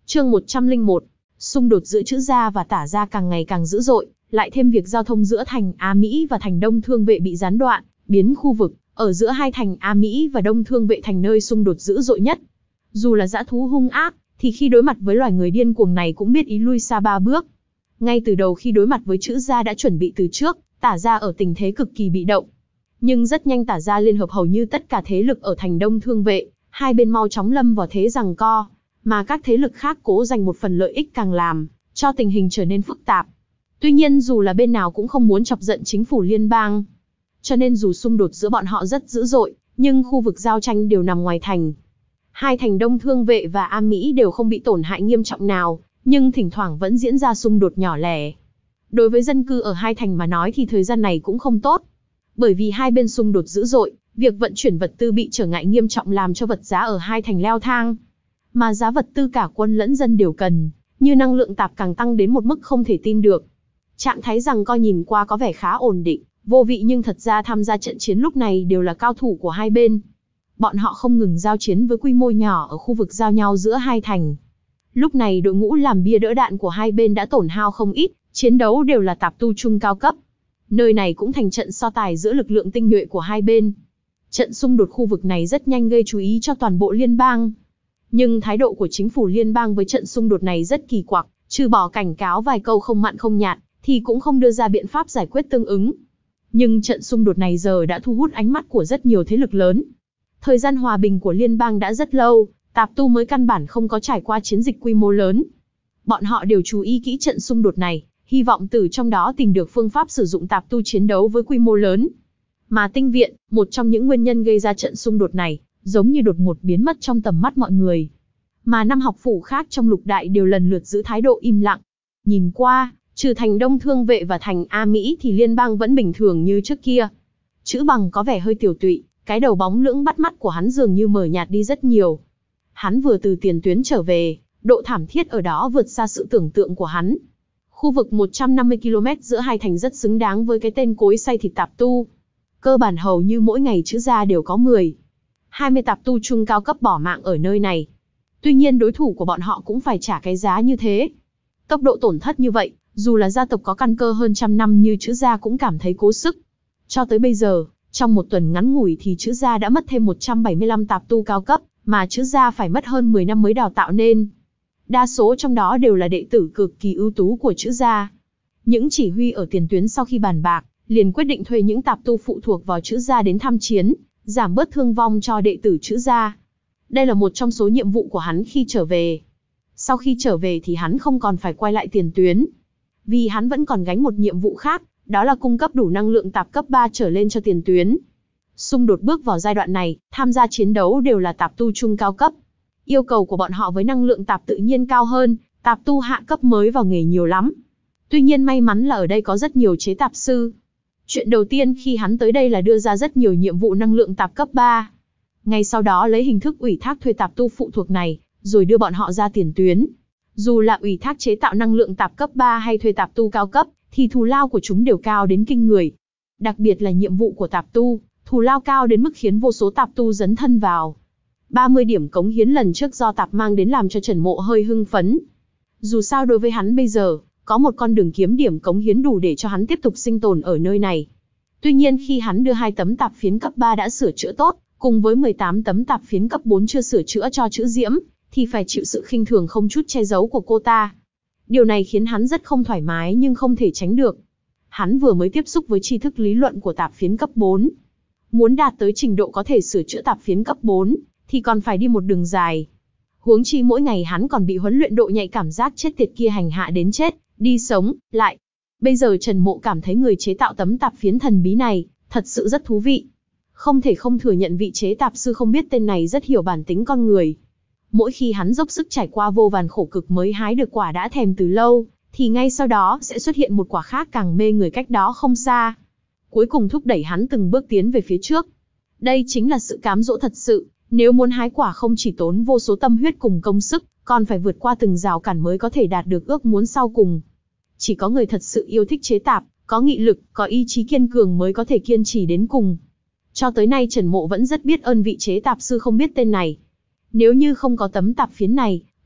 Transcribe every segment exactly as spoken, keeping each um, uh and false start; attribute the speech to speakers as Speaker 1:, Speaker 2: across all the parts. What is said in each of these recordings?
Speaker 1: Chương một trăm lẻ một, xung đột giữa Chữ gia và Tả gia càng ngày càng dữ dội, lại thêm việc giao thông giữa thành Á Mỹ và thành Đông Thương Vệ bị gián đoạn, biến khu vực ở giữa hai thành Á Mỹ và Đông Thương Vệ thành nơi xung đột dữ dội nhất. Dù là dã thú hung ác, thì khi đối mặt với loài người điên cuồng này cũng biết ý lui xa ba bước. Ngay từ đầu khi đối mặt với Chữ gia đã chuẩn bị từ trước, Tả gia ở tình thế cực kỳ bị động. Nhưng rất nhanh Tả gia liên hợp hầu như tất cả thế lực ở thành Đông Thương Vệ, hai bên mau chóng lâm vào thế giằng co, mà các thế lực khác cố giành một phần lợi ích càng làm cho tình hình trở nên phức tạp. Tuy nhiên dù là bên nào cũng không muốn chọc giận chính phủ liên bang. Cho nên dù xung đột giữa bọn họ rất dữ dội, nhưng khu vực giao tranh đều nằm ngoài thành. Hai thành Đông Thương Vệ và Á Mỹ đều không bị tổn hại nghiêm trọng nào, nhưng thỉnh thoảng vẫn diễn ra xung đột nhỏ lẻ. Đối với dân cư ở hai thành mà nói thì thời gian này cũng không tốt. Bởi vì hai bên xung đột dữ dội, việc vận chuyển vật tư bị trở ngại nghiêm trọng làm cho vật giá ở hai thành leo thang. Mà giá vật tư cả quân lẫn dân đều cần, như năng lượng tạp càng tăng đến một mức không thể tin được. Trạng thái rằng co nhìn qua có vẻ khá ổn định, vô vị nhưng thật ra tham gia trận chiến lúc này đều là cao thủ của hai bên. Bọn họ không ngừng giao chiến với quy mô nhỏ ở khu vực giao nhau giữa hai thành. Lúc này đội ngũ làm bia đỡ đạn của hai bên đã tổn hao không ít, chiến đấu đều là tạp tu trung cao cấp. Nơi này cũng thành trận so tài giữa lực lượng tinh nhuệ của hai bên. Trận xung đột khu vực này rất nhanh gây chú ý cho toàn bộ liên bang. Nhưng thái độ của chính phủ liên bang với trận xung đột này rất kỳ quặc, trừ bỏ cảnh cáo vài câu không mặn không nhạt, thì cũng không đưa ra biện pháp giải quyết tương ứng. Nhưng trận xung đột này giờ đã thu hút ánh mắt của rất nhiều thế lực lớn. Thời gian hòa bình của liên bang đã rất lâu, tạp tu mới căn bản không có trải qua chiến dịch quy mô lớn. Bọn họ đều chú ý kỹ trận xung đột này, hy vọng từ trong đó tìm được phương pháp sử dụng tạp tu chiến đấu với quy mô lớn. Mà Tinh Viện, một trong những nguyên nhân gây ra trận xung đột này, giống như đột ngột biến mất trong tầm mắt mọi người. Mà năm học phủ khác trong lục đại đều lần lượt giữ thái độ im lặng. Nhìn qua, trừ thành Đông Thương Vệ và thành Á Mỹ thì liên bang vẫn bình thường như trước kia. Chữ Bằng có vẻ hơi tiểu tụy, cái đầu bóng lưỡng bắt mắt của hắn dường như mờ nhạt đi rất nhiều. Hắn vừa từ tiền tuyến trở về, độ thảm thiết ở đó vượt xa sự tưởng tượng của hắn. Khu vực một trăm năm mươi ki lô mét giữa hai thành rất xứng đáng với cái tên cối xay thịt tạp tu. Cơ bản hầu như mỗi ngày Chữ gia đều có mười, hai mươi tạp tu trung cao cấp bỏ mạng ở nơi này. Tuy nhiên đối thủ của bọn họ cũng phải trả cái giá như thế. Tốc độ tổn thất như vậy, dù là gia tộc có căn cơ hơn trăm năm như Chữ gia cũng cảm thấy cố sức. Cho tới bây giờ, trong một tuần ngắn ngủi thì Chữ gia đã mất thêm một trăm bảy mươi lăm tạp tu cao cấp, mà Chữ gia phải mất hơn mười năm mới đào tạo nên. Đa số trong đó đều là đệ tử cực kỳ ưu tú của Chữ gia. Những chỉ huy ở tiền tuyến sau khi bàn bạc, liền quyết định thuê những tạp tu phụ thuộc vào Chữ gia đến tham chiến, giảm bớt thương vong cho đệ tử Chữ gia. Đây là một trong số nhiệm vụ của hắn khi trở về. Sau khi trở về thì hắn không còn phải quay lại tiền tuyến. Vì hắn vẫn còn gánh một nhiệm vụ khác, đó là cung cấp đủ năng lượng tạp cấp ba trở lên cho tiền tuyến. Xung đột bước vào giai đoạn này, tham gia chiến đấu đều là tạp tu trung cao cấp. Yêu cầu của bọn họ với năng lượng tạp tự nhiên cao hơn, tạp tu hạ cấp mới vào nghề nhiều lắm. Tuy nhiên may mắn là ở đây có rất nhiều chế tạp sư. Chuyện đầu tiên khi hắn tới đây là đưa ra rất nhiều nhiệm vụ năng lượng tạp cấp ba. Ngay sau đó lấy hình thức ủy thác thuê tạp tu phụ thuộc này, rồi đưa bọn họ ra tiền tuyến. Dù là ủy thác chế tạo năng lượng tạp cấp ba hay thuê tạp tu cao cấp, thì thù lao của chúng đều cao đến kinh người. Đặc biệt là nhiệm vụ của tạp tu, thù lao cao đến mức khiến vô số tạp tu dấn thân vào. ba mươi điểm cống hiến lần trước do tạp mang đến làm cho Trần Mộ hơi hưng phấn. Dù sao đối với hắn bây giờ, có một con đường kiếm điểm cống hiến đủ để cho hắn tiếp tục sinh tồn ở nơi này. Tuy nhiên khi hắn đưa hai tấm tạp phiến cấp ba đã sửa chữa tốt, cùng với mười tám tấm tạp phiến cấp bốn chưa sửa chữa cho Chữ Diễm, thì phải chịu sự khinh thường không chút che giấu của cô ta. Điều này khiến hắn rất không thoải mái nhưng không thể tránh được. Hắn vừa mới tiếp xúc với tri thức lý luận của tạp phiến cấp bốn. Muốn đạt tới trình độ có thể sửa chữa tạp phiến cấp bốn, thì còn phải đi một đường dài. Huống chi mỗi ngày hắn còn bị huấn luyện độ nhạy cảm giác chết tiệt kia hành hạ đến chết, đi sống, lại. Bây giờ Trần Mộ cảm thấy người chế tạo tấm tạp phiến thần bí này, thật sự rất thú vị. Không thể không thừa nhận vị chế tạp sư không biết tên này rất hiểu bản tính con người. Mỗi khi hắn dốc sức trải qua vô vàn khổ cực mới hái được quả đã thèm từ lâu, thì ngay sau đó sẽ xuất hiện một quả khác càng mê người cách đó không xa. Cuối cùng thúc đẩy hắn từng bước tiến về phía trước. Đây chính là sự cám dỗ thật sự, nếu muốn hái quả không chỉ tốn vô số tâm huyết cùng công sức, còn phải vượt qua từng rào cản mới có thể đạt được ước muốn sau cùng. Chỉ có người thật sự yêu thích chế tạp, có nghị lực, có ý chí kiên cường mới có thể kiên trì đến cùng. Cho tới nay Trần Mộ vẫn rất biết ơn vị chế tạp sư không biết tên này. Nếu như không có tấm tạp phiến này,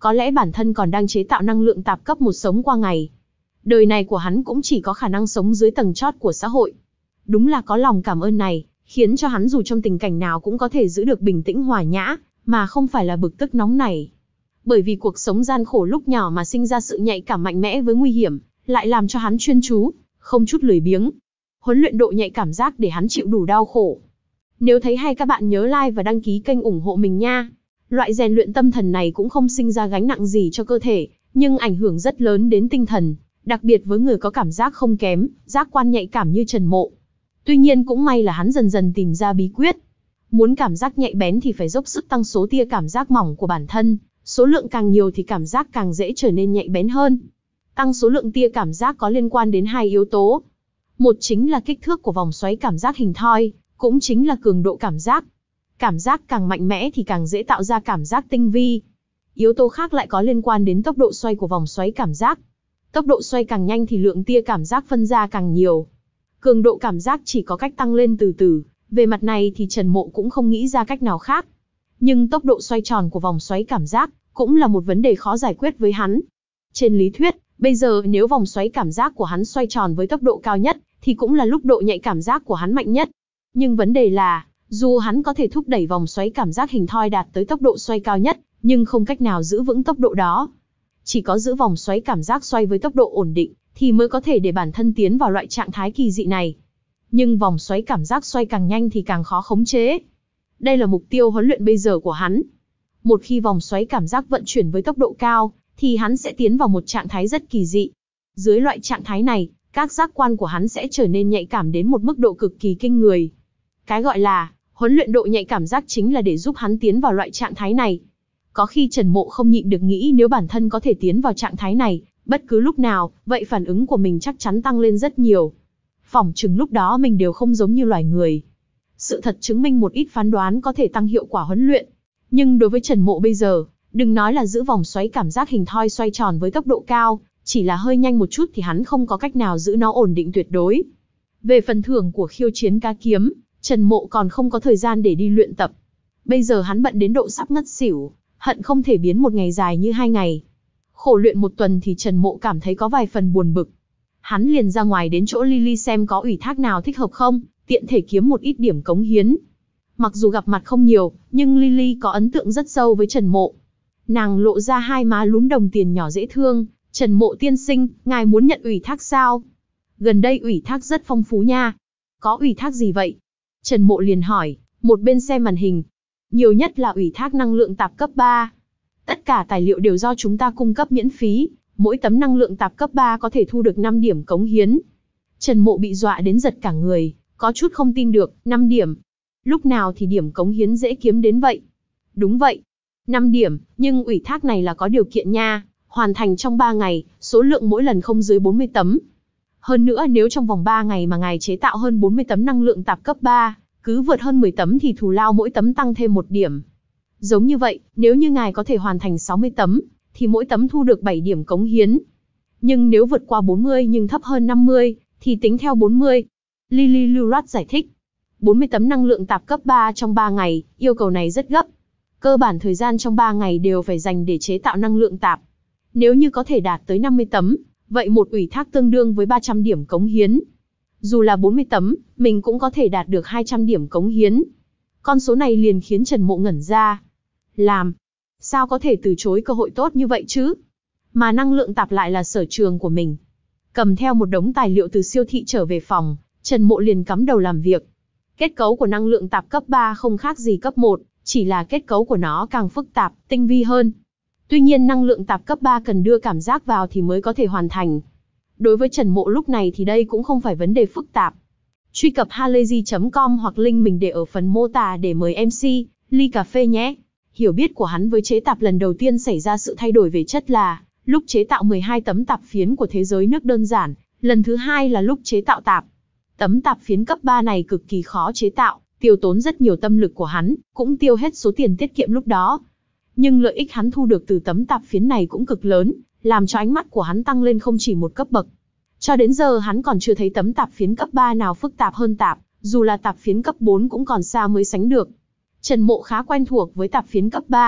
Speaker 1: Có lẽ bản thân còn đang chế tạo năng lượng tạp cấp một sống qua ngày. Đời này của hắn cũng chỉ có khả năng sống dưới tầng chót của xã hội. Đúng là có lòng cảm ơn này, khiến cho hắn dù trong tình cảnh nào cũng có thể giữ được bình tĩnh hòa nhã, mà không phải là bực tức nóng nảy. Bởi vì cuộc sống gian khổ lúc nhỏ mà sinh ra sự nhạy cảm mạnh mẽ với nguy hiểm, lại làm cho hắn chuyên chú, không chút lười biếng. Huấn luyện độ nhạy cảm giác để hắn chịu đủ đau khổ. Nếu thấy hay các bạn nhớ like và đăng ký kênh ủng hộ mình nha. Loại rèn luyện tâm thần này cũng không sinh ra gánh nặng gì cho cơ thể, nhưng ảnh hưởng rất lớn đến tinh thần, đặc biệt với người có cảm giác không kém, giác quan nhạy cảm như Trần Mộ. Tuy nhiên cũng may là hắn dần dần tìm ra bí quyết. Muốn cảm giác nhạy bén thì phải dốc sức tăng số tia cảm giác mỏng của bản thân, số lượng càng nhiều thì cảm giác càng dễ trở nên nhạy bén hơn. Tăng số lượng tia cảm giác có liên quan đến hai yếu tố. Một chính là kích thước của vòng xoáy cảm giác hình thoi, cũng chính là cường độ cảm giác. Cảm giác càng mạnh mẽ thì càng dễ tạo ra cảm giác tinh vi. Yếu tố khác lại có liên quan đến tốc độ xoay của vòng xoáy cảm giác. Tốc độ xoay càng nhanh thì lượng tia cảm giác phân ra càng nhiều. Cường độ cảm giác chỉ có cách tăng lên từ từ, về mặt này thì Trần Mộ cũng không nghĩ ra cách nào khác. Nhưng tốc độ xoay tròn của vòng xoáy cảm giác cũng là một vấn đề khó giải quyết với hắn. Trên lý thuyết, bây giờ nếu vòng xoáy cảm giác của hắn xoay tròn với tốc độ cao nhất, thì cũng là lúc độ nhạy cảm giác của hắn mạnh nhất. Nhưng vấn đề là, dù hắn có thể thúc đẩy vòng xoáy cảm giác hình thoi đạt tới tốc độ xoay cao nhất, nhưng không cách nào giữ vững tốc độ đó. Chỉ có giữ vòng xoáy cảm giác xoay với tốc độ ổn định, thì mới có thể để bản thân tiến vào loại trạng thái kỳ dị này. Nhưng vòng xoáy cảm giác xoay càng nhanh thì càng khó khống chế. Đây là mục tiêu huấn luyện bây giờ của hắn. Một khi vòng xoáy cảm giác vận chuyển với tốc độ cao, thì hắn sẽ tiến vào một trạng thái rất kỳ dị. Dưới loại trạng thái này, các giác quan của hắn sẽ trở nên nhạy cảm đến một mức độ cực kỳ kinh người. Cái gọi là huấn luyện độ nhạy cảm giác chính là để giúp hắn tiến vào loại trạng thái này. Có khi Trần Mộ không nhịn được nghĩ nếu bản thân có thể tiến vào trạng thái này, bất cứ lúc nào, vậy phản ứng của mình chắc chắn tăng lên rất nhiều. Phỏng chừng lúc đó mình đều không giống như loài người. Sự thật chứng minh một ít phán đoán có thể tăng hiệu quả huấn luyện. Nhưng đối với Trần Mộ bây giờ, đừng nói là giữ vòng xoáy cảm giác hình thoi xoay tròn với tốc độ cao, chỉ là hơi nhanh một chút thì hắn không có cách nào giữ nó ổn định tuyệt đối. Về phần thưởng của khiêu chiến cá kiếm, Trần Mộ còn không có thời gian để đi luyện tập. Bây giờ hắn bận đến độ sắp ngất xỉu, hận không thể biến một ngày dài như hai ngày. Khổ luyện một tuần thì Trần Mộ cảm thấy có vài phần buồn bực. Hắn liền ra ngoài đến chỗ Lily xem có ủy thác nào thích hợp không, tiện thể kiếm một ít điểm cống hiến. Mặc dù gặp mặt không nhiều, nhưng Lily có ấn tượng rất sâu với Trần Mộ. Nàng lộ ra hai má lúm đồng tiền nhỏ dễ thương. Trần Mộ tiên sinh, ngài muốn nhận ủy thác sao? Gần đây ủy thác rất phong phú nha. Có ủy thác gì vậy? Trần Mộ liền hỏi, một bên xem màn hình. Nhiều nhất là ủy thác năng lượng tạp cấp ba. Tất cả tài liệu đều do chúng ta cung cấp miễn phí, mỗi tấm năng lượng tạp cấp ba có thể thu được năm điểm cống hiến. Trần Mộ bị dọa đến giật cả người, có chút không tin được, năm điểm. Lúc nào thì điểm cống hiến dễ kiếm đến vậy? Đúng vậy, năm điểm, nhưng ủy thác này là có điều kiện nha, hoàn thành trong ba ngày, số lượng mỗi lần không dưới bốn mươi tấm. Hơn nữa nếu trong vòng ba ngày mà ngài chế tạo hơn bốn mươi tấm năng lượng tạp cấp ba, cứ vượt hơn mười tấm thì thù lao mỗi tấm tăng thêm một điểm. Giống như vậy, nếu như ngài có thể hoàn thành sáu mươi tấm, thì mỗi tấm thu được bảy điểm cống hiến. Nhưng nếu vượt qua bốn mươi nhưng thấp hơn năm mươi, thì tính theo bốn mươi. Lily lưu loát giải thích. bốn mươi tấm năng lượng tạp cấp ba trong ba ngày, yêu cầu này rất gấp. Cơ bản thời gian trong ba ngày đều phải dành để chế tạo năng lượng tạp. Nếu như có thể đạt tới năm mươi tấm, vậy một ủy thác tương đương với ba trăm điểm cống hiến. Dù là bốn mươi tấm, mình cũng có thể đạt được hai trăm điểm cống hiến. Con số này liền khiến Trần Mộ ngẩn ra. Làm? Sao có thể từ chối cơ hội tốt như vậy chứ? Mà năng lượng tạp lại là sở trường của mình. Cầm theo một đống tài liệu từ siêu thị trở về phòng, Trần Mộ liền cắm đầu làm việc. Kết cấu của năng lượng tạp cấp ba không khác gì cấp một, chỉ là kết cấu của nó càng phức tạp, tinh vi hơn. Tuy nhiên năng lượng tạp cấp ba cần đưa cảm giác vào thì mới có thể hoàn thành. Đối với Trần Mộ lúc này thì đây cũng không phải vấn đề phức tạp. Truy cập halayzi chấm com hoặc link mình để ở phần mô tả để mời em xê, ly cà phê nhé. Hiểu biết của hắn với chế tạp lần đầu tiên xảy ra sự thay đổi về chất là, lúc chế tạo mười hai tấm tạp phiến của thế giới nước đơn giản, lần thứ hai là lúc chế tạo tạp. Tấm tạp phiến cấp ba này cực kỳ khó chế tạo, tiêu tốn rất nhiều tâm lực của hắn, cũng tiêu hết số tiền tiết kiệm lúc đó. Nhưng lợi ích hắn thu được từ tấm tạp phiến này cũng cực lớn, làm cho ánh mắt của hắn tăng lên không chỉ một cấp bậc. Cho đến giờ hắn còn chưa thấy tấm tạp phiến cấp ba nào phức tạp hơn tạp, dù là tạp phiến cấp bốn cũng còn xa mới sánh được. Trần Mộ khá quen thuộc với tạp phiến cấp ba,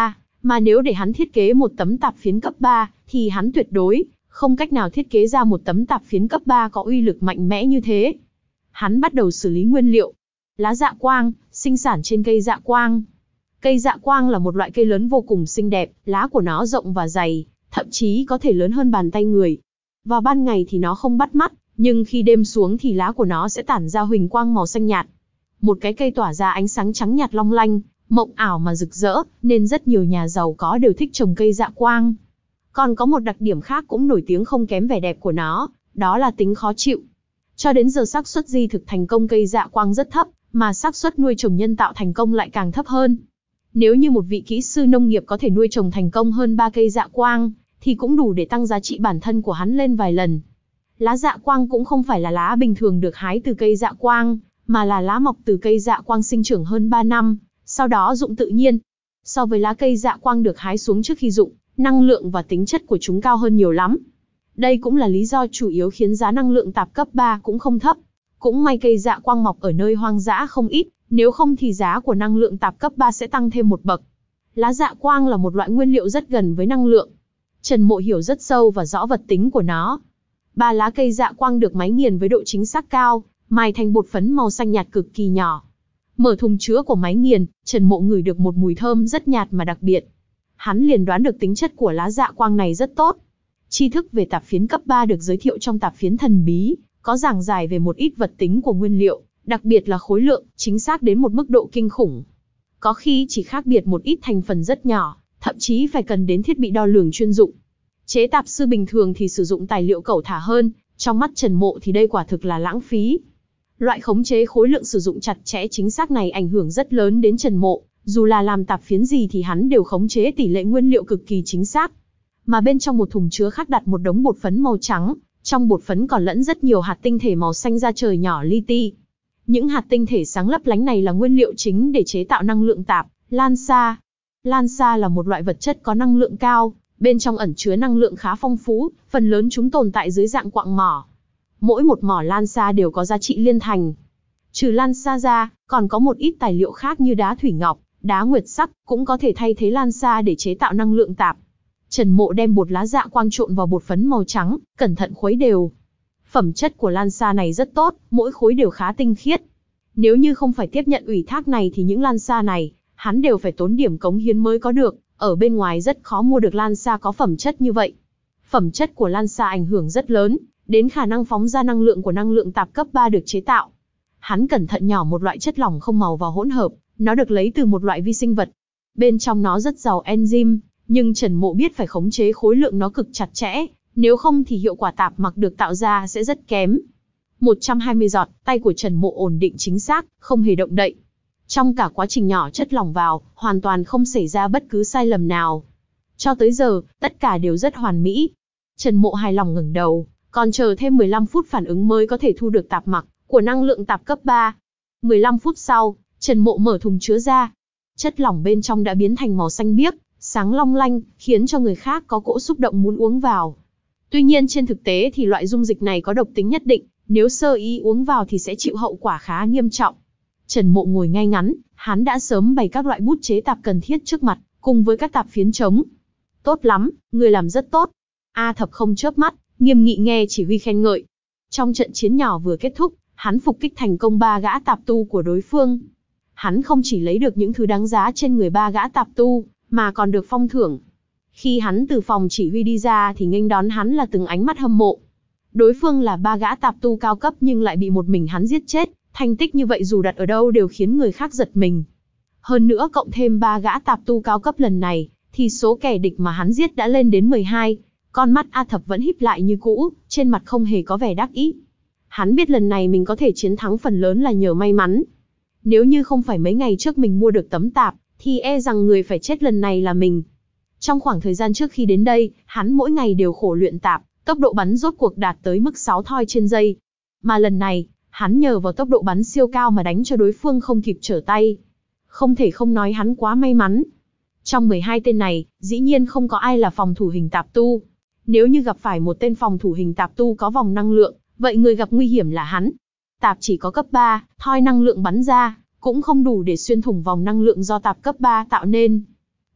Speaker 1: Mà nếu để hắn thiết kế một tấm tạp phiến cấp ba, thì hắn tuyệt đối không cách nào thiết kế ra một tấm tạp phiến cấp ba có uy lực mạnh mẽ như thế. Hắn bắt đầu xử lý nguyên liệu. Lá dạ quang, sinh sản trên cây dạ quang. Cây dạ quang là một loại cây lớn vô cùng xinh đẹp, lá của nó rộng và dày, thậm chí có thể lớn hơn bàn tay người. Vào ban ngày thì nó không bắt mắt, nhưng khi đêm xuống thì lá của nó sẽ tản ra huỳnh quang màu xanh nhạt. Một cái cây tỏa ra ánh sáng trắng nhạt long lanh, mộng ảo mà rực rỡ, nên rất nhiều nhà giàu có đều thích trồng cây dạ quang. Còn có một đặc điểm khác cũng nổi tiếng không kém vẻ đẹp của nó, đó là tính khó chịu. Cho đến giờ xác suất di thực thành công cây dạ quang rất thấp, mà xác suất nuôi trồng nhân tạo thành công lại càng thấp hơn. Nếu như một vị kỹ sư nông nghiệp có thể nuôi trồng thành công hơn ba cây dạ quang, thì cũng đủ để tăng giá trị bản thân của hắn lên vài lần. Lá dạ quang cũng không phải là lá bình thường được hái từ cây dạ quang, mà là lá mọc từ cây dạ quang sinh trưởng hơn ba năm, sau đó rụng tự nhiên. So với lá cây dạ quang được hái xuống trước khi rụng, năng lượng và tính chất của chúng cao hơn nhiều lắm. Đây cũng là lý do chủ yếu khiến giá năng lượng tạp cấp ba cũng không thấp. Cũng may cây dạ quang mọc ở nơi hoang dã không ít, nếu không thì giá của năng lượng tạp cấp ba sẽ tăng thêm một bậc. Lá dạ quang là một loại nguyên liệu rất gần với năng lượng. Trần Mộ hiểu rất sâu và rõ vật tính của nó. Ba lá cây dạ quang được máy nghiền với độ chính xác cao, mài thành bột phấn màu xanh nhạt cực kỳ nhỏ. Mở thùng chứa của máy nghiền, Trần Mộ ngửi được một mùi thơm rất nhạt mà đặc biệt. Hắn liền đoán được tính chất của lá dạ quang này rất tốt. Tri thức về tạp phiến cấp ba được giới thiệu trong tạp phiến thần bí, có giảng giải về một ít vật tính của nguyên liệu, đặc biệt là khối lượng, chính xác đến một mức độ kinh khủng. Có khi chỉ khác biệt một ít thành phần rất nhỏ, thậm chí phải cần đến thiết bị đo lường chuyên dụng. Chế tạp sư bình thường thì sử dụng tài liệu cẩu thả hơn, trong mắt Trần Mộ thì đây quả thực là lãng phí. Loại khống chế khối lượng sử dụng chặt chẽ chính xác này ảnh hưởng rất lớn đến Trần Mộ, dù là làm tạp phiến gì thì hắn đều khống chế tỷ lệ nguyên liệu cực kỳ chính xác. Mà bên trong một thùng chứa khác đặt một đống bột phấn màu trắng, trong bột phấn còn lẫn rất nhiều hạt tinh thể màu xanh da trời nhỏ li ti. Những hạt tinh thể sáng lấp lánh này là nguyên liệu chính để chế tạo năng lượng tạp, lan sa. Lan sa là một loại vật chất có năng lượng cao, bên trong ẩn chứa năng lượng khá phong phú, phần lớn chúng tồn tại dưới dạng quặng mỏ. Mỗi một mỏ lan sa đều có giá trị liên thành. Trừ lan sa ra, còn có một ít tài liệu khác như đá thủy ngọc, đá nguyệt sắc, cũng có thể thay thế lan sa để chế tạo năng lượng tạp. Trần Mộ đem bột lá dạ quang trộn vào bột phấn màu trắng, cẩn thận khuấy đều. Phẩm chất của lan sa này rất tốt, mỗi khối đều khá tinh khiết. Nếu như không phải tiếp nhận ủy thác này thì những lan sa này, hắn đều phải tốn điểm cống hiến mới có được, ở bên ngoài rất khó mua được lan sa có phẩm chất như vậy. Phẩm chất của lan sa ảnh hưởng rất lớn, đến khả năng phóng ra năng lượng của năng lượng tạp cấp ba được chế tạo. Hắn cẩn thận nhỏ một loại chất lỏng không màu vào hỗn hợp, nó được lấy từ một loại vi sinh vật. Bên trong nó rất giàu enzyme, nhưng Trần Mộ biết phải khống chế khối lượng nó cực chặt chẽ, nếu không thì hiệu quả tạp mặc được tạo ra sẽ rất kém. một trăm hai mươi giọt, tay của Trần Mộ ổn định chính xác, không hề động đậy. Trong cả quá trình nhỏ chất lỏng vào, hoàn toàn không xảy ra bất cứ sai lầm nào. Cho tới giờ, tất cả đều rất hoàn mỹ. Trần Mộ hài lòng ngẩng đầu, còn chờ thêm mười lăm phút phản ứng mới có thể thu được tạp mặc của năng lượng tạp cấp ba. mười lăm phút sau, Trần Mộ mở thùng chứa ra. Chất lỏng bên trong đã biến thành màu xanh biếc, sáng long lanh, khiến cho người khác có cỗ xúc động muốn uống vào. Tuy nhiên trên thực tế thì loại dung dịch này có độc tính nhất định, nếu sơ ý uống vào thì sẽ chịu hậu quả khá nghiêm trọng. Trần Mộ ngồi ngay ngắn, hắn đã sớm bày các loại bút chế tạp cần thiết trước mặt, cùng với các tạp phiến trống. Tốt lắm, người làm rất tốt. A Thập không chớp mắt, nghiêm nghị nghe chỉ huy khen ngợi. Trong trận chiến nhỏ vừa kết thúc, hắn phục kích thành công ba gã tạp tu của đối phương. Hắn không chỉ lấy được những thứ đáng giá trên người ba gã tạp tu, mà còn được phong thưởng. Khi hắn từ phòng chỉ huy đi ra thì nghênh đón hắn là từng ánh mắt hâm mộ. Đối phương là ba gã tạp tu cao cấp nhưng lại bị một mình hắn giết chết, thành tích như vậy dù đặt ở đâu đều khiến người khác giật mình. Hơn nữa cộng thêm ba gã tạp tu cao cấp lần này, thì số kẻ địch mà hắn giết đã lên đến mười hai. Con mắt A Thập vẫn híp lại như cũ, trên mặt không hề có vẻ đắc ý. Hắn biết lần này mình có thể chiến thắng phần lớn là nhờ may mắn. Nếu như không phải mấy ngày trước mình mua được tấm tạp, thì e rằng người phải chết lần này là mình. Trong khoảng thời gian trước khi đến đây, hắn mỗi ngày đều khổ luyện tạp, tốc độ bắn rốt cuộc đạt tới mức sáu thoi trên giây. Mà lần này, hắn nhờ vào tốc độ bắn siêu cao mà đánh cho đối phương không kịp trở tay. Không thể không nói hắn quá may mắn. Trong mười hai tên này, dĩ nhiên không có ai là phòng thủ hình tạp tu. Nếu như gặp phải một tên phòng thủ hình tạp tu có vòng năng lượng, vậy người gặp nguy hiểm là hắn. Tạp chỉ có cấp ba, thoi năng lượng bắn ra, cũng không đủ để xuyên thủng vòng năng lượng do tạp cấp ba tạo nên.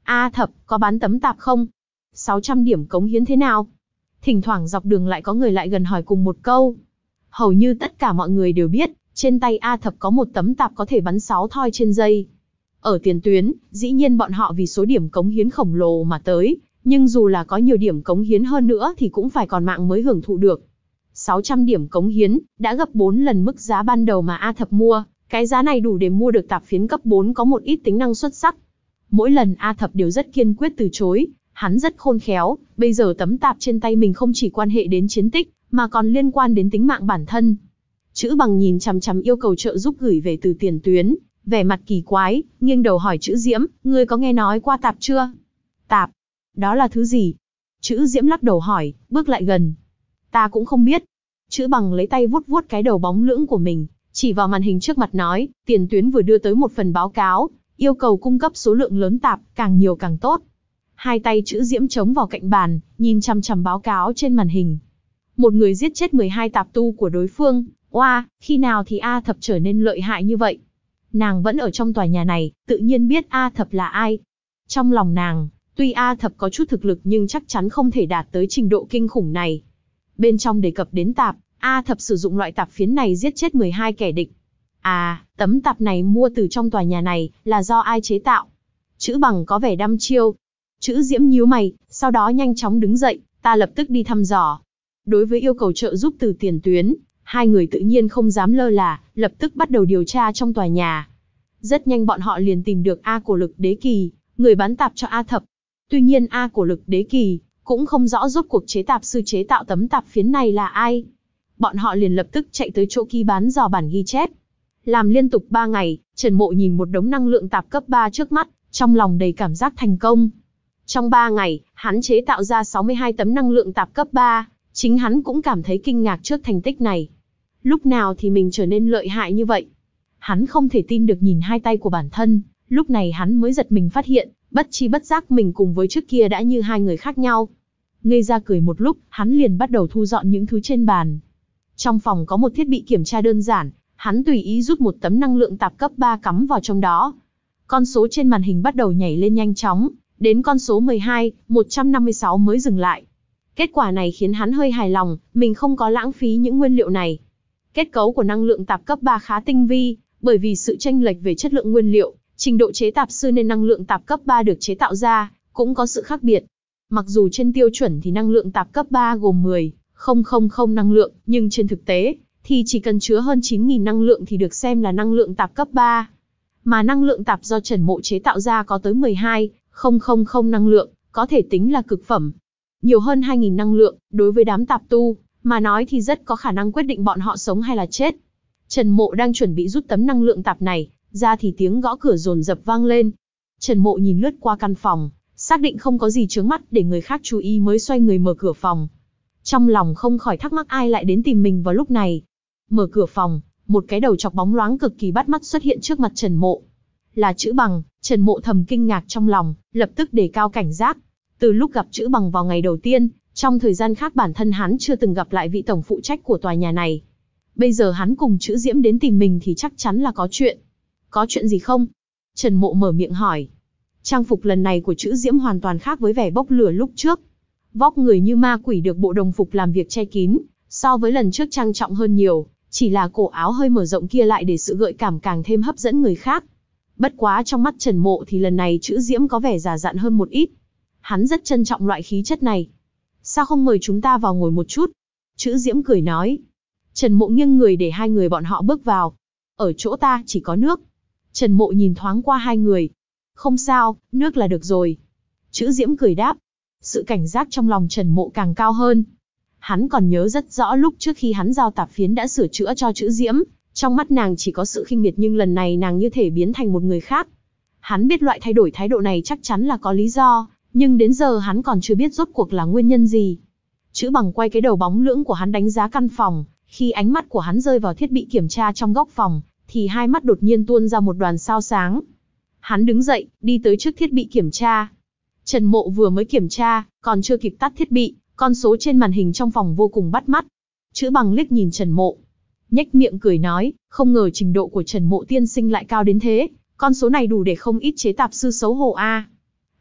Speaker 1: A Thập, có bán tấm tạp không? sáu trăm điểm cống hiến thế nào? Thỉnh thoảng dọc đường lại có người lại gần hỏi cùng một câu. Hầu như tất cả mọi người đều biết, trên tay A Thập có một tấm tạp có thể bắn sáu thoi trên giây. Ở tiền tuyến, dĩ nhiên bọn họ vì số điểm cống hiến khổng lồ mà tới, nhưng dù là có nhiều điểm cống hiến hơn nữa thì cũng phải còn mạng mới hưởng thụ được. sáu trăm điểm cống hiến, đã gấp bốn lần mức giá ban đầu mà A Thập mua, cái giá này đủ để mua được tạp phiến cấp bốn có một ít tính năng xuất sắc. Mỗi lần A Thập đều rất kiên quyết từ chối, hắn rất khôn khéo, bây giờ tấm tạp trên tay mình không chỉ quan hệ đến chiến tích, mà còn liên quan đến tính mạng bản thân. Chữ Bằng nhìn chằm chằm yêu cầu trợ giúp gửi về từ tiền tuyến, vẻ mặt kỳ quái, nghiêng đầu hỏi Chữ Diễm, ngươi có nghe nói qua tạp chưa? Tạp? Đó là thứ gì? Chữ Diễm lắc đầu hỏi, bước lại gần. Ta cũng không biết. Chữ Bằng lấy tay vuốt vuốt cái đầu bóng lưỡng của mình, chỉ vào màn hình trước mặt nói, tiền tuyến vừa đưa tới một phần báo cáo, yêu cầu cung cấp số lượng lớn tạp, càng nhiều càng tốt. Hai tay Chữ Diễm chống vào cạnh bàn, nhìn chằm chằm báo cáo trên màn hình. Một người giết chết mười hai tạp tu của đối phương. Oa, wow, khi nào thì A Thập trở nên lợi hại như vậy? Nàng vẫn ở trong tòa nhà này, tự nhiên biết A Thập là ai. Trong lòng nàng, tuy A Thập có chút thực lực nhưng chắc chắn không thể đạt tới trình độ kinh khủng này. Bên trong đề cập đến tạp, A Thập sử dụng loại tạp phiến này giết chết mười hai kẻ địch. À, tấm tạp này mua từ trong tòa nhà này, là do ai chế tạo? Chữ Bằng có vẻ đăm chiêu. Chữ Diễm nhíu mày, sau đó nhanh chóng đứng dậy, ta lập tức đi thăm dò. Đối với yêu cầu trợ giúp từ tiền tuyến, hai người tự nhiên không dám lơ là, lập tức bắt đầu điều tra trong tòa nhà. Rất nhanh bọn họ liền tìm được A Cổ Lực Đế Kỳ, người bán tạp cho A Thập. Tuy nhiên A Cổ Lực Đế Kỳ cũng không rõ rốt cuộc chế tạp sư chế tạo tấm tạp phiến này là ai. Bọn họ liền lập tức chạy tới chỗ ký bán dò bản ghi chép. Làm liên tục ba ngày, Trần Mộ nhìn một đống năng lượng tạp cấp ba trước mắt, trong lòng đầy cảm giác thành công. Trong ba ngày, hắn chế tạo ra sáu mươi hai tấm năng lượng tạp cấp ba, chính hắn cũng cảm thấy kinh ngạc trước thành tích này. Lúc nào thì mình trở nên lợi hại như vậy? Hắn không thể tin được nhìn hai tay của bản thân, lúc này hắn mới giật mình phát hiện, bất chi bất giác mình cùng với trước kia đã như hai người khác nhau. Ngây ra cười một lúc, hắn liền bắt đầu thu dọn những thứ trên bàn. Trong phòng có một thiết bị kiểm tra đơn giản, hắn tùy ý rút một tấm năng lượng tạp cấp ba cắm vào trong đó. Con số trên màn hình bắt đầu nhảy lên nhanh chóng, đến con số mười hai, một trăm năm mươi sáu mới dừng lại. Kết quả này khiến hắn hơi hài lòng, mình không có lãng phí những nguyên liệu này. Kết cấu của năng lượng tạp cấp ba khá tinh vi, bởi vì sự chênh lệch về chất lượng nguyên liệu, trình độ chế tạp sư nên năng lượng tạp cấp ba được chế tạo ra, cũng có sự khác biệt. Mặc dù trên tiêu chuẩn thì năng lượng tạp cấp ba gồm mười nghìn năng lượng, nhưng trên thực tế, thì chỉ cần chứa hơn chín nghìn năng lượng thì được xem là năng lượng tạp cấp ba. Mà năng lượng tạp do Trần Mộ chế tạo ra có tới mười hai nghìn năng lượng, có thể tính là cực phẩm. Nhiều hơn hai nghìn năng lượng, đối với đám tạp tu, mà nói thì rất có khả năng quyết định bọn họ sống hay là chết. Trần Mộ đang chuẩn bị rút tấm năng lượng tạp này, ra thì tiếng gõ cửa dồn dập vang lên. Trần Mộ nhìn lướt qua căn phòng, xác định không có gì chướng mắt để người khác chú ý mới xoay người mở cửa phòng. Trong lòng không khỏi thắc mắc ai lại đến tìm mình vào lúc này. Mở cửa phòng, một cái đầu chọc bóng loáng cực kỳ bắt mắt xuất hiện trước mặt Trần Mộ. Là Chữ Bằng, Trần Mộ thầm kinh ngạc trong lòng, lập tức đề cao cảnh giác. Từ lúc gặp Chữ Bằng vào ngày đầu tiên, trong thời gian khác bản thân hắn chưa từng gặp lại vị tổng phụ trách của tòa nhà này. Bây giờ hắn cùng Chữ Diễm đến tìm mình thì chắc chắn là có chuyện. Có chuyện gì không? Trần Mộ mở miệng hỏi. Trang phục lần này của Chữ Diễm hoàn toàn khác với vẻ bốc lửa lúc trước. Vóc người như ma quỷ được bộ đồng phục làm việc che kín, so với lần trước trang trọng hơn nhiều, chỉ là cổ áo hơi mở rộng kia lại để sự gợi cảm càng thêm hấp dẫn người khác. Bất quá trong mắt Trần Mộ thì lần này Chữ Diễm có vẻ già dặn hơn một ít. Hắn rất trân trọng loại khí chất này. Sao không mời chúng ta vào ngồi một chút? Chữ Diễm cười nói. Trần Mộ nghiêng người để hai người bọn họ bước vào. Ở chỗ ta chỉ có nước. Trần Mộ nhìn thoáng qua hai người. Không sao, nước là được rồi. Chữ Diễm cười đáp. Sự cảnh giác trong lòng Trần Mộ càng cao hơn. Hắn còn nhớ rất rõ lúc trước khi hắn giao tạp phiến đã sửa chữa cho Chữ Diễm, trong mắt nàng chỉ có sự khinh miệt nhưng lần này nàng như thể biến thành một người khác. Hắn biết loại thay đổi thái độ này chắc chắn là có lý do, nhưng đến giờ hắn còn chưa biết rốt cuộc là nguyên nhân gì. Chữ Bằng quay cái đầu bóng lưỡng của hắn đánh giá căn phòng, khi ánh mắt của hắn rơi vào thiết bị kiểm tra trong góc phòng, thì hai mắt đột nhiên tuôn ra một đoàn sao sáng. Hắn đứng dậy, đi tới trước thiết bị kiểm tra. Trần Mộ vừa mới kiểm tra, còn chưa kịp tắt thiết bị, con số trên màn hình trong phòng vô cùng bắt mắt. Chữ Bằng liếc nhìn Trần Mộ, nhếch miệng cười nói, không ngờ trình độ của Trần Mộ tiên sinh lại cao đến thế, con số này đủ để không ít chế tạp sư xấu hổ a.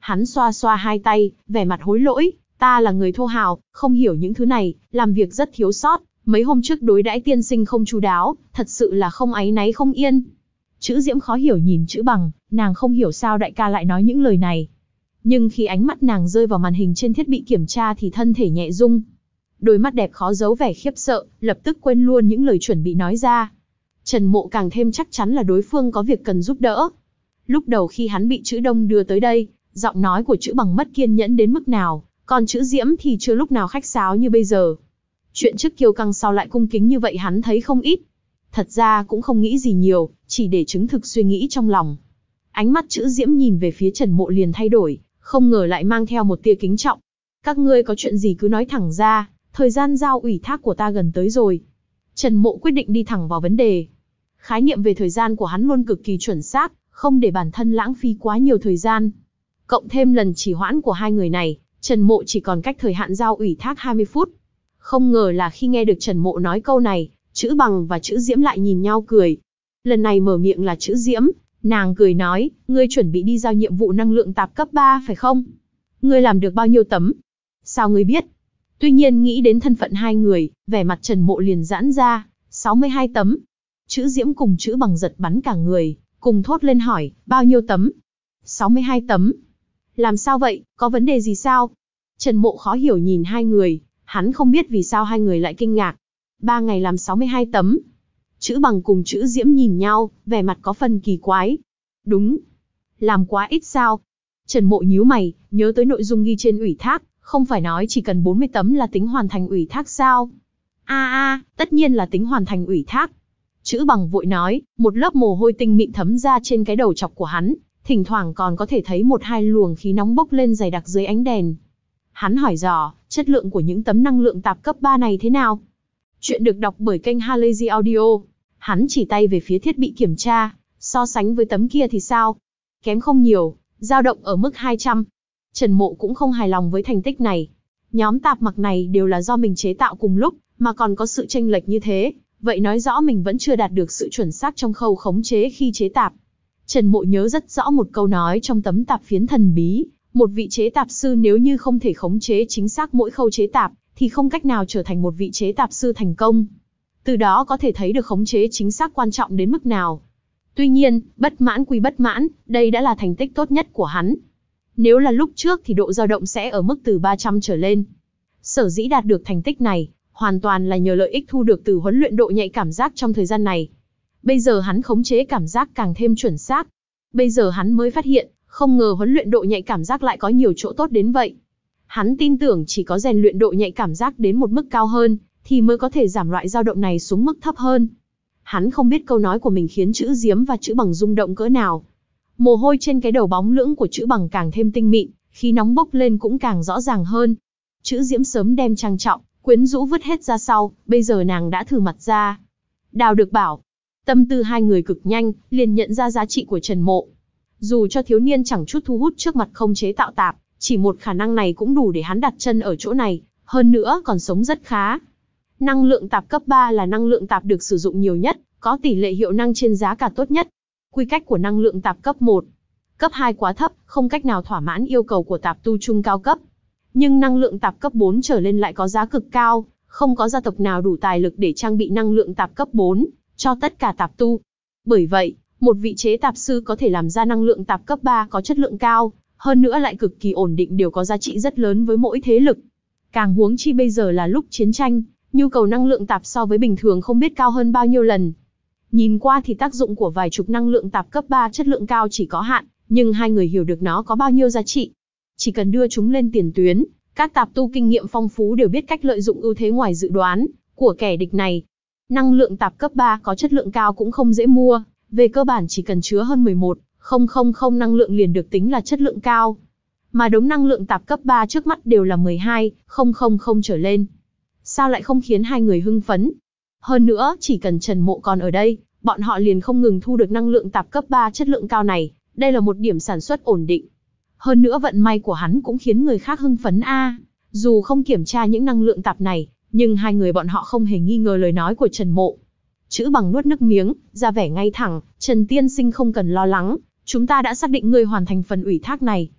Speaker 1: Hắn xoa xoa hai tay, vẻ mặt hối lỗi, ta là người thô hào, không hiểu những thứ này, làm việc rất thiếu sót, mấy hôm trước đối đãi tiên sinh không chu đáo, thật sự là không áy náy không yên. Chữ Diễm khó hiểu nhìn Chữ Bằng, nàng không hiểu sao đại ca lại nói những lời này. Nhưng khi ánh mắt nàng rơi vào màn hình trên thiết bị kiểm tra thì thân thể nhẹ rung. Đôi mắt đẹp khó giấu vẻ khiếp sợ, lập tức quên luôn những lời chuẩn bị nói ra. Trần Mộ càng thêm chắc chắn là đối phương có việc cần giúp đỡ. Lúc đầu khi hắn bị Chữ Đông đưa tới đây, giọng nói của Chữ Bằng mất kiên nhẫn đến mức nào, còn Chữ Diễm thì chưa lúc nào khách sáo như bây giờ. Chuyện trước kiêu căng sau lại cung kính như vậy hắn thấy không ít. Thật ra cũng không nghĩ gì nhiều, chỉ để chứng thực suy nghĩ trong lòng. Ánh mắt Chữ Diễm nhìn về phía Trần Mộ liền thay đổi, không ngờ lại mang theo một tia kính trọng. Các ngươi có chuyện gì cứ nói thẳng ra, thời gian giao ủy thác của ta gần tới rồi. Trần Mộ quyết định đi thẳng vào vấn đề. Khái niệm về thời gian của hắn luôn cực kỳ chuẩn xác, không để bản thân lãng phí quá nhiều thời gian. Cộng thêm lần trì hoãn của hai người này, Trần Mộ chỉ còn cách thời hạn giao ủy thác hai mươi phút. Không ngờ là khi nghe được Trần Mộ nói câu này, Chữ Bằng và Chữ Diễm lại nhìn nhau cười. Lần này mở miệng là Chữ Diễm, nàng cười nói, ngươi chuẩn bị đi giao nhiệm vụ năng lượng tạp cấp ba phải không? Ngươi làm được bao nhiêu tấm? Sao ngươi biết? Tuy nhiên nghĩ đến thân phận hai người, vẻ mặt Trần Mộ liền giãn ra, sáu mươi hai tấm. Chữ Diễm cùng Chữ Bằng giật bắn cả người, cùng thốt lên hỏi, bao nhiêu tấm? sáu mươi hai tấm. Làm sao vậy, có vấn đề gì sao? Trần Mộ khó hiểu nhìn hai người, hắn không biết vì sao hai người lại kinh ngạc. Ba ngày làm sáu mươi hai tấm. Chữ Bằng cùng Chữ Diễm nhìn nhau, vẻ mặt có phần kỳ quái. Đúng. Làm quá ít sao? Trần Mộ nhíu mày, nhớ tới nội dung ghi trên ủy thác, không phải nói chỉ cần bốn mươi tấm là tính hoàn thành ủy thác sao? A a, tất nhiên là tính hoàn thành ủy thác. Chữ Bằng vội nói, một lớp mồ hôi tinh mịn thấm ra trên cái đầu chọc của hắn, thỉnh thoảng còn có thể thấy một hai luồng khí nóng bốc lên dày đặc dưới ánh đèn. Hắn hỏi dò, chất lượng của những tấm năng lượng tạp cấp ba này thế nào? Chuyện được đọc bởi kênh Halazy Audio. Hắn chỉ tay về phía thiết bị kiểm tra, so sánh với tấm kia thì sao? Kém không nhiều, dao động ở mức hai trăm. Trần Mộ cũng không hài lòng với thành tích này. Nhóm tạp mặc này đều là do mình chế tạo cùng lúc, mà còn có sự chênh lệch như thế, vậy nói rõ mình vẫn chưa đạt được sự chuẩn xác trong khâu khống chế khi chế tạp. Trần Mộ nhớ rất rõ một câu nói trong tấm tạp phiến thần bí, một vị chế tạp sư nếu như không thể khống chế chính xác mỗi khâu chế tạp, thì không cách nào trở thành một vị chế tạp sư thành công. Từ đó có thể thấy được khống chế chính xác quan trọng đến mức nào. Tuy nhiên, bất mãn quy bất mãn, đây đã là thành tích tốt nhất của hắn. Nếu là lúc trước thì độ dao động sẽ ở mức từ ba trăm trở lên. Sở dĩ đạt được thành tích này, hoàn toàn là nhờ lợi ích thu được từ huấn luyện độ nhạy cảm giác trong thời gian này. Bây giờ hắn khống chế cảm giác càng thêm chuẩn xác. Bây giờ hắn mới phát hiện, không ngờ huấn luyện độ nhạy cảm giác lại có nhiều chỗ tốt đến vậy. Hắn tin tưởng chỉ có rèn luyện độ nhạy cảm giác đến một mức cao hơn, thì mới có thể giảm loại dao động này xuống mức thấp hơn. Hắn không biết câu nói của mình khiến Chữ Diễm và Chữ Bằng rung động cỡ nào. Mồ hôi trên cái đầu bóng lưỡng của Chữ Bằng càng thêm tinh mịn, khí nóng bốc lên cũng càng rõ ràng hơn. Chữ Diễm sớm đem trang trọng, quyến rũ vứt hết ra sau, bây giờ nàng đã thử mặt ra. Đào được bảo, tâm tư hai người cực nhanh, liền nhận ra giá trị của Trần Mộ. Dù cho thiếu niên chẳng chút thu hút trước mặt không chế tạo tạp, chỉ một khả năng này cũng đủ để hắn đặt chân ở chỗ này, hơn nữa còn sống rất khá. Năng lượng tạp cấp ba là năng lượng tạp được sử dụng nhiều nhất, có tỷ lệ hiệu năng trên giá cả tốt nhất. Quy cách của năng lượng tạp cấp một. Cấp hai quá thấp, không cách nào thỏa mãn yêu cầu của tạp tu trung cao cấp. Nhưng năng lượng tạp cấp bốn trở lên lại có giá cực cao, không có gia tộc nào đủ tài lực để trang bị năng lượng tạp cấp bốn cho tất cả tạp tu. Bởi vậy, một vị chế tạp sư có thể làm ra năng lượng tạp cấp ba có chất lượng cao, hơn nữa lại cực kỳ ổn định đều có giá trị rất lớn với mỗi thế lực. Càng huống chi bây giờ là lúc chiến tranh, nhu cầu năng lượng tạp so với bình thường không biết cao hơn bao nhiêu lần. Nhìn qua thì tác dụng của vài chục năng lượng tạp cấp ba chất lượng cao chỉ có hạn, nhưng hai người hiểu được nó có bao nhiêu giá trị. Chỉ cần đưa chúng lên tiền tuyến, các tạp tu kinh nghiệm phong phú đều biết cách lợi dụng ưu thế ngoài dự đoán của kẻ địch này. Năng lượng tạp cấp ba có chất lượng cao cũng không dễ mua, về cơ bản chỉ cần chứa hơn mười một nghìn năng lượng liền được tính là chất lượng cao. Mà đống năng lượng tạp cấp ba trước mắt đều là mười hai nghìn trở lên. Sao lại không khiến hai người hưng phấn? Hơn nữa, chỉ cần Trần Mộ còn ở đây, bọn họ liền không ngừng thu được năng lượng tạp cấp ba chất lượng cao này, đây là một điểm sản xuất ổn định. Hơn nữa vận may của hắn cũng khiến người khác hưng phấn a. À, dù không kiểm tra những năng lượng tạp này, nhưng hai người bọn họ không hề nghi ngờ lời nói của Trần Mộ. Chữ Bằng nuốt nước miếng, ra vẻ ngay thẳng, Trần tiên sinh không cần lo lắng, chúng ta đã xác định ngươi hoàn thành phần ủy thác này.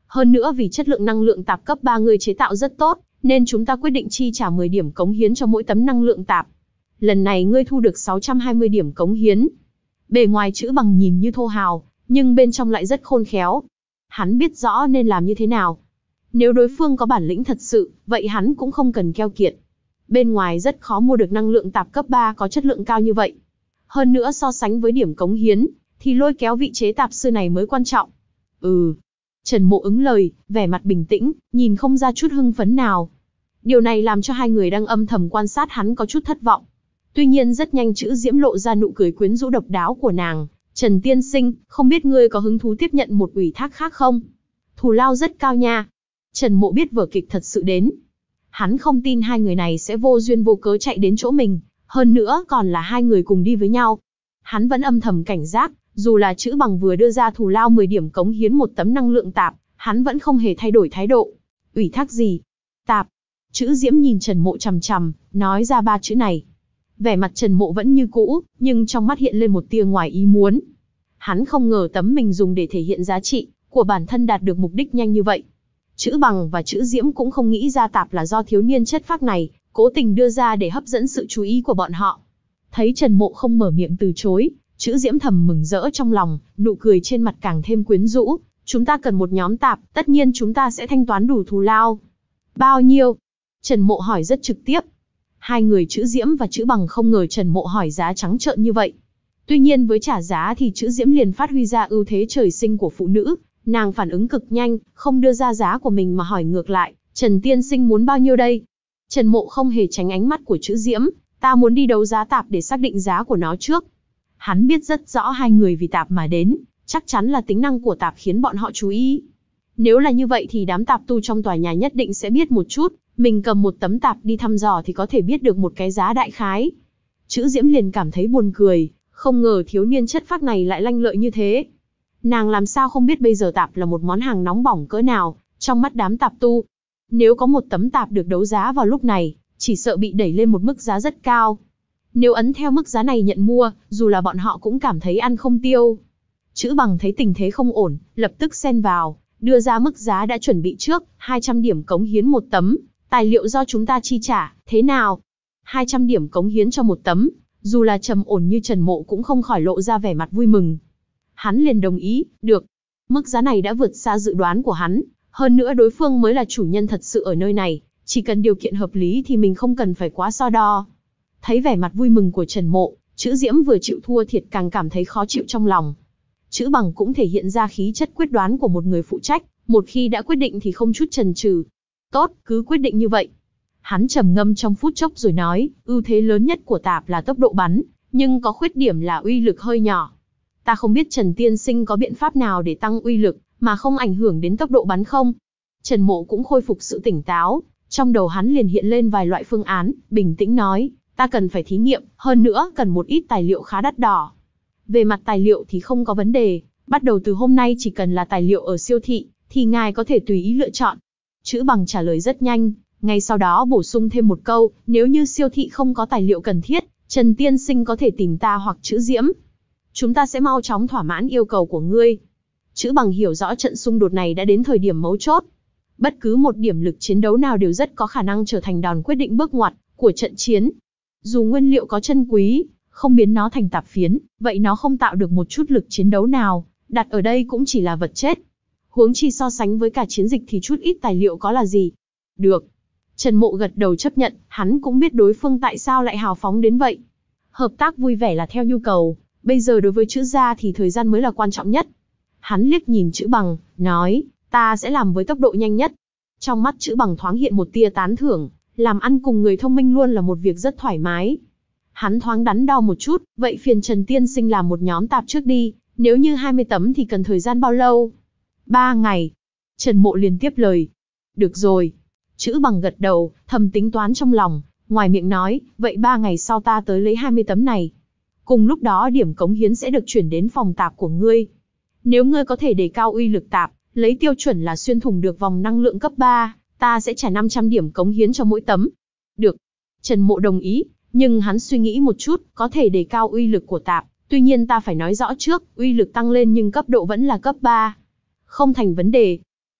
Speaker 1: Hơn nữa vì chất lượng năng lượng tạp cấp ba ngươi chế tạo rất tốt, nên chúng ta quyết định chi trả mười điểm cống hiến cho mỗi tấm năng lượng tạp. Lần này ngươi thu được sáu trăm hai mươi điểm cống hiến. Bề ngoài chữ bằng nhìn như thô hào, nhưng bên trong lại rất khôn khéo. Hắn biết rõ nên làm như thế nào. Nếu đối phương có bản lĩnh thật sự, vậy hắn cũng không cần keo kiệt. Bên ngoài rất khó mua được năng lượng tạp cấp ba có chất lượng cao như vậy. Hơn nữa so sánh với điểm cống hiến, thì lôi kéo vị chế tạp sư này mới quan trọng. Ừ. Trần Mộ ứng lời, vẻ mặt bình tĩnh, nhìn không ra chút hưng phấn nào. Điều này làm cho hai người đang âm thầm quan sát hắn có chút thất vọng. Tuy nhiên rất nhanh chữ Diễm lộ ra nụ cười quyến rũ độc đáo của nàng. Trần tiên sinh, không biết ngươi có hứng thú tiếp nhận một ủy thác khác không? Thù lao rất cao nha. Trần Mộ biết vở kịch thật sự đến. Hắn không tin hai người này sẽ vô duyên vô cớ chạy đến chỗ mình, hơn nữa còn là hai người cùng đi với nhau. Hắn vẫn âm thầm cảnh giác, dù là chữ bằng vừa đưa ra thù lao mười điểm cống hiến một tấm năng lượng tạp, hắn vẫn không hề thay đổi thái độ. Ủy thác gì? Tạp. Chữ Diễm nhìn Trần Mộ chằm chằm, nói ra ba chữ này. Vẻ mặt Trần Mộ vẫn như cũ, nhưng trong mắt hiện lên một tia ngoài ý muốn. Hắn không ngờ tấm mình dùng để thể hiện giá trị của bản thân đạt được mục đích nhanh như vậy. Chữ Bằng và chữ Diễm cũng không nghĩ ra tạp là do thiếu niên chất phác này cố tình đưa ra để hấp dẫn sự chú ý của bọn họ. Thấy Trần Mộ không mở miệng từ chối, chữ Diễm thầm mừng rỡ trong lòng, nụ cười trên mặt càng thêm quyến rũ. Chúng ta cần một nhóm tạp, tất nhiên chúng ta sẽ thanh toán đủ thù lao. Bao nhiêu? Trần Mộ hỏi rất trực tiếp. Hai người chữ Diễm và chữ Bằng không ngờ Trần Mộ hỏi giá trắng trợn như vậy. Tuy nhiên với trả giá thì chữ Diễm liền phát huy ra ưu thế trời sinh của phụ nữ. Nàng phản ứng cực nhanh, không đưa ra giá của mình mà hỏi ngược lại, Trần tiên sinh muốn bao nhiêu đây? Trần Mộ không hề tránh ánh mắt của chữ Diễm, ta muốn đi đấu giá tạp để xác định giá của nó trước. Hắn biết rất rõ hai người vì tạp mà đến, chắc chắn là tính năng của tạp khiến bọn họ chú ý. Nếu là như vậy thì đám tạp tu trong tòa nhà nhất định sẽ biết một chút, mình cầm một tấm tạp đi thăm dò thì có thể biết được một cái giá đại khái. Chữ Diễm liền cảm thấy buồn cười, không ngờ thiếu niên chất phác này lại lanh lợi như thế. Nàng làm sao không biết bây giờ tạp là một món hàng nóng bỏng cỡ nào, trong mắt đám tạp tu. Nếu có một tấm tạp được đấu giá vào lúc này, chỉ sợ bị đẩy lên một mức giá rất cao. Nếu ấn theo mức giá này nhận mua, dù là bọn họ cũng cảm thấy ăn không tiêu. Chữ Bằng thấy tình thế không ổn, lập tức xen vào, đưa ra mức giá đã chuẩn bị trước, hai trăm điểm cống hiến một tấm, tài liệu do chúng ta chi trả, thế nào? hai trăm điểm cống hiến cho một tấm, dù là trầm ổn như Trần Mộ cũng không khỏi lộ ra vẻ mặt vui mừng. Hắn liền đồng ý, được. Mức giá này đã vượt xa dự đoán của hắn, hơn nữa đối phương mới là chủ nhân thật sự ở nơi này, chỉ cần điều kiện hợp lý thì mình không cần phải quá so đo. Thấy vẻ mặt vui mừng của Trần Mộ, chữ Diễm vừa chịu thua thiệt càng cảm thấy khó chịu trong lòng. Chữ Bằng cũng thể hiện ra khí chất quyết đoán của một người phụ trách, một khi đã quyết định thì không chút chần chừ. Tốt, cứ quyết định như vậy. Hắn trầm ngâm trong phút chốc rồi nói, ưu thế lớn nhất của tạp là tốc độ bắn, nhưng có khuyết điểm là uy lực hơi nhỏ. Ta không biết Trần tiên sinh có biện pháp nào để tăng uy lực, mà không ảnh hưởng đến tốc độ bắn không? Trần Mộ cũng khôi phục sự tỉnh táo, trong đầu hắn liền hiện lên vài loại phương án, bình tĩnh nói, ta cần phải thí nghiệm, hơn nữa cần một ít tài liệu khá đắt đỏ. Về mặt tài liệu thì không có vấn đề, bắt đầu từ hôm nay chỉ cần là tài liệu ở siêu thị, thì ngài có thể tùy ý lựa chọn. Chữ Bằng trả lời rất nhanh, ngay sau đó bổ sung thêm một câu, nếu như siêu thị không có tài liệu cần thiết, Trần tiên sinh có thể tìm ta hoặc chữ Diễm. Chúng ta sẽ mau chóng thỏa mãn yêu cầu của ngươi. Chữ Bằng hiểu rõ trận xung đột này đã đến thời điểm mấu chốt. Bất cứ một điểm lực chiến đấu nào đều rất có khả năng trở thành đòn quyết định bước ngoặt của trận chiến. Dù nguyên liệu có chân quý, không biến nó thành tạp phiến, vậy nó không tạo được một chút lực chiến đấu nào, đặt ở đây cũng chỉ là vật chết. Huống chi so sánh với cả chiến dịch thì chút ít tài liệu có là gì. Được. Trần Mộ gật đầu chấp nhận, hắn cũng biết đối phương tại sao lại hào phóng đến vậy. Hợp tác vui vẻ là theo nhu cầu, bây giờ đối với chữ gia thì thời gian mới là quan trọng nhất. Hắn liếc nhìn chữ Bằng, nói, ta sẽ làm với tốc độ nhanh nhất. Trong mắt chữ Bằng thoáng hiện một tia tán thưởng, làm ăn cùng người thông minh luôn là một việc rất thoải mái. Hắn thoáng đắn đo một chút, vậy phiền Trần tiên sinh làm một nhóm tạp trước đi, nếu như hai mươi tấm thì cần thời gian bao lâu? Ba ngày. Trần Mộ liền tiếp lời. Được rồi. Chữ Bằng gật đầu, thầm tính toán trong lòng, ngoài miệng nói, vậy ba ngày sau ta tới lấy hai mươi tấm này. Cùng lúc đó điểm cống hiến sẽ được chuyển đến phòng tạp của ngươi. Nếu ngươi có thể đề cao uy lực tạp, lấy tiêu chuẩn là xuyên thủng được vòng năng lượng cấp ba, ta sẽ trả năm trăm điểm cống hiến cho mỗi tấm. Được. Trần Mộ đồng ý, nhưng hắn suy nghĩ một chút, có thể đề cao uy lực của tạp, tuy nhiên ta phải nói rõ trước, uy lực tăng lên nhưng cấp độ vẫn là cấp ba. Không thành vấn đề.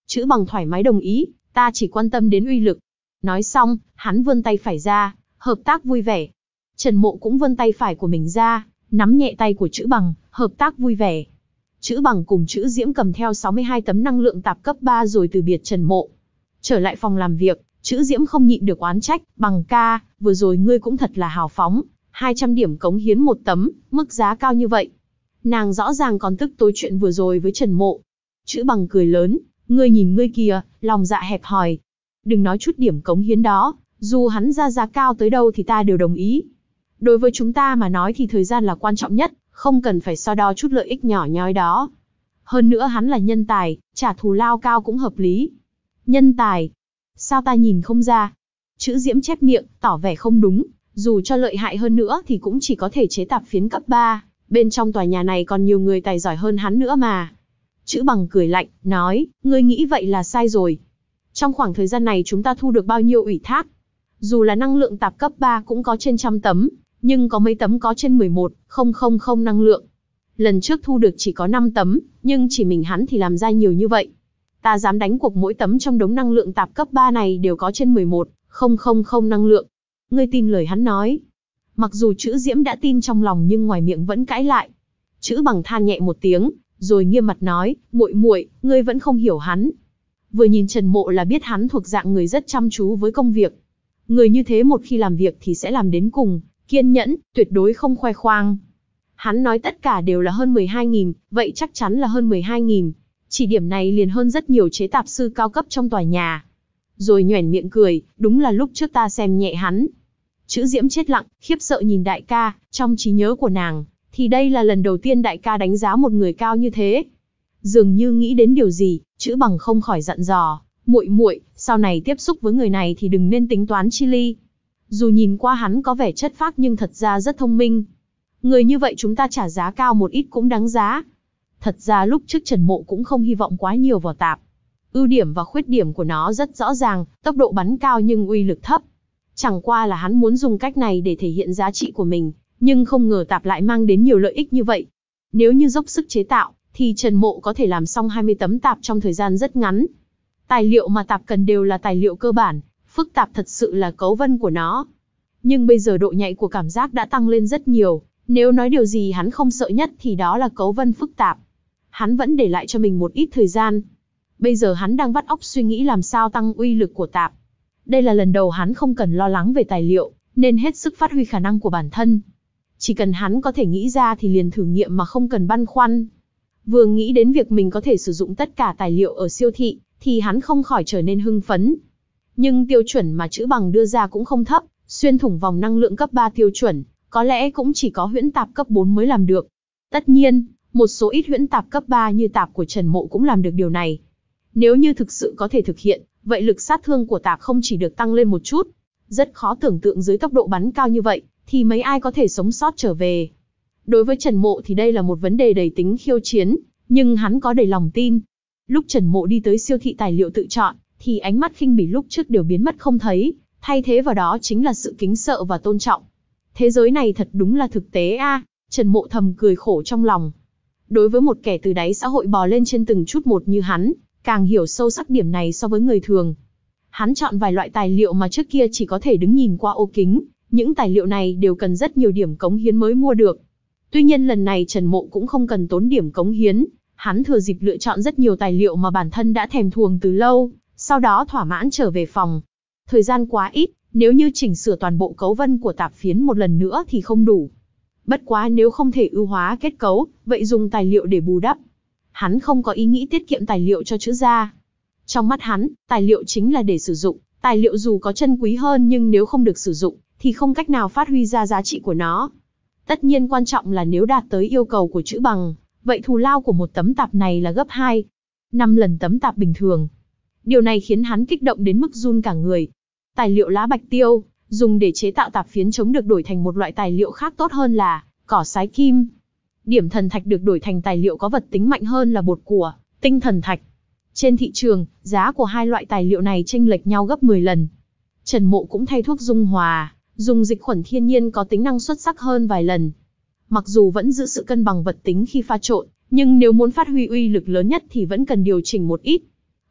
Speaker 1: Chữ Bằng thoải mái đồng ý, ta chỉ quan tâm đến uy lực. Nói xong, hắn vươn tay phải ra, hợp tác vui vẻ. Trần Mộ cũng vươn tay phải của mình ra, nắm nhẹ tay của Chữ Bằng, hợp tác vui vẻ. Chữ Bằng cùng Chữ Diễm cầm theo sáu mươi hai tấm năng lượng tạp cấp ba rồi từ biệt Trần Mộ. Trở lại phòng làm việc, Chữ Diễm không nhịn được oán trách, Bằng ca, vừa rồi ngươi cũng thật là hào phóng, hai trăm điểm cống hiến một tấm, mức giá cao như vậy. Nàng rõ ràng còn tức tối chuyện vừa rồi với Trần Mộ. Chữ Bằng cười lớn, ngươi nhìn ngươi kìa, lòng dạ hẹp hòi. Đừng nói chút điểm cống hiến đó, dù hắn ra giá cao tới đâu thì ta đều đồng ý. Đối với chúng ta mà nói thì thời gian là quan trọng nhất, không cần phải so đo chút lợi ích nhỏ nhoi đó. Hơn nữa hắn là nhân tài, trả thù lao cao cũng hợp lý. Nhân tài? Sao ta nhìn không ra? Chữ Diễm chép miệng, tỏ vẻ không đúng, dù cho lợi hại hơn nữa thì cũng chỉ có thể chế tạp phiến cấp ba, bên trong tòa nhà này còn nhiều người tài giỏi hơn hắn nữa mà. Chữ Bằng cười lạnh, nói, ngươi nghĩ vậy là sai rồi. Trong khoảng thời gian này chúng ta thu được bao nhiêu ủy thác? Dù là năng lượng tạp cấp ba cũng có trên trăm tấm, nhưng có mấy tấm có trên mười một nghìn năng lượng. Lần trước thu được chỉ có năm tấm, nhưng chỉ mình hắn thì làm ra nhiều như vậy. Ta dám đánh cuộc mỗi tấm trong đống năng lượng tạp cấp ba này đều có trên mười một nghìn năng lượng. Ngươi tin lời hắn nói. Mặc dù Chữ Diễm đã tin trong lòng nhưng ngoài miệng vẫn cãi lại. Chữ Bằng than nhẹ một tiếng, rồi nghiêm mặt nói, muội muội, ngươi vẫn không hiểu hắn. Vừa nhìn Trần Mộ là biết hắn thuộc dạng người rất chăm chú với công việc. Người như thế một khi làm việc thì sẽ làm đến cùng, kiên nhẫn, tuyệt đối không khoe khoang. Hắn nói tất cả đều là hơn mười hai nghìn, vậy chắc chắn là hơn mười hai nghìn. Chỉ điểm này liền hơn rất nhiều chế tạp sư cao cấp trong tòa nhà. Rồi nhoẻn miệng cười, đúng là lúc trước ta xem nhẹ hắn. Chữ Diễm chết lặng, khiếp sợ nhìn đại ca, trong trí nhớ của nàng, thì đây là lần đầu tiên đại ca đánh giá một người cao như thế. Dường như nghĩ đến điều gì, Chữ Bằng không khỏi dặn dò, muội muội, sau này tiếp xúc với người này thì đừng nên tính toán chi ly. Dù nhìn qua hắn có vẻ chất phác nhưng thật ra rất thông minh. Người như vậy chúng ta trả giá cao một ít cũng đáng giá. Thật ra lúc trước Trần Mộ cũng không hy vọng quá nhiều vào tạp. Ưu điểm và khuyết điểm của nó rất rõ ràng, tốc độ bắn cao nhưng uy lực thấp. Chẳng qua là hắn muốn dùng cách này để thể hiện giá trị của mình, nhưng không ngờ tạp lại mang đến nhiều lợi ích như vậy. Nếu như dốc sức chế tạo, thì Trần Mộ có thể làm xong hai mươi tấm tạp trong thời gian rất ngắn. Tài liệu mà tạp cần đều là tài liệu cơ bản, phức tạp thật sự là cấu vân của nó. Nhưng bây giờ độ nhạy của cảm giác đã tăng lên rất nhiều, nếu nói điều gì hắn không sợ nhất thì đó là cấu vân phức tạp. Hắn vẫn để lại cho mình một ít thời gian. Bây giờ hắn đang vắt óc suy nghĩ làm sao tăng uy lực của tạp. Đây là lần đầu hắn không cần lo lắng về tài liệu, nên hết sức phát huy khả năng của bản thân. Chỉ cần hắn có thể nghĩ ra thì liền thử nghiệm mà không cần băn khoăn. Vừa nghĩ đến việc mình có thể sử dụng tất cả tài liệu ở siêu thị, thì hắn không khỏi trở nên hưng phấn. Nhưng tiêu chuẩn mà Chữ Bằng đưa ra cũng không thấp, xuyên thủng vòng năng lượng cấp ba tiêu chuẩn, có lẽ cũng chỉ có huyễn tạp cấp bốn mới làm được. Tất nhiên, một số ít huyễn tạp cấp ba như tạp của Trần Mộ cũng làm được điều này. Nếu như thực sự có thể thực hiện, vậy lực sát thương của tạp không chỉ được tăng lên một chút. Rất khó tưởng tượng dưới tốc độ bắn cao như vậy, thì mấy ai có thể sống sót trở về. Đối với Trần Mộ thì đây là một vấn đề đầy tính khiêu chiến, nhưng hắn có đầy lòng tin. Lúc Trần Mộ đi tới siêu thị tài liệu tự chọn, thì ánh mắt khinh bỉ lúc trước đều biến mất không thấy, thay thế vào đó chính là sự kính sợ và tôn trọng. Thế giới này thật đúng là thực tế a, à, Trần Mộ thầm cười khổ trong lòng. Đối với một kẻ từ đáy xã hội bò lên trên từng chút một như hắn, càng hiểu sâu sắc điểm này so với người thường. Hắn chọn vài loại tài liệu mà trước kia chỉ có thể đứng nhìn qua ô kính, những tài liệu này đều cần rất nhiều điểm cống hiến mới mua được. Tuy nhiên lần này Trần Mộ cũng không cần tốn điểm cống hiến, hắn thừa dịp lựa chọn rất nhiều tài liệu mà bản thân đã thèm thuồng từ lâu, sau đó thỏa mãn trở về phòng. Thời gian quá ít, nếu như chỉnh sửa toàn bộ cấu vân của tạp phiến một lần nữa thì không đủ. Bất quá nếu không thể ưu hóa kết cấu, vậy dùng tài liệu để bù đắp. Hắn không có ý nghĩ tiết kiệm tài liệu cho chữ gia. Trong mắt hắn, tài liệu chính là để sử dụng, tài liệu dù có chân quý hơn nhưng nếu không được sử dụng, thì không cách nào phát huy ra giá trị của nó. Tất nhiên quan trọng là nếu đạt tới yêu cầu của Chữ Bằng, vậy thù lao của một tấm tạp này là gấp hai, năm lần tấm tạp bình thường. Điều này khiến hắn kích động đến mức run cả người. Tài liệu lá bạch tiêu, dùng để chế tạo tạp phiến chống được đổi thành một loại tài liệu khác tốt hơn là cỏ sái kim. Điểm thần thạch được đổi thành tài liệu có vật tính mạnh hơn là bột của tinh thần thạch. Trên thị trường, giá của hai loại tài liệu này chênh lệch nhau gấp mười lần. Trần Mộ cũng thay thuốc dung hòa, dùng dịch khuẩn thiên nhiên có tính năng xuất sắc hơn vài lần. Mặc dù vẫn giữ sự cân bằng vật tính khi pha trộn, nhưng nếu muốn phát huy uy lực lớn nhất thì vẫn cần điều chỉnh một ít.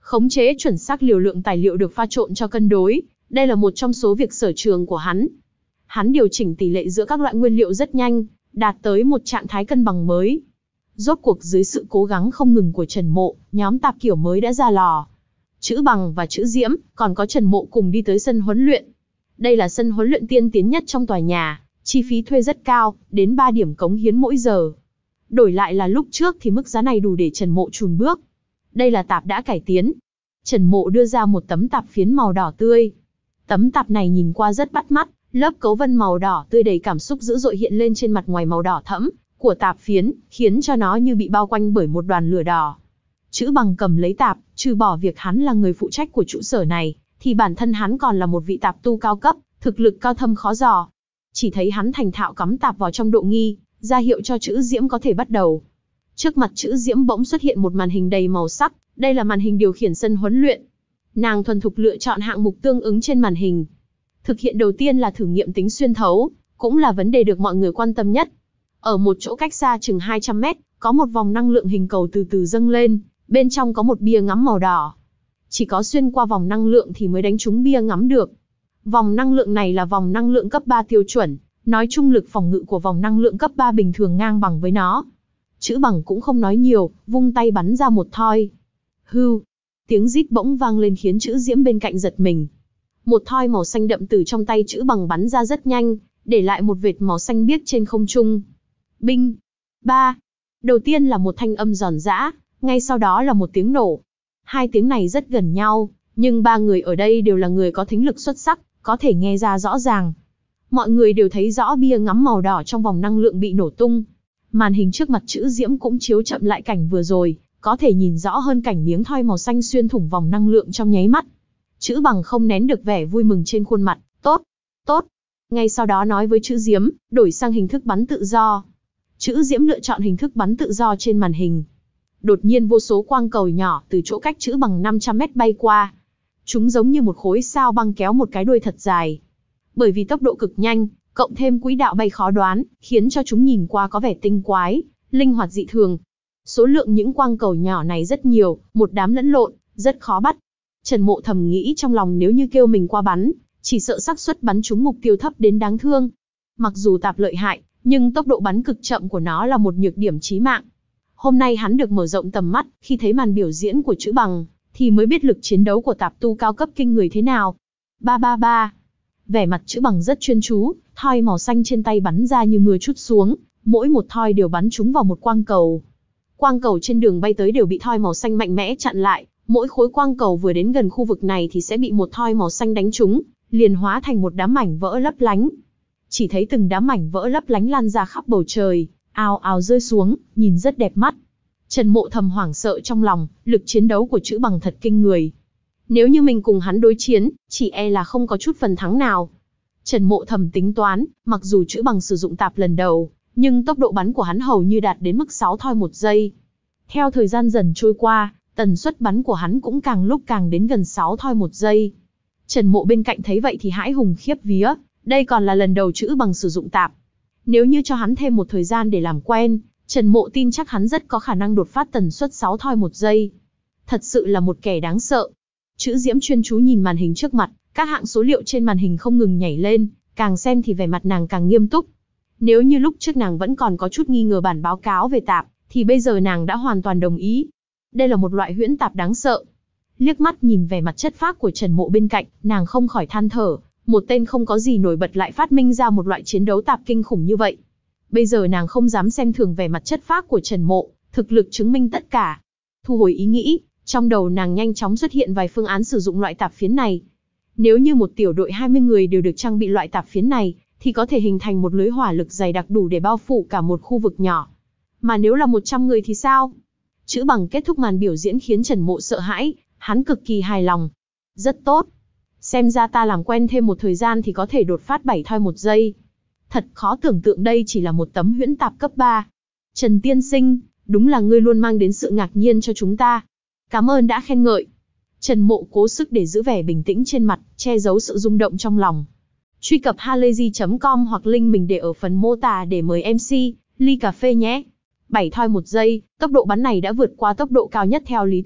Speaker 1: khống chế chuẩn xác liều lượng tài liệu được pha trộn cho cân đối, đây là một trong số việc sở trường của hắn. Hắn điều chỉnh tỷ lệ giữa các loại nguyên liệu rất nhanh, đạt tới một trạng thái cân bằng mới. Rốt cuộc dưới sự cố gắng không ngừng của Trần Mộ, nhóm tạp kiểu mới đã ra lò. Chữ Bằng và Chữ Diễm, còn có Trần Mộ cùng đi tới sân huấn luyện. Đây là sân huấn luyện tiên tiến nhất trong tòa nhà, chi phí thuê rất cao, đến ba điểm cống hiến mỗi giờ. Đổi lại là lúc trước thì mức giá này đủ để Trần Mộ chùn bước. Đây là tạp đã cải tiến. Trần Mộ đưa ra một tấm tạp phiến màu đỏ tươi. Tấm tạp này nhìn qua rất bắt mắt, lớp cấu vân màu đỏ tươi đầy cảm xúc dữ dội hiện lên trên mặt ngoài màu đỏ thẫm của tạp phiến, khiến cho nó như bị bao quanh bởi một đoàn lửa đỏ. Chữ Bằng cầm lấy tạp, trừ bỏ việc hắn là người phụ trách của trụ sở này, thì bản thân hắn còn là một vị tạp tu cao cấp, thực lực cao thâm khó dò. Chỉ thấy hắn thành thạo cắm tạp vào trong độ nghi, ra hiệu cho Chữ Diễm có thể bắt đầu. Trước mặt Chữ Diễm bỗng xuất hiện một màn hình đầy màu sắc, đây là màn hình điều khiển sân huấn luyện. Nàng thuần thục lựa chọn hạng mục tương ứng trên màn hình. Thực hiện đầu tiên là thử nghiệm tính xuyên thấu, cũng là vấn đề được mọi người quan tâm nhất. Ở một chỗ cách xa chừng hai trăm mét, có một vòng năng lượng hình cầu từ từ dâng lên, bên trong có một bia ngắm màu đỏ. Chỉ có xuyên qua vòng năng lượng thì mới đánh trúng bia ngắm được. Vòng năng lượng này là vòng năng lượng cấp ba tiêu chuẩn, nói chung lực phòng ngự của vòng năng lượng cấp ba bình thường ngang bằng với nó. Chữ Bằng cũng không nói nhiều, vung tay bắn ra một thoi. Hưu, tiếng rít bỗng vang lên khiến Chữ Diễm bên cạnh giật mình. Một thoi màu xanh đậm từ trong tay Chữ Bằng bắn ra rất nhanh, để lại một vệt màu xanh biếc trên không trung. Binh! Ba! Đầu tiên là một thanh âm giòn giã, ngay sau đó là một tiếng nổ. Hai tiếng này rất gần nhau, nhưng ba người ở đây đều là người có thính lực xuất sắc, có thể nghe ra rõ ràng. Mọi người đều thấy rõ bia ngắm màu đỏ trong vòng năng lượng bị nổ tung. Màn hình trước mặt Chữ Diễm cũng chiếu chậm lại cảnh vừa rồi, có thể nhìn rõ hơn cảnh miếng thoi màu xanh xuyên thủng vòng năng lượng trong nháy mắt. Chữ Bằng không nén được vẻ vui mừng trên khuôn mặt, tốt, tốt. Ngay sau đó nói với Chữ Diễm, đổi sang hình thức bắn tự do. Chữ Diễm lựa chọn hình thức bắn tự do trên màn hình. Đột nhiên vô số quang cầu nhỏ từ chỗ cách Chữ Bằng năm trăm mét bay qua. Chúng giống như một khối sao băng kéo một cái đuôi thật dài. Bởi vì tốc độ cực nhanh, cộng thêm quỹ đạo bay khó đoán, khiến cho chúng nhìn qua có vẻ tinh quái, linh hoạt dị thường. Số lượng những quang cầu nhỏ này rất nhiều, một đám lẫn lộn, rất khó bắt. Trần Mộ thầm nghĩ trong lòng nếu như kêu mình qua bắn, chỉ sợ xác suất bắn trúng mục tiêu thấp đến đáng thương. Mặc dù tạp lợi hại, nhưng tốc độ bắn cực chậm của nó là một nhược điểm chí mạng. Hôm nay hắn được mở rộng tầm mắt, khi thấy màn biểu diễn của Chữ Bằng, thì mới biết lực chiến đấu của tạp tu cao cấp kinh người thế nào. Ba ba ba. Vẻ mặt Chữ Bằng rất chuyên chú, thoi màu xanh trên tay bắn ra như mưa trút xuống, mỗi một thoi đều bắn trúng vào một quang cầu. Quang cầu trên đường bay tới đều bị thoi màu xanh mạnh mẽ chặn lại, mỗi khối quang cầu vừa đến gần khu vực này thì sẽ bị một thoi màu xanh đánh trúng, liền hóa thành một đám mảnh vỡ lấp lánh. Chỉ thấy từng đám mảnh vỡ lấp lánh lan ra khắp bầu trời, ào ào rơi xuống, nhìn rất đẹp mắt. Trần Mộ thầm hoảng sợ trong lòng, lực chiến đấu của Chữ Bằng thật kinh người. Nếu như mình cùng hắn đối chiến, chỉ e là không có chút phần thắng nào. Trần Mộ thầm tính toán, mặc dù Chữ Bằng sử dụng tạp lần đầu, nhưng tốc độ bắn của hắn hầu như đạt đến mức sáu thoi một giây. Theo thời gian dần trôi qua, tần suất bắn của hắn cũng càng lúc càng đến gần sáu thoi một giây. Trần Mộ bên cạnh thấy vậy thì hãi hùng khiếp vía, đây còn là lần đầu Chữ Bằng sử dụng tạp. Nếu như cho hắn thêm một thời gian để làm quen, Trần Mộ tin chắc hắn rất có khả năng đột phát tần suất sáu thoi một giây. Thật sự là một kẻ đáng sợ. Chữ Diễm chuyên chú nhìn màn hình trước mặt, các hạng số liệu trên màn hình không ngừng nhảy lên, càng xem thì vẻ mặt nàng càng nghiêm túc. Nếu như lúc trước nàng vẫn còn có chút nghi ngờ bản báo cáo về tạp, thì bây giờ nàng đã hoàn toàn đồng ý. Đây là một loại huyễn tạp đáng sợ. Liếc mắt nhìn vẻ mặt chất phác của Trần Mộ bên cạnh, nàng không khỏi than thở, một tên không có gì nổi bật lại phát minh ra một loại chiến đấu tạp kinh khủng như vậy. Bây giờ nàng không dám xem thường vẻ mặt chất phác của Trần Mộ, thực lực chứng minh tất cả. Thu hồi ý nghĩ, trong đầu nàng nhanh chóng xuất hiện vài phương án sử dụng loại tạp phiến này. Nếu như một tiểu đội hai mươi người đều được trang bị loại tạp phiến này, thì có thể hình thành một lưới hỏa lực dày đặc đủ để bao phủ cả một khu vực nhỏ. Mà nếu là một trăm người thì sao? Chữ Bằng kết thúc màn biểu diễn khiến Trần Mộ sợ hãi, hắn cực kỳ hài lòng. Rất tốt. Xem ra ta làm quen thêm một thời gian thì có thể đột phát bảy thoi một giây. Thật khó tưởng tượng đây chỉ là một tấm huyễn tạp cấp ba. Trần tiên sinh, đúng là ngươi luôn mang đến sự ngạc nhiên cho chúng ta. Cảm ơn đã khen ngợi. Trần Mộ cố sức để giữ vẻ bình tĩnh trên mặt, che giấu sự rung động trong lòng. Truy cập halayzi chấm com hoặc link mình để ở phần mô tả để mời em xê, ly cà phê nhé. bảy thoi một giây, tốc độ bắn này đã vượt qua tốc độ cao nhất theo lý thuyết,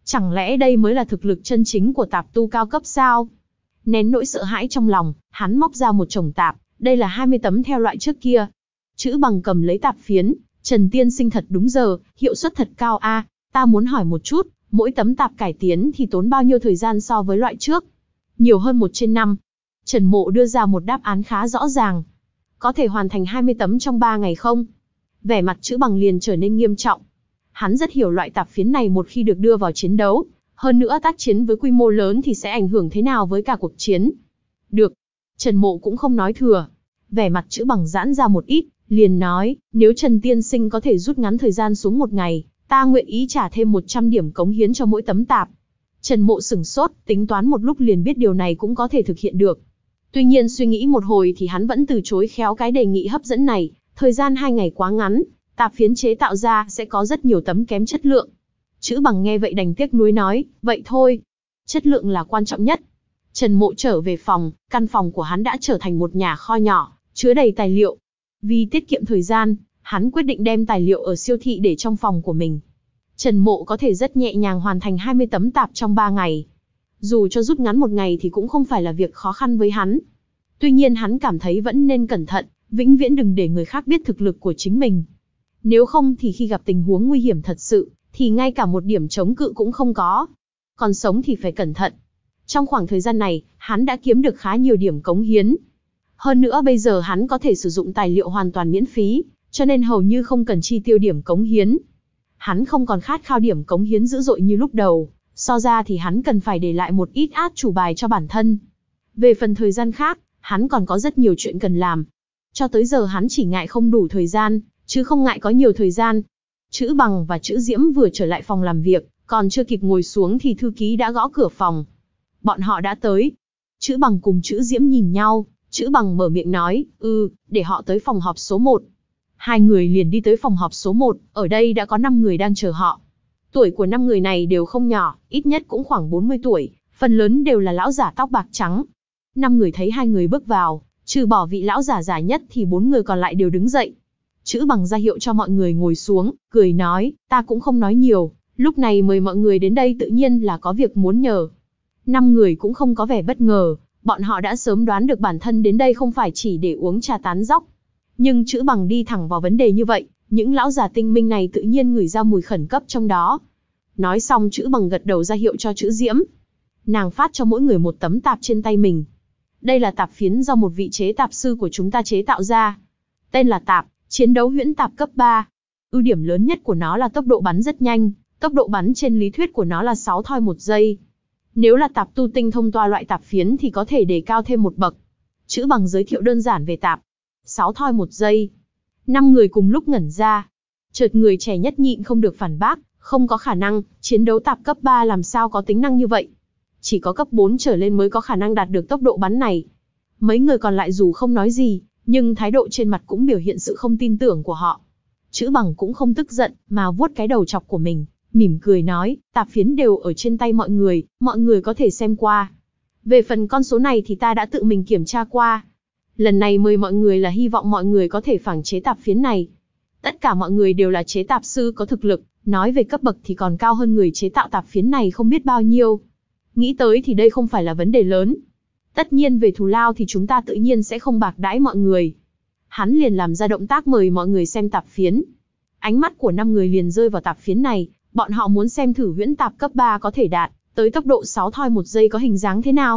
Speaker 1: Chẳng lẽ đây mới là thực lực chân chính của tạp tu cao cấp sao? Nén nỗi sợ hãi trong lòng, hắn móc ra một chồng tạp, đây là hai mươi tấm theo loại trước kia. Chữ Bằng cầm lấy tạp phiến, Trần tiên sinh thật đúng giờ, hiệu suất thật cao a. À, ta muốn hỏi một chút, mỗi tấm tạp cải tiến thì tốn bao nhiêu thời gian so với loại trước? Nhiều hơn một trên năm. Trần Mộ đưa ra một đáp án khá rõ ràng. Có thể hoàn thành hai mươi tấm trong ba ngày không? Vẻ mặt Chữ Bằng liền trở nên nghiêm trọng. Hắn rất hiểu loại tạp phiến này một khi được đưa vào chiến đấu, hơn nữa tác chiến với quy mô lớn thì sẽ ảnh hưởng thế nào với cả cuộc chiến. Được. Trần Mộ cũng không nói thừa. Vẻ mặt Chữ Bằng giãn ra một ít, liền nói, nếu Trần tiên sinh có thể rút ngắn thời gian xuống một ngày, ta nguyện ý trả thêm một trăm điểm cống hiến cho mỗi tấm tạp. Trần Mộ sửng sốt, tính toán một lúc liền biết điều này cũng có thể thực hiện được. Tuy nhiên suy nghĩ một hồi thì hắn vẫn từ chối khéo cái đề nghị hấp dẫn này, thời gian hai ngày quá ngắn, tạp phiến chế tạo ra sẽ có rất nhiều tấm kém chất lượng. Chữ Bằng nghe vậy đành tiếc nuối nói, vậy thôi, chất lượng là quan trọng nhất. Trần Mộ trở về phòng, căn phòng của hắn đã trở thành một nhà kho nhỏ, chứa đầy tài liệu. Vì tiết kiệm thời gian, hắn quyết định đem tài liệu ở siêu thị để trong phòng của mình. Trần Mộ có thể rất nhẹ nhàng hoàn thành hai mươi tấm tạp trong ba ngày. Dù cho rút ngắn một ngày thì cũng không phải là việc khó khăn với hắn. Tuy nhiên hắn cảm thấy vẫn nên cẩn thận, vĩnh viễn đừng để người khác biết thực lực của chính mình. Nếu không thì khi gặp tình huống nguy hiểm thật sự, thì ngay cả một điểm chống cự cũng không có. Còn sống thì phải cẩn thận. Trong khoảng thời gian này, hắn đã kiếm được khá nhiều điểm cống hiến. Hơn nữa bây giờ hắn có thể sử dụng tài liệu hoàn toàn miễn phí, cho nên hầu như không cần chi tiêu điểm cống hiến. Hắn không còn khát khao điểm cống hiến dữ dội như lúc đầu, so ra thì hắn cần phải để lại một ít át chủ bài cho bản thân. Về phần thời gian khác, hắn còn có rất nhiều chuyện cần làm. Cho tới giờ hắn chỉ ngại không đủ thời gian, chứ không ngại có nhiều thời gian. Chữ Bằng và Chữ Diễm vừa trở lại phòng làm việc, còn chưa kịp ngồi xuống thì thư ký đã gõ cửa phòng. Bọn họ đã tới. Chữ Bằng cùng Chữ Diễm nhìn nhau, Chữ Bằng mở miệng nói, ừ, để họ tới phòng họp số một. Hai người liền đi tới phòng họp số một, ở đây đã có năm người đang chờ họ. Tuổi của năm người này đều không nhỏ, ít nhất cũng khoảng bốn mươi tuổi, phần lớn đều là lão giả tóc bạc trắng. Năm người thấy hai người bước vào, trừ bỏ vị lão giả già nhất thì bốn người còn lại đều đứng dậy. Chữ Bằng ra hiệu cho mọi người ngồi xuống, cười nói, ta cũng không nói nhiều, lúc này mời mọi người đến đây tự nhiên là có việc muốn nhờ. Năm người cũng không có vẻ bất ngờ, bọn họ đã sớm đoán được bản thân đến đây không phải chỉ để uống trà tán dóc. Nhưng Chữ Bằng đi thẳng vào vấn đề như vậy, những lão già tinh minh này tự nhiên ngửi ra mùi khẩn cấp trong đó. Nói xong Chữ Bằng gật đầu ra hiệu cho Chữ Diễm. Nàng phát cho mỗi người một tấm tạp trên tay mình. Đây là tạp phiến do một vị chế tạp sư của chúng ta chế tạo ra. Tên là tạp, chiến đấu huyễn tạp cấp ba. Ưu điểm lớn nhất của nó là tốc độ bắn rất nhanh, tốc độ bắn trên lý thuyết của nó là sáu thoi một giây. Nếu là tạp tu tinh thông toa loại tạp phiến thì có thể đề cao thêm một bậc. Chữ Bằng giới thiệu đơn giản về tạp. sáu thoi một giây. Năm người cùng lúc ngẩn ra. Chợt người trẻ nhất nhịn không được phản bác, không có khả năng, chiến đấu tạp cấp ba làm sao có tính năng như vậy. Chỉ có cấp bốn trở lên mới có khả năng đạt được tốc độ bắn này. Mấy người còn lại dù không nói gì, nhưng thái độ trên mặt cũng biểu hiện sự không tin tưởng của họ. Chữ Bằng cũng không tức giận, mà vuốt cái đầu chọc của mình, mỉm cười nói, tạp phiến đều ở trên tay mọi người, mọi người có thể xem qua. Về phần con số này thì ta đã tự mình kiểm tra qua. Lần này mời mọi người là hy vọng mọi người có thể phảng chế tạp phiến này. Tất cả mọi người đều là chế tạp sư có thực lực, nói về cấp bậc thì còn cao hơn người chế tạo tạp phiến này không biết bao nhiêu. Nghĩ tới thì đây không phải là vấn đề lớn. Tất nhiên về thù lao thì chúng ta tự nhiên sẽ không bạc đãi mọi người. Hắn liền làm ra động tác mời mọi người xem tạp phiến. Ánh mắt của năm người liền rơi vào tạp phiến này, bọn họ muốn xem thử huyễn tạp cấp ba có thể đạt tới tốc độ sáu thoi một giây có hình dáng thế nào.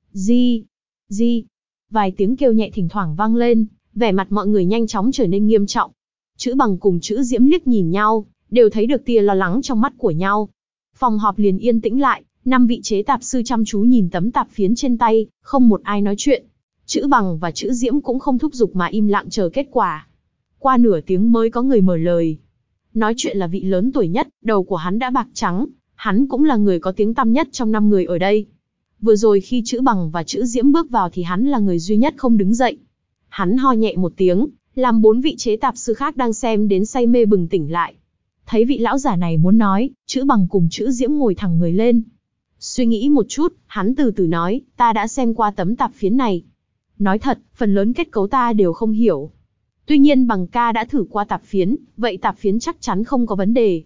Speaker 1: Di, di, vài tiếng kêu nhẹ thỉnh thoảng vang lên, vẻ mặt mọi người nhanh chóng trở nên nghiêm trọng. Chữ Bằng cùng Chữ Diễm liếc nhìn nhau, đều thấy được tia lo lắng trong mắt của nhau. Phòng họp liền yên tĩnh lại, năm vị chế tạp sư chăm chú nhìn tấm tạp phiến trên tay, không một ai nói chuyện. Chữ Bằng và Chữ Diễm cũng không thúc giục mà im lặng chờ kết quả. Qua nửa tiếng mới có người mở lời. Nói chuyện là vị lớn tuổi nhất, đầu của hắn đã bạc trắng, hắn cũng là người có tiếng tăm nhất trong năm người ở đây. Vừa rồi khi Chữ Bằng và Chữ Diễm bước vào thì hắn là người duy nhất không đứng dậy. Hắn ho nhẹ một tiếng, làm bốn vị chế tạp sư khác đang xem đến say mê bừng tỉnh lại. Thấy vị lão giả này muốn nói, Chữ Bằng cùng Chữ Diễm ngồi thẳng người lên. Suy nghĩ một chút, hắn từ từ nói, ta đã xem qua tấm tạp phiến này. Nói thật, phần lớn kết cấu ta đều không hiểu. Tuy nhiên Bằng ca đã thử qua tạp phiến, vậy tạp phiến chắc chắn không có vấn đề.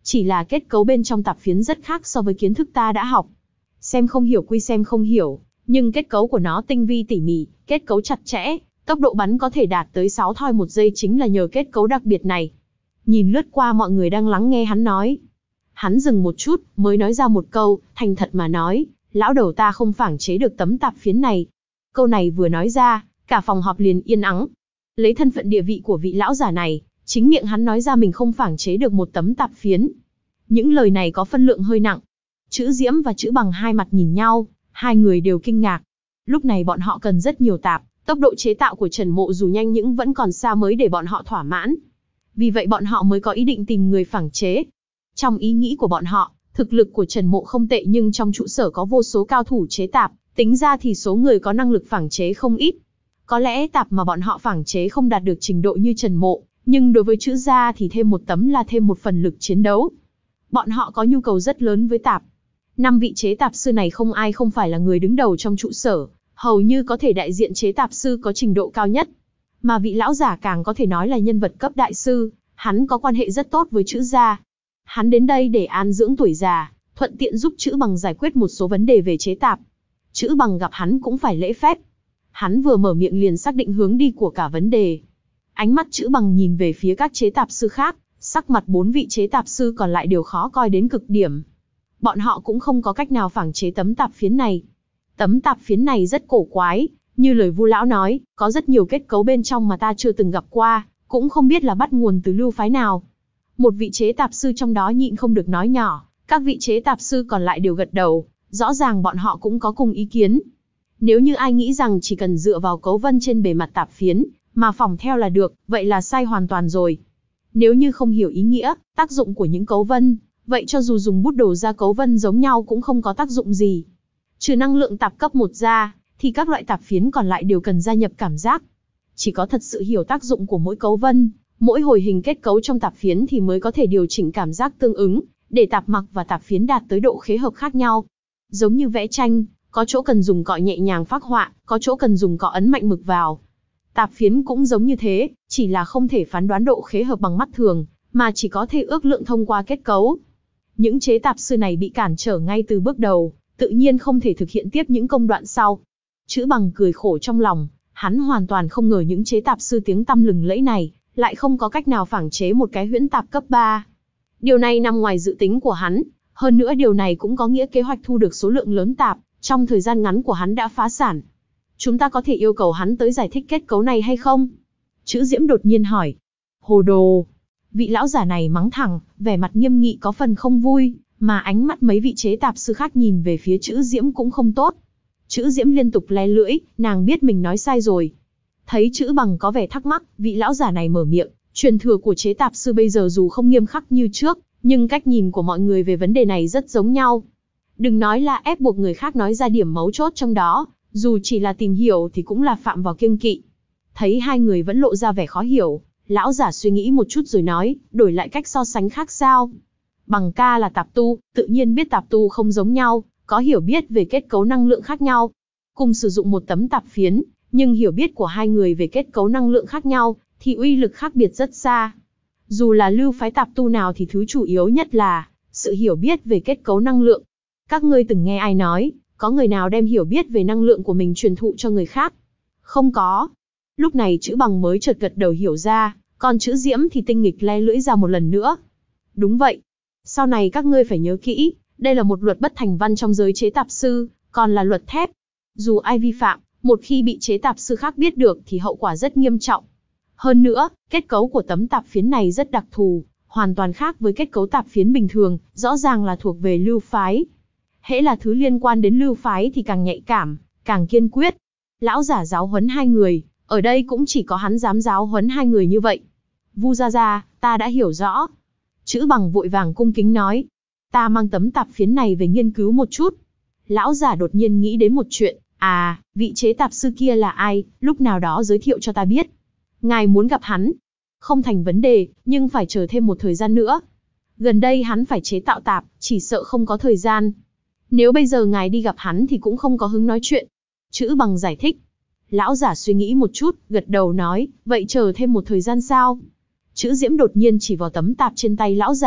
Speaker 1: Chỉ là kết cấu bên trong tạp phiến rất khác so với kiến thức ta đã học. Xem không hiểu quy xem không hiểu, nhưng kết cấu của nó tinh vi tỉ mỉ, kết cấu chặt chẽ, tốc độ bắn có thể đạt tới sáu thoi một giây chính là nhờ kết cấu đặc biệt này. Nhìn lướt qua mọi người đang lắng nghe hắn nói. Hắn dừng một chút, mới nói ra một câu, thành thật mà nói, lão đầu ta không phảng chế được tấm tạp phiến này. Câu này vừa nói ra, cả phòng họp liền yên ắng. Lấy thân phận địa vị của vị lão giả này, chính miệng hắn nói ra mình không phảng chế được một tấm tạp phiến. Những lời này có phân lượng hơi nặng. Chữ Diễm và Chữ Bằng hai mặt nhìn nhau, hai người đều kinh ngạc. Lúc này bọn họ cần rất nhiều tạp, tốc độ chế tạo của Trần Mộ dù nhanh nhưng vẫn còn xa mới để bọn họ thỏa mãn. Vì vậy bọn họ mới có ý định tìm người phảng chế. Trong ý nghĩ của bọn họ, thực lực của Trần Mộ không tệ nhưng trong trụ sở có vô số cao thủ chế tạp, tính ra thì số người có năng lực phảng chế không ít. Có lẽ tạp mà bọn họ phảng chế không đạt được trình độ như Trần Mộ, nhưng đối với Chữ gia thì thêm một tấm là thêm một phần lực chiến đấu. Bọn họ có nhu cầu rất lớn với tạp. Năm vị chế tạp sư này không ai không phải là người đứng đầu trong trụ sở, hầu như có thể đại diện chế tạp sư có trình độ cao nhất. Mà vị lão giả càng có thể nói là nhân vật cấp đại sư, hắn có quan hệ rất tốt với Chữ gia. Hắn đến đây để an dưỡng tuổi già, thuận tiện giúp Chữ Bằng giải quyết một số vấn đề về chế tạp. Chữ Bằng gặp hắn cũng phải lễ phép. Hắn vừa mở miệng liền xác định hướng đi của cả vấn đề. Ánh mắt Chữ Bằng nhìn về phía các chế tạp sư khác, sắc mặt bốn vị chế tạp sư còn lại đều khó coi đến cực điểm. Bọn họ cũng không có cách nào phảng chế tấm tạp phiến này. Tấm tạp phiến này rất cổ quái, như lời Vu lão nói, có rất nhiều kết cấu bên trong mà ta chưa từng gặp qua, cũng không biết là bắt nguồn từ lưu phái nào. Một vị chế tạp sư trong đó nhịn không được nói nhỏ, các vị chế tạp sư còn lại đều gật đầu, rõ ràng bọn họ cũng có cùng ý kiến. Nếu như ai nghĩ rằng chỉ cần dựa vào cấu vân trên bề mặt tạp phiến, mà phỏng theo là được, vậy là sai hoàn toàn rồi. Nếu như không hiểu ý nghĩa, tác dụng của những cấu vân, vậy cho dù dùng bút đồ ra cấu vân giống nhau cũng không có tác dụng gì. Trừ năng lượng tạp cấp một ra, thì các loại tạp phiến còn lại đều cần gia nhập cảm giác. Chỉ có thật sự hiểu tác dụng của mỗi cấu vân, mỗi hồi hình kết cấu trong tạp phiến thì mới có thể điều chỉnh cảm giác tương ứng, để tạp mặc và tạp phiến đạt tới độ khế hợp khác nhau. Giống như vẽ tranh, có chỗ cần dùng cọ nhẹ nhàng phác họa, có chỗ cần dùng cọ ấn mạnh mực vào. Tạp phiến cũng giống như thế, chỉ là không thể phán đoán độ khế hợp bằng mắt thường, mà chỉ có thể ước lượng thông qua kết cấu. Những chế tạp sư này bị cản trở ngay từ bước đầu, tự nhiên không thể thực hiện tiếp những công đoạn sau. Chữ Bằng cười khổ trong lòng, hắn hoàn toàn không ngờ những chế tạp sư tiếng tăm lừng lẫy này, lại không có cách nào phảng chế một cái huyễn tạp cấp ba. Điều này nằm ngoài dự tính của hắn, hơn nữa điều này cũng có nghĩa kế hoạch thu được số lượng lớn tạp, trong thời gian ngắn của hắn đã phá sản. Chúng ta có thể yêu cầu hắn tới giải thích kết cấu này hay không? Chữ Diễm đột nhiên hỏi. Hồ đồ! Vị lão giả này mắng thẳng, vẻ mặt nghiêm nghị có phần không vui, mà ánh mắt mấy vị chế tạp sư khác nhìn về phía Chữ Diễm cũng không tốt. Chữ Diễm liên tục le lưỡi, nàng biết mình nói sai rồi. Thấy Chữ Bằng có vẻ thắc mắc, vị lão giả này mở miệng, truyền thừa của chế tạp sư bây giờ dù không nghiêm khắc như trước, nhưng cách nhìn của mọi người về vấn đề này rất giống nhau. Đừng nói là ép buộc người khác nói ra điểm mấu chốt trong đó, dù chỉ là tìm hiểu thì cũng là phạm vào kiêng kỵ. Thấy hai người vẫn lộ ra vẻ khó hiểu, lão giả suy nghĩ một chút rồi nói, đổi lại cách so sánh khác sao? Bằng ca là tạp tu, tự nhiên biết tạp tu không giống nhau, có hiểu biết về kết cấu năng lượng khác nhau. Cùng sử dụng một tấm tạp phiến, nhưng hiểu biết của hai người về kết cấu năng lượng khác nhau, thì uy lực khác biệt rất xa. Dù là lưu phái tạp tu nào thì thứ chủ yếu nhất là sự hiểu biết về kết cấu năng lượng. Các ngươi từng nghe ai nói, có người nào đem hiểu biết về năng lượng của mình truyền thụ cho người khác? Không có. Lúc này Chữ Bằng mới chợt gật đầu hiểu ra, còn Chữ Diễm thì tinh nghịch le lưỡi ra một lần nữa. Đúng vậy. Sau này các ngươi phải nhớ kỹ, đây là một luật bất thành văn trong giới chế tạp sư, còn là luật thép. Dù ai vi phạm, một khi bị chế tạp sư khác biết được thì hậu quả rất nghiêm trọng. Hơn nữa, kết cấu của tấm tạp phiến này rất đặc thù, hoàn toàn khác với kết cấu tạp phiến bình thường, rõ ràng là thuộc về lưu phái. Hễ là thứ liên quan đến lưu phái thì càng nhạy cảm, càng kiên quyết. Lão giả giáo huấn hai người, ở đây cũng chỉ có hắn dám giáo huấn hai người như vậy. Vu gia gia, ta đã hiểu rõ. Chữ Bằng vội vàng cung kính nói, ta mang tấm tạp phiến này về nghiên cứu một chút. Lão giả đột nhiên nghĩ đến một chuyện, à, vị chế tạp sư kia là ai, lúc nào đó giới thiệu cho ta biết. Ngài muốn gặp hắn? Không thành vấn đề, nhưng phải chờ thêm một thời gian nữa. Gần đây hắn phải chế tạo tạp, chỉ sợ không có thời gian. Nếu bây giờ ngài đi gặp hắn thì cũng không có hứng nói chuyện. Chữ Bằng giải thích. Lão giả suy nghĩ một chút, gật đầu nói, vậy chờ thêm một thời gian sao? Chữ Diễm đột nhiên chỉ vào tấm tạp trên tay lão giả,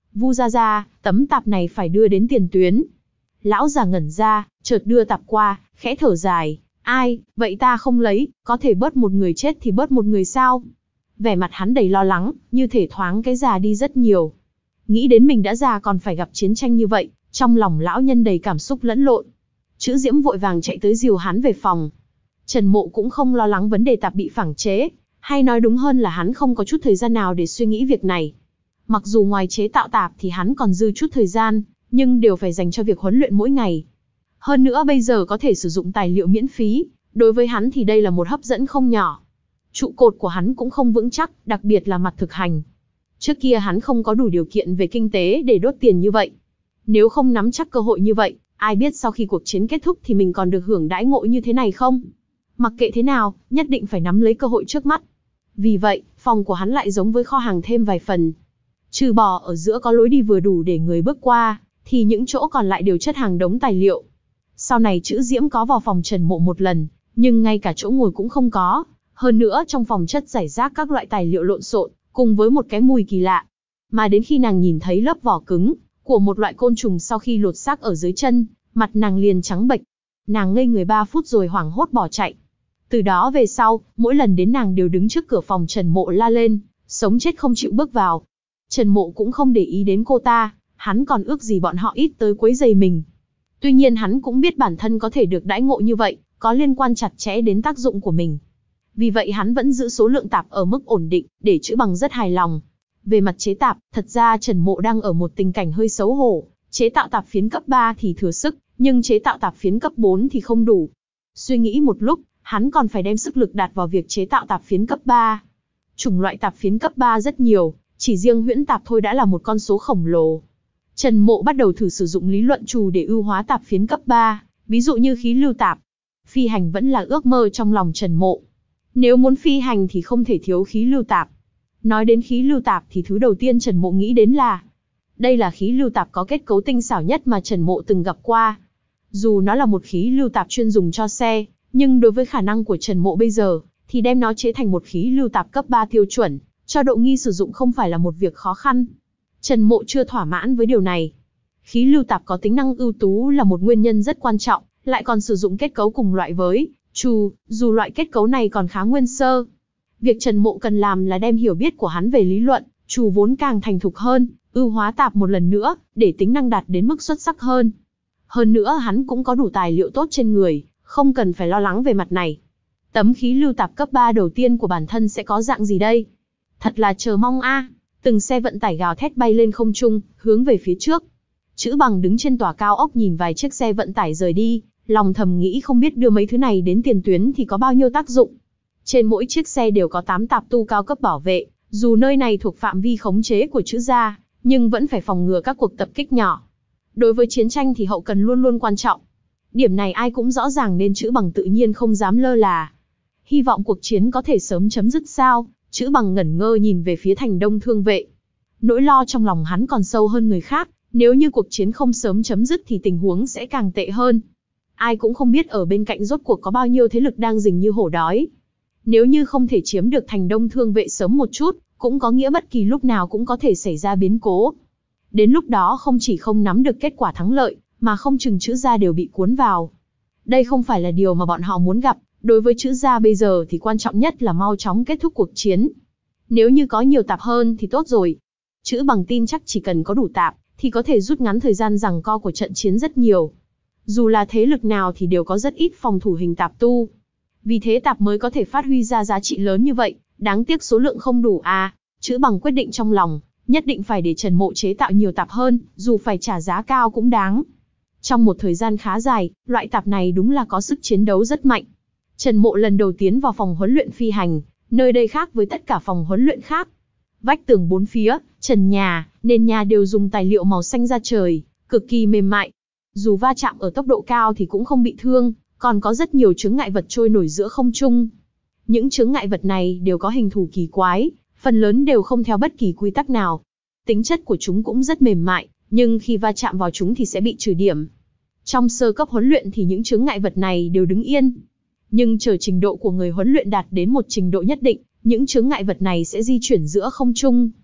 Speaker 1: Vu gia gia, tấm tạp này phải đưa đến tiền tuyến. Lão già ngẩn ra, chợt đưa tạp qua, khẽ thở dài. Ai, vậy ta không lấy, có thể bớt một người chết thì bớt một người sao? Vẻ mặt hắn đầy lo lắng, như thể thoáng cái già đi rất nhiều. Nghĩ đến mình đã già còn phải gặp chiến tranh như vậy, trong lòng lão nhân đầy cảm xúc lẫn lộn. Chữ Diễm vội vàng chạy tới dìu hắn về phòng. Trần Mộ cũng không lo lắng vấn đề tạp bị phẳng chế, hay nói đúng hơn là hắn không có chút thời gian nào để suy nghĩ việc này. Mặc dù ngoài chế tạo tạp thì hắn còn dư chút thời gian, nhưng đều phải dành cho việc huấn luyện mỗi ngày. Hơn nữa bây giờ có thể sử dụng tài liệu miễn phí, đối với hắn thì đây là một hấp dẫn không nhỏ. Trụ cột của hắn cũng không vững chắc, đặc biệt là mặt thực hành. Trước kia hắn không có đủ điều kiện về kinh tế để đốt tiền như vậy. Nếu không nắm chắc cơ hội như vậy, ai biết sau khi cuộc chiến kết thúc thì mình còn được hưởng đãi ngộ như thế này không? Mặc kệ thế nào, nhất định phải nắm lấy cơ hội trước mắt. Vì vậy, phòng của hắn lại giống với kho hàng thêm vài phần. Trừ bỏ ở giữa có lối đi vừa đủ để người bước qua, thì những chỗ còn lại đều chất hàng đống tài liệu. Sau này Chữ Diễm có vào phòng Trần Mộ một lần, nhưng ngay cả chỗ ngồi cũng không có. Hơn nữa trong phòng chất rải rác các loại tài liệu lộn xộn, cùng với một cái mùi kỳ lạ. Mà đến khi nàng nhìn thấy lớp vỏ cứng của một loại côn trùng sau khi lột xác ở dưới chân, mặt nàng liền trắng bệch. Nàng ngây người ba phút rồi hoảng hốt bỏ chạy. Từ đó về sau, mỗi lần đến nàng đều đứng trước cửa phòng Trần Mộ la lên, sống chết không chịu bước vào. Trần Mộ cũng không để ý đến cô ta, hắn còn ước gì bọn họ ít tới quấy rầy mình. Tuy nhiên hắn cũng biết bản thân có thể được đãi ngộ như vậy, có liên quan chặt chẽ đến tác dụng của mình. Vì vậy hắn vẫn giữ số lượng tạp ở mức ổn định, để Chữ Bằng rất hài lòng. Về mặt chế tạp, thật ra Trần Mộ đang ở một tình cảnh hơi xấu hổ. Chế tạo tạp phiến cấp ba thì thừa sức, nhưng chế tạo tạp phiến cấp bốn thì không đủ. Suy nghĩ một lúc, hắn còn phải đem sức lực đặt vào việc chế tạo tạp phiến cấp ba. Chủng loại tạp phiến cấp ba rất nhiều, chỉ riêng huyễn tạp thôi đã là một con số khổng lồ. Trần Mộ bắt đầu thử sử dụng lý luận trù để ưu hóa tạp phiến cấp ba, ví dụ như khí lưu tạp. Phi hành vẫn là ước mơ trong lòng Trần Mộ. Nếu muốn phi hành thì không thể thiếu khí lưu tạp. Nói đến khí lưu tạp thì thứ đầu tiên Trần Mộ nghĩ đến là đây là khí lưu tạp có kết cấu tinh xảo nhất mà Trần Mộ từng gặp qua. Dù nó là một khí lưu tạp chuyên dùng cho xe, nhưng đối với khả năng của Trần Mộ bây giờ, thì đem nó chế thành một khí lưu tạp cấp ba tiêu chuẩn, cho độ nghi sử dụng không phải là một việc khó khăn. Trần Mộ chưa thỏa mãn với điều này. Khí lưu tạp có tính năng ưu tú là một nguyên nhân rất quan trọng, lại còn sử dụng kết cấu cùng loại với trù, dù loại kết cấu này còn khá nguyên sơ. Việc Trần Mộ cần làm là đem hiểu biết của hắn về lý luận trù vốn càng thành thục hơn, ưu hóa tạp một lần nữa, để tính năng đạt đến mức xuất sắc hơn. Hơn nữa hắn cũng có đủ tài liệu tốt trên người, không cần phải lo lắng về mặt này. Tấm khí lưu tạp cấp ba đầu tiên của bản thân sẽ có dạng gì đây? Thật là chờ mong a. Từng xe vận tải gào thét bay lên không trung, hướng về phía trước. Chữ Bằng đứng trên tòa cao ốc nhìn vài chiếc xe vận tải rời đi, lòng thầm nghĩ không biết đưa mấy thứ này đến tiền tuyến thì có bao nhiêu tác dụng. Trên mỗi chiếc xe đều có tám tạp tu cao cấp bảo vệ, dù nơi này thuộc phạm vi khống chế của Chữ gia, nhưng vẫn phải phòng ngừa các cuộc tập kích nhỏ. Đối với chiến tranh thì hậu cần luôn luôn quan trọng. Điểm này ai cũng rõ ràng nên Chữ Bằng tự nhiên không dám lơ là. Hy vọng cuộc chiến có thể sớm chấm dứt sao? Chữ Bằng ngẩn ngơ nhìn về phía thành Đông Thương vệ. Nỗi lo trong lòng hắn còn sâu hơn người khác, nếu như cuộc chiến không sớm chấm dứt thì tình huống sẽ càng tệ hơn. Ai cũng không biết ở bên cạnh rốt cuộc có bao nhiêu thế lực đang rình như hổ đói. Nếu như không thể chiếm được thành Đông Thương vệ sớm một chút, cũng có nghĩa bất kỳ lúc nào cũng có thể xảy ra biến cố. Đến lúc đó không chỉ không nắm được kết quả thắng lợi, mà không chừng Chữ gia đều bị cuốn vào. Đây không phải là điều mà bọn họ muốn gặp. Đối với Chữ gia bây giờ thì quan trọng nhất là mau chóng kết thúc cuộc chiến. Nếu như có nhiều tạp hơn thì tốt rồi. Chữ Bằng tin chắc chỉ cần có đủ tạp, thì có thể rút ngắn thời gian giằng co của trận chiến rất nhiều. Dù là thế lực nào thì đều có rất ít phòng thủ hình tạp tu. Vì thế tạp mới có thể phát huy ra giá trị lớn như vậy, đáng tiếc số lượng không đủ à. Chữ Bằng quyết định trong lòng, nhất định phải để Trần Mộ chế tạo nhiều tạp hơn, dù phải trả giá cao cũng đáng. Trong một thời gian khá dài, loại tạp này đúng là có sức chiến đấu rất mạnh. Trần Mộ lần đầu tiến vào phòng huấn luyện phi hành, nơi đây khác với tất cả phòng huấn luyện khác. Vách tường bốn phía, trần nhà, nền nhà đều dùng tài liệu màu xanh da trời, cực kỳ mềm mại. Dù va chạm ở tốc độ cao thì cũng không bị thương, còn có rất nhiều chướng ngại vật trôi nổi giữa không trung. Những chướng ngại vật này đều có hình thù kỳ quái, phần lớn đều không theo bất kỳ quy tắc nào. Tính chất của chúng cũng rất mềm mại, nhưng khi va chạm vào chúng thì sẽ bị trừ điểm. Trong sơ cấp huấn luyện thì những chướng ngại vật này đều đứng yên. Nhưng chờ trình độ của người huấn luyện đạt đến một trình độ nhất định, những chướng ngại vật này sẽ di chuyển giữa không trung.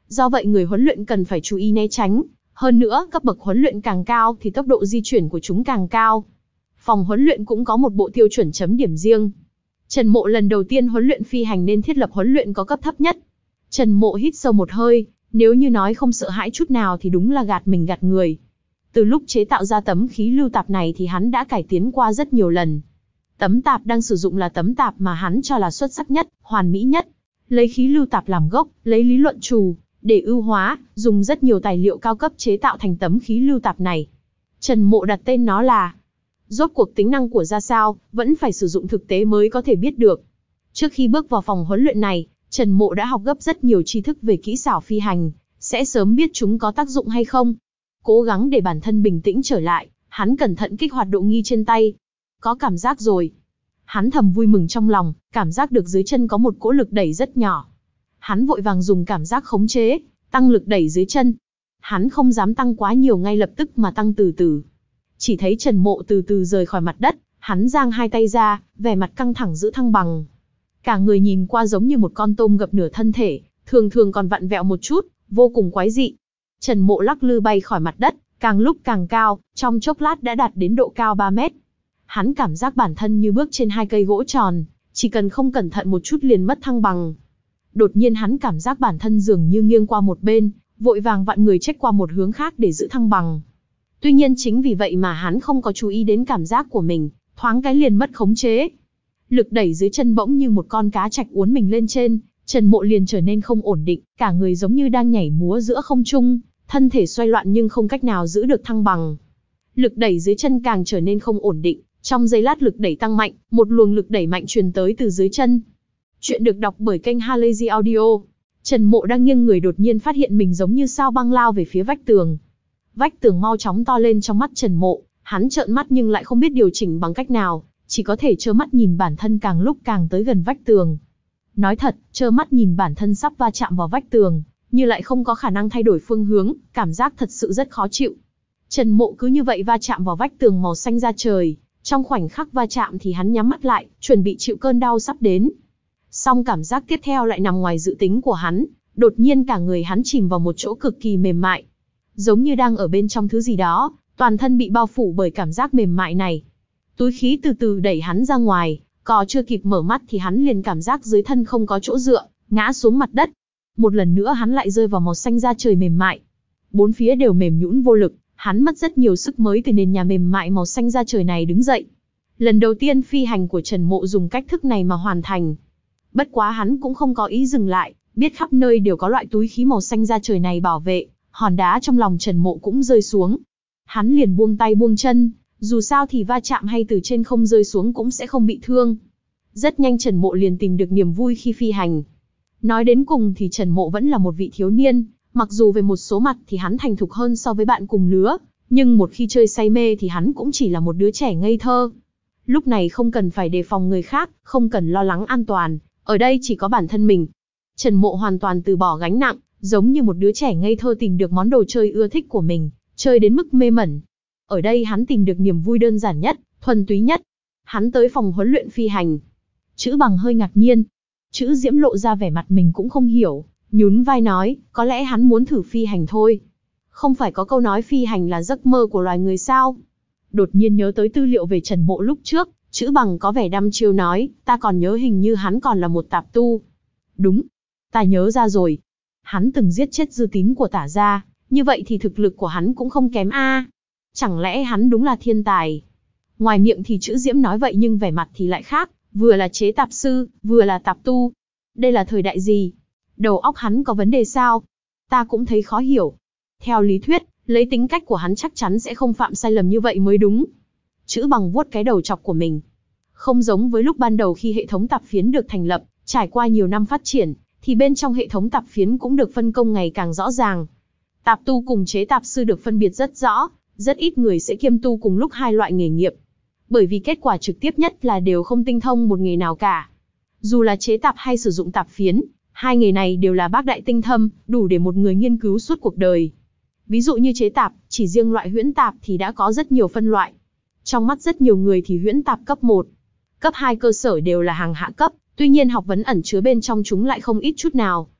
Speaker 1: Do vậy người huấn luyện cần phải chú ý né tránh. Hơn nữa, cấp bậc huấn luyện càng cao thì tốc độ di chuyển của chúng càng cao. Phòng huấn luyện cũng có một bộ tiêu chuẩn chấm điểm riêng. Trần Mộ lần đầu tiên huấn luyện phi hành nên thiết lập huấn luyện có cấp thấp nhất. Trần Mộ hít sâu một hơi, nếu như nói không sợ hãi chút nào thì đúng là gạt mình gạt người. Từ lúc chế tạo ra tấm khí lưu tạp này thì hắn đã cải tiến qua rất nhiều lần. Tấm tạp đang sử dụng là tấm tạp mà hắn cho là xuất sắc nhất, hoàn mỹ nhất. Lấy khí lưu tạp làm gốc, lấy lý luận trù, để ưu hóa, dùng rất nhiều tài liệu cao cấp chế tạo thành tấm khí lưu tạp này. Trần Mộ đặt tên nó là. Rốt cuộc tính năng của ra sao, vẫn phải sử dụng thực tế mới có thể biết được. Trước khi bước vào phòng huấn luyện này, Trần Mộ đã học gấp rất nhiều tri thức về kỹ xảo phi hành, sẽ sớm biết chúng có tác dụng hay không. Cố gắng để bản thân bình tĩnh trở lại, hắn cẩn thận kích hoạt độ nghi trên tay. Có cảm giác rồi. Hắn thầm vui mừng trong lòng, cảm giác được dưới chân có một cỗ lực đẩy rất nhỏ. Hắn vội vàng dùng cảm giác khống chế, tăng lực đẩy dưới chân. Hắn không dám tăng quá nhiều ngay lập tức mà tăng từ từ. Chỉ thấy Trần Mộ từ từ rời khỏi mặt đất, hắn giang hai tay ra, vẻ mặt căng thẳng giữ thăng bằng. Cả người nhìn qua giống như một con tôm gập nửa thân thể, thường thường còn vặn vẹo một chút, vô cùng quái dị. Trần Mộ lắc lư bay khỏi mặt đất, càng lúc càng cao, trong chốc lát đã đạt đến độ cao ba mét. Hắn cảm giác bản thân như bước trên hai cây gỗ tròn, chỉ cần không cẩn thận một chút liền mất thăng bằng. Đột nhiên hắn cảm giác bản thân dường như nghiêng qua một bên, vội vàng vặn người chếch qua một hướng khác để giữ thăng bằng. Tuy nhiên chính vì vậy mà hắn không có chú ý đến cảm giác của mình, thoáng cái liền mất khống chế. Lực đẩy dưới chân bỗng như một con cá trạch uốn mình lên trên, Trần Mộ liền trở nên không ổn định, cả người giống như đang nhảy múa giữa không trung, thân thể xoay loạn nhưng không cách nào giữ được thăng bằng. Lực đẩy dưới chân càng trở nên không ổn định, trong giây lát lực đẩy tăng mạnh, một luồng lực đẩy mạnh truyền tới từ dưới chân. Chuyện được đọc bởi kênh Halazy Audio. Trần Mộ đang nghiêng người đột nhiên phát hiện mình giống như sao băng lao về phía vách tường. Vách tường mau chóng to lên trong mắt Trần Mộ, hắn trợn mắt nhưng lại không biết điều chỉnh bằng cách nào, chỉ có thể trơ mắt nhìn bản thân càng lúc càng tới gần vách tường. Nói thật, trơ mắt nhìn bản thân sắp va chạm vào vách tường, nhưng lại không có khả năng thay đổi phương hướng, cảm giác thật sự rất khó chịu. Trần Mộ cứ như vậy va chạm vào vách tường màu xanh da trời, trong khoảnh khắc va chạm thì hắn nhắm mắt lại, chuẩn bị chịu cơn đau sắp đến. Song cảm giác tiếp theo lại nằm ngoài dự tính của hắn, đột nhiên cả người hắn chìm vào một chỗ cực kỳ mềm mại. Giống như đang ở bên trong thứ gì đó, toàn thân bị bao phủ bởi cảm giác mềm mại này. Túi khí từ từ đẩy hắn ra ngoài, cò chưa kịp mở mắt thì hắn liền cảm giác dưới thân không có chỗ dựa, ngã xuống mặt đất. Một lần nữa hắn lại rơi vào màu xanh da trời mềm mại. Bốn phía đều mềm nhũn vô lực, hắn mất rất nhiều sức mới từ nền nhà mềm mại màu xanh da trời này đứng dậy. Lần đầu tiên phi hành của Trần Mộ dùng cách thức này mà hoàn thành. Bất quá hắn cũng không có ý dừng lại, biết khắp nơi đều có loại túi khí màu xanh da trời này bảo vệ, hòn đá trong lòng Trần Mộ cũng rơi xuống. Hắn liền buông tay buông chân, dù sao thì va chạm hay từ trên không rơi xuống cũng sẽ không bị thương. Rất nhanh Trần Mộ liền tìm được niềm vui khi phi hành. Nói đến cùng thì Trần Mộ vẫn là một vị thiếu niên, mặc dù về một số mặt thì hắn thành thục hơn so với bạn cùng lứa, nhưng một khi chơi say mê thì hắn cũng chỉ là một đứa trẻ ngây thơ. Lúc này không cần phải đề phòng người khác, không cần lo lắng an toàn, ở đây chỉ có bản thân mình. Trần Mộ hoàn toàn từ bỏ gánh nặng, giống như một đứa trẻ ngây thơ tìm được món đồ chơi ưa thích của mình, chơi đến mức mê mẩn. Ở đây hắn tìm được niềm vui đơn giản nhất, thuần túy nhất. Hắn tới phòng huấn luyện phi hành. Chữ Bằng hơi ngạc nhiên. Chữ Diễm lộ ra vẻ mặt mình cũng không hiểu, nhún vai nói, có lẽ hắn muốn thử phi hành thôi. Không phải có câu nói phi hành là giấc mơ của loài người sao? Đột nhiên nhớ tới tư liệu về Trần Mộ lúc trước, Chữ Bằng có vẻ đăm chiêu nói, ta còn nhớ hình như hắn còn là một tạp tu. Đúng, ta nhớ ra rồi. Hắn từng giết chết dư tín của Tả gia, như vậy thì thực lực của hắn cũng không kém a. Chẳng lẽ hắn đúng là thiên tài? Ngoài miệng thì Chữ Diễm nói vậy nhưng vẻ mặt thì lại khác, vừa là chế tạp sư, vừa là tạp tu. Đây là thời đại gì? Đầu óc hắn có vấn đề sao? Ta cũng thấy khó hiểu. Theo lý thuyết, lấy tính cách của hắn chắc chắn sẽ không phạm sai lầm như vậy mới đúng. Chữ Bằng vuốt cái đầu chọc của mình. Không giống với lúc ban đầu khi hệ thống tạp phiến được thành lập, trải qua nhiều năm phát triển, thì bên trong hệ thống tạp phiến cũng được phân công ngày càng rõ ràng. Tạp tu cùng chế tạp sư được phân biệt rất rõ, rất ít người sẽ kiêm tu cùng lúc hai loại nghề nghiệp. Bởi vì kết quả trực tiếp nhất là đều không tinh thông một nghề nào cả. Dù là chế tạp hay sử dụng tạp phiến, hai nghề này đều là bác đại tinh thâm, đủ để một người nghiên cứu suốt cuộc đời. Ví dụ như chế tạp, chỉ riêng loại huyễn tạp thì đã có rất nhiều phân loại. Trong mắt rất nhiều người thì huyễn tạp cấp một, cấp hai cơ sở đều là hàng hạ cấp, tuy nhiên học vấn ẩn chứa bên trong chúng lại không ít chút nào.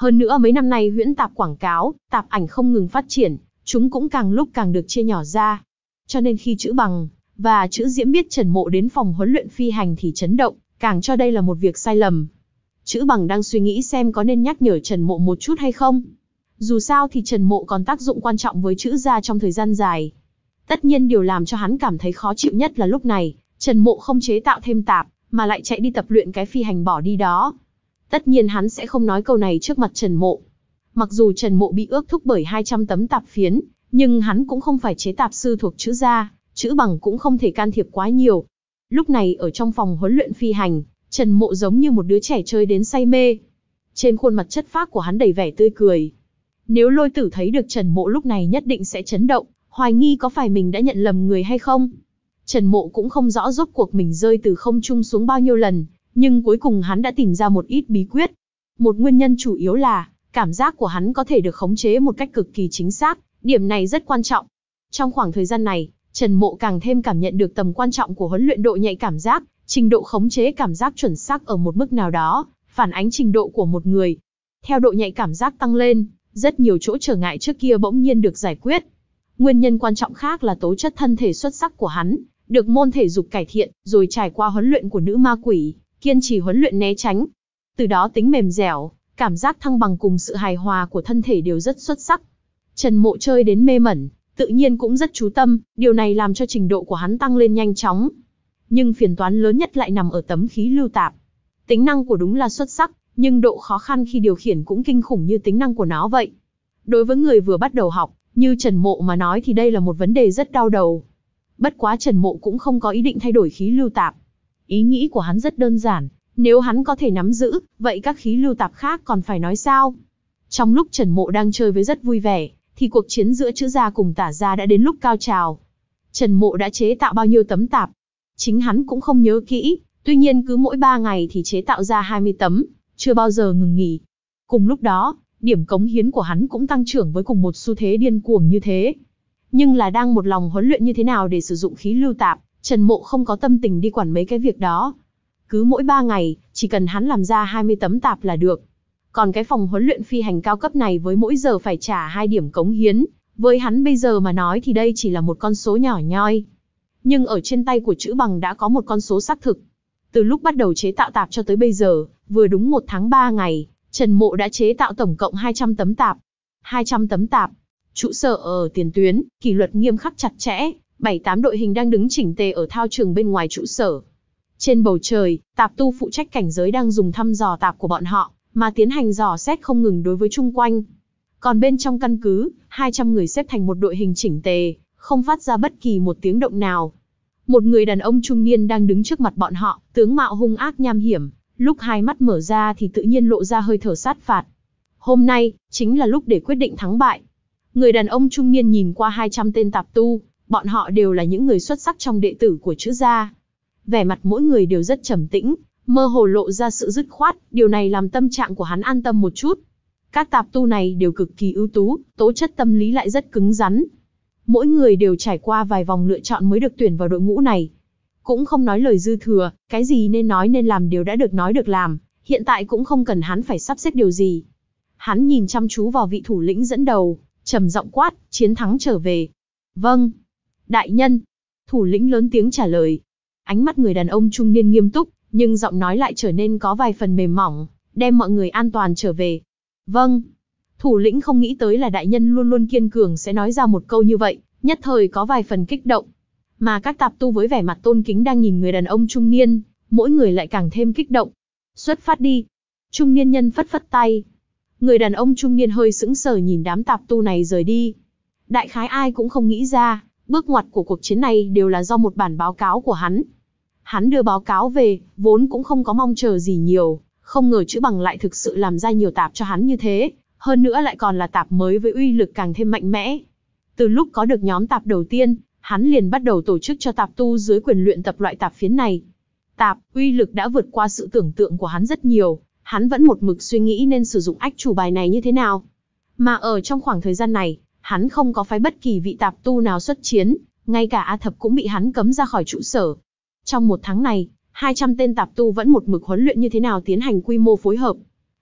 Speaker 1: Hơn nữa mấy năm nay huyễn tạp quảng cáo, tạp ảnh không ngừng phát triển, chúng cũng càng lúc càng được chia nhỏ ra. Cho nên khi Chữ Bằng và Chữ Diễm biết Trần Mộ đến phòng huấn luyện phi hành thì chấn động, càng cho đây là một việc sai lầm. Chữ Bằng đang suy nghĩ xem có nên nhắc nhở Trần Mộ một chút hay không. Dù sao thì Trần Mộ còn tác dụng quan trọng với Chữ gia trong thời gian dài. Tất nhiên điều làm cho hắn cảm thấy khó chịu nhất là lúc này, Trần Mộ không chế tạo thêm tạp, mà lại chạy đi tập luyện cái phi hành bỏ đi đó. Tất nhiên hắn sẽ không nói câu này trước mặt Trần Mộ. Mặc dù Trần Mộ bị ước thúc bởi hai trăm tấm tạp phiến, nhưng hắn cũng không phải chế tạp sư thuộc Chữ gia, Chữ Bằng cũng không thể can thiệp quá nhiều. Lúc này ở trong phòng huấn luyện phi hành, Trần Mộ giống như một đứa trẻ chơi đến say mê. Trên khuôn mặt chất phác của hắn đầy vẻ tươi cười. Nếu Lôi Tử thấy được Trần Mộ lúc này nhất định sẽ chấn động, hoài nghi có phải mình đã nhận lầm người hay không. Trần Mộ cũng không rõ rốt cuộc mình rơi từ không trung xuống bao nhiêu lần, nhưng cuối cùng hắn đã tìm ra một ít bí quyết. Một nguyên nhân chủ yếu là, cảm giác của hắn có thể được khống chế một cách cực kỳ chính xác, điểm này rất quan trọng. Trong khoảng thời gian này, Trần Mộ càng thêm cảm nhận được tầm quan trọng của huấn luyện độ nhạy cảm giác, trình độ khống chế cảm giác chuẩn xác ở một mức nào đó, phản ánh trình độ của một người. Theo độ nhạy cảm giác tăng lên, rất nhiều chỗ trở ngại trước kia bỗng nhiên được giải quyết. Nguyên nhân quan trọng khác là tố chất thân thể xuất sắc của hắn, được môn thể dục cải thiện, rồi trải qua huấn luyện của nữ ma quỷ, kiên trì huấn luyện né tránh. Từ đó tính mềm dẻo, cảm giác thăng bằng cùng sự hài hòa của thân thể đều rất xuất sắc. Trần Mộ chơi đến mê mẩn, tự nhiên cũng rất chú tâm, điều này làm cho trình độ của hắn tăng lên nhanh chóng. Nhưng phiền toán lớn nhất lại nằm ở tấm khí lưu tạp. Tính năng của đúng là xuất sắc, nhưng độ khó khăn khi điều khiển cũng kinh khủng như tính năng của nó vậy. Đối với người vừa bắt đầu học, như Trần Mộ mà nói thì đây là một vấn đề rất đau đầu. Bất quá Trần Mộ cũng không có ý định thay đổi khí lưu tạp. Ý nghĩ của hắn rất đơn giản, nếu hắn có thể nắm giữ, vậy các khí lưu tạp khác còn phải nói sao? Trong lúc Trần Mộ đang chơi với rất vui vẻ, thì cuộc chiến giữa Chữ gia cùng Tả gia đã đến lúc cao trào. Trần Mộ đã chế tạo bao nhiêu tấm tạp? Chính hắn cũng không nhớ kỹ, tuy nhiên cứ mỗi ba ngày thì chế tạo ra hai mươi tấm, chưa bao giờ ngừng nghỉ. Cùng lúc đó, điểm cống hiến của hắn cũng tăng trưởng với cùng một xu thế điên cuồng như thế. Nhưng là đang một lòng huấn luyện như thế nào để sử dụng khí lưu tạp, Trần Mộ không có tâm tình đi quản mấy cái việc đó. Cứ mỗi ba ngày, chỉ cần hắn làm ra hai mươi tấm tạp là được. Còn cái phòng huấn luyện phi hành cao cấp này với mỗi giờ phải trả hai điểm cống hiến, với hắn bây giờ mà nói thì đây chỉ là một con số nhỏ nhoi. Nhưng ở trên tay của Chữ Bằng đã có một con số xác thực. Từ lúc bắt đầu chế tạo tạp cho tới bây giờ, vừa đúng một tháng ba ngày, Trần Mộ đã chế tạo tổng cộng hai trăm tấm tạp. hai trăm tấm tạp. Trụ sở ở tiền tuyến, kỷ luật nghiêm khắc chặt chẽ, bảy tám đội hình đang đứng chỉnh tề ở thao trường bên ngoài trụ sở. Trên bầu trời, tạp tu phụ trách cảnh giới đang dùng thăm dò tạp của bọn họ, mà tiến hành dò xét không ngừng đối với chung quanh. Còn bên trong căn cứ, hai trăm người xếp thành một đội hình chỉnh tề, không phát ra bất kỳ một tiếng động nào. Một người đàn ông trung niên đang đứng trước mặt bọn họ, tướng mạo hung ác nham hiểm, lúc hai mắt mở ra thì tự nhiên lộ ra hơi thở sát phạt. Hôm nay, chính là lúc để quyết định thắng bại. Người đàn ông trung niên nhìn qua hai trăm tên tạp tu, bọn họ đều là những người xuất sắc trong đệ tử của Chữ gia. Vẻ mặt mỗi người đều rất trầm tĩnh, mơ hồ lộ ra sự dứt khoát, điều này làm tâm trạng của hắn an tâm một chút. Các tạp tu này đều cực kỳ ưu tú, tố chất tâm lý lại rất cứng rắn. Mỗi người đều trải qua vài vòng lựa chọn mới được tuyển vào đội ngũ này. Cũng không nói lời dư thừa, cái gì nên nói nên làm đều đã được nói được làm, hiện tại cũng không cần hắn phải sắp xếp điều gì. Hắn nhìn chăm chú vào vị thủ lĩnh dẫn đầu, trầm giọng quát, chiến thắng trở về. Vâng. Đại nhân. Thủ lĩnh lớn tiếng trả lời. Ánh mắt người đàn ông trung niên nghiêm túc, nhưng giọng nói lại trở nên có vài phần mềm mỏng, đem mọi người an toàn trở về. Vâng. Thủ lĩnh không nghĩ tới là đại nhân luôn luôn kiên cường sẽ nói ra một câu như vậy, nhất thời có vài phần kích động. Mà các tạp tu với vẻ mặt tôn kính đang nhìn người đàn ông trung niên, mỗi người lại càng thêm kích động. Xuất phát đi. Trung niên nhân phất phất tay. Người đàn ông trung niên hơi sững sờ nhìn đám tạp tu này rời đi. Đại khái ai cũng không nghĩ ra, bước ngoặt của cuộc chiến này đều là do một bản báo cáo của hắn. Hắn đưa báo cáo về, vốn cũng không có mong chờ gì nhiều, không ngờ Chữ Bằng lại thực sự làm ra nhiều tạp cho hắn như thế, hơn nữa lại còn là tạp mới với uy lực càng thêm mạnh mẽ. Từ lúc có được nhóm tạp đầu tiên, hắn liền bắt đầu tổ chức cho tạp tu dưới quyền luyện tập loại tạp phiến này. Tạp, uy lực đã vượt qua sự tưởng tượng của hắn rất nhiều, hắn vẫn một mực suy nghĩ nên sử dụng ách chủ bài này như thế nào. Mà ở trong khoảng thời gian này, hắn không có phái bất kỳ vị tạp tu nào xuất chiến, ngay cả A Thập cũng bị hắn cấm ra khỏi trụ sở. Trong một tháng này, hai trăm tên tạp tu vẫn một mực huấn luyện như thế nào tiến hành quy mô phối hợp.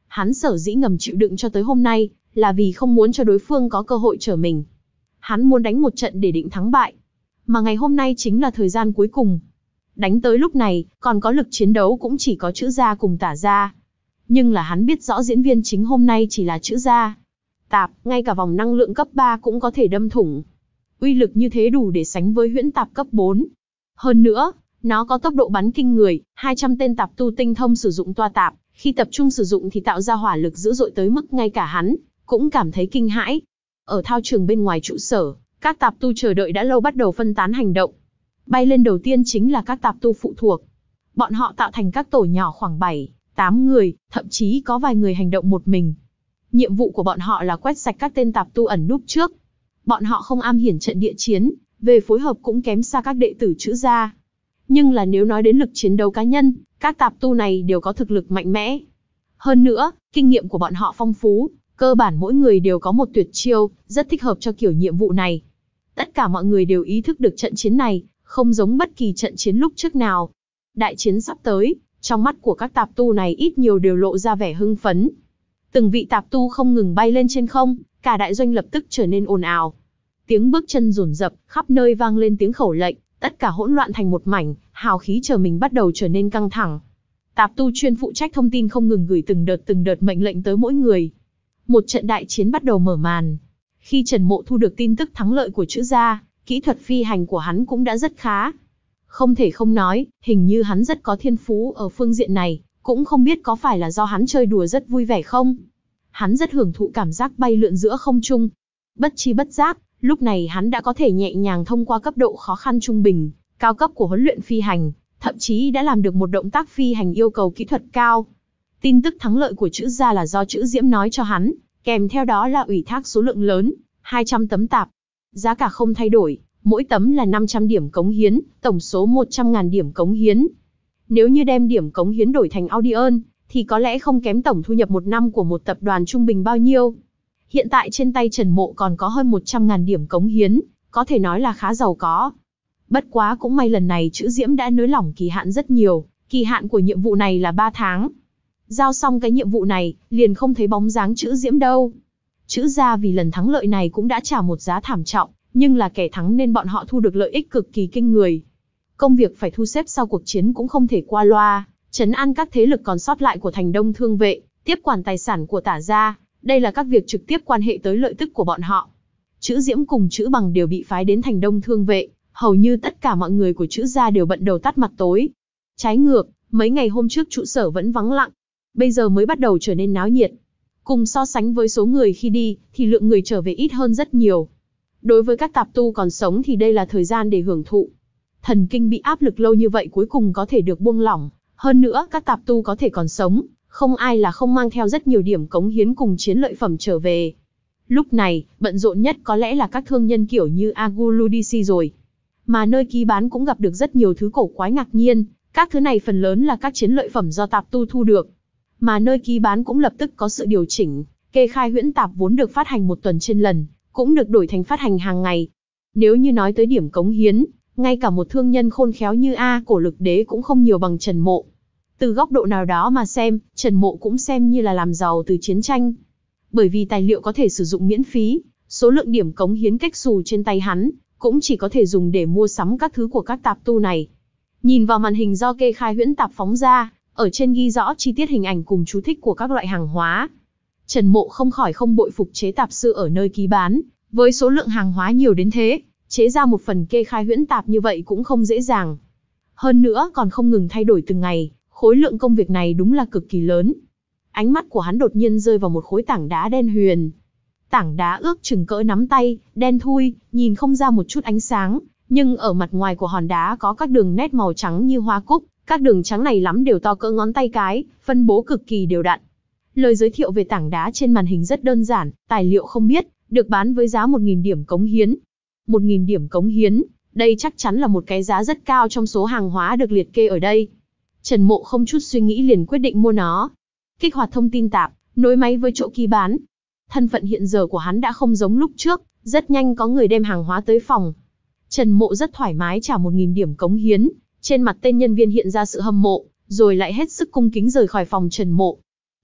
Speaker 1: Hắn sở dĩ ngầm chịu đựng cho tới hôm nay, là vì không muốn cho đối phương có cơ hội trở mình. Hắn muốn đánh một trận để định thắng bại. Mà ngày hôm nay chính là thời gian cuối cùng. Đánh tới lúc này, còn có lực chiến đấu cũng chỉ có Chữ Gia cùng Tả Gia. Nhưng là hắn biết rõ diễn viên chính hôm nay chỉ là Chữ Gia. Tạp, ngay cả vòng năng lượng cấp ba cũng có thể đâm thủng. Uy lực như thế đủ để sánh với huyễn tạp cấp bốn. Hơn nữa, nó có tốc độ bắn kinh người, hai trăm tên tạp tu tinh thông sử dụng toa tạp, khi tập trung sử dụng thì tạo ra hỏa lực dữ dội tới mức ngay cả hắn cũng cảm thấy kinh hãi. Ở thao trường bên ngoài trụ sở, các tạp tu chờ đợi đã lâu bắt đầu phân tán hành động. Bay lên đầu tiên chính là các tạp tu phụ thuộc. Bọn họ tạo thành các tổ nhỏ khoảng bảy, tám người, thậm chí có vài người hành động một mình. Nhiệm vụ của bọn họ là quét sạch các tên tạp tu ẩn núp trước. Bọn họ không am hiểu trận địa chiến, về phối hợp cũng kém xa các đệ tử Chữ Gia. Nhưng là nếu nói đến lực chiến đấu cá nhân, các tạp tu này đều có thực lực mạnh mẽ. Hơn nữa, kinh nghiệm của bọn họ phong phú, cơ bản mỗi người đều có một tuyệt chiêu, rất thích hợp cho kiểu nhiệm vụ này. Tất cả mọi người đều ý thức được trận chiến này, không giống bất kỳ trận chiến lúc trước nào. Đại chiến sắp tới, trong mắt của các tạp tu này ít nhiều đều lộ ra vẻ hưng phấn. Từng vị tạp tu không ngừng bay lên trên không, cả đại doanh lập tức trở nên ồn ào. Tiếng bước chân dồn dập, khắp nơi vang lên tiếng khẩu lệnh, tất cả hỗn loạn thành một mảnh, hào khí chờ mình bắt đầu trở nên căng thẳng. Tạp tu chuyên phụ trách thông tin không ngừng gửi từng đợt từng đợt mệnh lệnh tới mỗi người. Một trận đại chiến bắt đầu mở màn. Khi Trần Mộ thu được tin tức thắng lợi của Chữ Gia, kỹ thuật phi hành của hắn cũng đã rất khá. Không thể không nói, hình như hắn rất có thiên phú ở phương diện này, cũng không biết có phải là do hắn chơi đùa rất vui vẻ không. Hắn rất hưởng thụ cảm giác bay lượn giữa không trung. Bất chi bất giác, lúc này hắn đã có thể nhẹ nhàng thông qua cấp độ khó khăn trung bình, cao cấp của huấn luyện phi hành, thậm chí đã làm được một động tác phi hành yêu cầu kỹ thuật cao. Tin tức thắng lợi của Chữ Gia là do Chữ Diễm nói cho hắn, kèm theo đó là ủy thác số lượng lớn, hai trăm tấm tạp. Giá cả không thay đổi, mỗi tấm là năm trăm điểm cống hiến, tổng số một trăm nghìn điểm cống hiến. Nếu như đem điểm cống hiến đổi thành Audion, thì có lẽ không kém tổng thu nhập một năm của một tập đoàn trung bình bao nhiêu. Hiện tại trên tay Trần Mộ còn có hơn một trăm nghìn điểm cống hiến, có thể nói là khá giàu có. Bất quá cũng may lần này Chữ Diễm đã nới lỏng kỳ hạn rất nhiều, kỳ hạn của nhiệm vụ này là ba tháng. Giao xong cái nhiệm vụ này, liền không thấy bóng dáng Chữ Diễm đâu. Chữ Gia vì lần thắng lợi này cũng đã trả một giá thảm trọng, nhưng là kẻ thắng nên bọn họ thu được lợi ích cực kỳ kinh người. Công việc phải thu xếp sau cuộc chiến cũng không thể qua loa, trấn an các thế lực còn sót lại của Thành Đông Thương Vệ, tiếp quản tài sản của Tả Gia, đây là các việc trực tiếp quan hệ tới lợi tức của bọn họ. Chữ Diễm cùng Chữ Bằng đều bị phái đến Thành Đông Thương Vệ, hầu như tất cả mọi người của Chữ Gia đều bận đầu tắt mặt tối. Trái ngược, mấy ngày hôm trước trụ sở vẫn vắng lặng, bây giờ mới bắt đầu trở nên náo nhiệt. Cùng so sánh với số người khi đi, thì lượng người trở về ít hơn rất nhiều. Đối với các tạp tu còn sống thì đây là thời gian để hưởng thụ. Thần kinh bị áp lực lâu như vậy cuối cùng có thể được buông lỏng. Hơn nữa, các tạp tu có thể còn sống, không ai là không mang theo rất nhiều điểm cống hiến cùng chiến lợi phẩm trở về. Lúc này, bận rộn nhất có lẽ là các thương nhân kiểu như Aguludisi rồi. Mà nơi ký bán cũng gặp được rất nhiều thứ cổ quái ngạc nhiên, các thứ này phần lớn là các chiến lợi phẩm do tạp tu thu được. Mà nơi ký bán cũng lập tức có sự điều chỉnh, kê khai huyễn tạp vốn được phát hành một tuần trên lần, cũng được đổi thành phát hành hàng ngày. Nếu như nói tới điểm cống hiến, ngay cả một thương nhân khôn khéo như A Cổ Lực Đế cũng không nhiều bằng Trần Mộ. Từ góc độ nào đó mà xem, Trần Mộ cũng xem như là làm giàu từ chiến tranh. Bởi vì tài liệu có thể sử dụng miễn phí, số lượng điểm cống hiến cách xù trên tay hắn, cũng chỉ có thể dùng để mua sắm các thứ của các tạp tu này. Nhìn vào màn hình do kê khai huyễn tạp phóng ra, ở trên ghi rõ chi tiết hình ảnh cùng chú thích của các loại hàng hóa. Trần Mộ không khỏi không bội phục chế tạp sư ở nơi ký bán, với số lượng hàng hóa nhiều đến thế, chế ra một phần kê khai huyễn tạp như vậy cũng không dễ dàng. Hơn nữa còn không ngừng thay đổi từng ngày, khối lượng công việc này đúng là cực kỳ lớn. Ánh mắt của hắn đột nhiên rơi vào một khối tảng đá đen huyền. Tảng đá ước chừng cỡ nắm tay, đen thui, nhìn không ra một chút ánh sáng, nhưng ở mặt ngoài của hòn đá có các đường nét màu trắng như hoa cúc, các đường trắng này lắm đều to cỡ ngón tay cái, phân bố cực kỳ đều đặn. Lời giới thiệu về tảng đá trên màn hình rất đơn giản, tài liệu không biết, được bán với giá một nghìn điểm cống hiến. một nghìn điểm cống hiến, đây chắc chắn là một cái giá rất cao trong số hàng hóa được liệt kê ở đây. Trần Mộ không chút suy nghĩ liền quyết định mua nó. Kích hoạt thông tin tạp, nối máy với chỗ ký bán. Thân phận hiện giờ của hắn đã không giống lúc trước, rất nhanh có người đem hàng hóa tới phòng. Trần Mộ rất thoải mái trả một nghìn điểm cống hiến, trên mặt tên nhân viên hiện ra sự hâm mộ, rồi lại hết sức cung kính rời khỏi phòng Trần Mộ.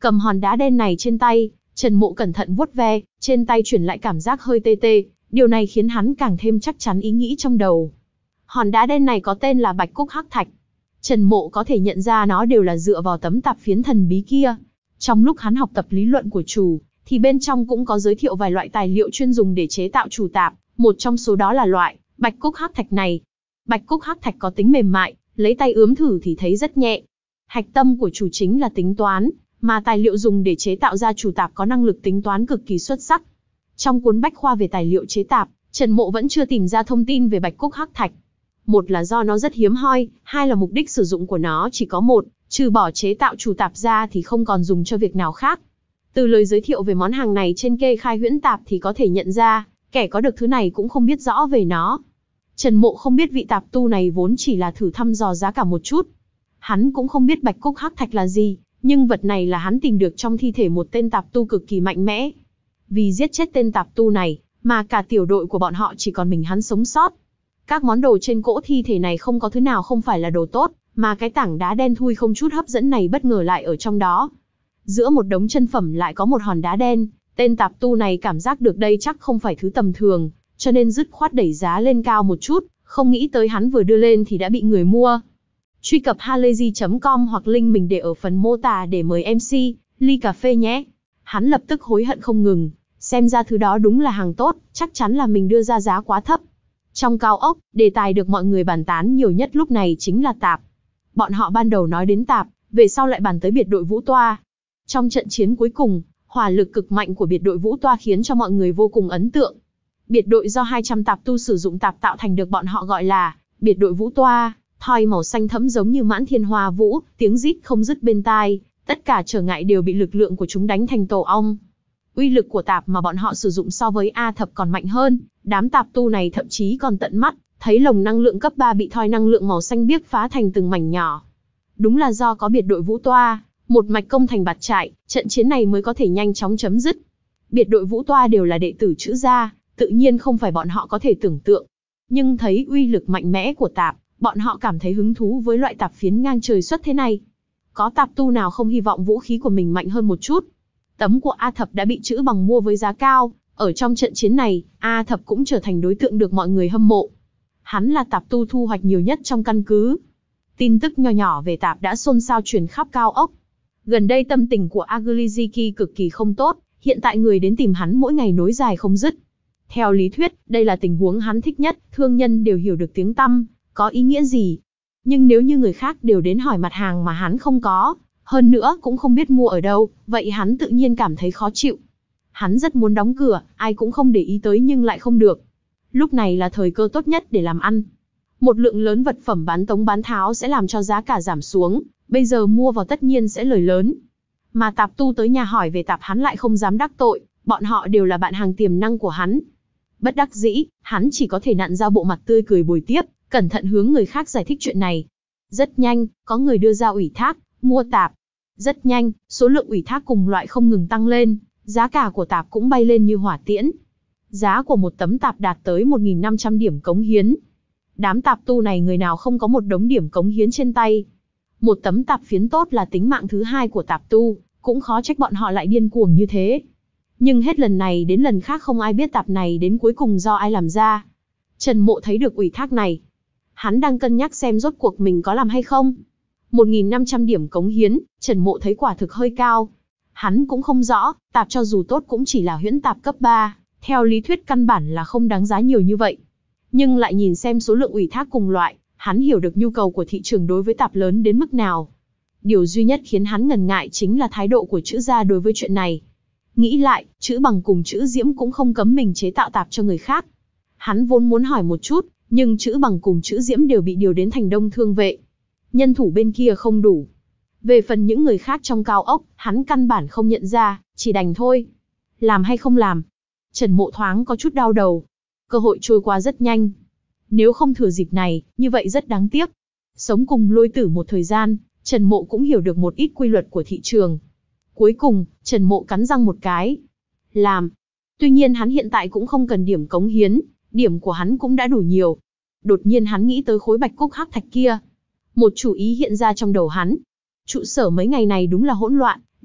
Speaker 1: Cầm hòn đá đen này trên tay, Trần Mộ cẩn thận vuốt ve, trên tay chuyển lại cảm giác hơi tê tê, điều này khiến hắn càng thêm chắc chắn ý nghĩ trong đầu. Hòn đá đen này có tên là Bạch Cúc Hắc Thạch. Trần Mộ có thể nhận ra nó đều là dựa vào tấm tạp phiến thần bí kia. Trong lúc hắn học tập lý luận của chủ, thì bên trong cũng có giới thiệu vài loại tài liệu chuyên dùng để chế tạo chủ tạp, một trong số đó là loại Bạch Cúc Hắc Thạch này. Bạch Cúc Hắc Thạch có tính mềm mại, lấy tay ướm thử thì thấy rất nhẹ. Hạch tâm của chủ chính là tính toán, mà tài liệu dùng để chế tạo ra chủ tạp có năng lực tính toán cực kỳ xuất sắc. Trong cuốn bách khoa về tài liệu chế tạp, Trần Mộ vẫn chưa tìm ra thông tin về Bạch Cúc Hắc Thạch. Một là do nó rất hiếm hoi, hai là mục đích sử dụng của nó chỉ có một, trừ bỏ chế tạo chủ tạp ra thì không còn dùng cho việc nào khác. Từ lời giới thiệu về món hàng này trên kê khai huyễn tạp thì có thể nhận ra, kẻ có được thứ này cũng không biết rõ về nó. Trần Mộ không biết vị tạp tu này vốn chỉ là thử thăm dò giá cả một chút. Hắn cũng không biết Bạch Cúc Hắc Thạch là gì, nhưng vật này là hắn tìm được trong thi thể một tên tạp tu cực kỳ mạnh mẽ. Vì giết chết tên tạp tu này, mà cả tiểu đội của bọn họ chỉ còn mình hắn sống sót. Các món đồ trên cỗ thi thể này không có thứ nào không phải là đồ tốt, mà cái tảng đá đen thui không chút hấp dẫn này bất ngờ lại ở trong đó. Giữa một đống chân phẩm lại có một hòn đá đen, tên tạp tu này cảm giác được đây chắc không phải thứ tầm thường, cho nên dứt khoát đẩy giá lên cao một chút, không nghĩ tới hắn vừa đưa lên thì đã bị người mua. Truy cập halayzi chấm com hoặc link mình để ở phần mô tả để mời em xê, ly cà phê nhé. Hắn lập tức hối hận không ngừng, xem ra thứ đó đúng là hàng tốt, chắc chắn là mình đưa ra giá quá thấp. Trong cao ốc, đề tài được mọi người bàn tán nhiều nhất lúc này chính là tạp. Bọn họ ban đầu nói đến tạp, về sau lại bàn tới biệt đội Vũ Toa. Trong trận chiến cuối cùng, hỏa lực cực mạnh của biệt đội Vũ Toa khiến cho mọi người vô cùng ấn tượng. Biệt đội do hai trăm tạp tu sử dụng tạp tạo thành được bọn họ gọi là biệt đội Vũ Toa, thoi màu xanh thẫm giống như mãn thiên hoa vũ, tiếng rít không dứt bên tai, tất cả trở ngại đều bị lực lượng của chúng đánh thành tổ ong. Uy lực của tạp mà bọn họ sử dụng so với A thập còn mạnh hơn, đám tạp tu này thậm chí còn tận mắt thấy lồng năng lượng cấp ba bị thoi năng lượng màu xanh biếc phá thành từng mảnh nhỏ. Đúng là do có biệt đội Vũ Toa, một mạch công thành bạt trại, trận chiến này mới có thể nhanh chóng chấm dứt. Biệt đội Vũ Toa đều là đệ tử Trữ gia, tự nhiên không phải bọn họ có thể tưởng tượng. Nhưng thấy uy lực mạnh mẽ của tạp, bọn họ cảm thấy hứng thú với loại tạp phiến ngang trời xuất thế này. Có tạp tu nào không hy vọng vũ khí của mình mạnh hơn một chút? Tấm của A Thập đã bị Trữ Bằng mua với giá cao, ở trong trận chiến này, A Thập cũng trở thành đối tượng được mọi người hâm mộ. Hắn là tạp tu thu hoạch nhiều nhất trong căn cứ. Tin tức nho nhỏ về tạp đã xôn xao truyền khắp cao ốc. Gần đây tâm tình của Agriziki cực kỳ không tốt, hiện tại người đến tìm hắn mỗi ngày nối dài không dứt. Theo lý thuyết, đây là tình huống hắn thích nhất, thương nhân đều hiểu được tiếng tăm, có ý nghĩa gì. Nhưng nếu như người khác đều đến hỏi mặt hàng mà hắn không có, hơn nữa cũng không biết mua ở đâu, vậy hắn tự nhiên cảm thấy khó chịu. Hắn rất muốn đóng cửa, ai cũng không để ý tới nhưng lại không được. Lúc này là thời cơ tốt nhất để làm ăn. Một lượng lớn vật phẩm bán tống bán tháo sẽ làm cho giá cả giảm xuống, bây giờ mua vào tất nhiên sẽ lời lớn. Mà tạp tu tới nhà hỏi về tạp hắn lại không dám đắc tội, bọn họ đều là bạn hàng tiềm năng của hắn. Bất đắc dĩ, hắn chỉ có thể nặn ra bộ mặt tươi cười bồi tiếp, cẩn thận hướng người khác giải thích chuyện này. Rất nhanh, có người đưa ra ủy thác, mua tạp. Rất nhanh, số lượng ủy thác cùng loại không ngừng tăng lên, giá cả của tạp cũng bay lên như hỏa tiễn. Giá của một tấm tạp đạt tới một nghìn năm trăm điểm cống hiến. Đám tạp tu này người nào không có một đống điểm cống hiến trên tay. Một tấm tạp phiến tốt là tính mạng thứ hai của tạp tu, cũng khó trách bọn họ lại điên cuồng như thế. Nhưng hết lần này đến lần khác không ai biết tạp này đến cuối cùng do ai làm ra. Trần Mộ thấy được ủy thác này. Hắn đang cân nhắc xem rốt cuộc mình có làm hay không. một nghìn năm trăm điểm cống hiến, Trần Mộ thấy quả thực hơi cao. Hắn cũng không rõ, tạp cho dù tốt cũng chỉ là huyễn tạp cấp ba, theo lý thuyết căn bản là không đáng giá nhiều như vậy. Nhưng lại nhìn xem số lượng ủy thác cùng loại, hắn hiểu được nhu cầu của thị trường đối với tạp lớn đến mức nào. Điều duy nhất khiến hắn ngần ngại chính là thái độ của Trữ gia đối với chuyện này. Nghĩ lại, Trữ Bằng cùng Trữ Diễm cũng không cấm mình chế tạo tạp cho người khác. Hắn vốn muốn hỏi một chút, nhưng Trữ Bằng cùng Trữ Diễm đều bị điều đến thành Đông Thương vệ. Nhân thủ bên kia không đủ. Về phần những người khác trong cao ốc, hắn căn bản không nhận ra, chỉ đành thôi. Làm hay không làm? Trần Mộ thoáng có chút đau đầu. Cơ hội trôi qua rất nhanh. Nếu không thừa dịp này, như vậy rất đáng tiếc. Sống cùng Lôi Tử một thời gian, Trần Mộ cũng hiểu được một ít quy luật của thị trường. Cuối cùng, Trần Mộ cắn răng một cái. Làm. Tuy nhiên hắn hiện tại cũng không cần điểm cống hiến, điểm của hắn cũng đã đủ nhiều. Đột nhiên hắn nghĩ tới khối bạch cúc hắc thạch kia. Một chủ ý hiện ra trong đầu hắn. Trụ sở mấy ngày này đúng là hỗn loạn,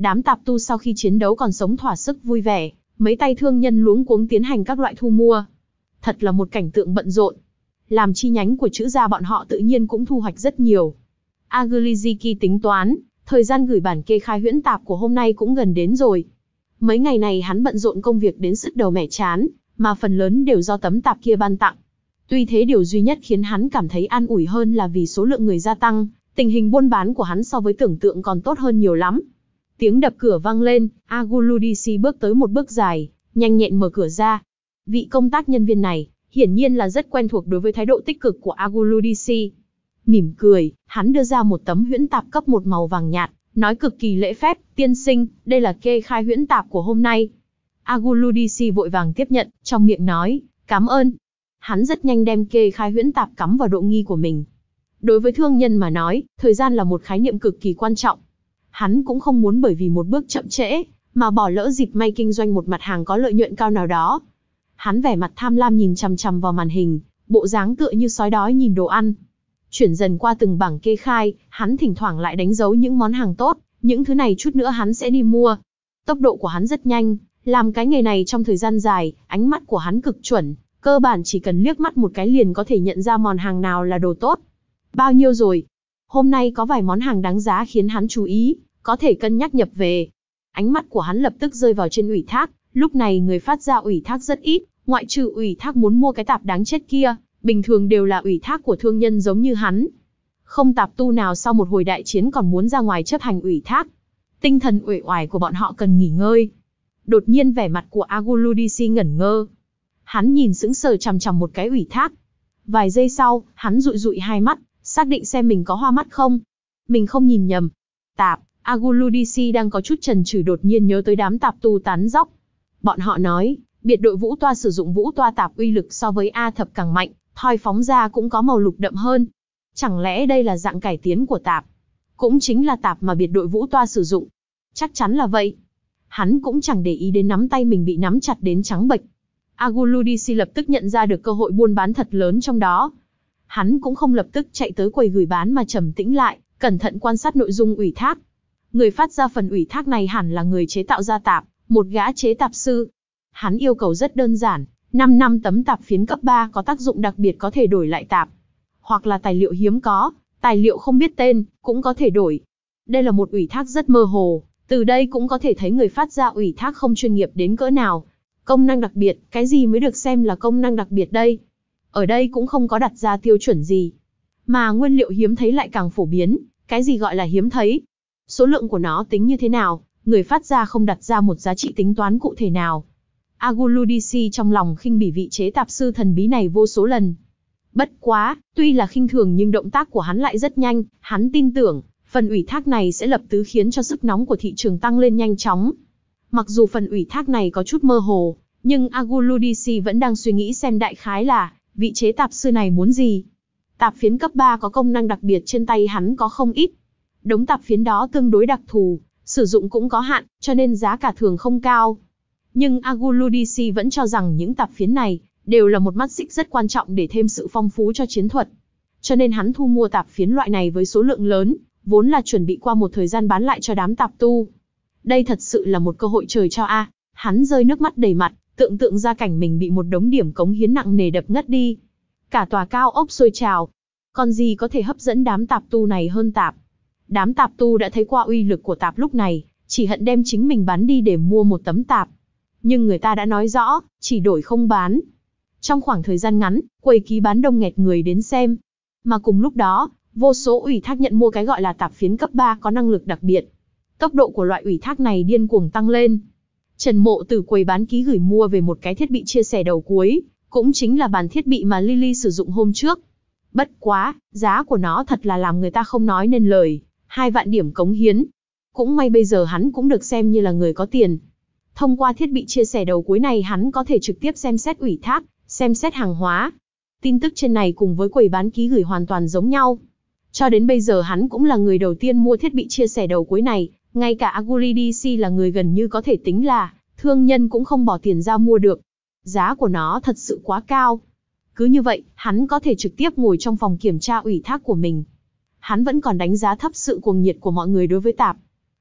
Speaker 1: Đám tạp tu sau khi chiến đấu còn sống thỏa sức vui vẻ, mấy tay thương nhân luống cuống tiến hành các loại thu mua. Thật là một cảnh tượng bận rộn. Làm chi nhánh của chữ gia bọn họ tự nhiên cũng thu hoạch rất nhiều. Agiliziki tính toán, thời gian gửi bản kê khai huyễn tạp của hôm nay cũng gần đến rồi. Mấy ngày này hắn bận rộn công việc đến sứt đầu mẻ chán, mà phần lớn đều do tấm tạp kia ban tặng. Tuy thế điều duy nhất khiến hắn cảm thấy an ủi hơn là vì số lượng người gia tăng, tình hình buôn bán của hắn so với tưởng tượng còn tốt hơn nhiều lắm. Tiếng đập cửa vang lên, Aguludisi bước tới một bước dài, nhanh nhẹn mở cửa ra. Vị công tác nhân viên này, hiển nhiên là rất quen thuộc đối với thái độ tích cực của Aguludisi. Mỉm cười, hắn đưa ra một tấm huyễn tạp cấp một màu vàng nhạt, nói cực kỳ lễ phép, tiên sinh, đây là kê khai huyễn tạp của hôm nay. Aguludisi vội vàng tiếp nhận, trong miệng nói, cảm ơn. Hắn rất nhanh đem kê khai huyễn tạp cắm vào độ nghi của mình. Đối với thương nhân mà nói, thời gian là một khái niệm cực kỳ quan trọng. Hắn cũng không muốn bởi vì một bước chậm trễ, mà bỏ lỡ dịp may kinh doanh một mặt hàng có lợi nhuận cao nào đó. Hắn vẻ mặt tham lam nhìn chằm chằm vào màn hình, bộ dáng tựa như sói đói nhìn đồ ăn. Chuyển dần qua từng bảng kê khai, hắn thỉnh thoảng lại đánh dấu những món hàng tốt, những thứ này chút nữa hắn sẽ đi mua. Tốc độ của hắn rất nhanh, làm cái nghề này trong thời gian dài, ánh mắt của hắn cực chuẩn, cơ bản chỉ cần liếc mắt một cái liền có thể nhận ra món hàng nào là đồ tốt. Bao nhiêu rồi? Hôm nay có vài món hàng đáng giá khiến hắn chú ý, có thể cân nhắc nhập về. Ánh mắt của hắn lập tức rơi vào trên ủy thác, lúc này người phát ra ủy thác rất ít, ngoại trừ ủy thác muốn mua cái tạp đáng chết kia, bình thường đều là ủy thác của thương nhân giống như hắn. Không tạp tu nào sau một hồi đại chiến còn muốn ra ngoài chấp hành ủy thác. Tinh thần uể oải của bọn họ cần nghỉ ngơi. Đột nhiên vẻ mặt của Aguludisi ngẩn ngơ. Hắn nhìn sững sờ chằm chằm một cái ủy thác. Vài giây sau, hắn dụi dụi hai mắt, xác định xem mình có hoa mắt không. Mình không nhìn nhầm. Tạp, Aguludisi đang có chút chần chừ đột nhiên nhớ tới đám tạp tu tán dóc. Bọn họ nói, biệt đội vũ toa sử dụng vũ toa tạp uy lực so với A thập càng mạnh, thoi phóng ra cũng có màu lục đậm hơn. Chẳng lẽ đây là dạng cải tiến của tạp? Cũng chính là tạp mà biệt đội vũ toa sử dụng. Chắc chắn là vậy. Hắn cũng chẳng để ý đến nắm tay mình bị nắm chặt đến trắng bệch. Aguludisi lập tức nhận ra được cơ hội buôn bán thật lớn trong đó. Hắn cũng không lập tức chạy tới quầy gửi bán mà trầm tĩnh lại, cẩn thận quan sát nội dung ủy thác. Người phát ra phần ủy thác này hẳn là người chế tạo ra tạp, một gã chế tạp sư. Hắn yêu cầu rất đơn giản, năm năm tấm tạp phiến cấp ba có tác dụng đặc biệt có thể đổi lại tạp. Hoặc là tài liệu hiếm có, tài liệu không biết tên, cũng có thể đổi. Đây là một ủy thác rất mơ hồ, từ đây cũng có thể thấy người phát ra ủy thác không chuyên nghiệp đến cỡ nào. Công năng đặc biệt, cái gì mới được xem là công năng đặc biệt đây? Ở đây cũng không có đặt ra tiêu chuẩn gì. Mà nguyên liệu hiếm thấy lại càng phổ biến, cái gì gọi là hiếm thấy? Số lượng của nó tính như thế nào? Người phát ra không đặt ra một giá trị tính toán cụ thể nào. Aguludisi trong lòng khinh bỉ vị chế tạp sư thần bí này vô số lần. Bất quá, tuy là khinh thường nhưng động tác của hắn lại rất nhanh, hắn tin tưởng, phần ủy thác này sẽ lập tức khiến cho sức nóng của thị trường tăng lên nhanh chóng. Mặc dù phần ủy thác này có chút mơ hồ, nhưng Aguludisi vẫn đang suy nghĩ xem đại khái là, vị chế tạp sư này muốn gì. Tạp phiến cấp ba có công năng đặc biệt trên tay hắn có không ít. Đống tạp phiến đó tương đối đặc thù, sử dụng cũng có hạn, cho nên giá cả thường không cao. Nhưng Aguludisi vẫn cho rằng những tạp phiến này đều là một mắt xích rất quan trọng để thêm sự phong phú cho chiến thuật. Cho nên hắn thu mua tạp phiến loại này với số lượng lớn, vốn là chuẩn bị qua một thời gian bán lại cho đám tạp tu. Đây thật sự là một cơ hội trời cho a. Hắn rơi nước mắt đầy mặt, tưởng tượng ra cảnh mình bị một đống điểm cống hiến nặng nề đập ngất đi. Cả tòa cao ốc sôi trào. Còn gì có thể hấp dẫn đám tạp tu này hơn tạp? Đám tạp tu đã thấy qua uy lực của tạp lúc này, chỉ hận đem chính mình bán đi để mua một tấm tạp. Nhưng người ta đã nói rõ, chỉ đổi không bán. Trong khoảng thời gian ngắn, quầy ký bán đông nghẹt người đến xem. Mà cùng lúc đó, vô số ủy thác nhận mua cái gọi là tạp phiến cấp ba có năng lực đặc biệt. Tốc độ của loại ủy thác này điên cuồng tăng lên. Trần Mộ từ quầy bán ký gửi mua về một cái thiết bị chia sẻ đầu cuối, cũng chính là bàn thiết bị mà Lily sử dụng hôm trước. Bất quá, giá của nó thật là làm người ta không nói nên lời, hai vạn điểm cống hiến. Cũng may bây giờ hắn cũng được xem như là người có tiền. Thông qua thiết bị chia sẻ đầu cuối này hắn có thể trực tiếp xem xét ủy thác, xem xét hàng hóa. Tin tức trên này cùng với quầy bán ký gửi hoàn toàn giống nhau. Cho đến bây giờ hắn cũng là người đầu tiên mua thiết bị chia sẻ đầu cuối này, ngay cả Aguludisi là người gần như có thể tính là thương nhân cũng không bỏ tiền ra mua được. Giá của nó thật sự quá cao. Cứ như vậy, hắn có thể trực tiếp ngồi trong phòng kiểm tra ủy thác của mình. Hắn vẫn còn đánh giá thấp sự cuồng nhiệt của mọi người đối với tạp.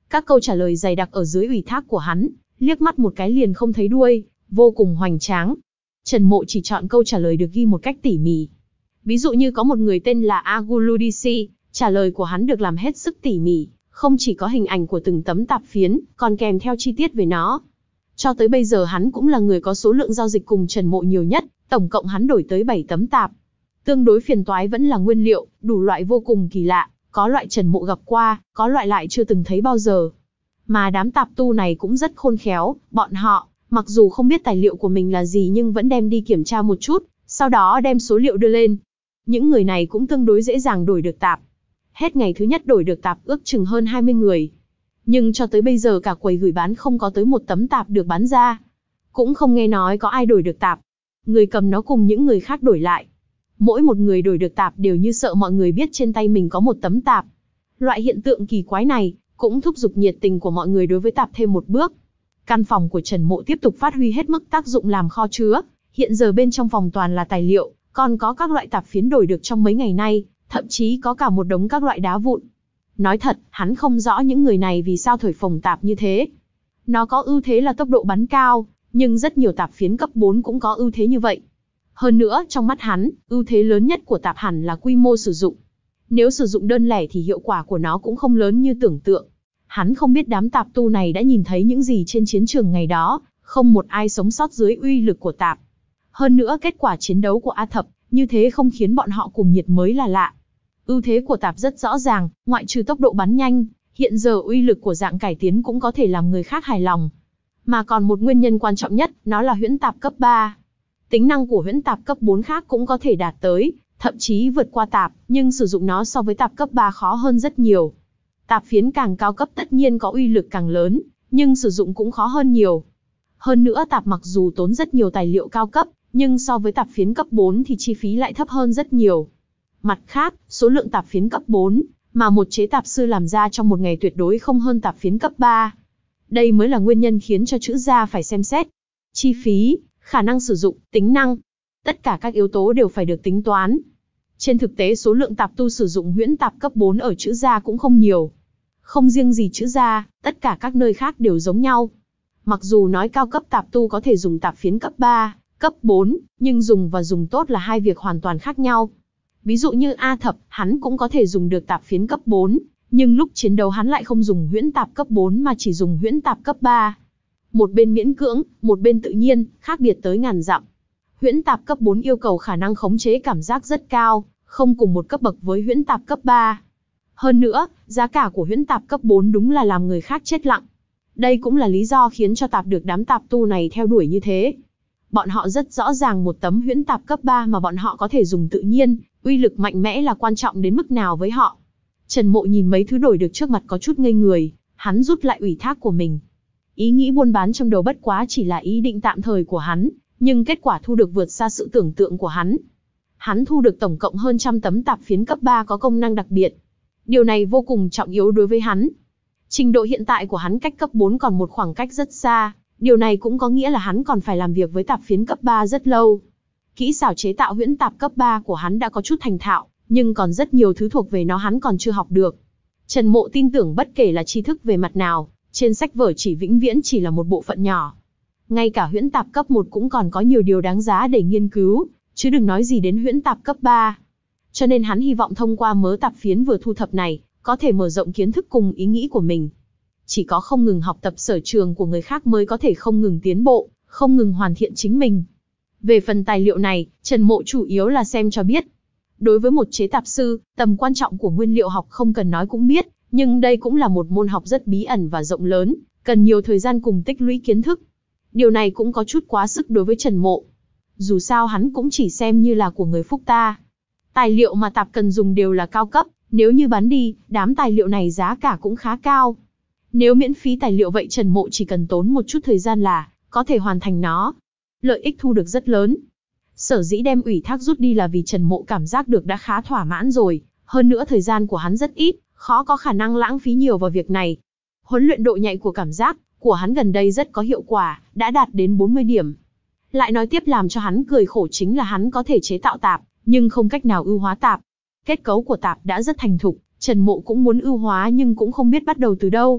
Speaker 1: Các câu trả lời dày đặc ở dưới ủy thác của hắn, liếc mắt một cái liền không thấy đuôi, vô cùng hoành tráng. Trần Mộ chỉ chọn câu trả lời được ghi một cách tỉ mỉ. Ví dụ như có một người tên là Aguludisi, trả lời của hắn được làm hết sức tỉ mỉ, không chỉ có hình ảnh của từng tấm tạp phiến, còn kèm theo chi tiết về nó. Cho tới bây giờ hắn cũng là người có số lượng giao dịch cùng Trần Mộ nhiều nhất, tổng cộng hắn đổi tới bảy tấm tạp. Tương đối phiền toái vẫn là nguyên liệu, đủ loại vô cùng kỳ lạ, có loại Trần Mộ gặp qua, có loại lại chưa từng thấy bao giờ. Mà đám tạp tu này cũng rất khôn khéo, bọn họ, mặc dù không biết tài liệu của mình là gì nhưng vẫn đem đi kiểm tra một chút, sau đó đem số liệu đưa lên. Những người này cũng tương đối dễ dàng đổi được tạp. Hết ngày thứ nhất đổi được tạp ước chừng hơn hai mươi người. Nhưng cho tới bây giờ cả quầy gửi bán không có tới một tấm tạp được bán ra. Cũng không nghe nói có ai đổi được tạp. Người cầm nó cùng những người khác đổi lại. Mỗi một người đổi được tạp đều như sợ mọi người biết trên tay mình có một tấm tạp. Loại hiện tượng kỳ quái này cũng thúc giục nhiệt tình của mọi người đối với tạp thêm một bước. Căn phòng của Trần Mộ tiếp tục phát huy hết mức tác dụng làm kho chứa. Hiện giờ bên trong phòng toàn là tài liệu, còn có các loại tạp phiến đổi được trong mấy ngày nay, thậm chí có cả một đống các loại đá vụn. Nói thật, hắn không rõ những người này vì sao thổi phồng tạp như thế. Nó có ưu thế là tốc độ bắn cao, nhưng rất nhiều tạp phiến cấp bốn cũng có ưu thế như vậy. Hơn nữa, trong mắt hắn, ưu thế lớn nhất của tạp hẳn là quy mô sử dụng. Nếu sử dụng đơn lẻ thì hiệu quả của nó cũng không lớn như tưởng tượng. Hắn không biết đám tạp tu này đã nhìn thấy những gì trên chiến trường ngày đó, không một ai sống sót dưới uy lực của tạp. Hơn nữa kết quả chiến đấu của A Thập, như thế không khiến bọn họ cùng nhiệt mới là lạ. Ưu thế của tạp rất rõ ràng, ngoại trừ tốc độ bắn nhanh, hiện giờ uy lực của dạng cải tiến cũng có thể làm người khác hài lòng. Mà còn một nguyên nhân quan trọng nhất, nó là huyễn tạp cấp ba. Tính năng của huyễn tạp cấp bốn khác cũng có thể đạt tới, thậm chí vượt qua tạp, nhưng sử dụng nó so với tạp cấp ba khó hơn rất nhiều. Tạp phiến càng cao cấp tất nhiên có uy lực càng lớn, nhưng sử dụng cũng khó hơn nhiều. Hơn nữa tạp mặc dù tốn rất nhiều tài liệu cao cấp, nhưng so với tạp phiến cấp bốn thì chi phí lại thấp hơn rất nhiều. Mặt khác, số lượng tạp phiến cấp bốn mà một chế tạp sư làm ra trong một ngày tuyệt đối không hơn tạp phiến cấp ba. Đây mới là nguyên nhân khiến cho chữ gia phải xem xét. Chi phí, khả năng sử dụng, tính năng. Tất cả các yếu tố đều phải được tính toán. Trên thực tế số lượng tạp tu sử dụng huyễn tạp cấp bốn ở chữ gia cũng không nhiều. Không riêng gì chữ gia, tất cả các nơi khác đều giống nhau. Mặc dù nói cao cấp tạp tu có thể dùng tạp phiến cấp ba, cấp bốn, nhưng dùng và dùng tốt là hai việc hoàn toàn khác nhau. Ví dụ như A Thập, hắn cũng có thể dùng được tạp phiến cấp bốn, nhưng lúc chiến đấu hắn lại không dùng huyễn tạp cấp bốn mà chỉ dùng huyễn tạp cấp ba. Một bên miễn cưỡng, một bên tự nhiên, khác biệt tới ngàn dặm. Huyễn tạp cấp bốn yêu cầu khả năng khống chế cảm giác rất cao, không cùng một cấp bậc với huyễn tạp cấp ba. Hơn nữa, giá cả của huyễn tạp cấp bốn đúng là làm người khác chết lặng. Đây cũng là lý do khiến cho tạp được đám tạp tu này theo đuổi như thế. Bọn họ rất rõ ràng một tấm huyễn tạp cấp ba mà bọn họ có thể dùng tự nhiên, uy lực mạnh mẽ là quan trọng đến mức nào với họ. Trần Mộ nhìn mấy thứ đổi được trước mặt có chút ngây người, hắn rút lại ủy thác của mình. Ý nghĩ buôn bán trong đầu bất quá chỉ là ý định tạm thời của hắn, nhưng kết quả thu được vượt xa sự tưởng tượng của hắn. Hắn thu được tổng cộng hơn trăm tấm tạp phiến cấp ba có công năng đặc biệt. Điều này vô cùng trọng yếu đối với hắn. Trình độ hiện tại của hắn cách cấp bốn còn một khoảng cách rất xa, điều này cũng có nghĩa là hắn còn phải làm việc với tạp phiến cấp ba rất lâu. Kỹ xảo chế tạo huyễn tạp cấp ba của hắn đã có chút thành thạo, nhưng còn rất nhiều thứ thuộc về nó hắn còn chưa học được. Trần Mộ tin tưởng bất kể là tri thức về mặt nào, trên sách vở chỉ vĩnh viễn chỉ là một bộ phận nhỏ. Ngay cả huyễn tạp cấp một cũng còn có nhiều điều đáng giá để nghiên cứu, chứ đừng nói gì đến huyễn tạp cấp ba. Cho nên hắn hy vọng thông qua mớ tạp phiến vừa thu thập này, có thể mở rộng kiến thức cùng ý nghĩ của mình. Chỉ có không ngừng học tập sở trường của người khác mới có thể không ngừng tiến bộ, không ngừng hoàn thiện chính mình. Về phần tài liệu này, Trần Mộ chủ yếu là xem cho biết. Đối với một chế tạp sư, tầm quan trọng của nguyên liệu học không cần nói cũng biết, nhưng đây cũng là một môn học rất bí ẩn và rộng lớn, cần nhiều thời gian cùng tích lũy kiến thức. Điều này cũng có chút quá sức đối với Trần Mộ. Dù sao hắn cũng chỉ xem như là của người Phúc ta. Tài liệu mà tạp cần dùng đều là cao cấp, nếu như bán đi, đám tài liệu này giá cả cũng khá cao. Nếu miễn phí tài liệu vậy Trần Mộ chỉ cần tốn một chút thời gian là có thể hoàn thành nó. Lợi ích thu được rất lớn. Sở dĩ đem ủy thác rút đi là vì Trần Mộ cảm giác được đã khá thỏa mãn rồi, hơn nữa thời gian của hắn rất ít, khó có khả năng lãng phí nhiều vào việc này. Huấn luyện độ nhạy của cảm giác của hắn gần đây rất có hiệu quả, đã đạt đến bốn mươi điểm. Lại nói tiếp làm cho hắn cười khổ chính là hắn có thể chế tạo tạp, nhưng không cách nào ưu hóa tạp. Kết cấu của tạp đã rất thành thục, Trần Mộ cũng muốn ưu hóa nhưng cũng không biết bắt đầu từ đâu.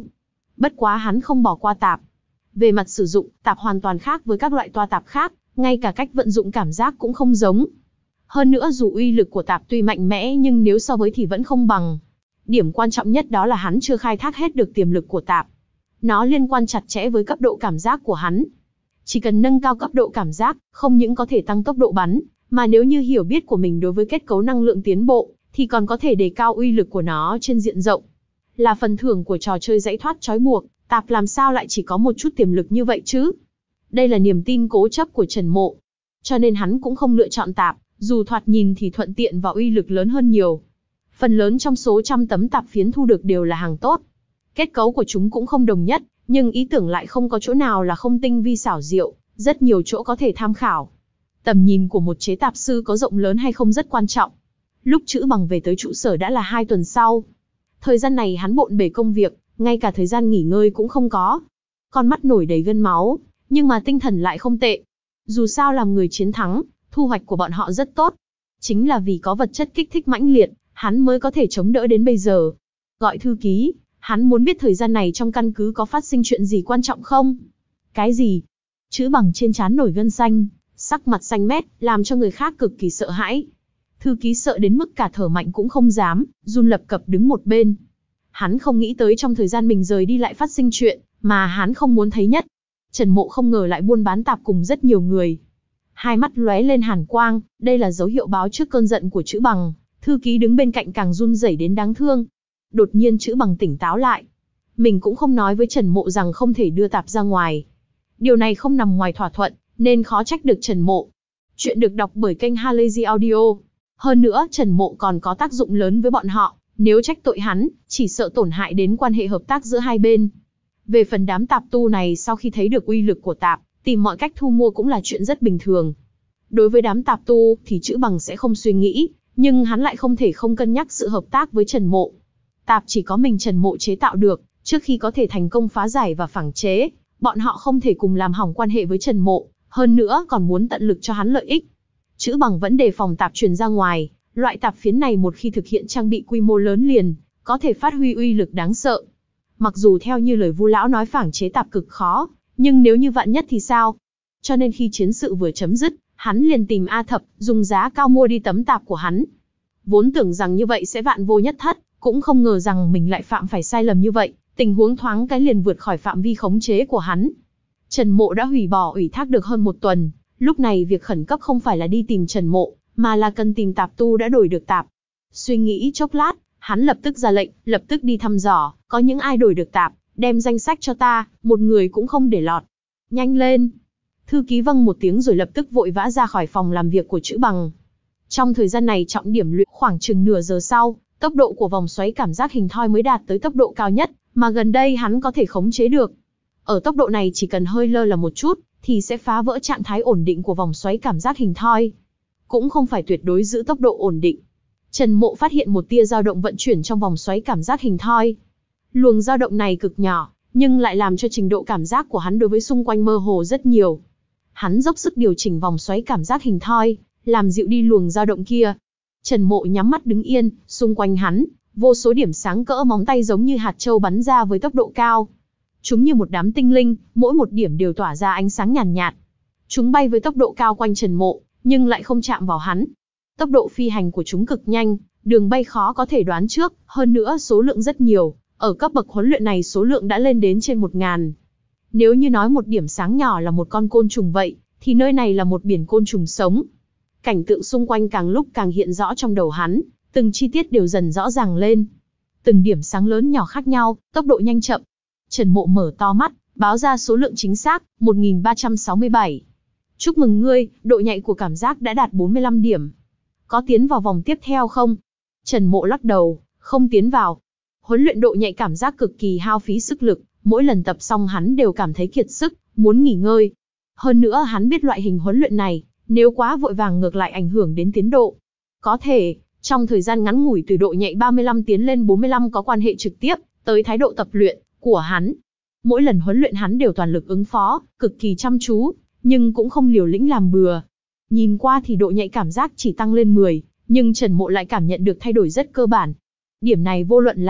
Speaker 1: Bất quá hắn không bỏ qua tạp. Về mặt sử dụng, tạp hoàn toàn khác với các loại toa tạp khác, ngay cả cách vận dụng cảm giác cũng không giống. Hơn nữa dù uy lực của tạp tuy mạnh mẽ nhưng nếu so với thì vẫn không bằng. Điểm quan trọng nhất đó là hắn chưa khai thác hết được tiềm lực của tạp. Nó liên quan chặt chẽ với cấp độ cảm giác của hắn. Chỉ cần nâng cao cấp độ cảm giác, không những có thể tăng tốc độ bắn, mà nếu như hiểu biết của mình đối với kết cấu năng lượng tiến bộ, thì còn có thể đề cao uy lực của nó trên diện rộng. Là phần thưởng của trò chơi giải thoát trói buộc, tạp làm sao lại chỉ có một chút tiềm lực như vậy chứ? Đây là niềm tin cố chấp của Trần Mộ. Cho nên hắn cũng không lựa chọn tạp, dù thoạt nhìn thì thuận tiện và uy lực lớn hơn nhiều. Phần lớn trong số trăm tấm tạp phiến thu được đều là hàng tốt. Kết cấu của chúng cũng không đồng nhất, nhưng ý tưởng lại không có chỗ nào là không tinh vi xảo diệu, rất nhiều chỗ có thể tham khảo. Tầm nhìn của một chế tạp sư có rộng lớn hay không rất quan trọng. Lúc Chữ Bằng về tới trụ sở đã là hai tuần sau. Thời gian này hắn bộn bề công việc, ngay cả thời gian nghỉ ngơi cũng không có. Con mắt nổi đầy gân máu, nhưng mà tinh thần lại không tệ. Dù sao làm người chiến thắng, thu hoạch của bọn họ rất tốt. Chính là vì có vật chất kích thích mãnh liệt, hắn mới có thể chống đỡ đến bây giờ. Gọi thư ký, hắn muốn biết thời gian này trong căn cứ có phát sinh chuyện gì quan trọng không? Cái gì? Chữ Bằng trên trán nổi gân xanh, sắc mặt xanh mét, làm cho người khác cực kỳ sợ hãi. Thư ký sợ đến mức cả thở mạnh cũng không dám, run lập cập đứng một bên. Hắn không nghĩ tới trong thời gian mình rời đi lại phát sinh chuyện, mà hắn không muốn thấy nhất. Trần Mộ không ngờ lại buôn bán tạp cùng rất nhiều người. Hai mắt lóe lên hàn quang, đây là dấu hiệu báo trước cơn giận của Chữ Bằng. Thư ký đứng bên cạnh càng run rẩy đến đáng thương. Đột nhiên Chữ Bằng tỉnh táo lại. Mình cũng không nói với Trần Mộ rằng không thể đưa tạp ra ngoài. Điều này không nằm ngoài thỏa thuận, nên khó trách được Trần Mộ. Chuyện được đọc bởi kênh Halazy Audio. Hơn nữa Trần Mộ còn có tác dụng lớn với bọn họ, nếu trách tội hắn, chỉ sợ tổn hại đến quan hệ hợp tác giữa hai bên. Về phần đám tạp tu này sau khi thấy được uy lực của tạp, tìm mọi cách thu mua cũng là chuyện rất bình thường. Đối với đám tạp tu thì Chữ Bằng sẽ không suy nghĩ, nhưng hắn lại không thể không cân nhắc sự hợp tác với Trần Mộ. Tạp chỉ có mình Trần Mộ chế tạo được, trước khi có thể thành công phá giải và phẳng chế, bọn họ không thể cùng làm hỏng quan hệ với Trần Mộ, hơn nữa còn muốn tận lực cho hắn lợi ích. Chữ Bằng vẫn đề phòng tạp truyền ra ngoài, loại tạp phiến này một khi thực hiện trang bị quy mô lớn liền, có thể phát huy uy lực đáng sợ. Mặc dù theo như lời Vu lão nói phẳng chế tạp cực khó, nhưng nếu như vạn nhất thì sao? Cho nên khi chiến sự vừa chấm dứt, hắn liền tìm A Thập, dùng giá cao mua đi tấm tạp của hắn. Vốn tưởng rằng như vậy sẽ vạn vô nhất thất, cũng không ngờ rằng mình lại phạm phải sai lầm như vậy, tình huống thoáng cái liền vượt khỏi phạm vi khống chế của hắn. Trần Mộ đã hủy bỏ ủy thác được hơn một tuần, lúc này việc khẩn cấp không phải là đi tìm Trần Mộ, mà là cần tìm tạp tu đã đổi được tạp. Suy nghĩ chốc lát, hắn lập tức ra lệnh, lập tức đi thăm dò, có những ai đổi được tạp, đem danh sách cho ta, một người cũng không để lọt. Nhanh lên! Thư ký vâng một tiếng rồi lập tức vội vã ra khỏi phòng làm việc của Chữ Bằng. Trong thời gian này trọng điểm luyện khoảng chừng nửa giờ sau, tốc độ của vòng xoáy cảm giác hình thoi mới đạt tới tốc độ cao nhất, mà gần đây hắn có thể khống chế được. Ở tốc độ này chỉ cần hơi lơ là một chút, thì sẽ phá vỡ trạng thái ổn định của vòng xoáy cảm giác hình thoi. Cũng không phải tuyệt đối giữ tốc độ ổn định. Trần Mộ phát hiện một tia dao động vận chuyển trong vòng xoáy cảm giác hình thoi. Luồng dao động này cực nhỏ, nhưng lại làm cho trình độ cảm giác của hắn đối với xung quanh mơ hồ rất nhiều. Hắn dốc sức điều chỉnh vòng xoáy cảm giác hình thoi, làm dịu đi luồng dao động kia. Trần Mộ nhắm mắt đứng yên, xung quanh hắn, vô số điểm sáng cỡ móng tay giống như hạt châu bắn ra với tốc độ cao. Chúng như một đám tinh linh, mỗi một điểm đều tỏa ra ánh sáng nhàn nhạt, nhạt. Chúng bay với tốc độ cao quanh Trần Mộ, nhưng lại không chạm vào hắn. Tốc độ phi hành của chúng cực nhanh, đường bay khó có thể đoán trước, hơn nữa số lượng rất nhiều, ở cấp bậc huấn luyện này số lượng đã lên đến trên một ngàn. Nếu như nói một điểm sáng nhỏ là một con côn trùng vậy, thì nơi này là một biển côn trùng sống. Cảnh tượng xung quanh càng lúc càng hiện rõ trong đầu hắn, từng chi tiết đều dần rõ ràng lên. Từng điểm sáng lớn nhỏ khác nhau, tốc độ nhanh chậm. Trần Mộ mở to mắt, báo ra số lượng chính xác, một nghìn ba trăm sáu mươi bảy. Chúc mừng ngươi, độ nhạy của cảm giác đã đạt bốn mươi lăm điểm. Có tiến vào vòng tiếp theo không? Trần Mộ lắc đầu, không tiến vào. Huấn luyện độ nhạy cảm giác cực kỳ hao phí sức lực, mỗi lần tập xong hắn đều cảm thấy kiệt sức, muốn nghỉ ngơi. Hơn nữa hắn biết loại hình huấn luyện này, nếu quá vội vàng ngược lại ảnh hưởng đến tiến độ. Có thể, trong thời gian ngắn ngủi từ độ nhạy ba mươi lăm tiến lên bốn mươi lăm có quan hệ trực tiếp tới thái độ tập luyện của hắn. Mỗi lần huấn luyện hắn đều toàn lực ứng phó, cực kỳ chăm chú, nhưng cũng không liều lĩnh làm bừa. Nhìn qua thì độ nhạy cảm giác chỉ tăng lên mười, nhưng Trần Mộ lại cảm nhận được thay đổi rất cơ bản. Điểm này vô luận là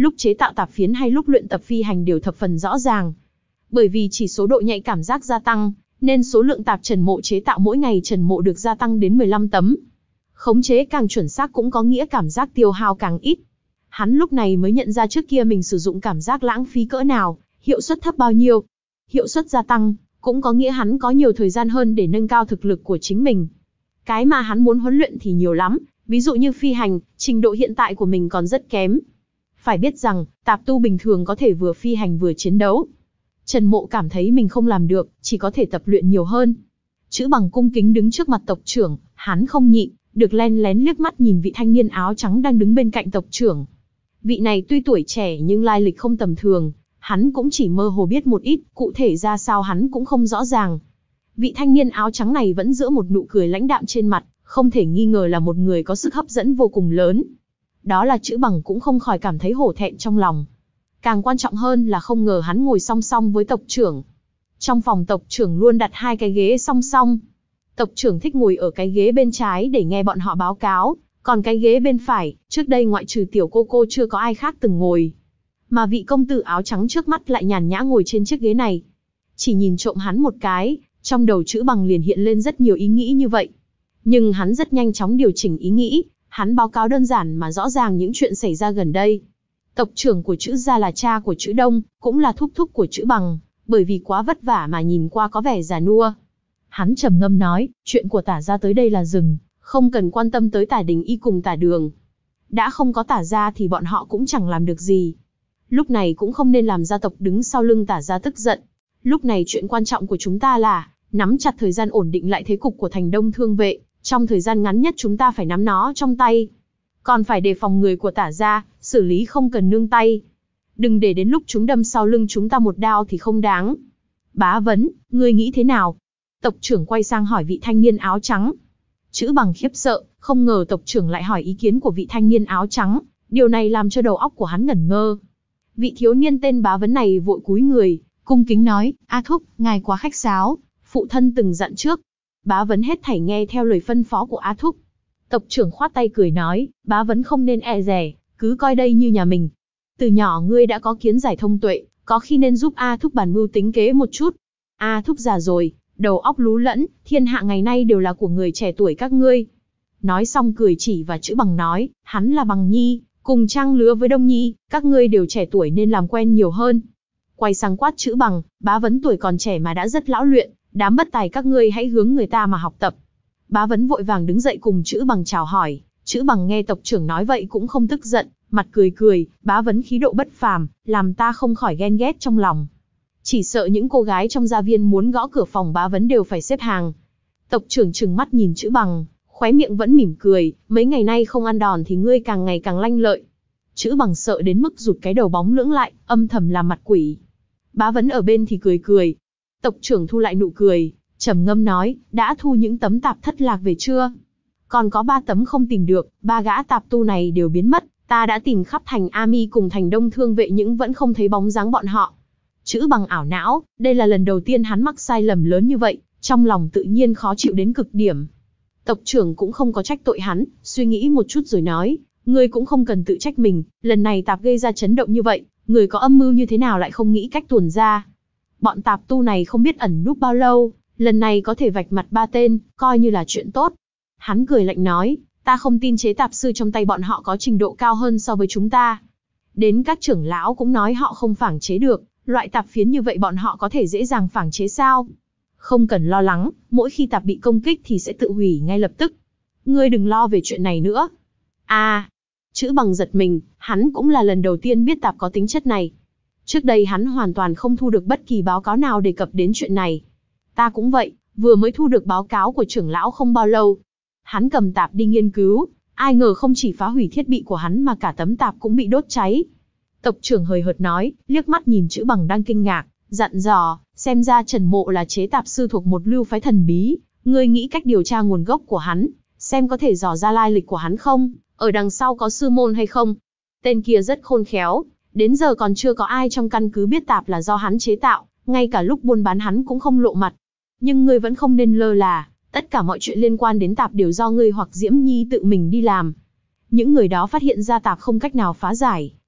Speaker 1: lúc chế tạo tạp phiến hay lúc luyện tập phi hành đều thập phần rõ ràng. Bởi vì chỉ số độ nhạy cảm giác gia tăng, nên số lượng tạp Trần Mộ chế tạo mỗi ngày Trần Mộ được gia tăng đến mười lăm tấm. Khống chế càng chuẩn xác cũng có nghĩa cảm giác tiêu hao càng ít. Hắn lúc này mới nhận ra trước kia mình sử dụng cảm giác lãng phí cỡ nào, hiệu suất thấp bao nhiêu. Hiệu suất gia tăng, cũng có nghĩa hắn có nhiều thời gian hơn để nâng cao thực lực của chính mình. Cái mà hắn muốn huấn luyện thì nhiều lắm, ví dụ như phi hành, trình độ hiện tại của mình còn rất kém. Phải biết rằng, tạp tu bình thường có thể vừa phi hành vừa chiến đấu. Trần Mộ cảm thấy mình không làm được, chỉ có thể tập luyện nhiều hơn. Chữ Bằng cung kính đứng trước mặt tộc trưởng, hắn không nhịn, được len lén liếc mắt nhìn vị thanh niên áo trắng đang đứng bên cạnh tộc trưởng. Vị này tuy tuổi trẻ nhưng lai lịch không tầm thường, hắn cũng chỉ mơ hồ biết một ít, cụ thể ra sao hắn cũng không rõ ràng. Vị thanh niên áo trắng này vẫn giữ một nụ cười lãnh đạm trên mặt, không thể nghi ngờ là một người có sức hấp dẫn vô cùng lớn. Đó là Chữ Bằng cũng không khỏi cảm thấy hổ thẹn trong lòng. Càng quan trọng hơn là không ngờ hắn ngồi song song với tộc trưởng. Trong phòng tộc trưởng luôn đặt hai cái ghế song song. Tộc trưởng thích ngồi ở cái ghế bên trái để nghe bọn họ báo cáo, còn cái ghế bên phải, trước đây ngoại trừ tiểu cô cô chưa có ai khác từng ngồi. Mà vị công tử áo trắng trước mắt lại nhàn nhã ngồi trên chiếc ghế này. Chỉ nhìn trộm hắn một cái, trong đầu Chữ Bằng liền hiện lên rất nhiều ý nghĩ như vậy. Nhưng hắn rất nhanh chóng điều chỉnh ý nghĩ, hắn báo cáo đơn giản mà rõ ràng những chuyện xảy ra gần đây. Tộc trưởng của Chữ gia là cha của Chữ Đông, cũng là thúc thúc của Chữ Bằng, bởi vì quá vất vả mà nhìn qua có vẻ già nua. Hắn trầm ngâm nói, chuyện của Tả gia tới đây là dừng, không cần quan tâm tới Tả Đình Y cùng Tả Đường. Đã không có Tả gia thì bọn họ cũng chẳng làm được gì. Lúc này cũng không nên làm gia tộc đứng sau lưng Tả gia tức giận. Lúc này chuyện quan trọng của chúng ta là nắm chặt thời gian ổn định lại thế cục của Thành Đông Thương Vệ, trong thời gian ngắn nhất chúng ta phải nắm nó trong tay. Còn phải đề phòng người của Tả gia, xử lý không cần nương tay. Đừng để đến lúc chúng đâm sau lưng chúng ta một đao thì không đáng. Bá Vấn, ngươi nghĩ thế nào? Tộc trưởng quay sang hỏi vị thanh niên áo trắng. Chữ Bằng khiếp sợ, không ngờ tộc trưởng lại hỏi ý kiến của vị thanh niên áo trắng, điều này làm cho đầu óc của hắn ngẩn ngơ. Vị thiếu niên tên Bá Vấn này vội cúi người, cung kính nói, A thúc, ngài quá khách sáo, phụ thân từng dặn trước. Bá Vấn hết thảy nghe theo lời phân phó của A thúc. Tộc trưởng khoát tay cười nói, Bá Vấn không nên e dè, cứ coi đây như nhà mình. Từ nhỏ ngươi đã có kiến giải thông tuệ, có khi nên giúp A thúc bàn mưu tính kế một chút. A thúc già rồi, đầu óc lú lẫn, thiên hạ ngày nay đều là của người trẻ tuổi các ngươi. Nói xong cười chỉ và Chữ Bằng nói, hắn là Bằng Nhi, cùng trang lứa với Đông Nhi, các ngươi đều trẻ tuổi nên làm quen nhiều hơn. Quay sang quát Chữ Bằng, Bá Vấn tuổi còn trẻ mà đã rất lão luyện, đám bất tài các ngươi hãy hướng người ta mà học tập. Bá Vấn vội vàng đứng dậy cùng Chữ Bằng chào hỏi. Chữ Bằng nghe tộc trưởng nói vậy cũng không tức giận, mặt cười cười, Bá Vấn khí độ bất phàm, làm ta không khỏi ghen ghét trong lòng. Chỉ sợ những cô gái trong gia viên muốn gõ cửa phòng Bá Vấn đều phải xếp hàng. Tộc trưởng trừng mắt nhìn Chữ Bằng, khóe miệng vẫn mỉm cười, mấy ngày nay không ăn đòn thì ngươi càng ngày càng lanh lợi. Chữ Bằng sợ đến mức rụt cái đầu bóng lưỡng lại, âm thầm làm mặt quỷ. Bá Vấn ở bên thì cười cười. Tộc trưởng thu lại nụ cười, trầm ngâm nói, đã thu những tấm tạp thất lạc về chưa? Còn có ba tấm không tìm được, ba gã tạp tu này đều biến mất, ta đã tìm khắp thành A Mi cùng thành Đông Thương Vệ nhưng vẫn không thấy bóng dáng bọn họ. Chữ Bằng ảo não, đây là lần đầu tiên hắn mắc sai lầm lớn như vậy, trong lòng tự nhiên khó chịu đến cực điểm. Tộc trưởng cũng không có trách tội hắn, suy nghĩ một chút rồi nói, ngươi cũng không cần tự trách mình, lần này tạp gây ra chấn động như vậy, người có âm mưu như thế nào lại không nghĩ cách tuồn ra. Bọn tạp tu này không biết ẩn núp bao lâu, lần này có thể vạch mặt ba tên, coi như là chuyện tốt. Hắn cười lạnh nói, ta không tin chế tạp sư trong tay bọn họ có trình độ cao hơn so với chúng ta. Đến các trưởng lão cũng nói họ không phảng chế được, loại tạp phiến như vậy bọn họ có thể dễ dàng phảng chế sao? Không cần lo lắng, mỗi khi tạp bị công kích thì sẽ tự hủy ngay lập tức. Ngươi đừng lo về chuyện này nữa. À, Chữ Bằng giật mình, hắn cũng là lần đầu tiên biết tạp có tính chất này. Trước đây hắn hoàn toàn không thu được bất kỳ báo cáo nào đề cập đến chuyện này. Ta cũng vậy, vừa mới thu được báo cáo của trưởng lão không bao lâu. Hắn cầm tạp đi nghiên cứu, ai ngờ không chỉ phá hủy thiết bị của hắn mà cả tấm tạp cũng bị đốt cháy. Tộc trưởng hời hợt nói, liếc mắt nhìn Chữ Bằng đang kinh ngạc, dặn dò, xem ra Trần Mộ là chế tạp sư thuộc một lưu phái thần bí, ngươi nghĩ cách điều tra nguồn gốc của hắn, xem có thể dò ra lai lịch của hắn không, ở đằng sau có sư môn hay không. Tên kia rất khôn khéo, đến giờ còn chưa có ai trong căn cứ biết tạp là do hắn chế tạo, ngay cả lúc buôn bán hắn cũng không lộ mặt. Nhưng ngươi vẫn không nên lơ là, tất cả mọi chuyện liên quan đến tạp đều do ngươi hoặc Diễm Nhi tự mình đi làm. Những người đó phát hiện ra tạp không cách nào phá giải,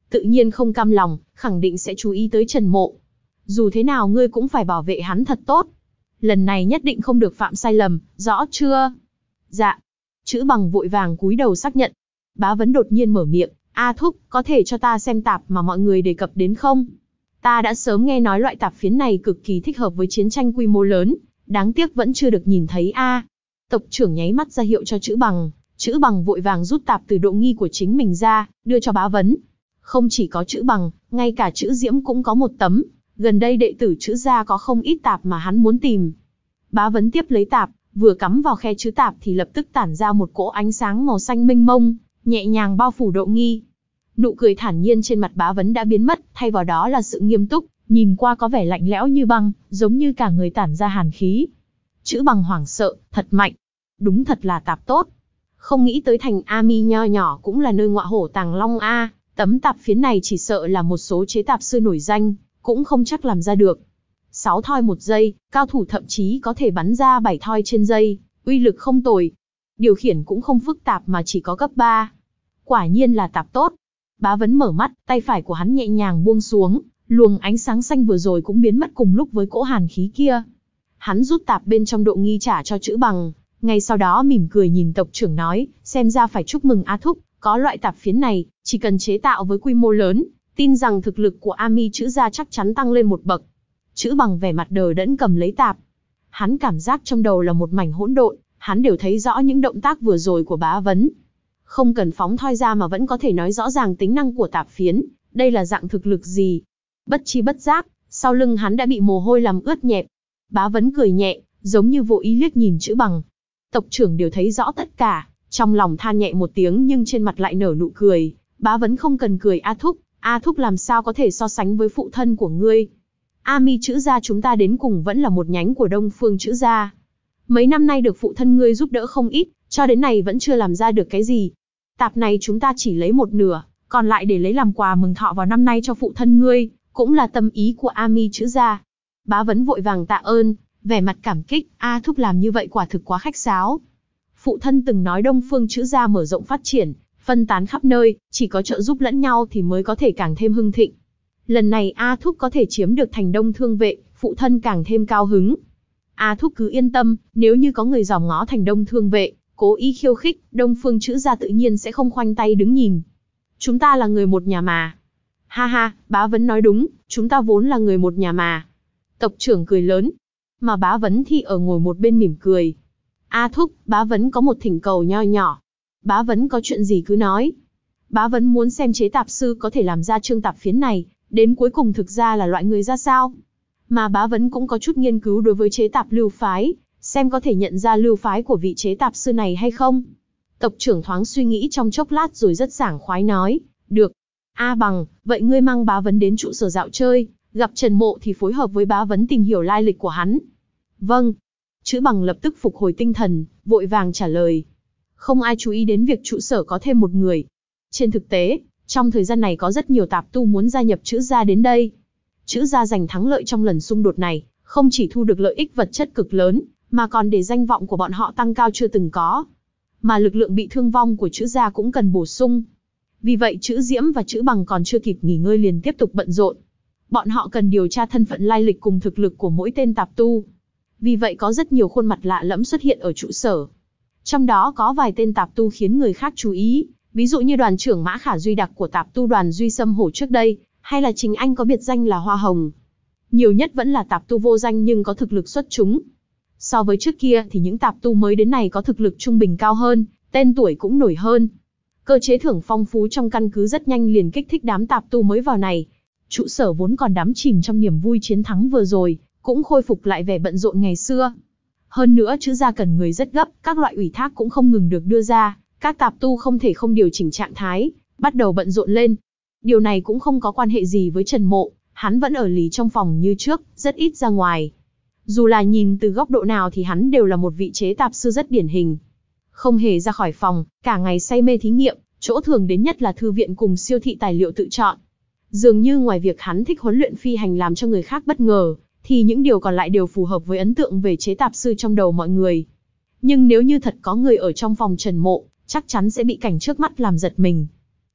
Speaker 1: tự nhiên không cam lòng, khẳng định sẽ chú ý tới Trần Mộ. Dù thế nào ngươi cũng phải bảo vệ hắn thật tốt. Lần này nhất định không được phạm sai lầm, rõ chưa? Dạ. Chữ Bằng vội vàng cúi đầu xác nhận. Bá Vấn đột nhiên mở miệng, A Thúc, có thể cho ta xem tạp mà mọi người đề cập đến không? Ta đã sớm nghe nói loại tạp phiến này cực kỳ thích hợp với chiến tranh quy mô lớn, đáng tiếc vẫn chưa được nhìn thấy a. Tộc trưởng nháy mắt ra hiệu cho Chữ Bằng, Chữ Bằng vội vàng rút tạp từ độ nghi của chính mình ra, đưa cho Bá Vấn. Không chỉ có Chữ Bằng, ngay cả Chữ Diễm cũng có một tấm, gần đây đệ tử Chữ gia có không ít tạp mà hắn muốn tìm. Bá Vấn tiếp lấy tạp, vừa cắm vào khe chữ tạp thì lập tức tản ra một cỗ ánh sáng màu xanh mênh mông, nhẹ nhàng bao phủ độ nghi. Nụ cười thản nhiên trên mặt Bá Vấn đã biến mất, thay vào đó là sự nghiêm túc, nhìn qua có vẻ lạnh lẽo như băng, giống như cả người tản ra hàn khí. Chữ Bằng hoảng sợ, thật mạnh. Đúng thật là tạp tốt. Không nghĩ tới thành A Mi nho nhỏ cũng là nơi ngọa hổ tàng long a, tấm tạp phiến này chỉ sợ là một số chế tạp sư nổi danh, cũng không chắc làm ra được. Sáu thoi một giây, cao thủ thậm chí có thể bắn ra bảy thoi trên giây, uy lực không tồi. Điều khiển cũng không phức tạp mà chỉ có cấp ba. Quả nhiên là tạp tốt. Bá Vấn mở mắt, tay phải của hắn nhẹ nhàng buông xuống, luồng ánh sáng xanh vừa rồi cũng biến mất cùng lúc với cỗ hàn khí kia. Hắn rút tạp bên trong độ nghi trả cho Chữ Bằng, ngay sau đó mỉm cười nhìn tộc trưởng nói, xem ra phải chúc mừng A Thúc, có loại tạp phiến này, chỉ cần chế tạo với quy mô lớn, tin rằng thực lực của A Mi Chữ gia chắc chắn tăng lên một bậc. Chữ Bằng vẻ mặt đờ đẫn cầm lấy tạp. Hắn cảm giác trong đầu là một mảnh hỗn độn, hắn đều thấy rõ những động tác vừa rồi của Bá Vấn. Không cần phóng thoi ra mà vẫn có thể nói rõ ràng tính năng của tạp phiến, đây là dạng thực lực gì. Bất chi bất giác, sau lưng hắn đã bị mồ hôi làm ướt nhẹp. Bá Vấn cười nhẹ, giống như vô ý liếc nhìn Chữ Bằng. Tộc trưởng đều thấy rõ tất cả, trong lòng than nhẹ một tiếng nhưng trên mặt lại nở nụ cười. Bá Vấn không cần cười A Thúc, A Thúc làm sao có thể so sánh với phụ thân của ngươi. A Mi Chữ gia chúng ta đến cùng vẫn là một nhánh của Đông Phương Chữ gia. Mấy năm nay được phụ thân ngươi giúp đỡ không ít, cho đến này vẫn chưa làm ra được cái gì. Tạp này chúng ta chỉ lấy một nửa, còn lại để lấy làm quà mừng thọ vào năm nay cho phụ thân ngươi, cũng là tâm ý của A Mi Chữ gia. Bá Vấn vội vàng tạ ơn, vẻ mặt cảm kích, A Thúc làm như vậy quả thực quá khách sáo. Phụ thân từng nói Đông Phương Chữ gia mở rộng phát triển, phân tán khắp nơi, chỉ có trợ giúp lẫn nhau thì mới có thể càng thêm hưng thịnh. Lần này A Thúc có thể chiếm được thành Đông Thương Vệ, phụ thân càng thêm cao hứng. A Thúc cứ yên tâm, nếu như có người dòm ngó thành Đông Thương Vệ, cố ý khiêu khích, Đông Phương Chữ gia tự nhiên sẽ không khoanh tay đứng nhìn. Chúng ta là người một nhà mà. Ha ha, Bá Vấn nói đúng, chúng ta vốn là người một nhà mà. Tộc trưởng cười lớn, mà Bá Vấn thì ở ngồi một bên mỉm cười. A Thúc, Bá Vấn có một thỉnh cầu nho nhỏ. Bá Vấn có chuyện gì cứ nói. Bá Vấn muốn xem chế tạp sư có thể làm ra chương tạp phiến này, đến cuối cùng thực ra là loại người ra sao. Mà Bá Vấn cũng có chút nghiên cứu đối với chế tạp lưu phái, xem có thể nhận ra lưu phái của vị chế tạp sư này hay không. Tộc trưởng thoáng suy nghĩ trong chốc lát rồi rất sảng khoái nói, được. A Bằng, vậy ngươi mang Bá Vấn đến trụ sở dạo chơi, gặp Trần Mộ thì phối hợp với Bá Vấn tìm hiểu lai lịch của hắn. Vâng. Chữ Bằng lập tức phục hồi tinh thần, vội vàng trả lời. Không ai chú ý đến việc trụ sở có thêm một người. Trên thực tế, trong thời gian này có rất nhiều tạp tu muốn gia nhập Chữ gia đến đây. Chữ gia giành thắng lợi trong lần xung đột này, không chỉ thu được lợi ích vật chất cực lớn, mà còn để danh vọng của bọn họ tăng cao chưa từng có. Mà lực lượng bị thương vong của Chữ gia cũng cần bổ sung. Vì vậy Chữ Diễm và Chữ Bằng còn chưa kịp nghỉ ngơi liền tiếp tục bận rộn. Bọn họ cần điều tra thân phận lai lịch cùng thực lực của mỗi tên tạp tu. Vì vậy có rất nhiều khuôn mặt lạ lẫm xuất hiện ở trụ sở. Trong đó có vài tên tạp tu khiến người khác chú ý, ví dụ như đoàn trưởng Mã Khả Duy Đặc của tạp tu đoàn Duy Sâm Hổ trước đây, hay là chính anh có biệt danh là Hoa Hồng. Nhiều nhất vẫn là tạp tu vô danh nhưng có thực lực xuất chúng. So với trước kia thì những tạp tu mới đến này có thực lực trung bình cao hơn, tên tuổi cũng nổi hơn. Cơ chế thưởng phong phú trong căn cứ rất nhanh liền kích thích đám tạp tu mới vào này. Trụ sở vốn còn đắm chìm trong niềm vui chiến thắng vừa rồi, cũng khôi phục lại vẻ bận rộn ngày xưa. Hơn nữa Chữ gia cần người rất gấp, các loại ủy thác cũng không ngừng được đưa ra, các tạp tu không thể không điều chỉnh trạng thái, bắt đầu bận rộn lên. Điều này cũng không có quan hệ gì với Trần Mộ, hắn vẫn ở lì trong phòng như trước, rất ít ra ngoài. Dù là nhìn từ góc độ nào thì hắn đều là một vị chế tạp sư rất điển hình. Không hề ra khỏi phòng, cả ngày say mê thí nghiệm, chỗ thường đến nhất là thư viện cùng siêu thị tài liệu tự chọn. Dường như ngoài việc hắn thích huấn luyện phi hành làm cho người khác bất ngờ, thì những điều còn lại đều phù hợp với ấn tượng về chế tạp sư trong đầu mọi người. Nhưng nếu như thật có người ở trong phòng Trần Mộ, chắc chắn sẽ bị cảnh trước mắt làm giật mình.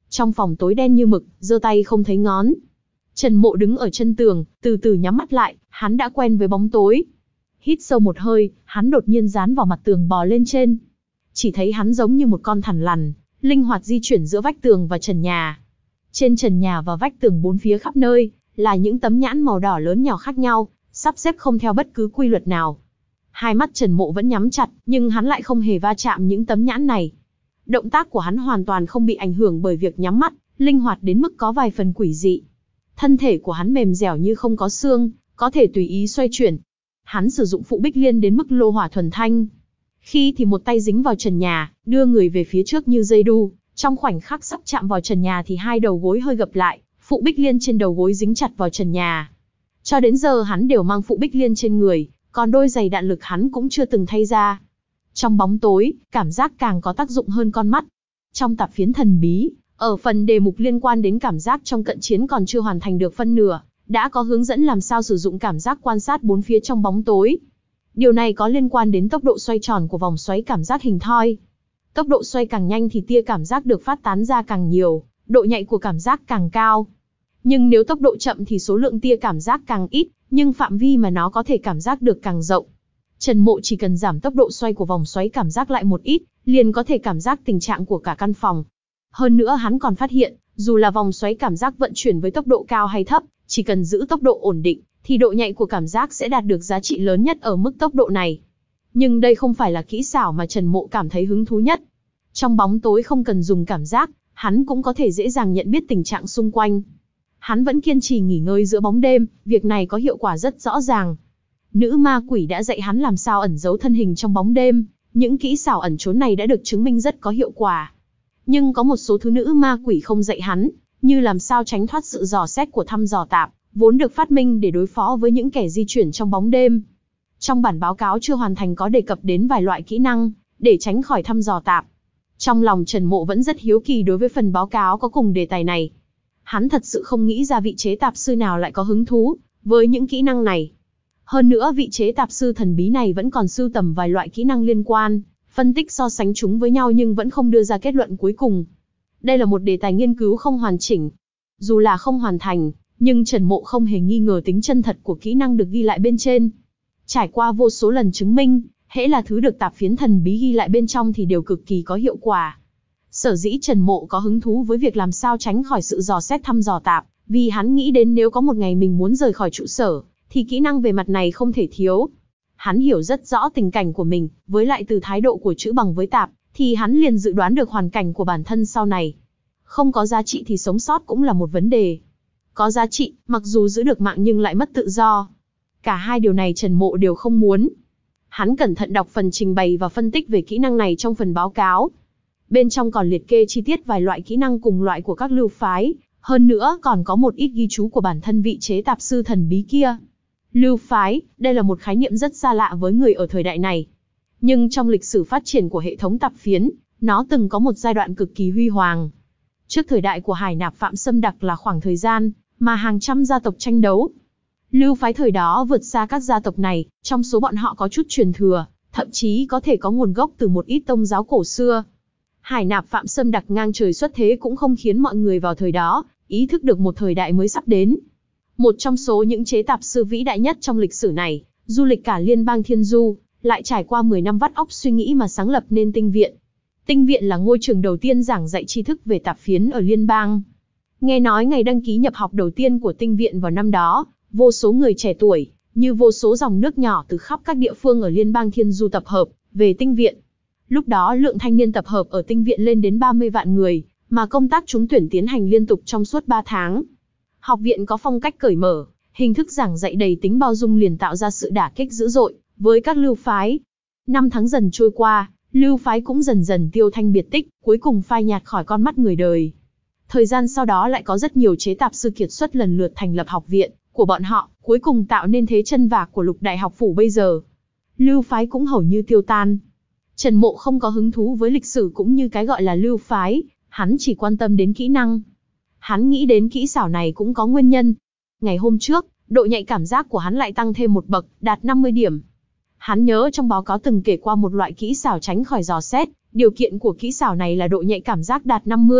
Speaker 1: Trong phòng tối đen như mực, giơ tay không thấy ngón. Trần Mộ đứng ở chân tường, từ từ nhắm mắt lại, hắn đã quen với bóng tối. Hít sâu một hơi, hắn đột nhiên dán vào mặt tường bò lên trên. Chỉ thấy hắn giống như một con thằn lằn, linh hoạt di chuyển giữa vách tường và trần nhà. Trên trần nhà và vách tường bốn phía khắp nơi, là những tấm nhãn màu đỏ lớn nhỏ khác nhau, sắp xếp không theo bất cứ quy luật nào. Hai mắt Trần Mộ vẫn nhắm chặt, nhưng hắn lại không hề va chạm những tấm nhãn này. Động tác của hắn hoàn toàn không bị ảnh hưởng bởi việc nhắm mắt, linh hoạt đến mức có vài phần quỷ dị. Thân thể của hắn mềm dẻo như không có xương, có thể tùy ý xoay chuyển. Hắn sử dụng phụ bích liên đến mức lô hỏa thuần thanh. Khi thì một tay dính vào trần nhà, đưa người về phía trước như dây đu, trong khoảnh khắc sắp chạm vào trần nhà thì hai đầu gối hơi gập lại, phụ bích liên trên đầu gối dính chặt vào trần nhà. Cho đến giờ hắn đều mang phụ bích liên trên người, còn đôi giày đạn lực hắn cũng chưa từng thay ra. Trong bóng tối, cảm giác càng có tác dụng hơn con mắt. Trong tạp phiến thần bí, ở phần đề mục liên quan đến cảm giác trong cận chiến còn chưa hoàn thành được phân nửa, đã có hướng dẫn làm sao sử dụng cảm giác quan sát bốn phía trong bóng tối. Điều này có liên quan đến tốc độ xoay tròn của vòng xoáy cảm giác hình thoi. Tốc độ xoay càng nhanh thì tia cảm giác được phát tán ra càng nhiều, độ nhạy của cảm giác càng cao. Nhưng nếu tốc độ chậm thì số lượng tia cảm giác càng ít, nhưng phạm vi mà nó có thể cảm giác được càng rộng. Trần Mộ chỉ cần giảm tốc độ xoay của vòng xoáy cảm giác lại một ít, liền có thể cảm giác tình trạng của cả căn phòng. Hơn nữa hắn còn phát hiện, dù là vòng xoáy cảm giác vận chuyển với tốc độ cao hay thấp, chỉ cần giữ tốc độ ổn định, thì độ nhạy của cảm giác sẽ đạt được giá trị lớn nhất ở mức tốc độ này. Nhưng đây không phải là kỹ xảo mà Trần Mộ cảm thấy hứng thú nhất. Trong bóng tối không cần dùng cảm giác, hắn cũng có thể dễ dàng nhận biết tình trạng xung quanh. Hắn vẫn kiên trì nghỉ ngơi giữa bóng đêm, việc này có hiệu quả rất rõ ràng. Nữ ma quỷ đã dạy hắn làm sao ẩn giấu thân hình trong bóng đêm, những kỹ xảo ẩn trốn này đã được chứng minh rất có hiệu quả. Nhưng có một số thứ nữ ma quỷ không dạy hắn, như làm sao tránh thoát sự dò xét của thăm dò tạp, vốn được phát minh để đối phó với những kẻ di chuyển trong bóng đêm. Trong bản báo cáo chưa hoàn thành có đề cập đến vài loại kỹ năng, để tránh khỏi thăm dò tạp. Trong lòng Trần Mộ vẫn rất hiếu kỳ đối với phần báo cáo có cùng đề tài này. Hắn thật sự không nghĩ ra vị chế tạp sư nào lại có hứng thú với những kỹ năng này. Hơn nữa vị chế tạp sư thần bí này vẫn còn sưu tầm vài loại kỹ năng liên quan, phân tích so sánh chúng với nhau nhưng vẫn không đưa ra kết luận cuối cùng. Đây là một đề tài nghiên cứu không hoàn chỉnh. Dù là không hoàn thành, nhưng Trần Mộ không hề nghi ngờ tính chân thật của kỹ năng được ghi lại bên trên. Trải qua vô số lần chứng minh, hễ là thứ được tạp phiến thần bí ghi lại bên trong thì đều cực kỳ có hiệu quả. Sở dĩ Trần Mộ có hứng thú với việc làm sao tránh khỏi sự dò xét thăm dò tạp, vì hắn nghĩ đến nếu có một ngày mình muốn rời khỏi trụ sở, thì kỹ năng về mặt này không thể thiếu. Hắn hiểu rất rõ tình cảnh của mình, với lại từ thái độ của chữ bằng với tạp, thì hắn liền dự đoán được hoàn cảnh của bản thân sau này. Không có giá trị thì sống sót cũng là một vấn đề. Có giá trị, mặc dù giữ được mạng nhưng lại mất tự do. Cả hai điều này Trần Mộ đều không muốn. Hắn cẩn thận đọc phần trình bày và phân tích về kỹ năng này trong phần báo cáo. Bên trong còn liệt kê chi tiết vài loại kỹ năng cùng loại của các lưu phái, hơn nữa còn có một ít ghi chú của bản thân vị chế tạp sư thần bí kia. Lưu phái, đây là một khái niệm rất xa lạ với người ở thời đại này. Nhưng trong lịch sử phát triển của hệ thống tạp phiến, nó từng có một giai đoạn cực kỳ huy hoàng. Trước thời đại của Hải Nạp Phạm Xâm Đặc là khoảng thời gian mà hàng trăm gia tộc tranh đấu. Lưu phái thời đó vượt xa các gia tộc này, trong số bọn họ có chút truyền thừa, thậm chí có thể có nguồn gốc từ một ít tông giáo cổ xưa. Hải Nạp Phạm Xâm Đặc ngang trời xuất thế cũng không khiến mọi người vào thời đó ý thức được một thời đại mới sắp đến. Một trong số những chế tạp sư vĩ đại nhất trong lịch sử này, du lịch cả liên bang Thiên Du, lại trải qua mười năm vắt óc suy nghĩ mà sáng lập nên Tinh Viện. Tinh Viện là ngôi trường đầu tiên giảng dạy tri thức về tạp phiến ở liên bang. Nghe nói ngày đăng ký nhập học đầu tiên của Tinh Viện vào năm đó, vô số người trẻ tuổi, như vô số dòng nước nhỏ từ khắp các địa phương ở liên bang Thiên Du tập hợp về Tinh Viện. Lúc đó lượng thanh niên tập hợp ở Tinh Viện lên đến ba mươi vạn người, mà công tác trúng tuyển tiến hành liên tục trong suốt ba tháng. Học viện có phong cách cởi mở, hình thức giảng dạy đầy tính bao dung liền tạo ra sự đả kích dữ dội với các lưu phái. Năm tháng dần trôi qua, lưu phái cũng dần dần tiêu thanh biệt tích, cuối cùng phai nhạt khỏi con mắt người đời. Thời gian sau đó lại có rất nhiều chế tạp sư kiệt xuất lần lượt thành lập học viện của bọn họ, cuối cùng tạo nên thế chân vạc của Lục Đại học phủ bây giờ. Lưu phái cũng hầu như tiêu tan. Trần Mộ không có hứng thú với lịch sử cũng như cái gọi là lưu phái, hắn chỉ quan tâm đến kỹ năng. Hắn nghĩ đến kỹ xảo này cũng có nguyên nhân. Ngày hôm trước, độ nhạy cảm giác của hắn lại tăng thêm một bậc, đạt năm mươi điểm. Hắn nhớ trong báo cáo từng kể qua một loại kỹ xảo tránh khỏi dò xét, điều kiện của kỹ xảo này là độ nhạy cảm giác đạt năm mươi.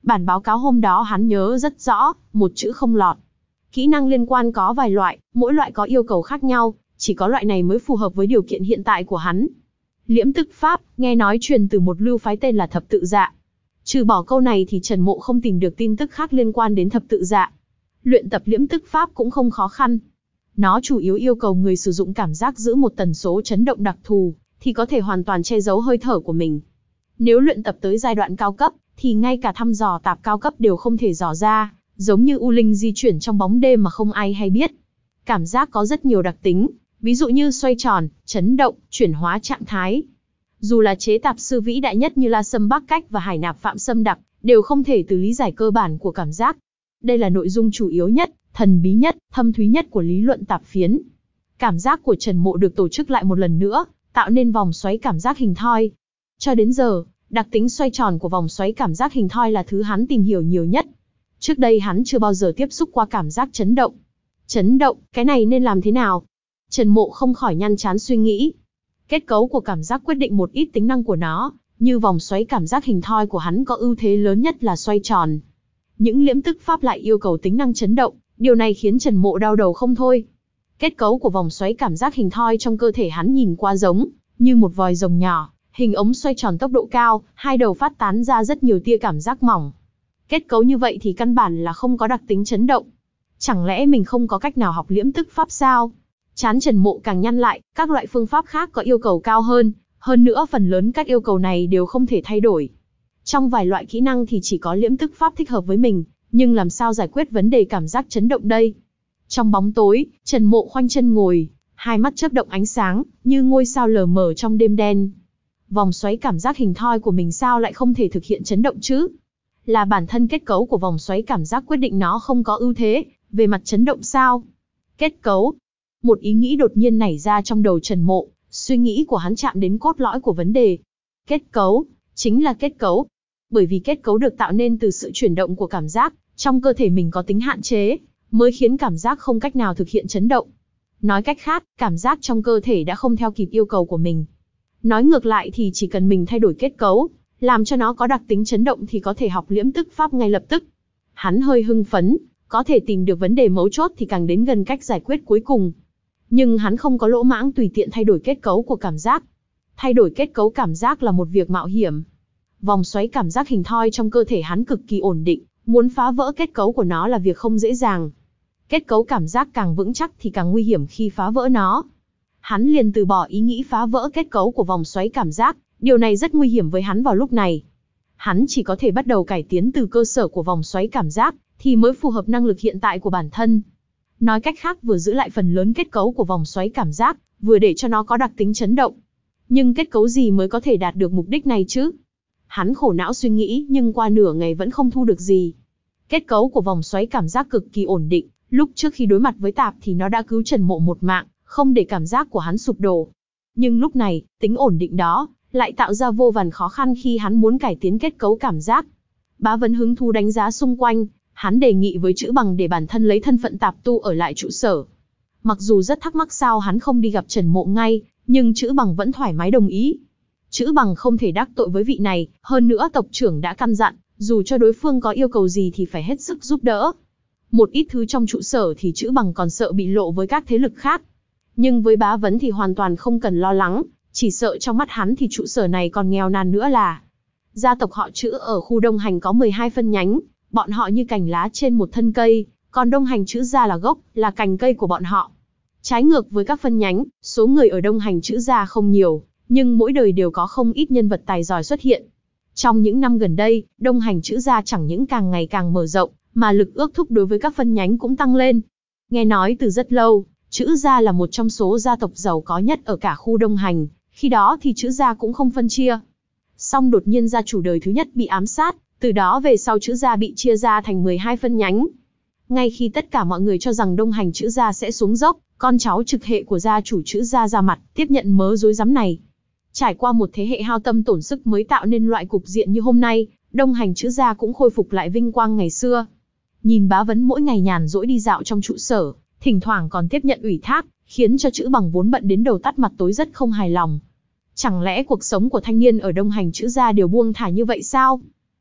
Speaker 1: Bản báo cáo hôm đó hắn nhớ rất rõ, một chữ không lọt. Kỹ năng liên quan có vài loại, mỗi loại có yêu cầu khác nhau, chỉ có loại này mới phù hợp với điều kiện hiện tại của hắn. Liễm tức pháp, nghe nói truyền từ một lưu phái tên là Thập Tự Dạ. Trừ bỏ câu này thì Trần Mộ không tìm được tin tức khác liên quan đến Thập Tự Dạ. Luyện tập liễm tức pháp cũng không khó khăn. Nó chủ yếu yêu cầu người sử dụng cảm giác giữ một tần số chấn động đặc thù, thì có thể hoàn toàn che giấu hơi thở của mình. Nếu luyện tập tới giai đoạn cao cấp, thì ngay cả thăm dò tạp cao cấp đều không thể dò ra, giống như U Linh di chuyển trong bóng đêm mà không ai hay biết. Cảm giác có rất nhiều đặc tính, ví dụ như xoay tròn, chấn động, chuyển hóa trạng thái. Dù là chế tạp sư vĩ đại nhất như La Sâm Bắc Cách và Hải Nạp Phạm Sâm Đặc, đều không thể từ lý giải cơ bản của cảm giác. Đây là nội dung chủ yếu nhất, thần bí nhất, thâm thúy nhất của lý luận tạp phiến. Cảm giác của Trần Mộ được tổ chức lại một lần nữa, tạo nên vòng xoáy cảm giác hình thoi. Cho đến giờ, đặc tính xoay tròn của vòng xoáy cảm giác hình thoi là thứ hắn tìm hiểu nhiều nhất. Trước đây hắn chưa bao giờ tiếp xúc qua cảm giác chấn động. Chấn động, cái này nên làm thế nào? Trần Mộ không khỏi nhăn trán suy nghĩ. Kết cấu của cảm giác quyết định một ít tính năng của nó, như vòng xoáy cảm giác hình thoi của hắn có ưu thế lớn nhất là xoay tròn. Những liễm tức pháp lại yêu cầu tính năng chấn động, điều này khiến Trần Mộ đau đầu không thôi. Kết cấu của vòng xoáy cảm giác hình thoi trong cơ thể hắn nhìn qua giống như một vòi rồng nhỏ, hình ống xoay tròn tốc độ cao, hai đầu phát tán ra rất nhiều tia cảm giác mỏng. Kết cấu như vậy thì căn bản là không có đặc tính chấn động. Chẳng lẽ mình không có cách nào học liễm tức pháp sao? Trán Trần Mộ càng nhăn lại, các loại phương pháp khác có yêu cầu cao hơn, hơn nữa phần lớn các yêu cầu này đều không thể thay đổi. Trong vài loại kỹ năng thì chỉ có liễm tức pháp thích hợp với mình, nhưng làm sao giải quyết vấn đề cảm giác chấn động đây? Trong bóng tối, Trần Mộ khoanh chân ngồi, hai mắt chớp động ánh sáng, như ngôi sao lờ mờ trong đêm đen. Vòng xoáy cảm giác hình thoi của mình sao lại không thể thực hiện chấn động chứ? Là bản thân kết cấu của vòng xoáy cảm giác quyết định nó không có ưu thế về mặt chấn động sao? Kết cấu. Một ý nghĩ đột nhiên nảy ra trong đầu Trần Mộ, suy nghĩ của hắn chạm đến cốt lõi của vấn đề. Kết cấu, chính là kết cấu. Bởi vì kết cấu được tạo nên từ sự chuyển động của cảm giác, trong cơ thể mình có tính hạn chế, mới khiến cảm giác không cách nào thực hiện chấn động. Nói cách khác, cảm giác trong cơ thể đã không theo kịp yêu cầu của mình. Nói ngược lại thì chỉ cần mình thay đổi kết cấu, làm cho nó có đặc tính chấn động thì có thể học liễm tức pháp ngay lập tức. Hắn hơi hưng phấn, có thể tìm được vấn đề mấu chốt thì càng đến gần cách giải quyết cuối cùng. Nhưng hắn không có lỗ mãng tùy tiện thay đổi kết cấu của cảm giác. Thay đổi kết cấu cảm giác là một việc mạo hiểm. Vòng xoáy cảm giác hình thoi trong cơ thể hắn cực kỳ ổn định, muốn phá vỡ kết cấu của nó là việc không dễ dàng. Kết cấu cảm giác càng vững chắc thì càng nguy hiểm khi phá vỡ nó. Hắn liền từ bỏ ý nghĩ phá vỡ kết cấu của vòng xoáy cảm giác, điều này rất nguy hiểm với hắn vào lúc này. Hắn chỉ có thể bắt đầu cải tiến từ cơ sở của vòng xoáy cảm giác, thì mới phù hợp năng lực hiện tại của bản thân. Nói cách khác, vừa giữ lại phần lớn kết cấu của vòng xoáy cảm giác, vừa để cho nó có đặc tính chấn động. Nhưng kết cấu gì mới có thể đạt được mục đích này chứ? Hắn khổ não suy nghĩ, nhưng qua nửa ngày vẫn không thu được gì. Kết cấu của vòng xoáy cảm giác cực kỳ ổn định, lúc trước khi đối mặt với tạp thì nó đã cứu Trần Mộ một mạng, không để cảm giác của hắn sụp đổ. Nhưng lúc này, tính ổn định đó lại tạo ra vô vàn khó khăn khi hắn muốn cải tiến kết cấu cảm giác. Bá Vấn hứng thú đánh giá xung quanh, hắn đề nghị với Chữ Bằng để bản thân lấy thân phận tạp tu ở lại trụ sở. Mặc dù rất thắc mắc sao hắn không đi gặp Trần Mộ ngay, nhưng Chữ Bằng vẫn thoải mái đồng ý. Chữ Bằng không thể đắc tội với vị này, hơn nữa tộc trưởng đã căn dặn, dù cho đối phương có yêu cầu gì thì phải hết sức giúp đỡ. Một ít thứ trong trụ sở thì Chữ Bằng còn sợ bị lộ với các thế lực khác. Nhưng với Bá Vấn thì hoàn toàn không cần lo lắng, chỉ sợ trong mắt hắn thì trụ sở này còn nghèo nàn nữa là. Gia tộc họ Chữ ở khu Đông Hành có mười hai phân nhánh, bọn họ như cành lá trên một thân cây, còn Đông Hành Chữ gia là gốc, là cành cây của bọn họ. Trái ngược với các phân nhánh, số người ở Đông Hành Chữ gia không nhiều, nhưng mỗi đời đều có không ít nhân vật tài giỏi xuất hiện. Trong những năm gần đây, Đông Hành Chữ gia chẳng những càng ngày càng mở rộng, mà lực ước thúc đối với các phân nhánh cũng tăng lên. Nghe nói từ rất lâu, Chữ gia là một trong số gia tộc giàu có nhất ở cả khu Đông Hành, khi đó thì Chữ gia cũng không phân chia. Song đột nhiên gia chủ đời thứ nhất bị ám sát, từ đó về sau Chữ gia bị chia ra thành mười hai phân nhánh. Ngay khi tất cả mọi người cho rằng Đông Hành Chữ gia sẽ xuống dốc, con cháu trực hệ của gia chủ Chữ gia ra mặt, tiếp nhận mớ rối rắm này. Trải qua một thế hệ hao tâm tổn sức mới tạo nên loại cục diện như hôm nay, Đông Hành Chữ gia cũng khôi phục lại vinh quang ngày xưa. Nhìn Bá Vấn mỗi ngày nhàn rỗi đi dạo trong trụ sở, thỉnh thoảng còn tiếp nhận ủy thác, khiến cho Chữ Bằng vốn bận đến đầu tắt mặt tối rất không hài lòng. Chẳng lẽ cuộc sống của thanh niên ở Đông Hành Chữ gia đều buông thả như vậy sao?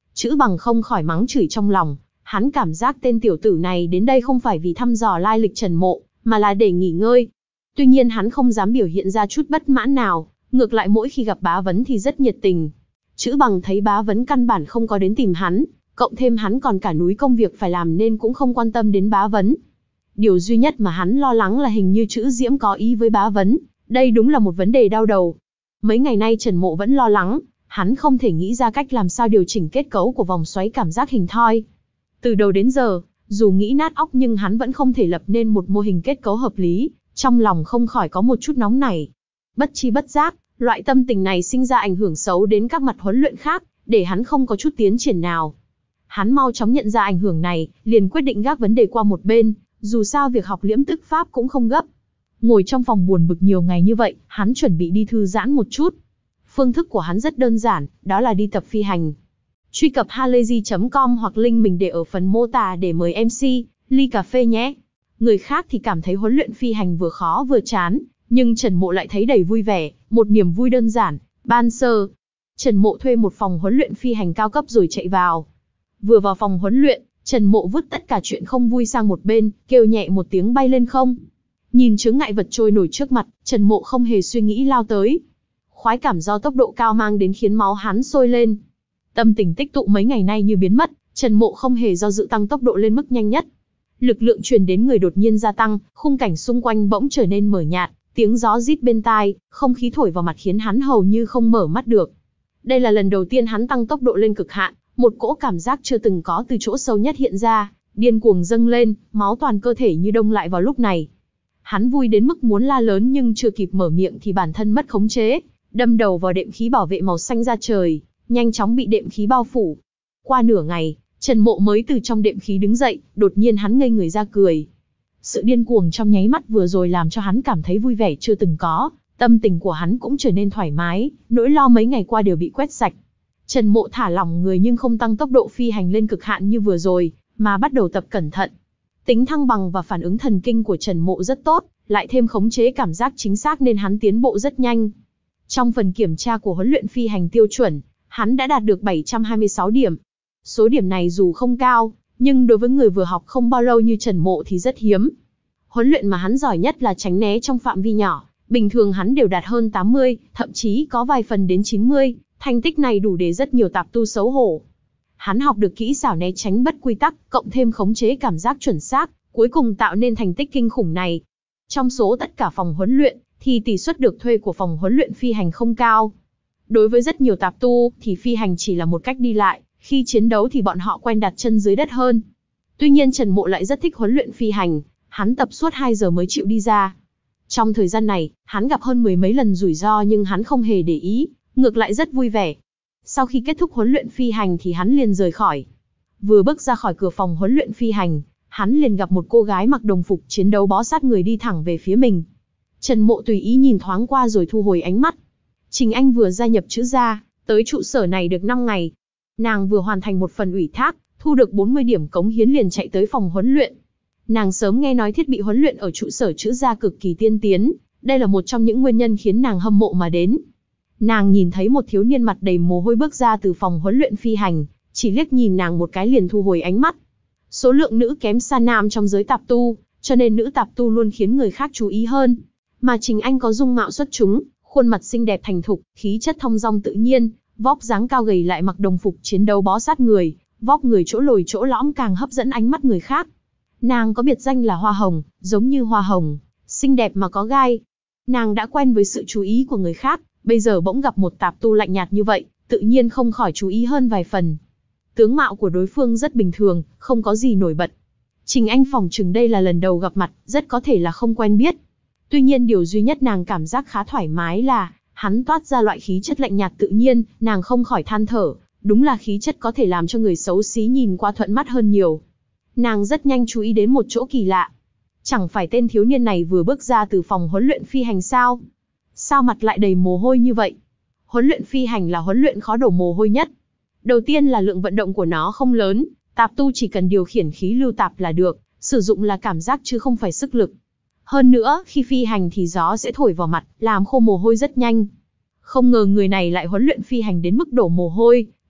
Speaker 1: Chữ Bằng không khỏi mắng chửi trong lòng, hắn cảm giác tên tiểu tử này đến đây không phải vì thăm dò lai lịch Trần Mộ, mà là để nghỉ ngơi. Tuy nhiên hắn không dám biểu hiện ra chút bất mãn nào, ngược lại mỗi khi gặp Bá Vấn thì rất nhiệt tình. Chữ Bằng thấy Bá Vấn căn bản không có đến tìm hắn, cộng thêm hắn còn cả núi công việc phải làm nên cũng không quan tâm đến Bá Vấn. Điều duy nhất mà hắn lo lắng là hình như Chữ Diễm có ý với Bá Vấn, đây đúng là một vấn đề đau đầu. Mấy ngày nay Trần Mộ vẫn lo lắng, hắn không thể nghĩ ra cách làm sao điều chỉnh kết cấu của vòng xoáy cảm giác hình thoi. Từ đầu đến giờ, dù nghĩ nát óc nhưng hắn vẫn không thể lập nên một mô hình kết cấu hợp lý, trong lòng không khỏi có một chút nóng nảy. Bất chi bất giác, loại tâm tình này sinh ra ảnh hưởng xấu đến các mặt huấn luyện khác, để hắn không có chút tiến triển nào. Hắn mau chóng nhận ra ảnh hưởng này, liền quyết định gác vấn đề qua một bên, dù sao việc học liễm tức pháp cũng không gấp. Ngồi trong phòng buồn bực nhiều ngày như vậy, hắn chuẩn bị đi thư giãn một chút. Phương thức của hắn rất đơn giản, đó là đi tập phi hành. Truy cập halayzi chấm com hoặc link mình để ở phần mô tả để mời em xê, ly cà phê nhé. Người khác thì cảm thấy huấn luyện phi hành vừa khó vừa chán, nhưng Trần Mộ lại thấy đầy vui vẻ, một niềm vui đơn giản, ban sơ. Trần Mộ thuê một phòng huấn luyện phi hành cao cấp rồi chạy vào. Vừa vào phòng huấn luyện, Trần Mộ vứt tất cả chuyện không vui sang một bên, kêu nhẹ một tiếng bay lên không. Nhìn chướng ngại vật trôi nổi trước mặt, Trần Mộ không hề suy nghĩ lao tới. Khoái cảm do tốc độ cao mang đến khiến máu hắn sôi lên. Tâm tình tích tụ mấy ngày nay như biến mất, Trần Mộ không hề do dự tăng tốc độ lên mức nhanh nhất. Lực lượng truyền đến người đột nhiên gia tăng, khung cảnh xung quanh bỗng trở nên mờ nhạt, tiếng gió rít bên tai, không khí thổi vào mặt khiến hắn hầu như không mở mắt được. Đây là lần đầu tiên hắn tăng tốc độ lên cực hạn, một cỗ cảm giác chưa từng có từ chỗ sâu nhất hiện ra, điên cuồng dâng lên, máu toàn cơ thể như đông lại vào lúc này. Hắn vui đến mức muốn la lớn nhưng chưa kịp mở miệng thì bản thân mất khống chế, đâm đầu vào đệm khí bảo vệ màu xanh ra trời, nhanh chóng bị đệm khí bao phủ. Qua nửa ngày, Trần Mộ mới từ trong đệm khí đứng dậy, đột nhiên hắn ngây người ra cười. Sự điên cuồng trong nháy mắt vừa rồi làm cho hắn cảm thấy vui vẻ chưa từng có, tâm tình của hắn cũng trở nên thoải mái, nỗi lo mấy ngày qua đều bị quét sạch. Trần Mộ thả lỏng người nhưng không tăng tốc độ phi hành lên cực hạn như vừa rồi, mà bắt đầu tập cẩn thận. Tính thăng bằng và phản ứng thần kinh của Trần Mộ rất tốt, lại thêm khống chế cảm giác chính xác nên hắn tiến bộ rất nhanh. Trong phần kiểm tra của huấn luyện phi hành tiêu chuẩn, hắn đã đạt được bảy trăm hai mươi sáu điểm. Số điểm này dù không cao, nhưng đối với người vừa học không bao lâu như Trần Mộ thì rất hiếm. Huấn luyện mà hắn giỏi nhất là tránh né trong phạm vi nhỏ, bình thường hắn đều đạt hơn tám mươi, thậm chí có vài phần đến chín mươi, thành tích này đủ để rất nhiều tạp tu xấu hổ. Hắn học được kỹ xảo né tránh bất quy tắc, cộng thêm khống chế cảm giác chuẩn xác, cuối cùng tạo nên thành tích kinh khủng này. Trong số tất cả phòng huấn luyện, thì tỷ suất được thuê của phòng huấn luyện phi hành không cao. Đối với rất nhiều tạp tu, thì phi hành chỉ là một cách đi lại, khi chiến đấu thì bọn họ quen đặt chân dưới đất hơn. Tuy nhiên Trần Mộ lại rất thích huấn luyện phi hành, hắn tập suốt hai giờ mới chịu đi ra. Trong thời gian này, hắn gặp hơn mười mấy lần rủi ro nhưng hắn không hề để ý, ngược lại rất vui vẻ. Sau khi kết thúc huấn luyện phi hành thì hắn liền rời khỏi. Vừa bước ra khỏi cửa phòng huấn luyện phi hành, hắn liền gặp một cô gái mặc đồng phục chiến đấu bó sát người đi thẳng về phía mình. Trần Mộ tùy ý nhìn thoáng qua rồi thu hồi ánh mắt. Trình Anh vừa gia nhập Chữ Gia, tới trụ sở này được năm ngày. Nàng vừa hoàn thành một phần ủy thác, thu được bốn mươi điểm cống hiến liền chạy tới phòng huấn luyện. Nàng sớm nghe nói thiết bị huấn luyện ở trụ sở Chữ Gia cực kỳ tiên tiến, đây là một trong những nguyên nhân khiến nàng hâm mộ mà đến. Nàng nhìn thấy một thiếu niên mặt đầy mồ hôi bước ra từ phòng huấn luyện phi hành, chỉ liếc nhìn nàng một cái liền thu hồi ánh mắt. Số lượng nữ kém xa nam trong giới tạp tu, cho nên nữ tạp tu luôn khiến người khác chú ý hơn. Mà Trình Anh có dung mạo xuất chúng, khuôn mặt xinh đẹp thành thục, khí chất thong dong tự nhiên, vóc dáng cao gầy lại mặc đồng phục chiến đấu bó sát người, vóc người chỗ lồi chỗ lõm càng hấp dẫn ánh mắt người khác. Nàng có biệt danh là Hoa Hồng, giống như hoa hồng, xinh đẹp mà có gai. Nàng đã quen với sự chú ý của người khác, bây giờ bỗng gặp một tạp tu lạnh nhạt như vậy, tự nhiên không khỏi chú ý hơn vài phần. Tướng mạo của đối phương rất bình thường, không có gì nổi bật. Trình Anh phỏng chừng đây là lần đầu gặp mặt, rất có thể là không quen biết. Tuy nhiên điều duy nhất nàng cảm giác khá thoải mái là, hắn toát ra loại khí chất lạnh nhạt tự nhiên, nàng không khỏi than thở, đúng là khí chất có thể làm cho người xấu xí nhìn qua thuận mắt hơn nhiều. Nàng rất nhanh chú ý đến một chỗ kỳ lạ. Chẳng phải tên thiếu niên này vừa bước ra từ phòng huấn luyện phi hành sao? Sao mặt lại đầy mồ hôi như vậy? Huấn luyện phi hành là huấn luyện khó đổ mồ hôi nhất. Đầu tiên là lượng vận động của nó không lớn, tạp tu chỉ cần điều khiển khí lưu tạp là được, sử dụng là cảm giác chứ không phải sức lực. Hơn nữa, khi phi hành thì gió sẽ thổi vào mặt, làm khô mồ hôi rất nhanh. Không ngờ người này lại huấn luyện phi hành đến mức đổ mồ hôi,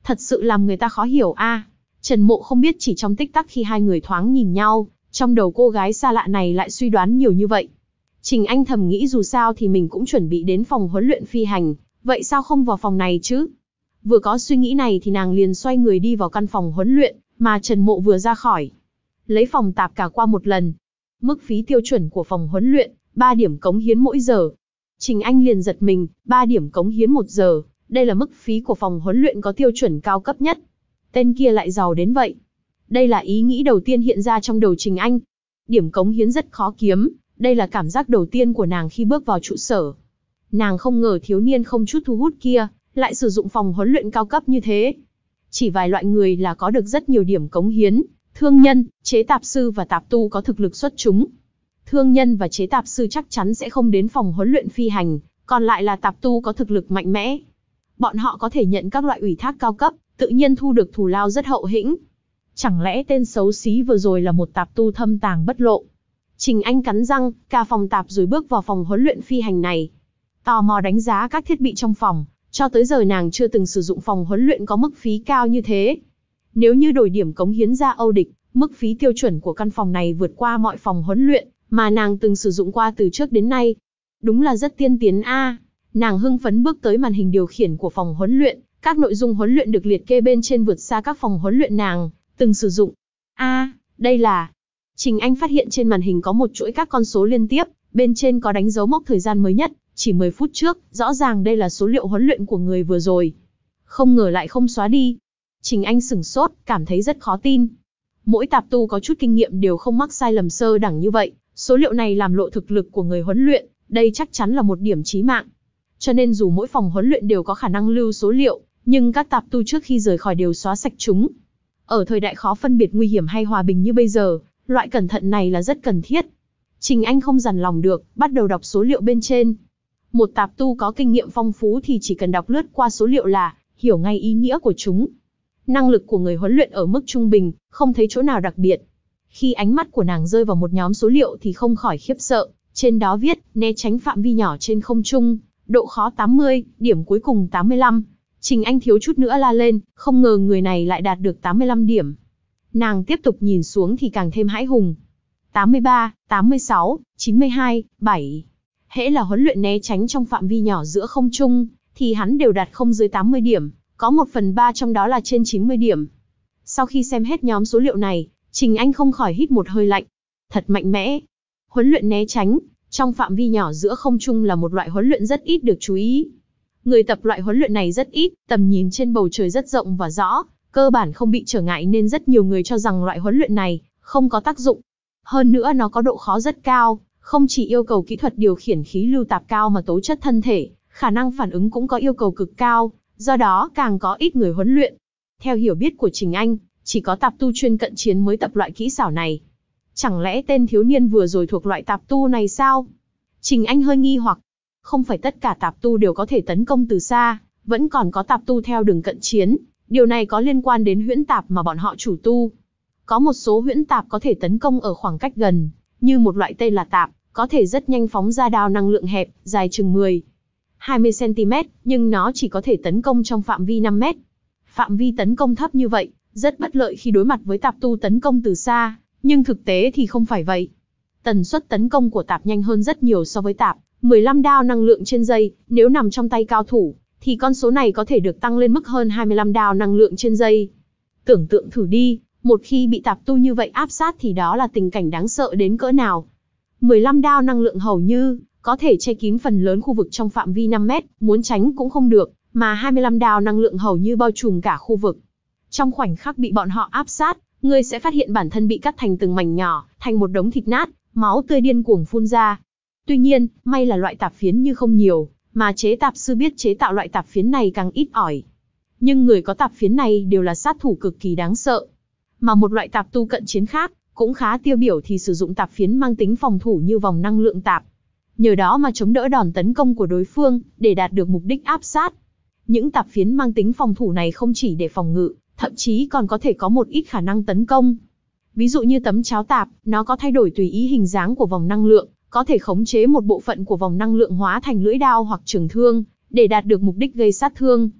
Speaker 1: Thật sự làm người ta khó hiểu a. À. Trần Mộ không biết chỉ trong tích tắc khi hai người thoáng nhìn nhau, trong đầu cô gái xa lạ này lại suy đoán nhiều như vậy. Trình Anh thầm nghĩ dù sao thì mình cũng chuẩn bị đến phòng huấn luyện phi hành, vậy sao không vào phòng này chứ? Vừa có suy nghĩ này thì nàng liền xoay người đi vào căn phòng huấn luyện, mà Trần Mộ vừa ra khỏi. Lấy phòng tạp cả qua một lần. Mức phí tiêu chuẩn của phòng huấn luyện, ba điểm cống hiến mỗi giờ. Trình Anh liền giật mình, ba điểm cống hiến một giờ, đây là mức phí của phòng huấn luyện có tiêu chuẩn cao cấp nhất. Tên kia lại giàu đến vậy. Đây là ý nghĩ đầu tiên hiện ra trong đầu Trình Anh. Điểm cống hiến rất khó kiếm, đây là cảm giác đầu tiên của nàng khi bước vào trụ sở. Nàng không ngờ thiếu niên không chút thu hút kia, lại sử dụng phòng huấn luyện cao cấp như thế. Chỉ vài loại người là có được rất nhiều điểm cống hiến, thương nhân, chế tạp sư và tạp tu có thực lực xuất chúng. Thương nhân và chế tạp sư chắc chắn sẽ không đến phòng huấn luyện phi hành, còn lại là tạp tu có thực lực mạnh mẽ. Bọn họ có thể nhận các loại ủy thác cao cấp, tự nhiên thu được thù lao rất hậu hĩnh. Chẳng lẽ tên xấu xí vừa rồi là một tạp tu thâm tàng bất lộ? Trình Anh cắn răng, ca phòng tạp rồi bước vào phòng huấn luyện phi hành này. Tò mò đánh giá các thiết bị trong phòng, cho tới giờ nàng chưa từng sử dụng phòng huấn luyện có mức phí cao như thế. Nếu như đổi điểm cống hiến ra Âu địch, mức phí tiêu chuẩn của căn phòng này vượt qua mọi phòng huấn luyện mà nàng từng sử dụng qua từ trước đến nay. Đúng là rất tiên tiến a. À. Nàng hưng phấn bước tới màn hình điều khiển của phòng huấn luyện, các nội dung huấn luyện được liệt kê bên trên vượt xa các phòng huấn luyện nàng từng sử dụng. A, à, đây là... Trình Anh phát hiện trên màn hình có một chuỗi các con số liên tiếp, bên trên có đánh dấu mốc thời gian mới nhất, chỉ mười phút trước, rõ ràng đây là số liệu huấn luyện của người vừa rồi. Không ngờ lại không xóa đi. Trình Anh sửng sốt, cảm thấy rất khó tin. Mỗi tạp tu có chút kinh nghiệm đều không mắc sai lầm sơ đẳng như vậy, số liệu này làm lộ thực lực của người huấn luyện, đây chắc chắn là một điểm chí mạng. Cho nên dù mỗi phòng huấn luyện đều có khả năng lưu số liệu, nhưng các tạp tu trước khi rời khỏi đều xóa sạch chúng. Ở thời đại khó phân biệt nguy hiểm hay hòa bình như bây giờ, loại cẩn thận này là rất cần thiết. Trình Anh không dằn lòng được, bắt đầu đọc số liệu bên trên. Một tạp tu có kinh nghiệm phong phú thì chỉ cần đọc lướt qua số liệu là hiểu ngay ý nghĩa của chúng. Năng lực của người huấn luyện ở mức trung bình, không thấy chỗ nào đặc biệt. Khi ánh mắt của nàng rơi vào một nhóm số liệu thì không khỏi khiếp sợ, trên đó viết, né tránh phạm vi nhỏ trên không trung, độ khó tám mươi, điểm cuối cùng tám mươi lăm. Trình Anh thiếu chút nữa la lên, không ngờ người này lại đạt được tám mươi lăm điểm. Nàng tiếp tục nhìn xuống thì càng thêm hãi hùng. tám mươi ba, tám mươi sáu, chín mươi hai, bảy. Hễ là huấn luyện né tránh trong phạm vi nhỏ giữa không trung, thì hắn đều đạt không dưới tám mươi điểm, có một phần ba trong đó là trên chín mươi điểm. Sau khi xem hết nhóm số liệu này, Trình Anh không khỏi hít một hơi lạnh. Thật mạnh mẽ. Huấn luyện né tránh trong phạm vi nhỏ giữa không trung là một loại huấn luyện rất ít được chú ý. Người tập loại huấn luyện này rất ít, tầm nhìn trên bầu trời rất rộng và rõ, cơ bản không bị trở ngại nên rất nhiều người cho rằng loại huấn luyện này không có tác dụng. Hơn nữa nó có độ khó rất cao, không chỉ yêu cầu kỹ thuật điều khiển khí lưu tạp cao mà tố chất thân thể, khả năng phản ứng cũng có yêu cầu cực cao, do đó càng có ít người huấn luyện. Theo hiểu biết của Trình Anh, chỉ có tạp tu chuyên cận chiến mới tập loại kỹ xảo này. Chẳng lẽ tên thiếu niên vừa rồi thuộc loại tạp tu này sao? Trình Anh hơi nghi hoặc. Không phải tất cả tạp tu đều có thể tấn công từ xa, vẫn còn có tạp tu theo đường cận chiến. Điều này có liên quan đến huyễn tạp mà bọn họ chủ tu. Có một số huyễn tạp có thể tấn công ở khoảng cách gần, như một loại tên là tạp, có thể rất nhanh phóng ra đao năng lượng hẹp, dài chừng mười, hai mươi xăng-ti-mét, nhưng nó chỉ có thể tấn công trong phạm vi năm mét. Phạm vi tấn công thấp như vậy, rất bất lợi khi đối mặt với tạp tu tấn công từ xa, nhưng thực tế thì không phải vậy. Tần suất tấn công của tạp nhanh hơn rất nhiều so với tạp, mười lăm đao năng lượng trên giây, nếu nằm trong tay cao thủ, thì con số này có thể được tăng lên mức hơn hai mươi lăm đao năng lượng trên giây. Tưởng tượng thử đi, một khi bị tạp tu như vậy áp sát thì đó là tình cảnh đáng sợ đến cỡ nào. mười lăm đao năng lượng hầu như có thể che kín phần lớn khu vực trong phạm vi năm mét, muốn tránh cũng không được, mà hai mươi lăm đao năng lượng hầu như bao trùm cả khu vực. Trong khoảnh khắc bị bọn họ áp sát, ngươi sẽ phát hiện bản thân bị cắt thành từng mảnh nhỏ, thành một đống thịt nát, máu tươi điên cuồng phun ra. Tuy nhiên, may là loại tạp phiến như không nhiều, mà chế tạp sư biết chế tạo loại tạp phiến này càng ít ỏi. Nhưng người có tạp phiến này đều là sát thủ cực kỳ đáng sợ. Mà một loại tạp tu cận chiến khác, cũng khá tiêu biểu thì sử dụng tạp phiến mang tính phòng thủ như vòng năng lượng tạp. Nhờ đó mà chống đỡ đòn tấn công của đối phương, để đạt được mục đích áp sát. Những tạp phiến mang tính phòng thủ này không chỉ để phòng ngự, thậm chí còn có thể có một ít khả năng tấn công. Ví dụ như tấm cháo tạp, nó có thay đổi tùy ý hình dáng của vòng năng lượng, có thể khống chế một bộ phận của vòng năng lượng hóa thành lưỡi đao hoặc trường thương, để đạt được mục đích gây sát thương.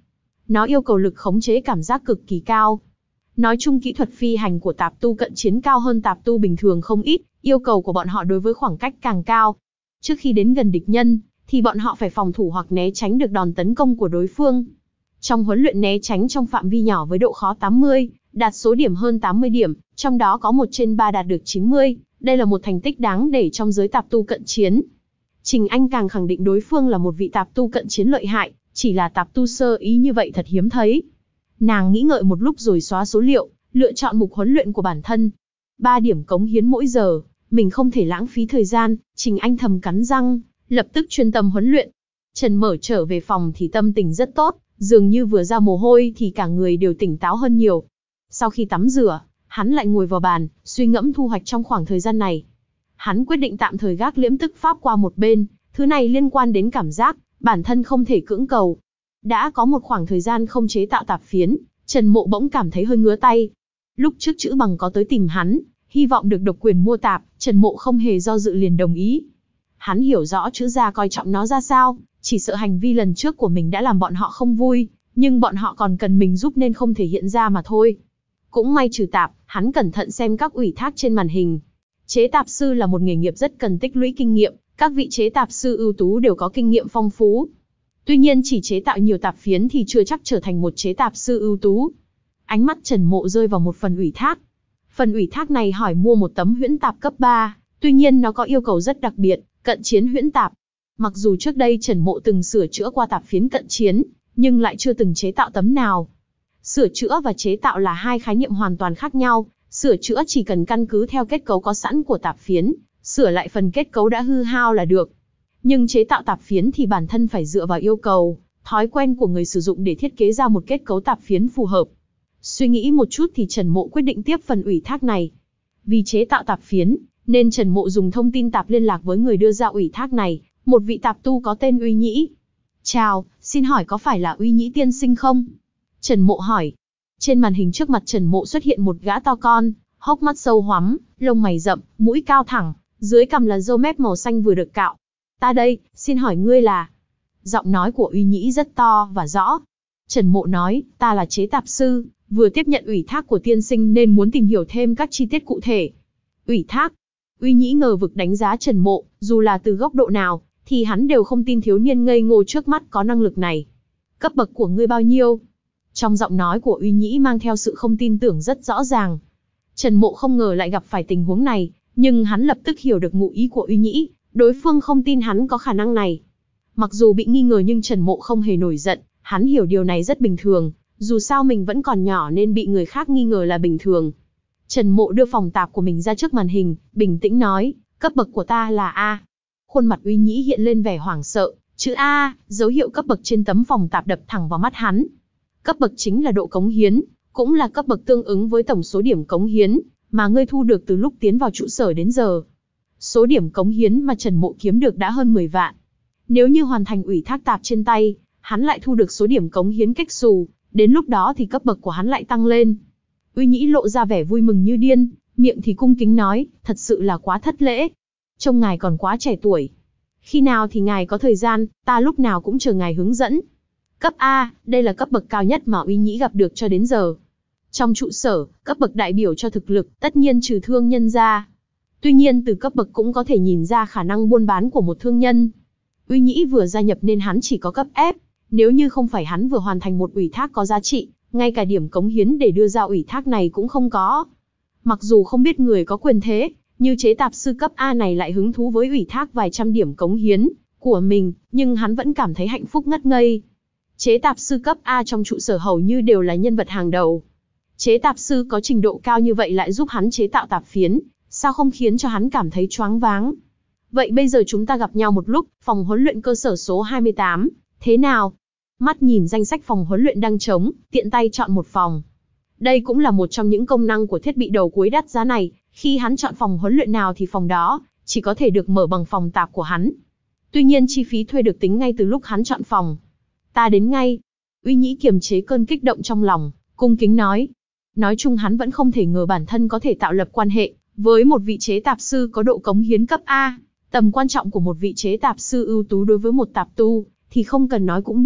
Speaker 1: Nó yêu cầu lực khống chế cảm giác cực kỳ cao. Nói chung kỹ thuật phi hành của tạp tu cận chiến cao hơn tạp tu bình thường không ít, yêu cầu của bọn họ đối với khoảng cách càng cao. Trước khi đến gần địch nhân, thì bọn họ phải phòng thủ hoặc né tránh được đòn tấn công của đối phương. Trong huấn luyện né tránh trong phạm vi nhỏ với độ khó tám mươi, đạt số điểm hơn tám mươi điểm, trong đó có một trên ba đạt được chín mươi, đây là một thành tích đáng để trong giới tạp tu cận chiến. Trình Anh càng khẳng định đối phương là một vị tạp tu cận chiến lợi hại, chỉ là tạp tu sơ ý như vậy thật hiếm thấy. Nàng nghĩ ngợi một lúc rồi xóa số liệu, lựa chọn mục huấn luyện của bản thân. ba điểm cống hiến mỗi giờ, mình không thể lãng phí thời gian, Trình Anh thầm cắn răng, lập tức chuyên tâm huấn luyện. Trần Mở trở về phòng thì tâm tình rất tốt, dường như vừa ra mồ hôi thì cả người đều tỉnh táo hơn nhiều. Sau khi tắm rửa, hắn lại ngồi vào bàn, suy ngẫm thu hoạch trong khoảng thời gian này. Hắn quyết định tạm thời gác liễm tức pháp qua một bên, thứ này liên quan đến cảm giác, bản thân không thể cưỡng cầu. Đã có một khoảng thời gian không chế tạo tạp phiến, Trần Mộ bỗng cảm thấy hơi ngứa tay. Lúc trước Chữ Bằng có tới tìm hắn, hy vọng được độc quyền mua tạp, Trần Mộ không hề do dự liền đồng ý. Hắn hiểu rõ Chữ gia coi trọng nó ra sao, chỉ sợ hành vi lần trước của mình đã làm bọn họ không vui, nhưng bọn họ còn cần mình giúp nên không thể hiện ra mà thôi. Cũng may trừ tạp, hắn cẩn thận xem các ủy thác trên màn hình. Chế tạp sư là một nghề nghiệp rất cần tích lũy kinh nghiệm, các vị chế tạp sư ưu tú đều có kinh nghiệm phong phú. Tuy nhiên chỉ chế tạo nhiều tạp phiến thì chưa chắc trở thành một chế tạp sư ưu tú. Ánh mắt Trần Mộ rơi vào một phần ủy thác. Phần ủy thác này hỏi mua một tấm huyễn tạp cấp ba, tuy nhiên nó có yêu cầu rất đặc biệt, cận chiến huyễn tạp. Mặc dù trước đây Trần Mộ từng sửa chữa qua tạp phiến cận chiến, nhưng lại chưa từng chế tạo tấm nào. Sửa chữa và chế tạo là hai khái niệm hoàn toàn khác nhau, sửa chữa chỉ cần căn cứ theo kết cấu có sẵn của tạp phiến, sửa lại phần kết cấu đã hư hao là được. Nhưng chế tạo tạp phiến thì bản thân phải dựa vào yêu cầu, thói quen của người sử dụng để thiết kế ra một kết cấu tạp phiến phù hợp. Suy nghĩ một chút thì Trần Mộ quyết định tiếp phần ủy thác này. Vì chế tạo tạp phiến, nên Trần Mộ dùng thông tin tạp liên lạc với người đưa ra ủy thác này, một vị tạp tu có tên Uy Nhĩ. Chào, xin hỏi có phải là Uy Nhĩ tiên sinh không? Trần Mộ hỏi. Trên màn hình trước mặt Trần Mộ xuất hiện một gã to con, hốc mắt sâu hoắm, lông mày rậm, mũi cao thẳng, dưới cằm là râu mép màu xanh vừa được cạo. Ta đây, xin hỏi ngươi là... Giọng nói của Uy Nhĩ rất to và rõ. Trần Mộ nói, ta là chế tạp sư, vừa tiếp nhận ủy thác của tiên sinh nên muốn tìm hiểu thêm các chi tiết cụ thể. Ủy thác? Uy Nhĩ ngờ vực đánh giá Trần Mộ, dù là từ góc độ nào, thì hắn đều không tin thiếu niên ngây ngô trước mắt có năng lực này. Cấp bậc của ngươi bao nhiêu? Trong giọng nói của Uy Nhĩ mang theo sự không tin tưởng rất rõ ràng. Trần Mộ không ngờ lại gặp phải tình huống này, nhưng hắn lập tức hiểu được ngụ ý của Uy Nhĩ, đối phương không tin hắn có khả năng này. Mặc dù bị nghi ngờ nhưng Trần Mộ không hề nổi giận, hắn hiểu điều này rất bình thường, dù sao mình vẫn còn nhỏ nên bị người khác nghi ngờ là bình thường. Trần Mộ đưa phòng tạp của mình ra trước màn hình, bình tĩnh nói, cấp bậc của ta là A. Khuôn mặt Uy Nhĩ hiện lên vẻ hoảng sợ, chữ A, dấu hiệu cấp bậc trên tấm phòng tạp đập thẳng vào mắt hắn. Cấp bậc chính là độ cống hiến, cũng là cấp bậc tương ứng với tổng số điểm cống hiến mà ngươi thu được từ lúc tiến vào trụ sở đến giờ. Số điểm cống hiến mà Trần Mộ kiếm được đã hơn mười vạn. Nếu như hoàn thành ủy thác tạp trên tay, hắn lại thu được số điểm cống hiến cách xù, đến lúc đó thì cấp bậc của hắn lại tăng lên. Uy Nhĩ lộ ra vẻ vui mừng như điên, miệng thì cung kính nói, thật sự là quá thất lễ. Trông ngài còn quá trẻ tuổi. Khi nào thì ngài có thời gian, ta lúc nào cũng chờ ngài hướng dẫn. Cấp A, đây là cấp bậc cao nhất mà Uy Nhĩ gặp được cho đến giờ. Trong trụ sở, cấp bậc đại biểu cho thực lực, tất nhiên trừ thương nhân ra. Tuy nhiên từ cấp bậc cũng có thể nhìn ra khả năng buôn bán của một thương nhân. Uy Nhĩ vừa gia nhập nên hắn chỉ có cấp F, nếu như không phải hắn vừa hoàn thành một ủy thác có giá trị, ngay cả điểm cống hiến để đưa ra ủy thác này cũng không có. Mặc dù không biết người có quyền thế, như chế tạp sư cấp A này lại hứng thú với ủy thác vài trăm điểm cống hiến của mình, nhưng hắn vẫn cảm thấy hạnh phúc ngất ngây. Chế tạp sư cấp A trong trụ sở hầu như đều là nhân vật hàng đầu. Chế tạp sư có trình độ cao như vậy lại giúp hắn chế tạo tạp phiến, sao không khiến cho hắn cảm thấy choáng váng. Vậy bây giờ chúng ta gặp nhau một lúc, phòng huấn luyện cơ sở số hai mươi tám, thế nào? Mắt nhìn danh sách phòng huấn luyện đang trống, tiện tay chọn một phòng. Đây cũng là một trong những công năng của thiết bị đầu cuối đắt giá này, khi hắn chọn phòng huấn luyện nào thì phòng đó chỉ có thể được mở bằng phòng tạp của hắn. Tuy nhiên chi phí thuê được tính ngay từ lúc hắn chọn phòng. Ta đến ngay. Uy Nhĩ kiềm chế cơn kích động trong lòng, cung kính nói. Nói chung hắn vẫn không thể ngờ bản thân có thể tạo lập quan hệ với một vị chế tạp sư có độ cống hiến cấp A. Tầm quan trọng của một vị chế tạp sư ưu tú đối với một tạp tu thì không cần nói cũng biết,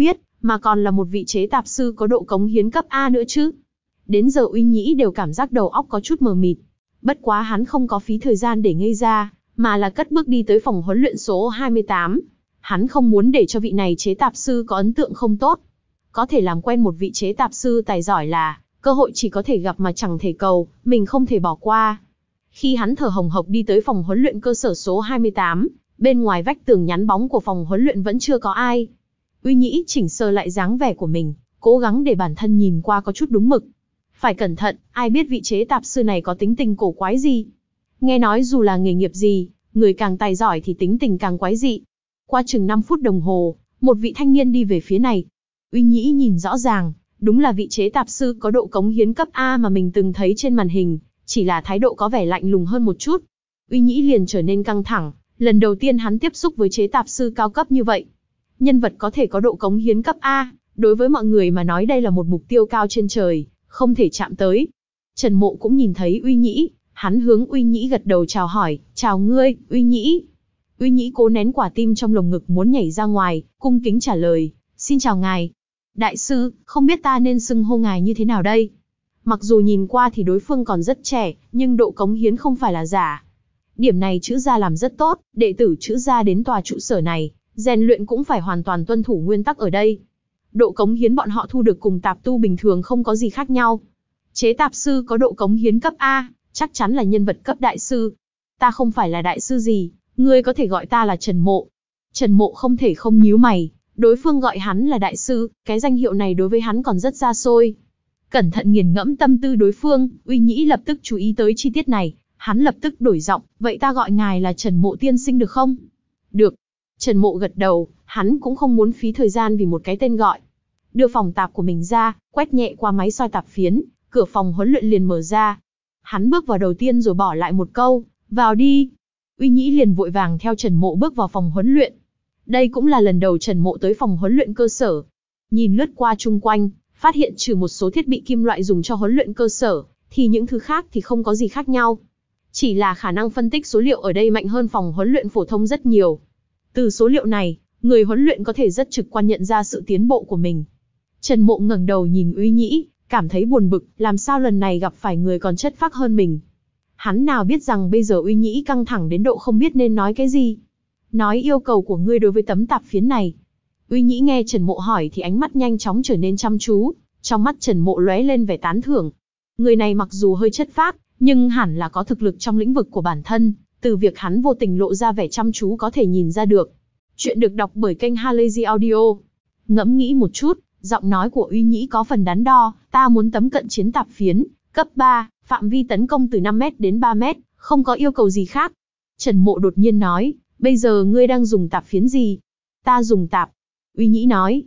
Speaker 1: mà còn là một vị chế tạp sư có độ cống hiến cấp A nữa chứ. Đến giờ Uy Nhĩ đều cảm giác đầu óc có chút mờ mịt. Bất quá hắn không có phí thời gian để ngây ra, mà là cất bước đi tới phòng huấn luyện số hai mươi tám. Hắn không muốn để cho vị này chế tạp sư có ấn tượng không tốt. Có thể làm quen một vị chế tạp sư tài giỏi là cơ hội chỉ có thể gặp mà chẳng thể cầu, mình không thể bỏ qua. Khi hắn thở hồng hộc đi tới phòng huấn luyện cơ sở số hai mươi tám, bên ngoài vách tường nhắn bóng của phòng huấn luyện vẫn chưa có ai. Uy Nhĩ chỉnh sơ lại dáng vẻ của mình, cố gắng để bản thân nhìn qua có chút đúng mực. Phải cẩn thận, ai biết vị chế tạp sư này có tính tình cổ quái gì. Nghe nói dù là nghề nghiệp gì, người càng tài giỏi thì tính tình càng quái dị. Qua chừng năm phút đồng hồ, một vị thanh niên đi về phía này. Uy Nhĩ nhìn rõ ràng, đúng là vị chế tạp sư có độ cống hiến cấp A mà mình từng thấy trên màn hình, chỉ là thái độ có vẻ lạnh lùng hơn một chút. Uy Nhĩ liền trở nên căng thẳng, lần đầu tiên hắn tiếp xúc với chế tạp sư cao cấp như vậy. Nhân vật có thể có độ cống hiến cấp A, đối với mọi người mà nói đây là một mục tiêu cao trên trời, không thể chạm tới. Trần Mộ cũng nhìn thấy Uy Nhĩ, hắn hướng Uy Nhĩ gật đầu chào hỏi, chào ngươi, Uy Nhĩ. Uy Nhĩ cố nén quả tim trong lồng ngực muốn nhảy ra ngoài, cung kính trả lời, xin chào ngài. Đại sư, không biết ta nên xưng hô ngài như thế nào đây? Mặc dù nhìn qua thì đối phương còn rất trẻ, nhưng độ cống hiến không phải là giả. Điểm này chữ gia làm rất tốt, đệ tử chữ gia đến tòa trụ sở này, rèn luyện cũng phải hoàn toàn tuân thủ nguyên tắc ở đây. Độ cống hiến bọn họ thu được cùng tạp tu bình thường không có gì khác nhau. Chế tạp sư có độ cống hiến cấp A, chắc chắn là nhân vật cấp đại sư. Ta không phải là đại sư gì, ngươi có thể gọi ta là Trần Mộ. Trần Mộ không thể không nhíu mày, đối phương gọi hắn là đại sư, cái danh hiệu này đối với hắn còn rất xa xôi. Cẩn thận nghiền ngẫm tâm tư đối phương, Uy Nhĩ lập tức chú ý tới chi tiết này, hắn lập tức đổi giọng, vậy ta gọi ngài là Trần Mộ tiên sinh được không? Được. Trần Mộ gật đầu, hắn cũng không muốn phí thời gian vì một cái tên gọi. Đưa phòng tạp của mình ra, quét nhẹ qua máy soi tạp phiến, cửa phòng huấn luyện liền mở ra. Hắn bước vào đầu tiên rồi bỏ lại một câu, vào đi. Uy Nhĩ liền vội vàng theo Trần Mộ bước vào phòng huấn luyện. Đây cũng là lần đầu Trần Mộ tới phòng huấn luyện cơ sở. Nhìn lướt qua chung quanh, phát hiện trừ một số thiết bị kim loại dùng cho huấn luyện cơ sở, thì những thứ khác thì không có gì khác nhau. Chỉ là khả năng phân tích số liệu ở đây mạnh hơn phòng huấn luyện phổ thông rất nhiều. Từ số liệu này, người huấn luyện có thể rất trực quan nhận ra sự tiến bộ của mình. Trần Mộ ngẩng đầu nhìn Uy Nhĩ, cảm thấy buồn bực, làm sao lần này gặp phải người còn chất phác hơn mình. Hắn nào biết rằng bây giờ Uy Nhĩ căng thẳng đến độ không biết nên nói cái gì. Nói yêu cầu của ngươi đối với tấm tạp phiến này. Uy Nhĩ nghe Trần Mộ hỏi thì ánh mắt nhanh chóng trở nên chăm chú, trong mắt Trần Mộ lóe lên vẻ tán thưởng. Người này mặc dù hơi chất phác, nhưng hẳn là có thực lực trong lĩnh vực của bản thân, từ việc hắn vô tình lộ ra vẻ chăm chú có thể nhìn ra được. Chuyện được đọc bởi kênh Halazy Audio. Ngẫm nghĩ một chút, giọng nói của Uy Nhĩ có phần đắn đo, ta muốn tấm cận chiến tạp phiến, cấp ba, phạm vi tấn công từ năm mét đến ba mét, không có yêu cầu gì khác. Trần Mộ đột nhiên nói, bây giờ ngươi đang dùng tạp phiến gì? Ta dùng tạp. Uy Nhĩ nói,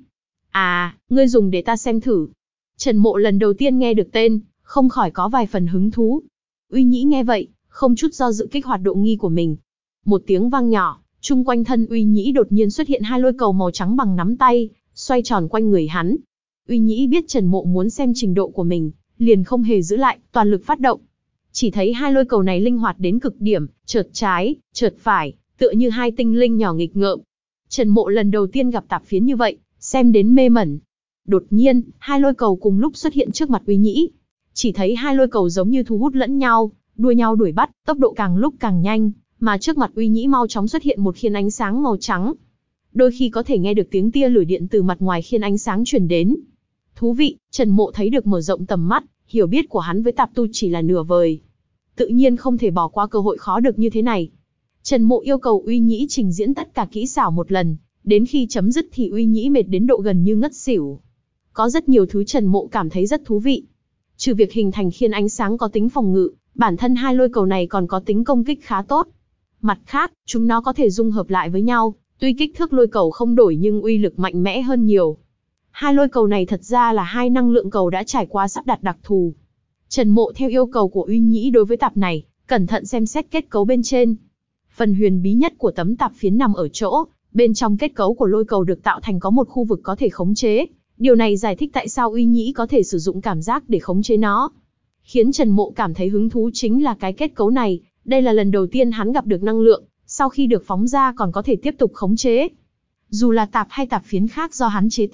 Speaker 1: à, ngươi dùng để ta xem thử. Trần Mộ lần đầu tiên nghe được tên, không khỏi có vài phần hứng thú. Uy Nhĩ nghe vậy, không chút do dự kích hoạt độ nghi của mình. Một tiếng vang nhỏ, chung quanh thân Uy Nhĩ đột nhiên xuất hiện hai lôi cầu màu trắng bằng nắm tay, xoay tròn quanh người hắn. Uy Nhĩ biết Trần Mộ muốn xem trình độ của mình, liền không hề giữ lại, toàn lực phát động. Chỉ thấy hai lôi cầu này linh hoạt đến cực điểm, chợt trái, chợt phải, tựa như hai tinh linh nhỏ nghịch ngợm. Trần Mộ lần đầu tiên gặp tạp phiến như vậy, xem đến mê mẩn. Đột nhiên, hai lôi cầu cùng lúc xuất hiện trước mặt Uy Nhĩ. Chỉ thấy hai lôi cầu giống như thu hút lẫn nhau, đua nhau đuổi bắt, tốc độ càng lúc càng nhanh, mà trước mặt Uy Nhĩ mau chóng xuất hiện một khiên ánh sáng màu trắng. Đôi khi có thể nghe được tiếng tia lửa điện từ mặt ngoài khiên ánh sáng truyền đến. Thú vị, Trần Mộ thấy được mở rộng tầm mắt, hiểu biết của hắn với tạp tu chỉ là nửa vời. Tự nhiên không thể bỏ qua cơ hội khó được như thế này. Trần Mộ yêu cầu Uy Nhĩ trình diễn tất cả kỹ xảo một lần, đến khi chấm dứt thì Uy Nhĩ mệt đến độ gần như ngất xỉu. Có rất nhiều thứ Trần Mộ cảm thấy rất thú vị. Trừ việc hình thành khiên ánh sáng có tính phòng ngự, bản thân hai lôi cầu này còn có tính công kích khá tốt. Mặt khác, chúng nó có thể dung hợp lại với nhau, tuy kích thước lôi cầu không đổi nhưng uy lực mạnh mẽ hơn nhiều. Hai lôi cầu này thật ra là hai năng lượng cầu đã trải qua sắp đặt đặc thù. Trần Mộ theo yêu cầu của Uy Nhĩ đối với tạp này, cẩn thận xem xét kết cấu bên trên. Phần huyền bí nhất của tấm tạp phiến nằm ở chỗ, bên trong kết cấu của lôi cầu được tạo thành có một khu vực có thể khống chế. Điều này giải thích tại sao Uy Nhĩ có thể sử dụng cảm giác để khống chế nó. Khiến Trần Mộ cảm thấy hứng thú chính là cái kết cấu này, đây là lần đầu tiên hắn gặp được năng lượng, sau khi được phóng ra còn có thể tiếp tục khống chế. Dù là tạp hay tạp phiến khác do hắn chế tạp,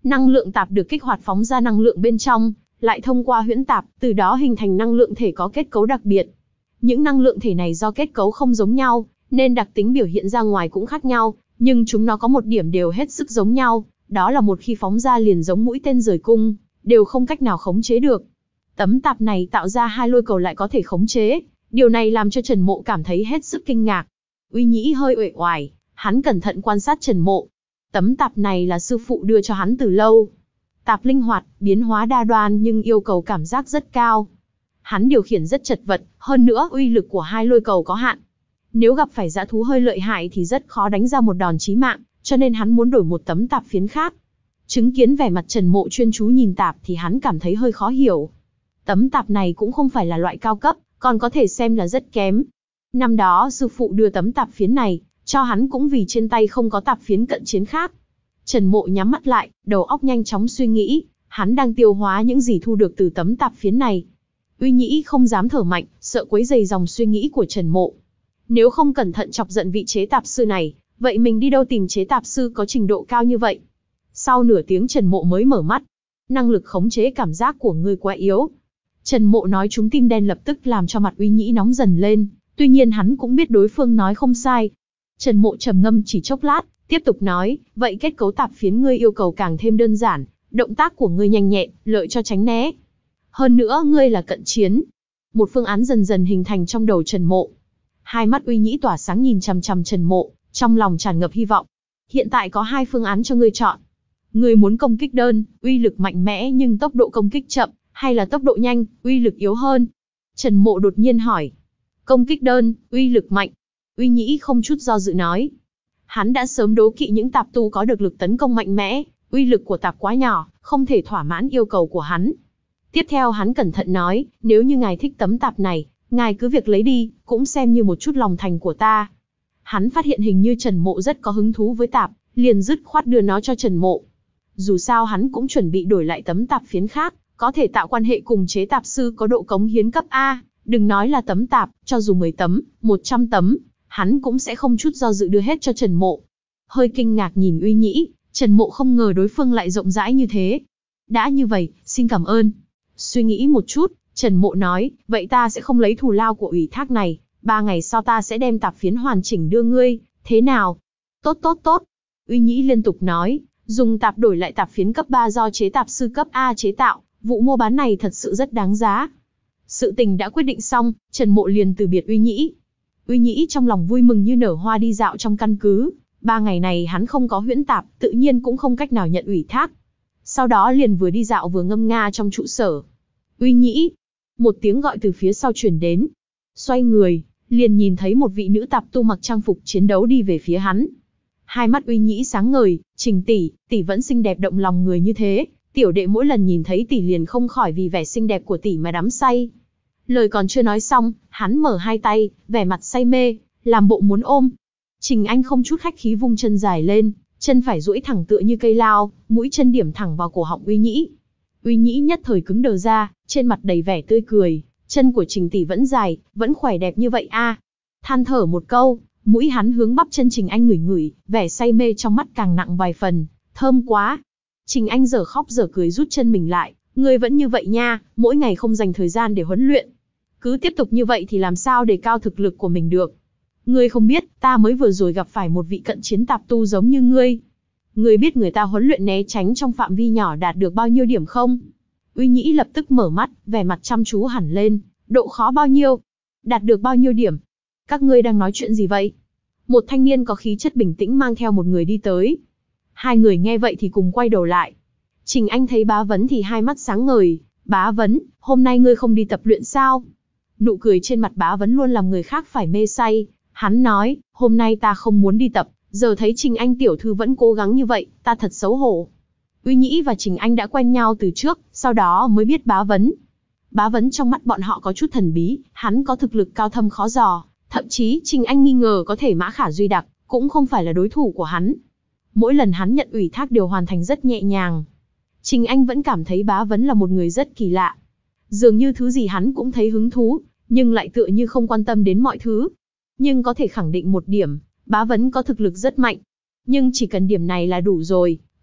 Speaker 1: Năng lượng tạp được kích hoạt phóng ra năng lượng bên trong, lại thông qua huyễn tạp, từ đó hình thành năng lượng thể có kết cấu đặc biệt. Những năng lượng thể này do kết cấu không giống nhau, nên đặc tính biểu hiện ra ngoài cũng khác nhau, nhưng chúng nó có một điểm đều hết sức giống nhau, đó là một khi phóng ra liền giống mũi tên rời cung, đều không cách nào khống chế được. Tấm tạp này tạo ra hai lôi cầu lại có thể khống chế, điều này làm cho Trần Mộ cảm thấy hết sức kinh ngạc. Uy Nhĩ hơi uể oải, hắn cẩn thận quan sát Trần Mộ. Tấm tạp này là sư phụ đưa cho hắn từ lâu. Tạp linh hoạt, biến hóa đa đoan nhưng yêu cầu cảm giác rất cao. Hắn điều khiển rất chật vật, hơn nữa uy lực của hai lôi cầu có hạn. Nếu gặp phải dã thú hơi lợi hại thì rất khó đánh ra một đòn chí mạng, cho nên hắn muốn đổi một tấm tạp phiến khác. Chứng kiến vẻ mặt Trần Mộ chuyên chú nhìn tạp thì hắn cảm thấy hơi khó hiểu. Tấm tạp này cũng không phải là loại cao cấp, còn có thể xem là rất kém. Năm đó sư phụ đưa tấm tạp phiến này cho hắn cũng vì trên tay không có tạp phiến cận chiến khác. Trần Mộ nhắm mắt lại, đầu óc nhanh chóng suy nghĩ, hắn đang tiêu hóa những gì thu được từ tấm tạp phiến này. Uy Nhĩ không dám thở mạnh, sợ quấy rầy dòng suy nghĩ của Trần Mộ. Nếu không cẩn thận chọc giận vị chế tạp sư này, vậy mình đi đâu tìm chế tạp sư có trình độ cao như vậy? Sau nửa tiếng Trần Mộ mới mở mắt. Năng lực khống chế cảm giác của ngươi quá yếu. Trần Mộ nói trúng tim đen lập tức làm cho mặt Uy Nhĩ nóng dần lên, tuy nhiên hắn cũng biết đối phương nói không sai. Trần Mộ trầm ngâm chỉ chốc lát, tiếp tục nói, vậy kết cấu tạp phiến ngươi yêu cầu càng thêm đơn giản, động tác của ngươi nhanh nhẹn, lợi cho tránh né. Hơn nữa ngươi là cận chiến. Một phương án dần dần hình thành trong đầu Trần Mộ. Hai mắt Uy Nhĩ tỏa sáng nhìn chằm chằm Trần Mộ, trong lòng tràn ngập hy vọng. Hiện tại có hai phương án cho ngươi chọn. Ngươi muốn công kích đơn, uy lực mạnh mẽ nhưng tốc độ công kích chậm, hay là tốc độ nhanh, uy lực yếu hơn? Trần Mộ đột nhiên hỏi. Công kích đơn, uy lực mạnh. Uy Nhĩ không chút do dự nói. Hắn đã sớm đố kỵ những tạp tu có được lực tấn công mạnh mẽ, uy lực của tạp quá nhỏ, không thể thỏa mãn yêu cầu của hắn. Tiếp theo hắn cẩn thận nói, nếu như ngài thích tấm tạp này, ngài cứ việc lấy đi, cũng xem như một chút lòng thành của ta. Hắn phát hiện hình như Trần Mộ rất có hứng thú với tạp, liền dứt khoát đưa nó cho Trần Mộ. Dù sao hắn cũng chuẩn bị đổi lại tấm tạp phiến khác, có thể tạo quan hệ cùng chế tạp sư có độ cống hiến cấp A, đừng nói là tấm tạp, cho dù mười tấm, một trăm tấm, hắn cũng sẽ không chút do dự đưa hết cho Trần Mộ. Hơi kinh ngạc nhìn Uy Nhĩ, Trần Mộ không ngờ đối phương lại rộng rãi như thế. Đã như vậy, xin cảm ơn. Suy nghĩ một chút, Trần Mộ nói, vậy ta sẽ không lấy thù lao của ủy thác này, ba ngày sau ta sẽ đem tạp phiến hoàn chỉnh đưa ngươi, thế nào? Tốt tốt tốt. Uy Nhĩ liên tục nói, dùng tạp đổi lại tạp phiến cấp ba do chế tạp sư cấp A chế tạo, vụ mua bán này thật sự rất đáng giá. Sự tình đã quyết định xong, Trần Mộ liền từ biệt Uy Nhĩ. Uy Nhĩ trong lòng vui mừng như nở hoa đi dạo trong căn cứ, ba ngày này hắn không có huyễn tạp, tự nhiên cũng không cách nào nhận ủy thác. Sau đó liền vừa đi dạo vừa ngâm nga trong trụ sở. Uy Nhĩ, một tiếng gọi từ phía sau truyền đến. Xoay người, liền nhìn thấy một vị nữ tạp tu mặc trang phục chiến đấu đi về phía hắn. Hai mắt Uy Nhĩ sáng ngời, Trình tỷ, tỷ vẫn xinh đẹp động lòng người như thế, tiểu đệ mỗi lần nhìn thấy tỷ liền không khỏi vì vẻ xinh đẹp của tỷ mà đắm say. Lời còn chưa nói xong, hắn mở hai tay, vẻ mặt say mê, làm bộ muốn ôm. Trình Anh không chút khách khí vung chân dài lên, chân phải duỗi thẳng tựa như cây lao, mũi chân điểm thẳng vào cổ họng Uy Nhĩ. Uy Nhĩ nhất thời cứng đờ ra, trên mặt đầy vẻ tươi cười, chân của Trình tỷ vẫn dài, vẫn khỏe đẹp như vậy a. À. Than thở một câu, mũi hắn hướng bắp chân Trình Anh ngửi ngửi, vẻ say mê trong mắt càng nặng vài phần, thơm quá. Trình Anh dở khóc dở cười rút chân mình lại, ngươi vẫn như vậy nha, mỗi ngày không dành thời gian để huấn luyện. Cứ tiếp tục như vậy thì làm sao đề cao thực lực của mình được. Ngươi không biết, ta mới vừa rồi gặp phải một vị cận chiến tạp tu giống như ngươi. Ngươi biết người ta huấn luyện né tránh trong phạm vi nhỏ đạt được bao nhiêu điểm không? Uy Nhĩ lập tức mở mắt, vẻ mặt chăm chú hẳn lên, độ khó bao nhiêu? Đạt được bao nhiêu điểm? Các ngươi đang nói chuyện gì vậy? Một thanh niên có khí chất bình tĩnh mang theo một người đi tới. Hai người nghe vậy thì cùng quay đầu lại. Trình Anh thấy Bá Vấn thì hai mắt sáng ngời. Bá Vấn, hôm nay ngươi không đi tập luyện sao? Nụ cười trên mặt Bá Vấn luôn làm người khác phải mê say. Hắn nói, hôm nay ta không muốn đi tập, giờ thấy Trình Anh tiểu thư vẫn cố gắng như vậy, ta thật xấu hổ. Uy Nhĩ và Trình Anh đã quen nhau từ trước, sau đó mới biết Bá Vấn. Bá Vấn trong mắt bọn họ có chút thần bí, hắn có thực lực cao thâm khó dò, thậm chí Trình Anh nghi ngờ có thể Mã Khả Duy đặc, cũng không phải là đối thủ của hắn. Mỗi lần hắn nhận ủy thác đều hoàn thành rất nhẹ nhàng. Trình Anh vẫn cảm thấy Bá Vấn là một người rất kỳ lạ. Dường như thứ gì hắn cũng thấy hứng thú, nhưng lại tựa như không quan tâm đến mọi thứ. Nhưng có thể khẳng định một điểm, Bá Vấn có thực lực rất mạnh. Nhưng chỉ cần điểm này là đủ rồi,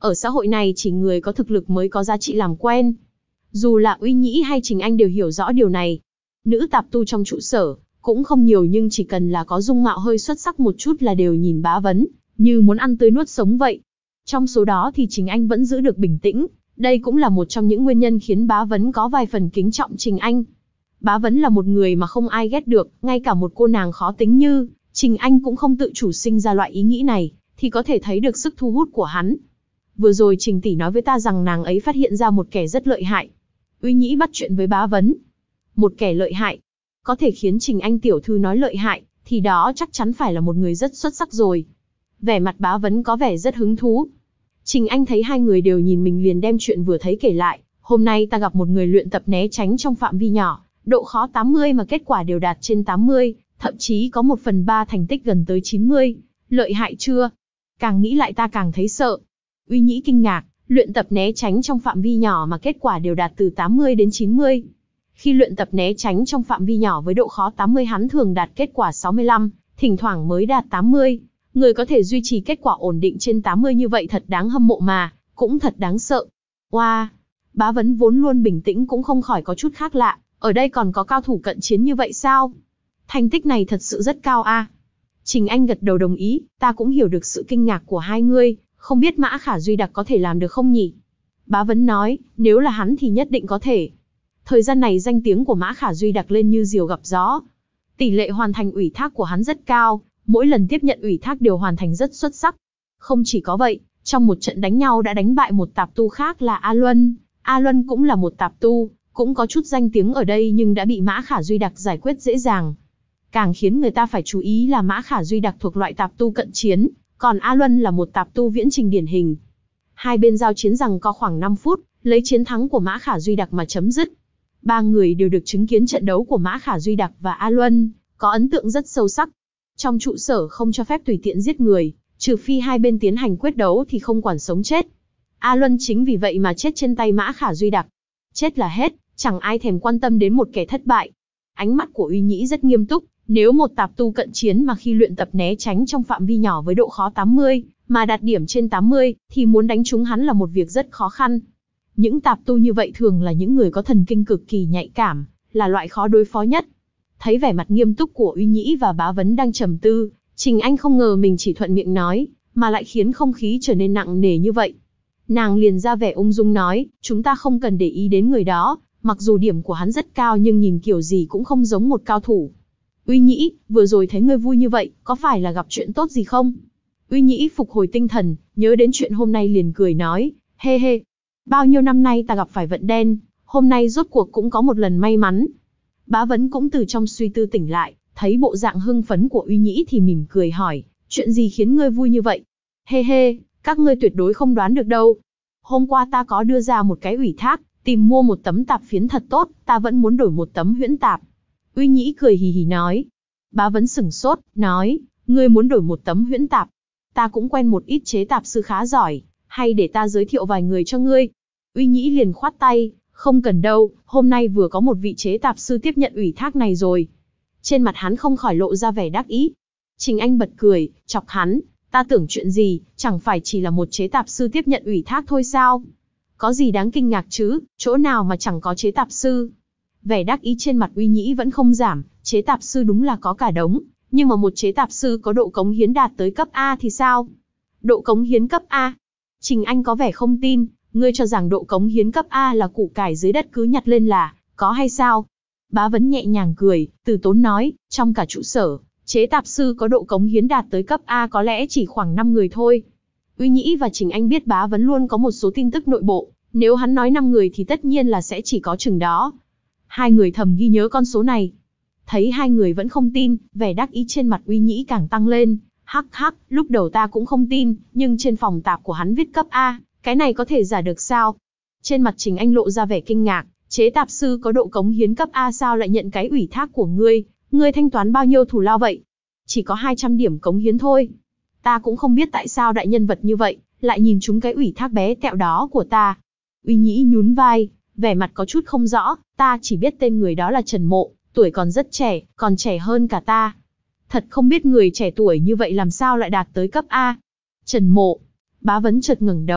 Speaker 1: Ở xã hội này chỉ người có thực lực mới có giá trị làm quen. Dù là Uy Nhĩ hay Trình Anh đều hiểu rõ điều này. Nữ tạp tu trong trụ sở, cũng không nhiều nhưng chỉ cần là có dung mạo hơi xuất sắc một chút là đều nhìn Bá Vấn, như muốn ăn tươi nuốt sống vậy. Trong số đó thì Trình Anh vẫn giữ được bình tĩnh, đây cũng là một trong những nguyên nhân khiến Bá Vấn có vài phần kính trọng Trình Anh. Bá Vấn là một người mà không ai ghét được, ngay cả một cô nàng khó tính như Trình Anh cũng không tự chủ sinh ra loại ý nghĩ này, thì có thể thấy được sức thu hút của hắn. Vừa rồi Trình tỷ nói với ta rằng nàng ấy phát hiện ra một kẻ rất lợi hại. Uy Nhĩ bắt chuyện với Bá Vấn. Một kẻ lợi hại. Có thể khiến Trình Anh tiểu thư nói lợi hại, thì đó chắc chắn phải là một người rất xuất sắc rồi. Vẻ mặt Bá Vấn có vẻ rất hứng thú. Trình Anh thấy hai người đều nhìn mình liền đem chuyện vừa thấy kể lại. Hôm nay ta gặp một người luyện tập né tránh trong phạm vi nhỏ, độ khó tám mươi mà kết quả đều đạt trên tám mươi, thậm chí có một phần ba thành tích gần tới chín mươi. Lợi hại chưa? Càng nghĩ lại ta càng thấy sợ. Uy Nhĩ kinh ngạc, luyện tập né tránh trong phạm vi nhỏ mà kết quả đều đạt từ tám mươi đến chín mươi. Khi luyện tập né tránh trong phạm vi nhỏ với độ khó tám mươi hắn thường đạt kết quả sáu mươi lăm, thỉnh thoảng mới đạt tám mươi. Người có thể duy trì kết quả ổn định trên tám mươi như vậy thật đáng hâm mộ mà, cũng thật đáng sợ. Oa! Wow. Bá Vấn vốn luôn bình tĩnh cũng không khỏi có chút khác lạ, ở đây còn có cao thủ cận chiến như vậy sao? Thành tích này thật sự rất cao a. À? Trình Anh gật đầu đồng ý, ta cũng hiểu được sự kinh ngạc của hai người, không biết Mã Khả Duy Đặc có thể làm được không nhỉ? Bá Vấn nói, nếu là hắn thì nhất định có thể. Thời gian này danh tiếng của Mã Khả Duy Đặc lên như diều gặp gió. Tỷ lệ hoàn thành ủy thác của hắn rất cao, mỗi lần tiếp nhận ủy thác đều hoàn thành rất xuất sắc. Không chỉ có vậy, trong một trận đánh nhau đã đánh bại một tạp tu khác là A Luân. A Luân cũng là một tạp tu, cũng có chút danh tiếng ở đây nhưng đã bị Mã Khả Duy Đặc giải quyết dễ dàng. Càng khiến người ta phải chú ý là Mã Khả Duy Đặc thuộc loại tạp tu cận chiến, còn A Luân là một tạp tu viễn trình điển hình. Hai bên giao chiến rằng có khoảng năm phút, lấy chiến thắng của Mã Khả Duy Đặc mà chấm dứt. Ba người đều được chứng kiến trận đấu của Mã Khả Duy Đặc và A Luân, có ấn tượng rất sâu sắc. Trong trụ sở không cho phép tùy tiện giết người, trừ phi hai bên tiến hành quyết đấu thì không quản sống chết. A Luân chính vì vậy mà chết trên tay Mã Khả Duy Đặc. Chết là hết, chẳng ai thèm quan tâm đến một kẻ thất bại. Ánh mắt của Uy Nhĩ rất nghiêm túc, nếu một tạp tu cận chiến mà khi luyện tập né tránh trong phạm vi nhỏ với độ khó tám mươi, mà đạt điểm trên tám mươi, thì muốn đánh trúng hắn là một việc rất khó khăn. Những tạp tu như vậy thường là những người có thần kinh cực kỳ nhạy cảm, là loại khó đối phó nhất. Thấy vẻ mặt nghiêm túc của Uy Nhĩ và Bá Vấn đang trầm tư, Trình Anh không ngờ mình chỉ thuận miệng nói, mà lại khiến không khí trở nên nặng nề như vậy. Nàng liền ra vẻ ung dung nói, chúng ta không cần để ý đến người đó, mặc dù điểm của hắn rất cao nhưng nhìn kiểu gì cũng không giống một cao thủ. Uy Nhĩ, vừa rồi thấy ngươi vui như vậy, có phải là gặp chuyện tốt gì không? Uy Nhĩ phục hồi tinh thần, nhớ đến chuyện hôm nay liền cười nói, hê hê. Bao nhiêu năm nay ta gặp phải vận đen, hôm nay rốt cuộc cũng có một lần may mắn. Bá Vấn cũng từ trong suy tư tỉnh lại, thấy bộ dạng hưng phấn của Uy Nhĩ thì mỉm cười hỏi, chuyện gì khiến ngươi vui như vậy? Hê hê, các ngươi tuyệt đối không đoán được đâu. Hôm qua ta có đưa ra một cái ủy thác, tìm mua một tấm tạp phiến thật tốt, ta vẫn muốn đổi một tấm huyễn tạp. Uy Nhĩ cười hì hì nói. Bá Vấn sửng sốt, nói, ngươi muốn đổi một tấm huyễn tạp. Ta cũng quen một ít chế tạp sư khá giỏi, hay để ta giới thiệu vài người cho ngươi. Uy Nhĩ liền khoát tay, không cần đâu, hôm nay vừa có một vị chế tạp sư tiếp nhận ủy thác này rồi. Trên mặt hắn không khỏi lộ ra vẻ đắc ý. Trình Anh bật cười, chọc hắn, ta tưởng chuyện gì, chẳng phải chỉ là một chế tạp sư tiếp nhận ủy thác thôi sao? Có gì đáng kinh ngạc chứ, chỗ nào mà chẳng có chế tạp sư? Vẻ đắc ý trên mặt Uy Nhĩ vẫn không giảm, chế tạp sư đúng là có cả đống, nhưng mà một chế tạp sư có độ cống hiến đạt tới cấp A thì sao? Độ cống hiến cấp A? Trình Anh có vẻ không tin, ngươi cho rằng độ cống hiến cấp A là củ cải dưới đất cứ nhặt lên là, có hay sao? Bá Vấn nhẹ nhàng cười, từ tốn nói, trong cả trụ sở, chế tạp sư có độ cống hiến đạt tới cấp A có lẽ chỉ khoảng năm người thôi. Uy Nhĩ và Trình Anh biết Bá Vấn luôn có một số tin tức nội bộ, nếu hắn nói năm người thì tất nhiên là sẽ chỉ có chừng đó. Hai người thầm ghi nhớ con số này. Thấy hai người vẫn không tin, vẻ đắc ý trên mặt Uy Nhĩ càng tăng lên. Hắc hắc, lúc đầu ta cũng không tin, nhưng trên phòng tạp của hắn viết cấp A, cái này có thể giả được sao? Trên mặt Trình Anh lộ ra vẻ kinh ngạc, chế tạp sư có độ cống hiến cấp A sao lại nhận cái ủy thác của ngươi, ngươi thanh toán bao nhiêu thù lao vậy? Chỉ có hai trăm điểm cống hiến thôi. Ta cũng không biết tại sao đại nhân vật như vậy, lại nhìn chúng cái ủy thác bé tẹo đó của ta. Uy Nhĩ nhún vai, vẻ mặt có chút không rõ, ta chỉ biết tên người đó là Trần Mộ, tuổi còn rất trẻ, còn trẻ hơn cả ta. Thật không biết người trẻ tuổi như vậy làm sao lại đạt tới cấp A. Trần Mộ. Bá Vấn chợt ngẩng đầu,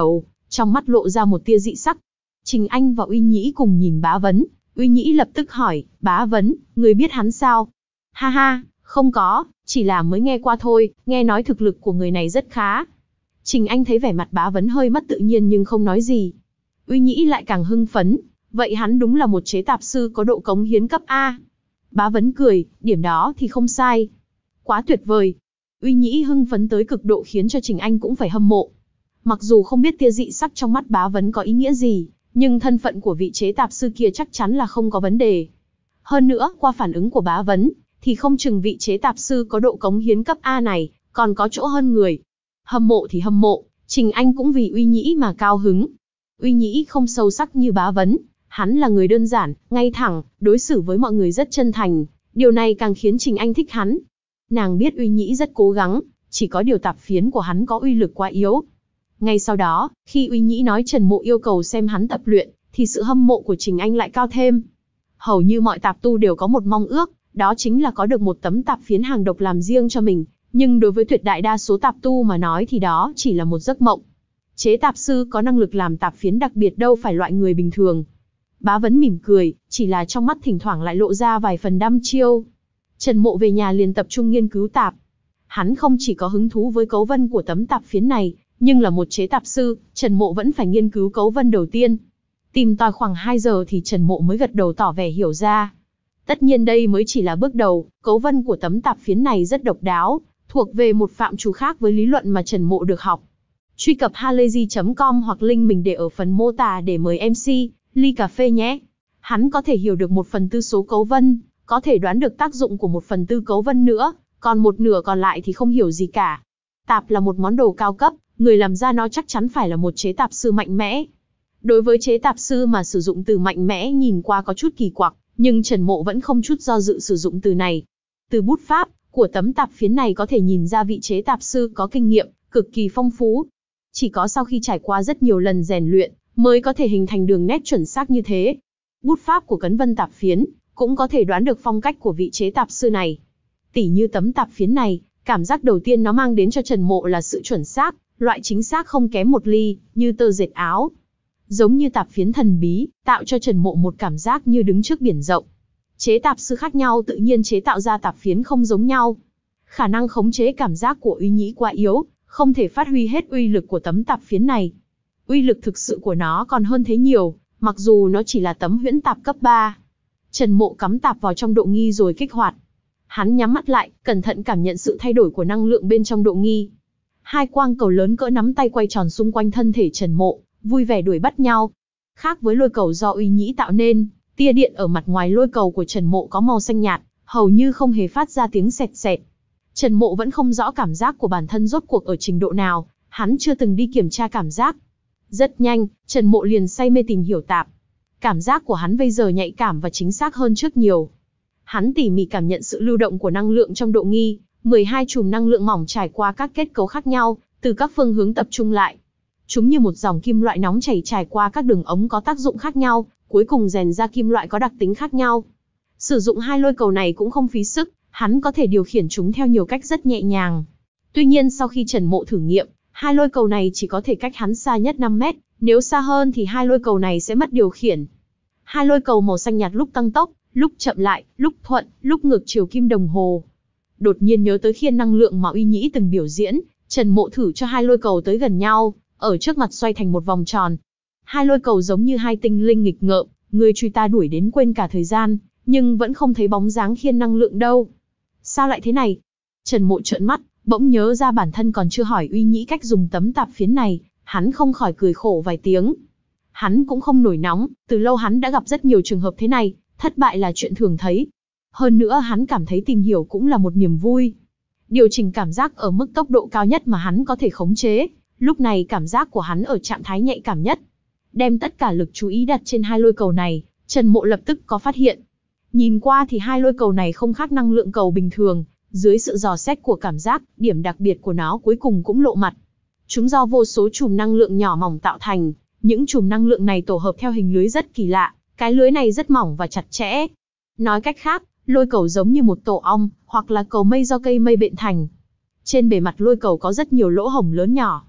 Speaker 1: trong mắt lộ ra một tia dị sắc. Trình Anh và Uy Nhĩ cùng nhìn Bá Vấn, Uy Nhĩ lập tức hỏi, Bá Vấn, người biết hắn sao? Ha ha, không có, chỉ là mới nghe qua thôi, nghe nói thực lực của người này rất khá. Trình Anh thấy vẻ mặt Bá Vấn hơi mất tự nhiên nhưng không nói gì. Uy Nhĩ lại càng hưng phấn, vậy hắn đúng là một chế tạp sư có độ cống hiến cấp A. Bá Vấn cười, điểm đó thì không sai. Quá tuyệt vời. Uy Nhĩ hưng phấn tới cực độ khiến cho Trình Anh cũng phải hâm mộ. Mặc dù không biết tia dị sắc trong mắt Bá Vấn có ý nghĩa gì, nhưng thân phận của vị chế tạp sư kia chắc chắn là không có vấn đề. Hơn nữa, qua phản ứng của Bá Vấn, thì không chừng vị chế tạp sư có độ cống hiến cấp A này, còn có chỗ hơn người. Hâm mộ thì hâm mộ, Trình Anh cũng vì Uy Nhĩ mà cao hứng. Uy Nhĩ không sâu sắc như Bá Vấn, hắn là người đơn giản, ngay thẳng, đối xử với mọi người rất chân thành, điều này càng khiến Trình Anh thích hắn. Nàng biết Uy Nhĩ rất cố gắng, chỉ có điều tạp phiến của hắn có uy lực quá yếu. Ngay sau đó, khi Uy Nhĩ nói Trần Mộ yêu cầu xem hắn tập luyện, thì sự hâm mộ của Trình Anh lại cao thêm. Hầu như mọi tạp tu đều có một mong ước, đó chính là có được một tấm tạp phiến hàng độc làm riêng cho mình, nhưng đối với tuyệt đại đa số tạp tu mà nói thì đó chỉ là một giấc mộng. Chế tạp sư có năng lực làm tạp phiến đặc biệt đâu phải loại người bình thường. Bá Vấn mỉm cười, chỉ là trong mắt thỉnh thoảng lại lộ ra vài phần đăm chiêu. Trần Mộ về nhà liền tập trung nghiên cứu tạp. Hắn không chỉ có hứng thú với cấu vân của tấm tạp phiến này, nhưng là một chế tạp sư, Trần Mộ vẫn phải nghiên cứu cấu vân đầu tiên. Tìm tòi khoảng hai giờ thì Trần Mộ mới gật đầu tỏ vẻ hiểu ra. Tất nhiên đây mới chỉ là bước đầu, cấu vân của tấm tạp phiến này rất độc đáo, thuộc về một phạm trù khác với lý luận mà Trần Mộ được học. Truy cập halayzi chấm com hoặc link mình để ở phần mô tả để mời em xê, ly cà phê nhé. Hắn có thể hiểu được một phần tư số cấu vân, có thể đoán được tác dụng của một phần tư cấu vân nữa, còn một nửa còn lại thì không hiểu gì cả. Tạp là một món đồ cao cấp, người làm ra nó chắc chắn phải là một chế tạp sư mạnh mẽ. Đối với chế tạp sư mà sử dụng từ mạnh mẽ nhìn qua có chút kỳ quặc, nhưng Trần Mộ vẫn không chút do dự sử dụng từ này. Từ bút pháp của tấm tạp phiến này có thể nhìn ra vị chế tạp sư có kinh nghiệm, cực kỳ phong phú. Chỉ có sau khi trải qua rất nhiều lần rèn luyện, mới có thể hình thành đường nét chuẩn xác như thế. Bút pháp của cấn vân tạp phiến, cũng có thể đoán được phong cách của vị chế tạp sư này. Tỉ như tấm tạp phiến này, cảm giác đầu tiên nó mang đến cho Trần Mộ là sự chuẩn xác, loại chính xác không kém một ly, như tơ dệt áo. Giống như tạp phiến thần bí, tạo cho Trần Mộ một cảm giác như đứng trước biển rộng. Chế tạp sư khác nhau tự nhiên chế tạo ra tạp phiến không giống nhau. Khả năng khống chế cảm giác của Uy Nhĩ quá yếu, không thể phát huy hết uy lực của tấm tạp phiến này. Uy lực thực sự của nó còn hơn thế nhiều, mặc dù nó chỉ là tấm huyễn tạp cấp ba. Trần Mộ cắm tạp vào trong độ nghi rồi kích hoạt. Hắn nhắm mắt lại, cẩn thận cảm nhận sự thay đổi của năng lượng bên trong độ nghi. Hai quang cầu lớn cỡ nắm tay quay tròn xung quanh thân thể Trần Mộ, vui vẻ đuổi bắt nhau. Khác với lôi cầu do Uy Nhĩ tạo nên, tia điện ở mặt ngoài lôi cầu của Trần Mộ có màu xanh nhạt, hầu như không hề phát ra tiếng sẹt sẹt. Trần Mộ vẫn không rõ cảm giác của bản thân rốt cuộc ở trình độ nào, hắn chưa từng đi kiểm tra cảm giác. Rất nhanh, Trần Mộ liền say mê tìm hiểu tạp. Cảm giác của hắn bây giờ nhạy cảm và chính xác hơn trước nhiều. Hắn tỉ mỉ cảm nhận sự lưu động của năng lượng trong độ nghi, mười hai chùm năng lượng mỏng trải qua các kết cấu khác nhau, từ các phương hướng tập trung lại. Chúng như một dòng kim loại nóng chảy trải qua các đường ống có tác dụng khác nhau, cuối cùng rèn ra kim loại có đặc tính khác nhau. Sử dụng hai lôi cầu này cũng không phí sức, hắn có thể điều khiển chúng theo nhiều cách rất nhẹ nhàng. Tuy nhiên sau khi Trần Mộ thử nghiệm, hai lôi cầu này chỉ có thể cách hắn xa nhất năm mét, nếu xa hơn thì hai lôi cầu này sẽ mất điều khiển. Hai lôi cầu màu xanh nhạt lúc tăng tốc, lúc chậm lại, lúc thuận, lúc ngược chiều kim đồng hồ. Đột nhiên nhớ tới khiên năng lượng mà Uy Nhĩ từng biểu diễn, Trần Mộ thử cho hai lôi cầu tới gần nhau, ở trước mặt xoay thành một vòng tròn. Hai lôi cầu giống như hai tinh linh nghịch ngợm, người truy ta đuổi đến quên cả thời gian, nhưng vẫn không thấy bóng dáng khiên năng lượng đâu. Sao lại thế này? Trần Mộ trợn mắt, bỗng nhớ ra bản thân còn chưa hỏi Uy Nhĩ cách dùng tấm tạp phiến này, hắn không khỏi cười khổ vài tiếng. Hắn cũng không nổi nóng, từ lâu hắn đã gặp rất nhiều trường hợp thế này, thất bại là chuyện thường thấy. Hơn nữa hắn cảm thấy tìm hiểu cũng là một niềm vui. Điều chỉnh cảm giác ở mức tốc độ cao nhất mà hắn có thể khống chế, lúc này cảm giác của hắn ở trạng thái nhạy cảm nhất. Đem tất cả lực chú ý đặt trên hai lôi cầu này, Trần Mộ lập tức có phát hiện. Nhìn qua thì hai lôi cầu này không khác năng lượng cầu bình thường, dưới sự dò xét của cảm giác, điểm đặc biệt của nó cuối cùng cũng lộ mặt. Chúng do vô số chùm năng lượng nhỏ mỏng tạo thành, những chùm năng lượng này tổ hợp theo hình lưới rất kỳ lạ, cái lưới này rất mỏng và chặt chẽ. Nói cách khác, lôi cầu giống như một tổ ong, hoặc là cầu mây do cây mây bện thành. Trên bề mặt lôi cầu có rất nhiều lỗ hổng lớn nhỏ.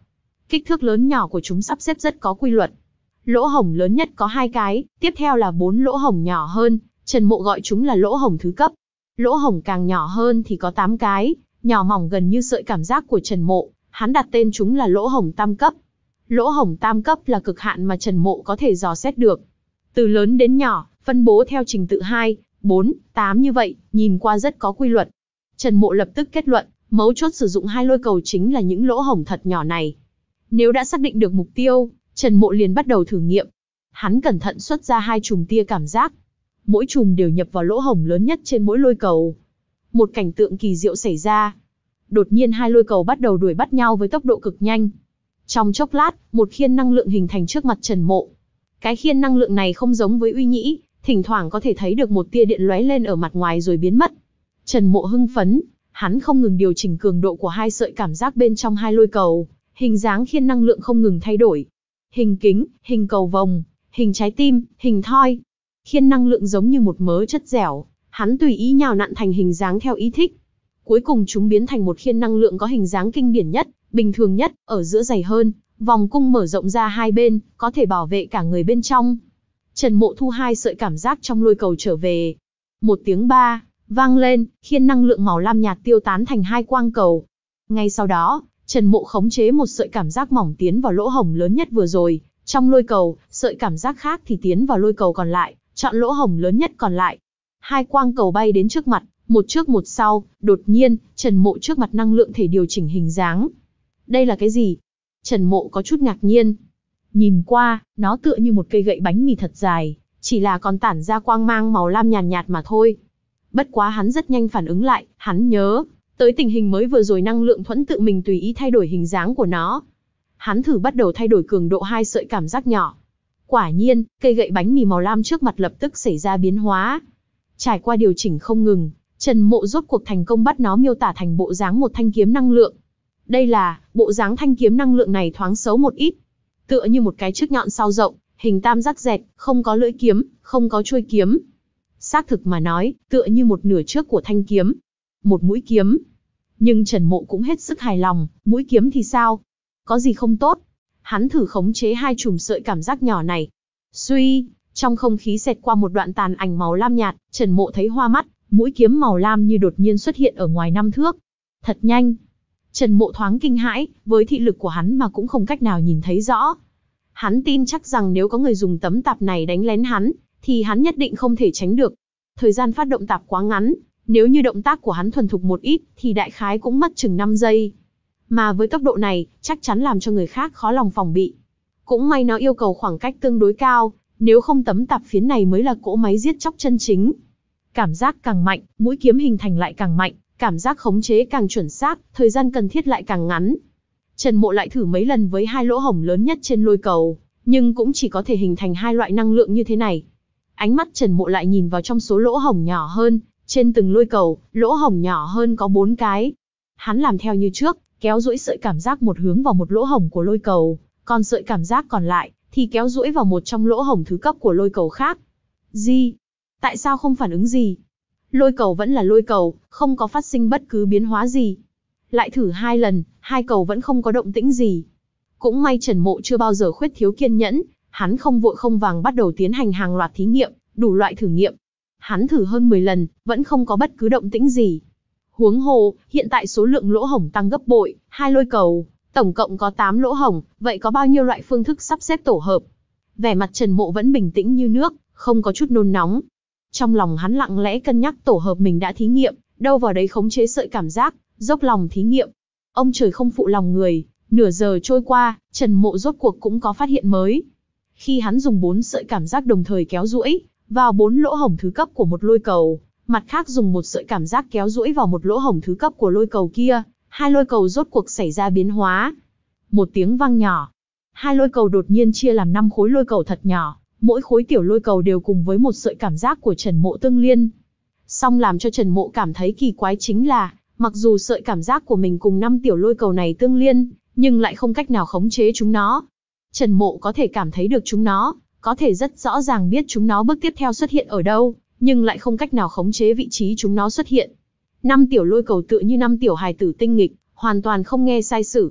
Speaker 1: Kích thước lớn nhỏ của chúng sắp xếp rất có quy luật. Lỗ hổng lớn nhất có hai cái, tiếp theo là bốn lỗ hổng nhỏ hơn, Trần Mộ gọi chúng là lỗ hổng thứ cấp. Lỗ hổng càng nhỏ hơn thì có tám cái, nhỏ mỏng gần như sợi cảm giác của Trần Mộ, hắn đặt tên chúng là lỗ hổng tam cấp. Lỗ hổng tam cấp là cực hạn mà Trần Mộ có thể dò xét được. Từ lớn đến nhỏ, phân bố theo trình tự hai, bốn, tám như vậy, nhìn qua rất có quy luật. Trần Mộ lập tức kết luận, mấu chốt sử dụng hai lôi cầu chính là những lỗ hổng thật nhỏ này. Nếu đã xác định được mục tiêu, Trần Mộ liền bắt đầu thử nghiệm. Hắn cẩn thận xuất ra hai chùm tia cảm giác. Mỗi chùm đều nhập vào lỗ hổng lớn nhất trên mỗi lôi cầu. Một cảnh tượng kỳ diệu xảy ra. Đột nhiên hai lôi cầu bắt đầu đuổi bắt nhau với tốc độ cực nhanh. Trong chốc lát, một khiên năng lượng hình thành trước mặt Trần Mộ. Cái khiên năng lượng này không giống với Uy Nhĩ, thỉnh thoảng có thể thấy được một tia điện lóe lên ở mặt ngoài rồi biến mất. Trần Mộ hưng phấn, hắn không ngừng điều chỉnh cường độ của hai sợi cảm giác bên trong hai lôi cầu, hình dáng khiên năng lượng không ngừng thay đổi. Hình kính, hình cầu vồng, hình trái tim, hình thoi. Khiên năng lượng giống như một mớ chất dẻo, hắn tùy ý nhào nặn thành hình dáng theo ý thích. Cuối cùng chúng biến thành một khiên năng lượng có hình dáng kinh điển nhất, bình thường nhất, ở giữa dày hơn, vòng cung mở rộng ra hai bên, có thể bảo vệ cả người bên trong. Trần Mộ thu hai sợi cảm giác trong lôi cầu trở về. Một tiếng ba, vang lên, khiên năng lượng màu lam nhạt tiêu tán thành hai quang cầu. Ngay sau đó, Trần Mộ khống chế một sợi cảm giác mỏng tiến vào lỗ hổng lớn nhất vừa rồi, trong lôi cầu, sợi cảm giác khác thì tiến vào lôi cầu còn lại, chọn lỗ hổng lớn nhất còn lại. Hai quang cầu bay đến trước mặt, một trước một sau, đột nhiên, Trần Mộ trước mặt năng lượng thể điều chỉnh hình dáng. Đây là cái gì? Trần Mộ có chút ngạc nhiên. Nhìn qua, nó tựa như một cây gậy bánh mì thật dài, chỉ là còn tản ra quang mang màu lam nhàn nhạt, nhạt mà thôi. Bất quá hắn rất nhanh phản ứng lại, hắn nhớ tới tình hình mới vừa rồi năng lượng thuẫn tự mình tùy ý thay đổi hình dáng của nó. Hắn thử bắt đầu thay đổi cường độ hai sợi cảm giác nhỏ. Quả nhiên, cây gậy bánh mì màu lam trước mặt lập tức xảy ra biến hóa. Trải qua điều chỉnh không ngừng, Trần Mộ rốt cuộc thành công bắt nó miêu tả thành bộ dáng một thanh kiếm năng lượng. Đây là, bộ dáng thanh kiếm năng lượng này thoáng xấu một ít. Tựa như một cái trước nhọn sau rộng, hình tam giác dẹt, không có lưỡi kiếm, không có chuôi kiếm. Xác thực mà nói, tựa như một nửa trước của thanh kiếm. Một mũi kiếm. Nhưng Trần Mộ cũng hết sức hài lòng, mũi kiếm thì sao? Có gì không tốt? Hắn thử khống chế hai chùm sợi cảm giác nhỏ này. Suy, trong không khí xẹt qua một đoạn tàn ảnh màu lam nhạt, Trần Mộ thấy hoa mắt, mũi kiếm màu lam như đột nhiên xuất hiện ở ngoài năm thước. Thật nhanh. Trần Mộ thoáng kinh hãi, với thị lực của hắn mà cũng không cách nào nhìn thấy rõ. Hắn tin chắc rằng nếu có người dùng tấm tạp này đánh lén hắn, thì hắn nhất định không thể tránh được. Thời gian phát động tạp quá ngắn, nếu như động tác của hắn thuần thục một ít, thì đại khái cũng mất chừng năm giây. Mà với tốc độ này, chắc chắn làm cho người khác khó lòng phòng bị. Cũng may nó yêu cầu khoảng cách tương đối cao, nếu không tấm tạp phiến này mới là cỗ máy giết chóc chân chính. Cảm giác càng mạnh, mũi kiếm hình thành lại càng mạnh, cảm giác khống chế càng chuẩn xác, thời gian cần thiết lại càng ngắn. Trần Mộ lại thử mấy lần với hai lỗ hổng lớn nhất trên lôi cầu, nhưng cũng chỉ có thể hình thành hai loại năng lượng như thế này. Ánh mắt Trần Mộ lại nhìn vào trong số lỗ hổng nhỏ hơn, trên từng lôi cầu, lỗ hổng nhỏ hơn có bốn cái. Hắn làm theo như trước, kéo duỗi sợi cảm giác một hướng vào một lỗ hổng của lôi cầu, còn sợi cảm giác còn lại thì kéo duỗi vào một trong lỗ hổng thứ cấp của lôi cầu khác. Gì? Tại sao không phản ứng gì? Lôi cầu vẫn là lôi cầu, không có phát sinh bất cứ biến hóa gì. Lại thử hai lần, hai cầu vẫn không có động tĩnh gì. Cũng may Trần Mộ chưa bao giờ khuyết thiếu kiên nhẫn, hắn không vội không vàng bắt đầu tiến hành hàng loạt thí nghiệm, đủ loại thử nghiệm. Hắn thử hơn mười lần, vẫn không có bất cứ động tĩnh gì. Huống hồ, hiện tại số lượng lỗ hổng tăng gấp bội, hai lôi cầu, tổng cộng có tám lỗ hổng, vậy có bao nhiêu loại phương thức sắp xếp tổ hợp? Vẻ mặt Trần Mộ vẫn bình tĩnh như nước, không có chút nôn nóng. Trong lòng hắn lặng lẽ cân nhắc tổ hợp mình đã thí nghiệm, đâu vào đấy khống chế sợi cảm giác, dốc lòng thí nghiệm. Ông trời không phụ lòng người, nửa giờ trôi qua, Trần Mộ rốt cuộc cũng có phát hiện mới. Khi hắn dùng bốn sợi cảm giác đồng thời kéo duỗi vào bốn lỗ hổng thứ cấp của một lôi cầu, mặt khác dùng một sợi cảm giác kéo duỗi vào một lỗ hổng thứ cấp của lôi cầu kia, hai lôi cầu rốt cuộc xảy ra biến hóa. Một tiếng vang nhỏ, hai lôi cầu đột nhiên chia làm năm khối lôi cầu thật nhỏ, mỗi khối tiểu lôi cầu đều cùng với một sợi cảm giác của Trần Mộ tương liên. Song làm cho Trần Mộ cảm thấy kỳ quái chính là, mặc dù sợi cảm giác của mình cùng năm tiểu lôi cầu này tương liên, nhưng lại không cách nào khống chế chúng nó. Trần Mộ có thể cảm thấy được chúng nó, có thể rất rõ ràng biết chúng nó bước tiếp theo xuất hiện ở đâu, nhưng lại không cách nào khống chế vị trí chúng nó xuất hiện. Năm tiểu lôi cầu tựa như năm tiểu hài tử tinh nghịch, hoàn toàn không nghe sai sử.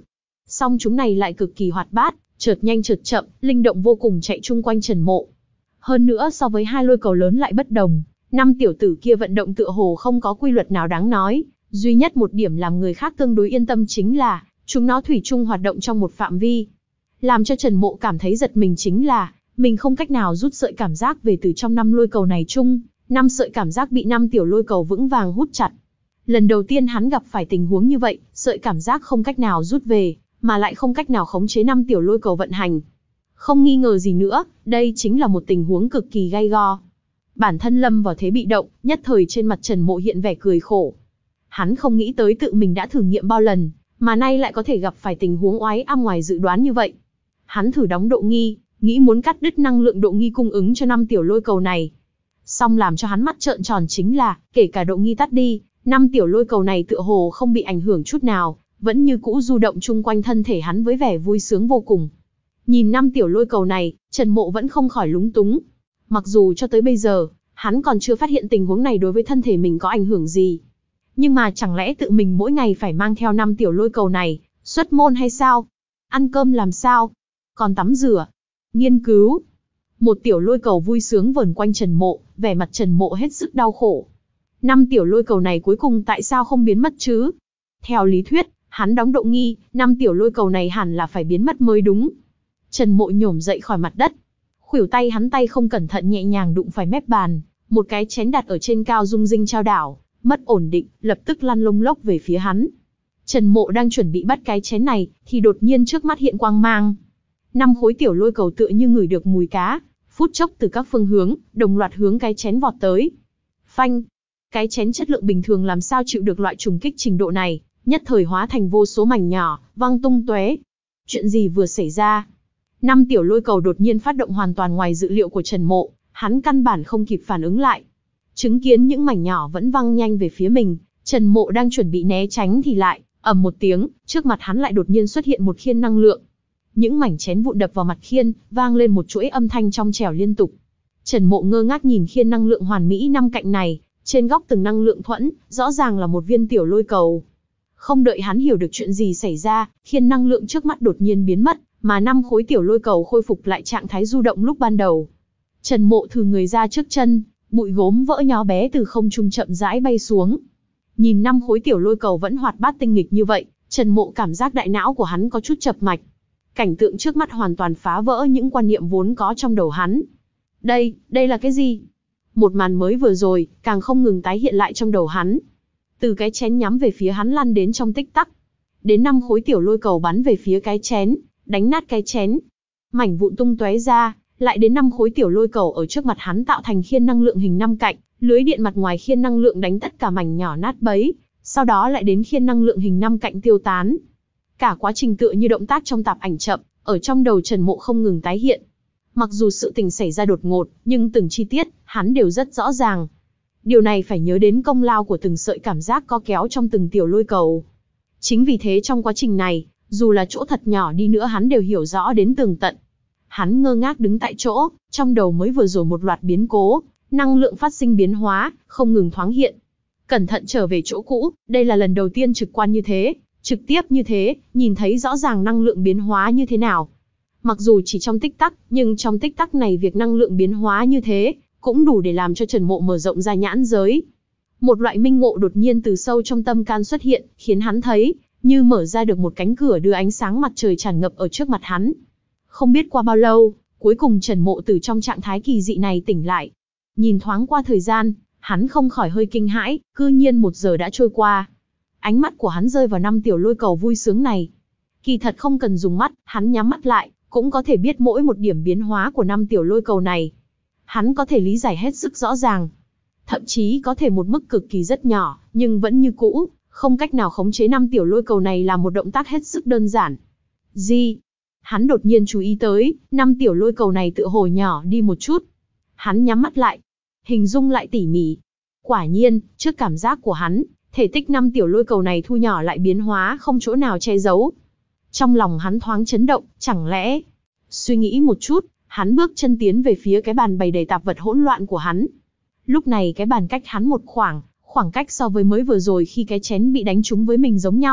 Speaker 1: Song chúng này lại cực kỳ hoạt bát, chợt nhanh chợt chậm, linh động vô cùng chạy chung quanh Trần Mộ. Hơn nữa so với hai lôi cầu lớn lại bất đồng, năm tiểu tử kia vận động tựa hồ không có quy luật nào đáng nói, duy nhất một điểm làm người khác tương đối yên tâm chính là, chúng nó thủy chung hoạt động trong một phạm vi. Làm cho Trần Mộ cảm thấy giật mình chính là, mình không cách nào rút sợi cảm giác về từ trong năm lôi cầu này chung, năm sợi cảm giác bị năm tiểu lôi cầu vững vàng hút chặt. Lần đầu tiên hắn gặp phải tình huống như vậy, sợi cảm giác không cách nào rút về, mà lại không cách nào khống chế năm tiểu lôi cầu vận hành. Không nghi ngờ gì nữa, đây chính là một tình huống cực kỳ gay go. Bản thân lâm vào thế bị động, nhất thời trên mặt Trần Mộ hiện vẻ cười khổ. Hắn không nghĩ tới tự mình đã thử nghiệm bao lần, mà nay lại có thể gặp phải tình huống oái am ngoài dự đoán như vậy. Hắn thử đóng độ nghi, nghĩ muốn cắt đứt năng lượng độ nghi cung ứng cho năm tiểu lôi cầu này. Song làm cho hắn mắt trợn tròn chính là, kể cả độ nghi tắt đi, năm tiểu lôi cầu này tựa hồ không bị ảnh hưởng chút nào, vẫn như cũ du động chung quanh thân thể hắn với vẻ vui sướng vô cùng. Nhìn năm tiểu lôi cầu này, Trần Mộ vẫn không khỏi lúng túng. Mặc dù cho tới bây giờ, hắn còn chưa phát hiện tình huống này đối với thân thể mình có ảnh hưởng gì. Nhưng mà chẳng lẽ tự mình mỗi ngày phải mang theo năm tiểu lôi cầu này, xuất môn hay sao? Ăn cơm làm sao? Còn tắm rửa? Nghiên cứu? Một tiểu lôi cầu vui sướng vờn quanh Trần Mộ, vẻ mặt Trần Mộ hết sức đau khổ. Năm tiểu lôi cầu này cuối cùng tại sao không biến mất chứ? Theo lý thuyết, hắn đóng độ nghi, năm tiểu lôi cầu này hẳn là phải biến mất mới đúng. Trần Mộ nhổm dậy khỏi mặt đất. Khuỷu tay hắn tay không cẩn thận nhẹ nhàng đụng phải mép bàn, một cái chén đặt ở trên cao rung rinh trao đảo, mất ổn định, lập tức lăn lông lốc về phía hắn. Trần Mộ đang chuẩn bị bắt cái chén này, thì đột nhiên trước mắt hiện quang mang. Năm khối tiểu lôi cầu tựa như ngửi được mùi cá, phút chốc từ các phương hướng, đồng loạt hướng cái chén vọt tới. Phanh! Cái chén chất lượng bình thường làm sao chịu được loại trùng kích trình độ này, nhất thời hóa thành vô số mảnh nhỏ, văng tung tóe. Chuyện gì vừa xảy ra? Năm tiểu lôi cầu đột nhiên phát động hoàn toàn ngoài dự liệu của Trần Mộ, hắn căn bản không kịp phản ứng lại. Chứng kiến những mảnh nhỏ vẫn văng nhanh về phía mình, Trần Mộ đang chuẩn bị né tránh thì lại, ầm một tiếng, trước mặt hắn lại đột nhiên xuất hiện một khiên năng lượng. Những mảnh chén vụn đập vào mặt khiên, vang lên một chuỗi âm thanh trong trẻo liên tục. Trần Mộ ngơ ngác nhìn khiên năng lượng hoàn mỹ năm cạnh này, trên góc từng năng lượng thuẫn, rõ ràng là một viên tiểu lôi cầu. Không đợi hắn hiểu được chuyện gì xảy ra, khiên năng lượng trước mắt đột nhiên biến mất, mà năm khối tiểu lôi cầu khôi phục lại trạng thái du động lúc ban đầu. Trần Mộ thừ người ra trước chân, bụi gốm vỡ nhỏ bé từ không trung chậm rãi bay xuống. Nhìn năm khối tiểu lôi cầu vẫn hoạt bát tinh nghịch như vậy, Trần Mộ cảm giác đại não của hắn có chút chập mạch. Cảnh tượng trước mắt hoàn toàn phá vỡ những quan niệm vốn có trong đầu hắn. Đây, đây là cái gì? Một màn mới vừa rồi, càng không ngừng tái hiện lại trong đầu hắn. Từ cái chén nhắm về phía hắn lăn đến trong tích tắc. Đến năm khối tiểu lôi cầu bắn về phía cái chén, đánh nát cái chén. Mảnh vụn tung tóe ra, lại đến năm khối tiểu lôi cầu ở trước mặt hắn tạo thành khiên năng lượng hình năm cạnh, lưới điện mặt ngoài khiên năng lượng đánh tất cả mảnh nhỏ nát bấy, sau đó lại đến khiên năng lượng hình năm cạnh tiêu tán. Cả quá trình tựa như động tác trong tạp ảnh chậm, ở trong đầu Trần Mộ không ngừng tái hiện. Mặc dù sự tình xảy ra đột ngột, nhưng từng chi tiết, hắn đều rất rõ ràng. Điều này phải nhớ đến công lao của từng sợi cảm giác co kéo trong từng tiểu lôi cầu. Chính vì thế trong quá trình này, dù là chỗ thật nhỏ đi nữa hắn đều hiểu rõ đến tường tận. Hắn ngơ ngác đứng tại chỗ, trong đầu mới vừa rồi một loạt biến cố, năng lượng phát sinh biến hóa, không ngừng thoáng hiện. Cẩn thận trở về chỗ cũ, đây là lần đầu tiên trực quan như thế, trực tiếp như thế, nhìn thấy rõ ràng năng lượng biến hóa như thế nào. Mặc dù chỉ trong tích tắc, nhưng trong tích tắc này việc năng lượng biến hóa như thế, cũng đủ để làm cho Trần Mộ mở rộng ra nhãn giới. Một loại minh ngộ đột nhiên từ sâu trong tâm can xuất hiện, khiến hắn thấy, như mở ra được một cánh cửa đưa ánh sáng mặt trời tràn ngập ở trước mặt hắn. Không biết qua bao lâu, cuối cùng Trần Mộ từ trong trạng thái kỳ dị này tỉnh lại. Nhìn thoáng qua thời gian, hắn không khỏi hơi kinh hãi, cư nhiên một giờ đã trôi qua. Ánh mắt của hắn rơi vào năm tiểu lôi cầu vui sướng này. Kỳ thật không cần dùng mắt, hắn nhắm mắt lại, cũng có thể biết mỗi một điểm biến hóa của năm tiểu lôi cầu này. Hắn có thể lý giải hết sức rõ ràng. Thậm chí có thể một mức cực kỳ rất nhỏ, nhưng vẫn như cũ, không cách nào khống chế năm tiểu lôi cầu này là một động tác hết sức đơn giản. Gì? Hắn đột nhiên chú ý tới, năm tiểu lôi cầu này tựa hồ nhỏ đi một chút. Hắn nhắm mắt lại, hình dung lại tỉ mỉ. Quả nhiên, trước cảm giác của hắn, thể tích năm tiểu lôi cầu này thu nhỏ lại biến hóa không chỗ nào che giấu. Trong lòng hắn thoáng chấn động, chẳng lẽ... Suy nghĩ một chút, hắn bước chân tiến về phía cái bàn bày đầy tạp vật hỗn loạn của hắn. Lúc này cái bàn cách hắn một khoảng, khoảng cách so với mới vừa rồi khi cái chén bị đánh trúng với mình giống nhau,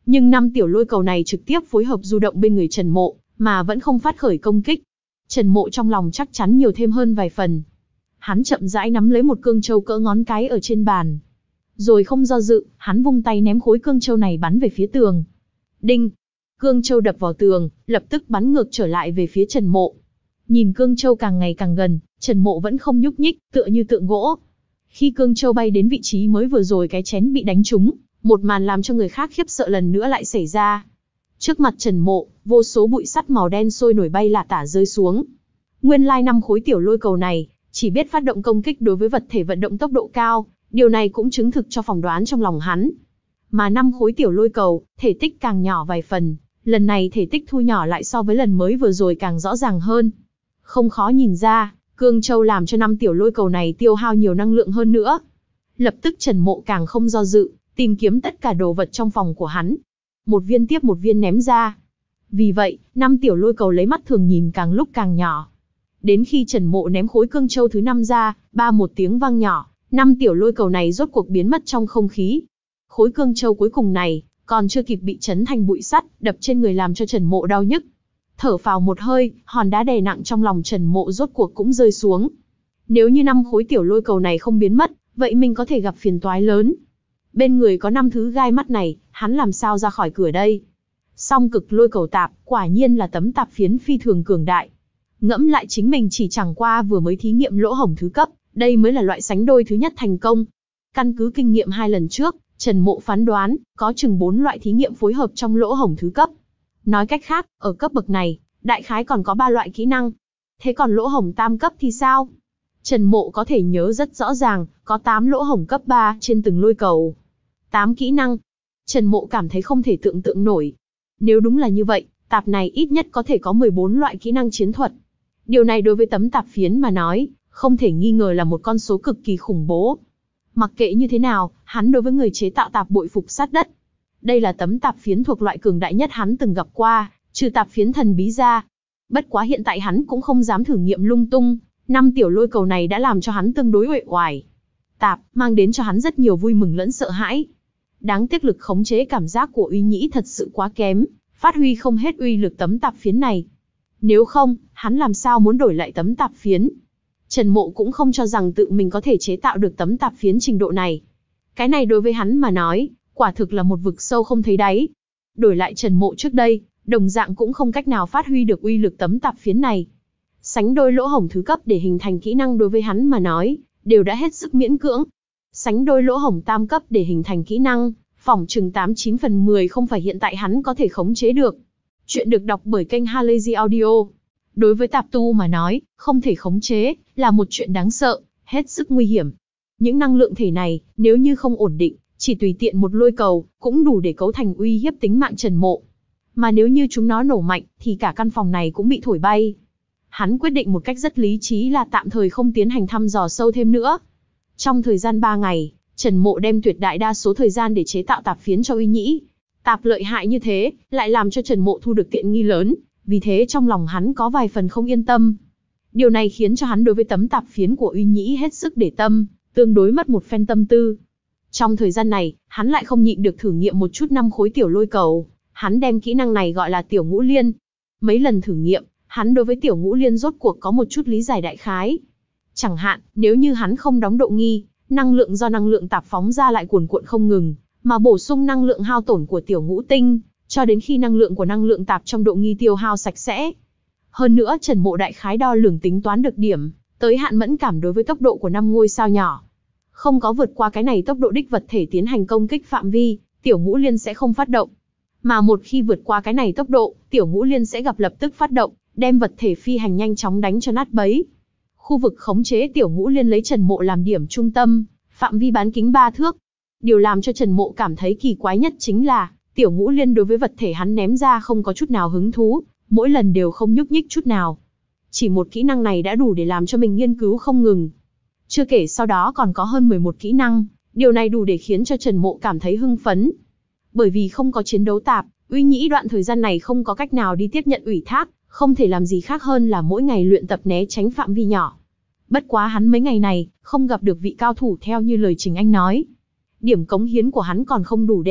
Speaker 1: Nhưng năm tiểu lôi cầu này trực tiếp phối hợp du động bên người Trần Mộ, mà vẫn không phát khởi công kích. Trần Mộ trong lòng chắc chắn nhiều thêm hơn vài phần. Hắn chậm rãi nắm lấy một cương châu cỡ ngón cái ở trên bàn. Rồi không do dự, hắn vung tay ném khối cương châu này bắn về phía tường. Đinh! Cương châu đập vào tường, lập tức bắn ngược trở lại về phía Trần Mộ. Nhìn cương châu càng ngày càng gần, Trần Mộ vẫn không nhúc nhích, tựa như tượng gỗ. Khi cương châu bay đến vị trí mới vừa rồi cái chén bị đánh trúng, một màn làm cho người khác khiếp sợ lần nữa lại xảy ra. Trước mặt Trần Mộ, vô số bụi sắt màu đen sôi nổi bay lả tả rơi xuống. Nguyên lai năm khối tiểu lôi cầu này, chỉ biết phát động công kích đối với vật thể vận động tốc độ cao, điều này cũng chứng thực cho phỏng đoán trong lòng hắn. Mà năm khối tiểu lôi cầu, thể tích càng nhỏ vài phần, lần này thể tích thu nhỏ lại so với lần mới vừa rồi càng rõ ràng hơn. Không khó nhìn ra, cương châu làm cho năm tiểu lôi cầu này tiêu hao nhiều năng lượng hơn nữa. Lập tức Trần Mộ càng không do dự, tìm kiếm tất cả đồ vật trong phòng của hắn. Một viên tiếp một viên ném ra. Vì vậy, năm tiểu lôi cầu lấy mắt thường nhìn càng lúc càng nhỏ. Đến khi Trần Mộ ném khối cương châu thứ năm ra, ba một tiếng vang nhỏ, năm tiểu lôi cầu này rốt cuộc biến mất trong không khí. Khối cương châu cuối cùng này, còn chưa kịp bị chấn thành bụi sắt, đập trên người làm cho Trần Mộ đau nhức. Thở phào một hơi, hòn đá đè nặng trong lòng Trần Mộ rốt cuộc cũng rơi xuống. Nếu như năm khối tiểu lôi cầu này không biến mất, vậy mình có thể gặp phiền toái lớn. Bên người có năm thứ gai mắt này, hắn làm sao ra khỏi cửa đây? Song cực lôi cầu tạp, quả nhiên là tấm tạp phiến phi thường cường đại. Ngẫm lại chính mình chỉ chẳng qua vừa mới thí nghiệm lỗ hổng thứ cấp, đây mới là loại sánh đôi thứ nhất thành công. Căn cứ kinh nghiệm hai lần trước, Trần Mộ phán đoán, có chừng bốn loại thí nghiệm phối hợp trong lỗ hổng thứ cấp. Nói cách khác, ở cấp bậc này, đại khái còn có ba loại kỹ năng. Thế còn lỗ hổng tam cấp thì sao? Trần Mộ có thể nhớ rất rõ ràng, có tám lỗ hổng cấp ba trên từng lôi cầu. tám kỹ năng. Trần Mộ cảm thấy không thể tưởng tượng nổi. Nếu đúng là như vậy, tạp này ít nhất có thể có mười bốn loại kỹ năng chiến thuật. Điều này đối với tấm tạp phiến mà nói, không thể nghi ngờ là một con số cực kỳ khủng bố. Mặc kệ như thế nào, hắn đối với người chế tạo tạp bội phục sát đất. Đây là tấm tạp phiến thuộc loại cường đại nhất hắn từng gặp qua, trừ tạp phiến thần bí ra. Bất quá hiện tại hắn cũng không dám thử nghiệm lung tung, năm tiểu lôi cầu này đã làm cho hắn tương đối uể oải. Tạp mang đến cho hắn rất nhiều vui mừng lẫn sợ hãi. Đáng tiếc lực khống chế cảm giác của Uy Nhĩ thật sự quá kém, phát huy không hết uy lực tấm tạp phiến này. Nếu không, hắn làm sao muốn đổi lại tấm tạp phiến? Trần Mộ cũng không cho rằng tự mình có thể chế tạo được tấm tạp phiến trình độ này. Cái này đối với hắn mà nói, quả thực là một vực sâu không thấy đáy. Đổi lại Trần Mộ trước đây, đồng dạng cũng không cách nào phát huy được uy lực tấm tạp phiến này. Sánh đôi lỗ hổng thứ cấp để hình thành kỹ năng đối với hắn mà nói, đều đã hết sức miễn cưỡng. Sánh đôi lỗ hổng tam cấp để hình thành kỹ năng, phỏng chừng tám chín phần mười không phải hiện tại hắn có thể khống chế được. Chuyện được đọc bởi kênh Halazy Audio. Đối với tạp tu mà nói, không thể khống chế, là một chuyện đáng sợ, hết sức nguy hiểm. Những năng lượng thể này, nếu như không ổn định, chỉ tùy tiện một lôi cầu, cũng đủ để cấu thành uy hiếp tính mạng Trần Mộ. Mà nếu như chúng nó nổ mạnh, thì cả căn phòng này cũng bị thổi bay. Hắn quyết định một cách rất lý trí là tạm thời không tiến hành thăm dò sâu thêm nữa. Trong thời gian ba ngày, Trần Mộ đem tuyệt đại đa số thời gian để chế tạo tạp phiến cho Uy Nhĩ. Tạp lợi hại như thế, lại làm cho Trần Mộ thu được tiện nghi lớn, vì thế trong lòng hắn có vài phần không yên tâm. Điều này khiến cho hắn đối với tấm tạp phiến của Uy Nhĩ hết sức để tâm, tương đối mất một phen tâm tư. Trong thời gian này, hắn lại không nhịn được thử nghiệm một chút năm khối tiểu lôi cầu. Hắn đem kỹ năng này gọi là tiểu ngũ liên. Mấy lần thử nghiệm, hắn đối với tiểu ngũ liên rốt cuộc có một chút lý giải đại khái. Chẳng hạn, nếu như hắn không đóng độ nghi, năng lượng do năng lượng tạp phóng ra lại cuồn cuộn không ngừng, mà bổ sung năng lượng hao tổn của tiểu ngũ tinh, cho đến khi năng lượng của năng lượng tạp trong độ nghi tiêu hao sạch sẽ. Hơn nữa Trần Mộ đại khái đo lường tính toán được điểm, tới hạn mẫn cảm đối với tốc độ của năm ngôi sao nhỏ. Không có vượt qua cái này tốc độ đích vật thể tiến hành công kích phạm vi, tiểu ngũ liên sẽ không phát động. Mà một khi vượt qua cái này tốc độ, tiểu ngũ liên sẽ gặp lập tức phát động, đem vật thể phi hành nhanh chóng đánh cho nát bấy. Khu vực khống chế tiểu ngũ liên lấy Trần Mộ làm điểm trung tâm, phạm vi bán kính ba thước. Điều làm cho Trần Mộ cảm thấy kỳ quái nhất chính là, tiểu ngũ liên đối với vật thể hắn ném ra không có chút nào hứng thú, mỗi lần đều không nhúc nhích chút nào. Chỉ một kỹ năng này đã đủ để làm cho mình nghiên cứu không ngừng. Chưa kể sau đó còn có hơn mười một kỹ năng, điều này đủ để khiến cho Trần Mộ cảm thấy hưng phấn. Bởi vì không có chiến đấu tạp, Uy Nhĩ đoạn thời gian này không có cách nào đi tiếp nhận ủy thác, không thể làm gì khác hơn là mỗi ngày luyện tập né tránh phạm vi nhỏ. Bất quá hắn mấy ngày này, không gặp được vị cao thủ theo như lời Trình Anh nói. Điểm cống hiến của hắn còn không đủ để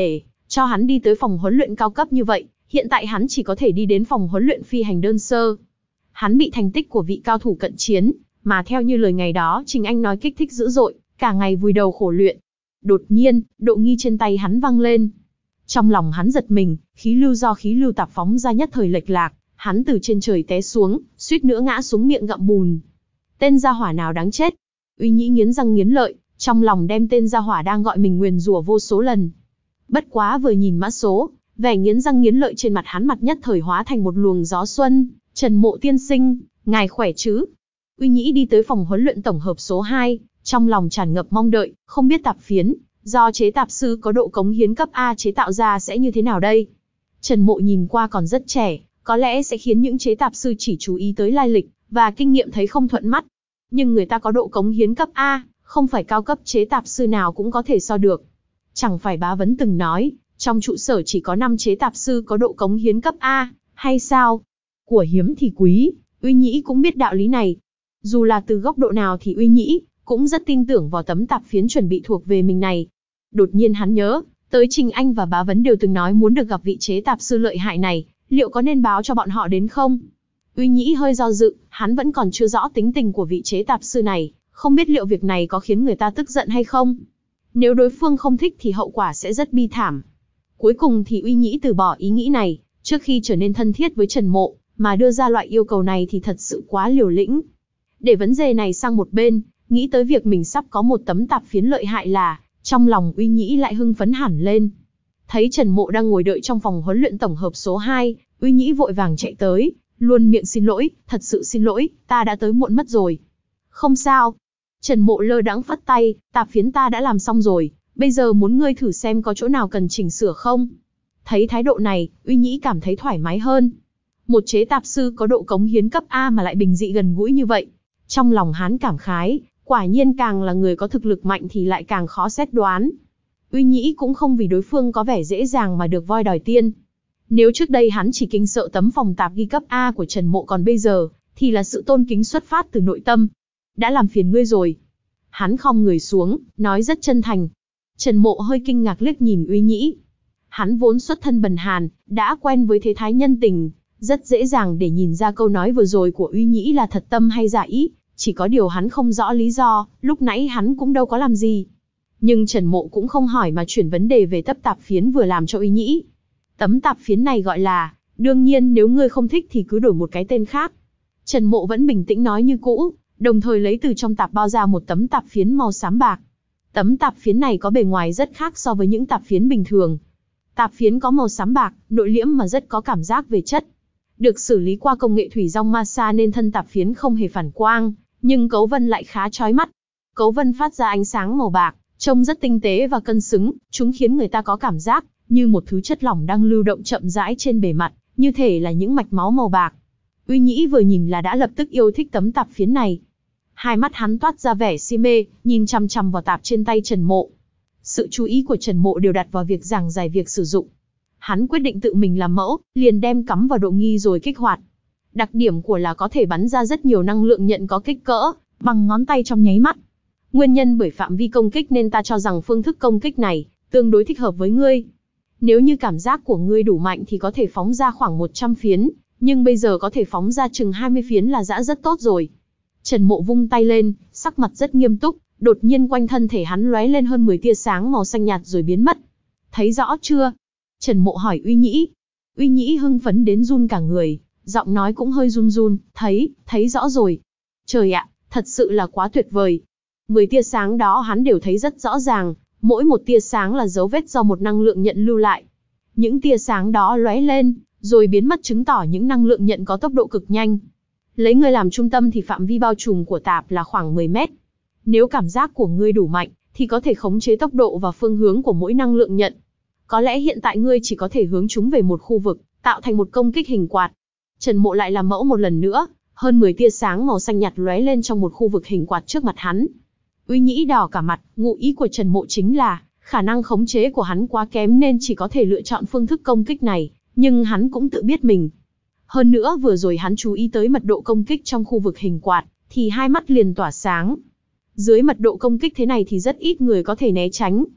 Speaker 1: Cho hắn đi tới phòng huấn luyện cao cấp như vậy, hiện tại hắn chỉ có thể đi đến phòng huấn luyện phi hành đơn sơ. Hắn bị thành tích của vị cao thủ cận chiến, mà theo như lời ngày đó Trình Anh nói kích thích dữ dội, cả ngày vùi đầu khổ luyện. Đột nhiên, độ nghi trên tay hắn văng lên. Trong lòng hắn giật mình, khí lưu do khí lưu tạp phóng ra nhất thời lệch lạc, hắn từ trên trời té xuống, suýt nữa ngã xuống miệng ngậm bùn. Tên gia hỏa nào đáng chết. Uy Nhĩ nghiến răng nghiến lợi, trong lòng đem tên gia hỏa đang gọi mình nguyền rủa vô số lần. Bất quá vừa nhìn mã số, vẻ nghiến răng nghiến lợi trên mặt hắn mặt nhất thời hóa thành một luồng gió xuân. Trần Mộ tiên sinh, ngài khỏe chứ? Uy Nhĩ đi tới phòng huấn luyện tổng hợp số hai, trong lòng tràn ngập mong đợi, không biết tạp phiến do chế tạp sư có độ cống hiến cấp A chế tạo ra sẽ như thế nào đây? Trần Mộ nhìn qua còn rất trẻ, có lẽ sẽ khiến những chế tạp sư chỉ chú ý tới lai lịch và kinh nghiệm thấy không thuận mắt. Nhưng người ta có độ cống hiến cấp A, không phải cao cấp chế tạp sư nào cũng có thể so được. Chẳng phải Bá Vấn từng nói, trong trụ sở chỉ có năm chế tạp sư có độ cống hiến cấp A, hay sao? Của hiếm thì quý, Uy Nhĩ cũng biết đạo lý này. Dù là từ góc độ nào thì Uy Nhĩ cũng rất tin tưởng vào tấm tạp phiến chuẩn bị thuộc về mình này. Đột nhiên hắn nhớ, tới Trình Anh và Bá Vấn đều từng nói muốn được gặp vị chế tạp sư lợi hại này, liệu có nên báo cho bọn họ đến không? Uy Nhĩ hơi do dự, hắn vẫn còn chưa rõ tính tình của vị chế tạp sư này, không biết liệu việc này có khiến người ta tức giận hay không. Nếu đối phương không thích thì hậu quả sẽ rất bi thảm. Cuối cùng thì Uy Nhĩ từ bỏ ý nghĩ này, trước khi trở nên thân thiết với Trần Mộ, mà đưa ra loại yêu cầu này thì thật sự quá liều lĩnh. Để vấn đề này sang một bên, nghĩ tới việc mình sắp có một tấm tạp phiến lợi hại là, trong lòng Uy Nhĩ lại hưng phấn hẳn lên. Thấy Trần Mộ đang ngồi đợi trong phòng huấn luyện tổng hợp số hai, Uy Nhĩ vội vàng chạy tới, luôn miệng xin lỗi, thật sự xin lỗi, ta đã tới muộn mất rồi. Không sao. Trần Mộ lơ đãng phất tay, tạp phiến ta đã làm xong rồi, bây giờ muốn ngươi thử xem có chỗ nào cần chỉnh sửa không. Thấy thái độ này, Uy Nhĩ cảm thấy thoải mái hơn. Một chế tạp sư có độ cống hiến cấp A mà lại bình dị gần gũi như vậy. Trong lòng hắn cảm khái, quả nhiên càng là người có thực lực mạnh thì lại càng khó xét đoán. Uy Nhĩ cũng không vì đối phương có vẻ dễ dàng mà được voi đòi tiên. Nếu trước đây hắn chỉ kinh sợ tấm phòng tạp ghi cấp A của Trần Mộ, còn bây giờ, thì là sự tôn kính xuất phát từ nội tâm. Đã làm phiền ngươi rồi. Hắn khom người xuống, nói rất chân thành. Trần Mộ hơi kinh ngạc liếc nhìn Uy Nhĩ. Hắn vốn xuất thân bần hàn, đã quen với thế thái nhân tình, rất dễ dàng để nhìn ra câu nói vừa rồi của Uy Nhĩ là thật tâm hay giả ý, chỉ có điều hắn không rõ lý do, lúc nãy hắn cũng đâu có làm gì. Nhưng Trần Mộ cũng không hỏi mà chuyển vấn đề về tấm tạp phiến vừa làm cho Uy Nhĩ. Tấm tạp phiến này gọi là, đương nhiên nếu ngươi không thích thì cứ đổi một cái tên khác. Trần Mộ vẫn bình tĩnh nói như cũ, đồng thời lấy từ trong tạp bao ra một tấm tạp phiến màu xám bạc. Tấm tạp phiến này có bề ngoài rất khác so với những tạp phiến bình thường. Tạp phiến có màu xám bạc, nội liễm mà rất có cảm giác về chất. Được xử lý qua công nghệ thủy dong massage nên thân tạp phiến không hề phản quang, nhưng cấu vân lại khá chói mắt. Cấu vân phát ra ánh sáng màu bạc, trông rất tinh tế và cân xứng, chúng khiến người ta có cảm giác như một thứ chất lỏng đang lưu động chậm rãi trên bề mặt, như thể là những mạch máu màu bạc. Uy Nhĩ vừa nhìn là đã lập tức yêu thích tấm tạp phiến này. Hai mắt hắn toát ra vẻ si mê, nhìn chằm chằm vào tạp trên tay Trần Mộ. Sự chú ý của Trần Mộ đều đặt vào việc giảng giải việc sử dụng. Hắn quyết định tự mình làm mẫu, liền đem cắm vào độ nghi rồi kích hoạt. Đặc điểm của là có thể bắn ra rất nhiều năng lượng nhận có kích cỡ, bằng ngón tay trong nháy mắt. Nguyên nhân bởi phạm vi công kích nên ta cho rằng phương thức công kích này tương đối thích hợp với ngươi. Nếu như cảm giác của ngươi đủ mạnh thì có thể phóng ra khoảng một trăm phiến, nhưng bây giờ có thể phóng ra chừng hai mươi phiến là đã rất tốt rồi. Trần Mộ vung tay lên, sắc mặt rất nghiêm túc, đột nhiên quanh thân thể hắn lóe lên hơn mười tia sáng màu xanh nhạt rồi biến mất. Thấy rõ chưa? Trần Mộ hỏi Uy Nhĩ. Uy Nhĩ hưng phấn đến run cả người, giọng nói cũng hơi run run, thấy, thấy rõ rồi. Trời ạ, thật sự là quá tuyệt vời. Mười tia sáng đó hắn đều thấy rất rõ ràng, mỗi một tia sáng là dấu vết do một năng lượng nhận lưu lại. Những tia sáng đó lóe lên, rồi biến mất chứng tỏ những năng lượng nhận có tốc độ cực nhanh. Lấy ngươi làm trung tâm thì phạm vi bao trùm của tạp là khoảng mười mét. Nếu cảm giác của ngươi đủ mạnh, thì có thể khống chế tốc độ và phương hướng của mỗi năng lượng nhận. Có lẽ hiện tại ngươi chỉ có thể hướng chúng về một khu vực, tạo thành một công kích hình quạt. Trần Mộ lại làm mẫu một lần nữa, hơn mười tia sáng màu xanh nhạt lóe lên trong một khu vực hình quạt trước mặt hắn. Uy Nhĩ đỏ cả mặt, ngụ ý của Trần Mộ chính là, khả năng khống chế của hắn quá kém nên chỉ có thể lựa chọn phương thức công kích này, nhưng hắn cũng tự biết mình. Hơn nữa vừa rồi hắn chú ý tới mật độ công kích trong khu vực hình quạt, thì hai mắt liền tỏa sáng. Dưới mật độ công kích thế này thì rất ít người có thể né tránh.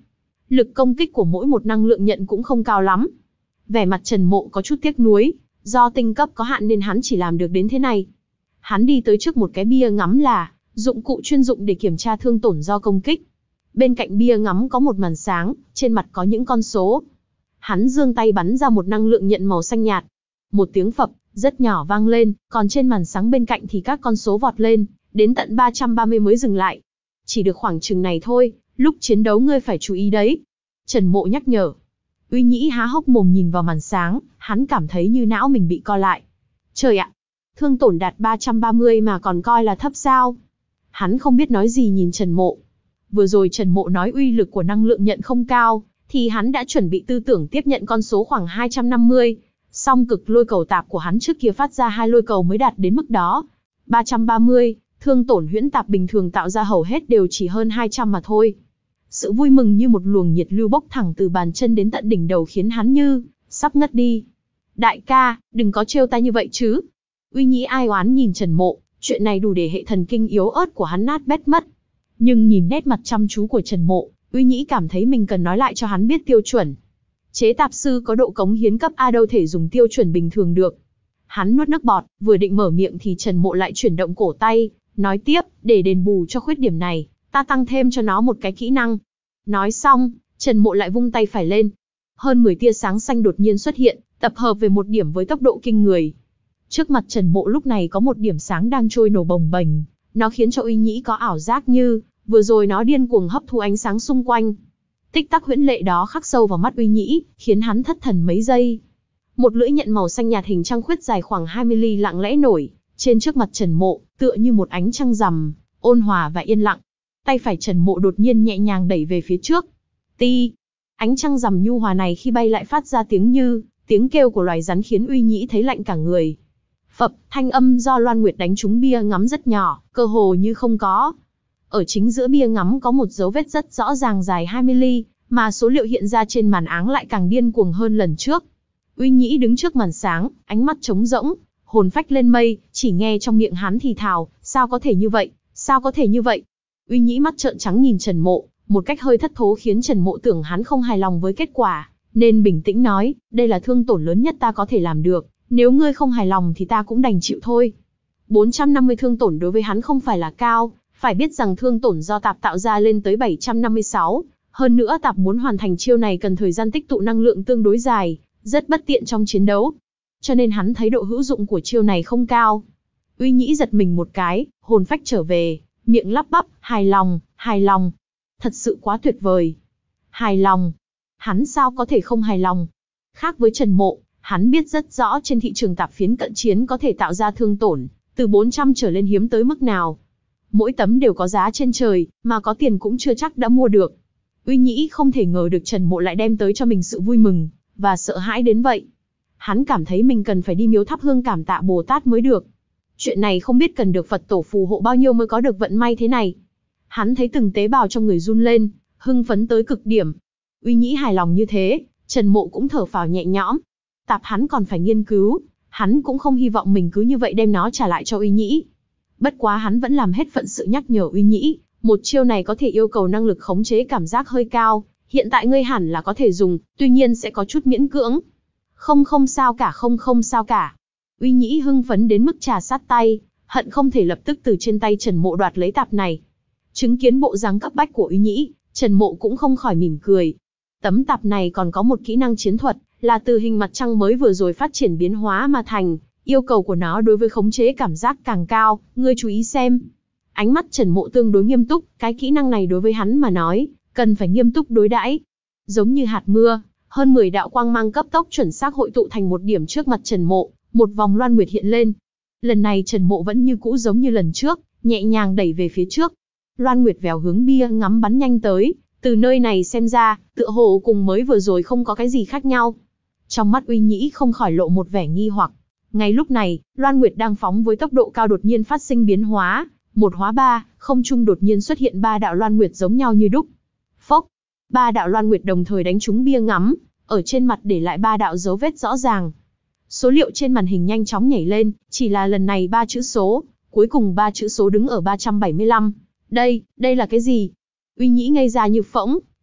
Speaker 1: Lực công kích của mỗi một năng lượng nhận cũng không cao lắm. Vẻ mặt Trần Mộ có chút tiếc nuối, do tinh cấp có hạn nên hắn chỉ làm được đến thế này. Hắn đi tới trước một cái bia ngắm là dụng cụ chuyên dụng để kiểm tra thương tổn do công kích. Bên cạnh bia ngắm có một màn sáng, trên mặt có những con số. Hắn giương tay bắn ra một năng lượng nhận màu xanh nhạt. Một tiếng phập, rất nhỏ vang lên, còn trên màn sáng bên cạnh thì các con số vọt lên, đến tận ba trăm ba mươi mới dừng lại. Chỉ được khoảng chừng này thôi, lúc chiến đấu ngươi phải chú ý đấy. Trần Mộ nhắc nhở. Uy Nhĩ há hốc mồm nhìn vào màn sáng, hắn cảm thấy như não mình bị co lại. Trời ạ, thương tổn đạt ba trăm ba mươi mà còn coi là thấp sao? Hắn không biết nói gì nhìn Trần Mộ. Vừa rồi Trần Mộ nói uy lực của năng lượng nhận không cao, thì hắn đã chuẩn bị tư tưởng tiếp nhận con số khoảng hai trăm năm mươi. Song cực lôi cầu tạp của hắn trước kia phát ra hai lôi cầu mới đạt đến mức đó. ba trăm ba mươi, thương tổn huyễn tạp bình thường tạo ra hầu hết đều chỉ hơn hai trăm mà thôi. Sự vui mừng như một luồng nhiệt lưu bốc thẳng từ bàn chân đến tận đỉnh đầu khiến hắn như sắp ngất đi. Đại ca, đừng có trêu ta như vậy chứ. Uy Nhĩ ai oán nhìn Trần Mộ, chuyện này đủ để hệ thần kinh yếu ớt của hắn nát bét mất. Nhưng nhìn nét mặt chăm chú của Trần Mộ, Uy Nhĩ cảm thấy mình cần nói lại cho hắn biết tiêu chuẩn. Chế tạp sư có độ cống hiến cấp A đâu thể dùng tiêu chuẩn bình thường được. Hắn nuốt nước bọt, vừa định mở miệng thì Trần Mộ lại chuyển động cổ tay, nói tiếp, để đền bù cho khuyết điểm này, ta tăng thêm cho nó một cái kỹ năng. Nói xong, Trần Mộ lại vung tay phải lên. Hơn mười tia sáng xanh đột nhiên xuất hiện, tập hợp về một điểm với tốc độ kinh người. Trước mặt Trần Mộ lúc này có một điểm sáng đang trôi nổ bồng bềnh, nó khiến cho Uy Nhĩ có ảo giác như vừa rồi nó điên cuồng hấp thu ánh sáng xung quanh. Tích tắc huyễn lệ đó khắc sâu vào mắt Uy Nhĩ, khiến hắn thất thần mấy giây. Một lưỡi nhận màu xanh nhạt hình trăng khuyết dài khoảng hai mươi ly lặng lẽ nổi trên trước mặt Trần Mộ, tựa như một ánh trăng rằm, ôn hòa và yên lặng. Tay phải Trần Mộ đột nhiên nhẹ nhàng đẩy về phía trước. Ti! Ánh trăng rằm nhu hòa này khi bay lại phát ra tiếng như tiếng kêu của loài rắn khiến Uy Nhĩ thấy lạnh cả người. Phập, thanh âm do Loan Nguyệt đánh trúng bia ngắm rất nhỏ, cơ hồ như không có. Ở chính giữa bia ngắm có một dấu vết rất rõ ràng dài hai mươi ly, mà số liệu hiện ra trên màn áng lại càng điên cuồng hơn lần trước. Uy Nhĩ đứng trước màn sáng, ánh mắt trống rỗng, hồn phách lên mây, chỉ nghe trong miệng hắn thì thào, sao có thể như vậy, sao có thể như vậy. Uy Nhĩ mắt trợn trắng nhìn Trần Mộ, một cách hơi thất thố khiến Trần Mộ tưởng hắn không hài lòng với kết quả, nên bình tĩnh nói, đây là thương tổn lớn nhất ta có thể làm được, nếu ngươi không hài lòng thì ta cũng đành chịu thôi. bốn trăm năm mươi thương tổn đối với hắn không phải là cao, phải biết rằng thương tổn do tạp tạo ra lên tới bảy trăm năm mươi sáu, hơn nữa tạp muốn hoàn thành chiêu này cần thời gian tích tụ năng lượng tương đối dài, rất bất tiện trong chiến đấu. Cho nên hắn thấy độ hữu dụng của chiêu này không cao. Uy Nhĩ giật mình một cái, hồn phách trở về, miệng lắp bắp, hài lòng, hài lòng. Thật sự quá tuyệt vời. Hài lòng. Hắn sao có thể không hài lòng? Khác với Trần Mộ, hắn biết rất rõ trên thị trường tạp phiến cận chiến có thể tạo ra thương tổn, từ bốn trăm trở lên hiếm tới mức nào. Mỗi tấm đều có giá trên trời, mà có tiền cũng chưa chắc đã mua được. Uy Nhĩ không thể ngờ được Trần Mộ lại đem tới cho mình sự vui mừng, và sợ hãi đến vậy. Hắn cảm thấy mình cần phải đi miếu thắp hương cảm tạ Bồ Tát mới được. Chuyện này không biết cần được Phật tổ phù hộ bao nhiêu mới có được vận may thế này. Hắn thấy từng tế bào trong người run lên, hưng phấn tới cực điểm. Uy Nhĩ hài lòng như thế, Trần Mộ cũng thở phào nhẹ nhõm. Tạp hắn còn phải nghiên cứu, hắn cũng không hy vọng mình cứ như vậy đem nó trả lại cho Uy Nhĩ. Bất quá hắn vẫn làm hết phận sự nhắc nhở Uy Nhĩ, một chiêu này có thể yêu cầu năng lực khống chế cảm giác hơi cao, hiện tại ngươi hẳn là có thể dùng, tuy nhiên sẽ có chút miễn cưỡng. Không không sao cả, không không sao cả. Uy Nhĩ hưng phấn đến mức trà sát tay, hận không thể lập tức từ trên tay Trần Mộ đoạt lấy tạp này. Chứng kiến bộ dáng cấp bách của Uy Nhĩ, Trần Mộ cũng không khỏi mỉm cười. Tấm tạp này còn có một kỹ năng chiến thuật, là từ hình mặt trăng mới vừa rồi phát triển biến hóa mà thành, yêu cầu của nó đối với khống chế cảm giác càng cao, ngươi chú ý xem. Ánh mắt Trần Mộ tương đối nghiêm túc, cái kỹ năng này đối với hắn mà nói, cần phải nghiêm túc đối đãi. Giống như hạt mưa, hơn mười đạo quang mang cấp tốc chuẩn xác hội tụ thành một điểm trước mặt Trần Mộ, một vòng loan nguyệt hiện lên. Lần này Trần Mộ vẫn như cũ giống như lần trước, nhẹ nhàng đẩy về phía trước. Loan nguyệt vèo hướng bia ngắm bắn nhanh tới, từ nơi này xem ra, tựa hồ cùng mới vừa rồi không có cái gì khác nhau. Trong mắt Uy Nhĩ không khỏi lộ một vẻ nghi hoặc. Ngay lúc này, Loan Nguyệt đang phóng với tốc độ cao đột nhiên phát sinh biến hóa, một hóa ba, không trung đột nhiên xuất hiện ba đạo Loan Nguyệt giống nhau như đúc. Phốc, ba đạo Loan Nguyệt đồng thời đánh trúng bia ngắm, ở trên mặt để lại ba đạo dấu vết rõ ràng. Số liệu trên màn hình nhanh chóng nhảy lên, chỉ là lần này ba chữ số, cuối cùng ba chữ số đứng ở ba trăm bảy mươi lăm. Đây, đây là cái gì? Uy Nhĩ ngây ra như phỗng,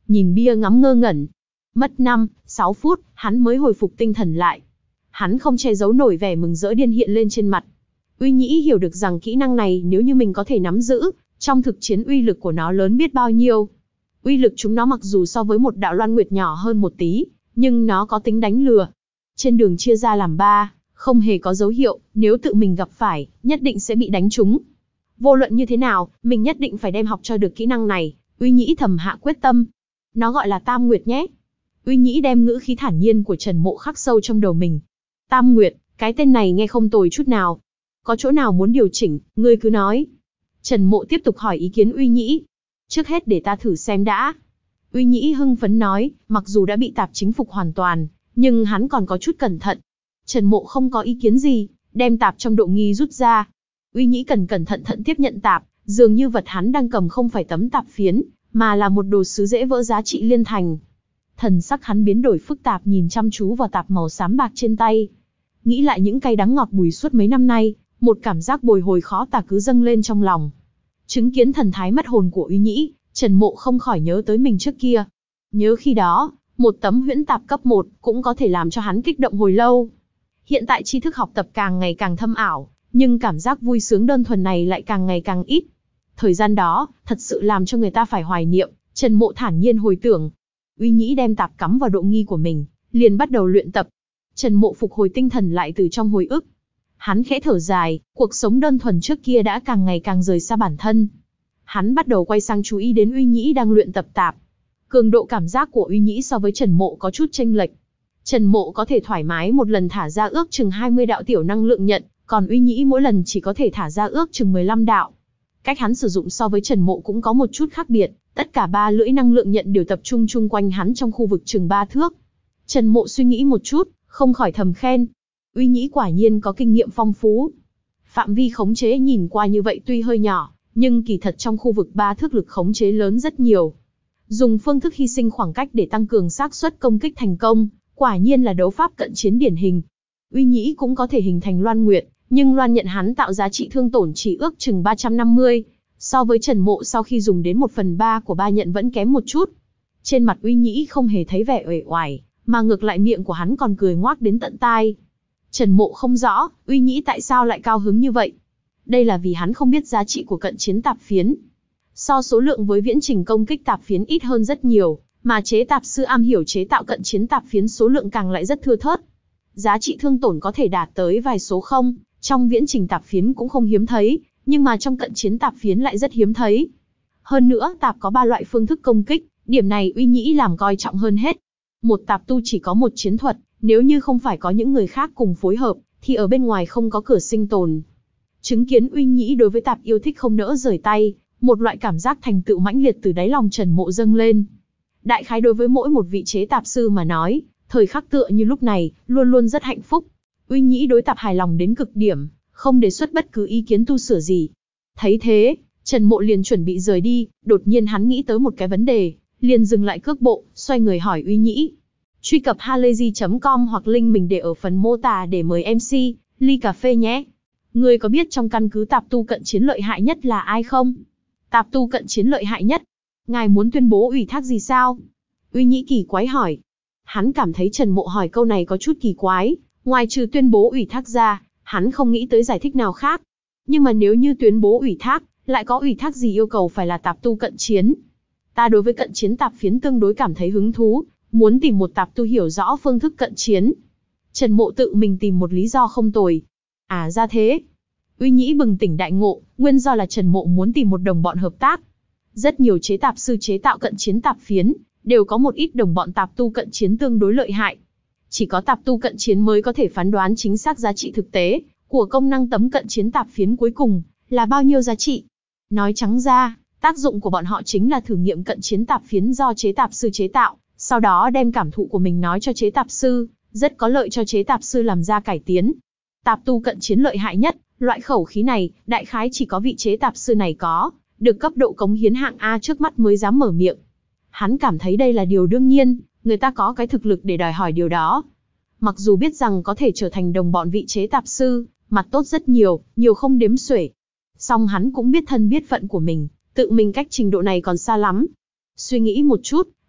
Speaker 1: nhìn bia ngắm ngơ ngẩn. Mất năm, sáu phút, hắn mới hồi phục tinh thần lại. Hắn không che giấu nổi vẻ mừng rỡ điên hiện lên trên mặt. Uy Nhĩ hiểu được rằng kỹ năng này nếu như mình có thể nắm giữ, trong thực chiến uy lực của nó lớn biết bao nhiêu. Uy lực chúng nó mặc dù so với một đạo loan nguyệt nhỏ hơn một tí, nhưng nó có tính đánh lừa. Trên đường chia ra làm ba, không hề có dấu hiệu, nếu tự mình gặp phải, nhất định sẽ bị đánh trúng. Vô luận như thế nào, mình nhất định phải đem học cho được kỹ năng này, Uy Nhĩ thầm hạ quyết tâm. Nó gọi là Tam Nguyệt nhé. Uy Nhĩ đem ngữ khí thản nhiên của Trần Mộ khắc sâu trong đầu mình. Tam Nguyệt, cái tên này nghe không tồi chút nào. Có chỗ nào muốn điều chỉnh, ngươi cứ nói. Trần Mộ tiếp tục hỏi ý kiến Uy Nhĩ. Trước hết để ta thử xem đã. Uy Nhĩ hưng phấn nói, mặc dù đã bị tạp chính phục hoàn toàn, nhưng hắn còn có chút cẩn thận. Trần Mộ không có ý kiến gì, đem tạp trong độ nghi rút ra. Uy Nhĩ cần cẩn thận thận tiếp nhận tạp, dường như vật hắn đang cầm không phải tấm tạp phiến, mà là một đồ sứ dễ vỡ giá trị liên thành. Thần sắc hắn biến đổi phức tạp nhìn chăm chú vào tạp màu xám bạc trên tay. Nghĩ lại những cay đắng ngọt bùi suốt mấy năm nay, một cảm giác bồi hồi khó tả cứ dâng lên trong lòng. Chứng kiến thần thái mất hồn của Uy Nhĩ, Trần Mộ không khỏi nhớ tới mình trước kia. Nhớ khi đó, một tấm huyễn tạp cấp một cũng có thể làm cho hắn kích động hồi lâu. Hiện tại tri thức học tập càng ngày càng thâm ảo, nhưng cảm giác vui sướng đơn thuần này lại càng ngày càng ít. Thời gian đó, thật sự làm cho người ta phải hoài niệm, Trần Mộ thản nhiên hồi tưởng. Uy Nhĩ đem tạp cắm vào độ nghi của mình, liền bắt đầu luyện tập. Trần Mộ phục hồi tinh thần lại từ trong hồi ức. Hắn khẽ thở dài, cuộc sống đơn thuần trước kia đã càng ngày càng rời xa bản thân. Hắn bắt đầu quay sang chú ý đến Uy Nhĩ đang luyện tập tạp. Cường độ cảm giác của Uy Nhĩ so với Trần Mộ có chút chênh lệch. Trần Mộ có thể thoải mái một lần thả ra ước chừng hai mươi đạo tiểu năng lượng nhận, còn Uy Nhĩ mỗi lần chỉ có thể thả ra ước chừng mười lăm đạo. Cách hắn sử dụng so với Trần Mộ cũng có một chút khác biệt, tất cả ba lưỡi năng lượng nhận đều tập trung chung quanh hắn trong khu vực chừng ba thước. Trần Mộ suy nghĩ một chút, không khỏi thầm khen. Uy Nhĩ quả nhiên có kinh nghiệm phong phú. Phạm vi khống chế nhìn qua như vậy tuy hơi nhỏ, nhưng kỳ thật trong khu vực ba thước lực khống chế lớn rất nhiều. Dùng phương thức hy sinh khoảng cách để tăng cường xác suất công kích thành công, quả nhiên là đấu pháp cận chiến điển hình. Uy Nhĩ cũng có thể hình thành loan nguyệt, nhưng loan nhận hắn tạo giá trị thương tổn chỉ ước chừng ba trăm năm mươi, so với Trần Mộ sau khi dùng đến một phần ba của ba nhận vẫn kém một chút. Trên mặt Uy Nhĩ không hề thấy vẻ uể oải, mà ngược lại miệng của hắn còn cười ngoác đến tận tai. Trần Mộ không rõ, Uy Nhĩ tại sao lại cao hứng như vậy. Đây là vì hắn không biết giá trị của cận chiến tạp phiến. So số lượng với viễn trình công kích tạp phiến ít hơn rất nhiều, mà chế tạp sư am hiểu chế tạo cận chiến tạp phiến số lượng càng lại rất thưa thớt. Giá trị thương tổn có thể đạt tới vài số không, trong viễn trình tạp phiến cũng không hiếm thấy, nhưng mà trong cận chiến tạp phiến lại rất hiếm thấy. Hơn nữa, tạp có ba loại phương thức công kích, điểm này Uy Nhĩ làm coi trọng hơn hết. Một tạp tu chỉ có một chiến thuật, nếu như không phải có những người khác cùng phối hợp, thì ở bên ngoài không có cửa sinh tồn. Chứng kiến Uy Nhĩ đối với tạp yêu thích không nỡ rời tay, một loại cảm giác thành tựu mãnh liệt từ đáy lòng Trần Mộ dâng lên. Đại khái đối với mỗi một vị chế tạp sư mà nói, thời khắc tựa như lúc này, luôn luôn rất hạnh phúc. Uy Nhĩ đối tạp hài lòng đến cực điểm, không đề xuất bất cứ ý kiến tu sửa gì. Thấy thế, Trần Mộ liền chuẩn bị rời đi, đột nhiên hắn nghĩ tới một cái vấn đề, liền dừng lại cước bộ, xoay người hỏi Uy Nhĩ. Truy cập halayzi chấm com hoặc link mình để ở phần mô tả để mời em xê, ly cà phê nhé. Ngươi có biết trong căn cứ tạp tu cận chiến lợi hại nhất là ai không? Tạp tu cận chiến lợi hại nhất? Ngài muốn tuyên bố ủy thác gì sao? Uy Nhĩ kỳ quái hỏi. Hắn cảm thấy Trần Mộ hỏi câu này có chút kỳ quái, ngoài trừ tuyên bố ủy thác ra, hắn không nghĩ tới giải thích nào khác. Nhưng mà nếu như tuyên bố ủy thác, lại có ủy thác gì yêu cầu phải là tạp tu cận chiến? Ta đối với cận chiến tạp phiến tương đối cảm thấy hứng thú, muốn tìm một tạp tu hiểu rõ phương thức cận chiến. Trần Mộ tự mình tìm một lý do không tồi. À ra thế. Uy Nhĩ bừng tỉnh đại ngộ, nguyên do là Trần Mộ muốn tìm một đồng bọn hợp tác. Rất nhiều chế tạp sư chế tạo cận chiến tạp phiến, đều có một ít đồng bọn tạp tu cận chiến tương đối lợi hại. Chỉ có tạp tu cận chiến mới có thể phán đoán chính xác giá trị thực tế của công năng tấm cận chiến tạp phiến cuối cùng là bao nhiêu giá trị. Nói trắng ra, tác dụng của bọn họ chính là thử nghiệm cận chiến tạp phiến do chế tạp sư chế tạo, sau đó đem cảm thụ của mình nói cho chế tạp sư, rất có lợi cho chế tạp sư làm ra cải tiến. Tạp tu cận chiến lợi hại nhất, loại khẩu khí này, đại khái chỉ có vị chế tạp sư này có, được cấp độ cống hiến hạng A trước mắt mới dám mở miệng. Hắn cảm thấy đây là điều đương nhiên, người ta có cái thực lực để đòi hỏi điều đó. Mặc dù biết rằng có thể trở thành đồng bọn vị chế tạp sư, mặt tốt rất nhiều, nhiều không đếm xuể. Song hắn cũng biết thân biết phận của mình, tự mình cách trình độ này còn xa lắm. Suy nghĩ một chút,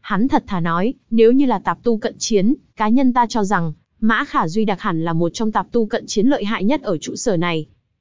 Speaker 1: Hắn thật thà nói, nếu như là tạp tu cận chiến, cá nhân ta cho rằng, Mã Khả Duy Đặc hẳn là một trong tạp tu cận chiến lợi hại nhất ở trụ sở này.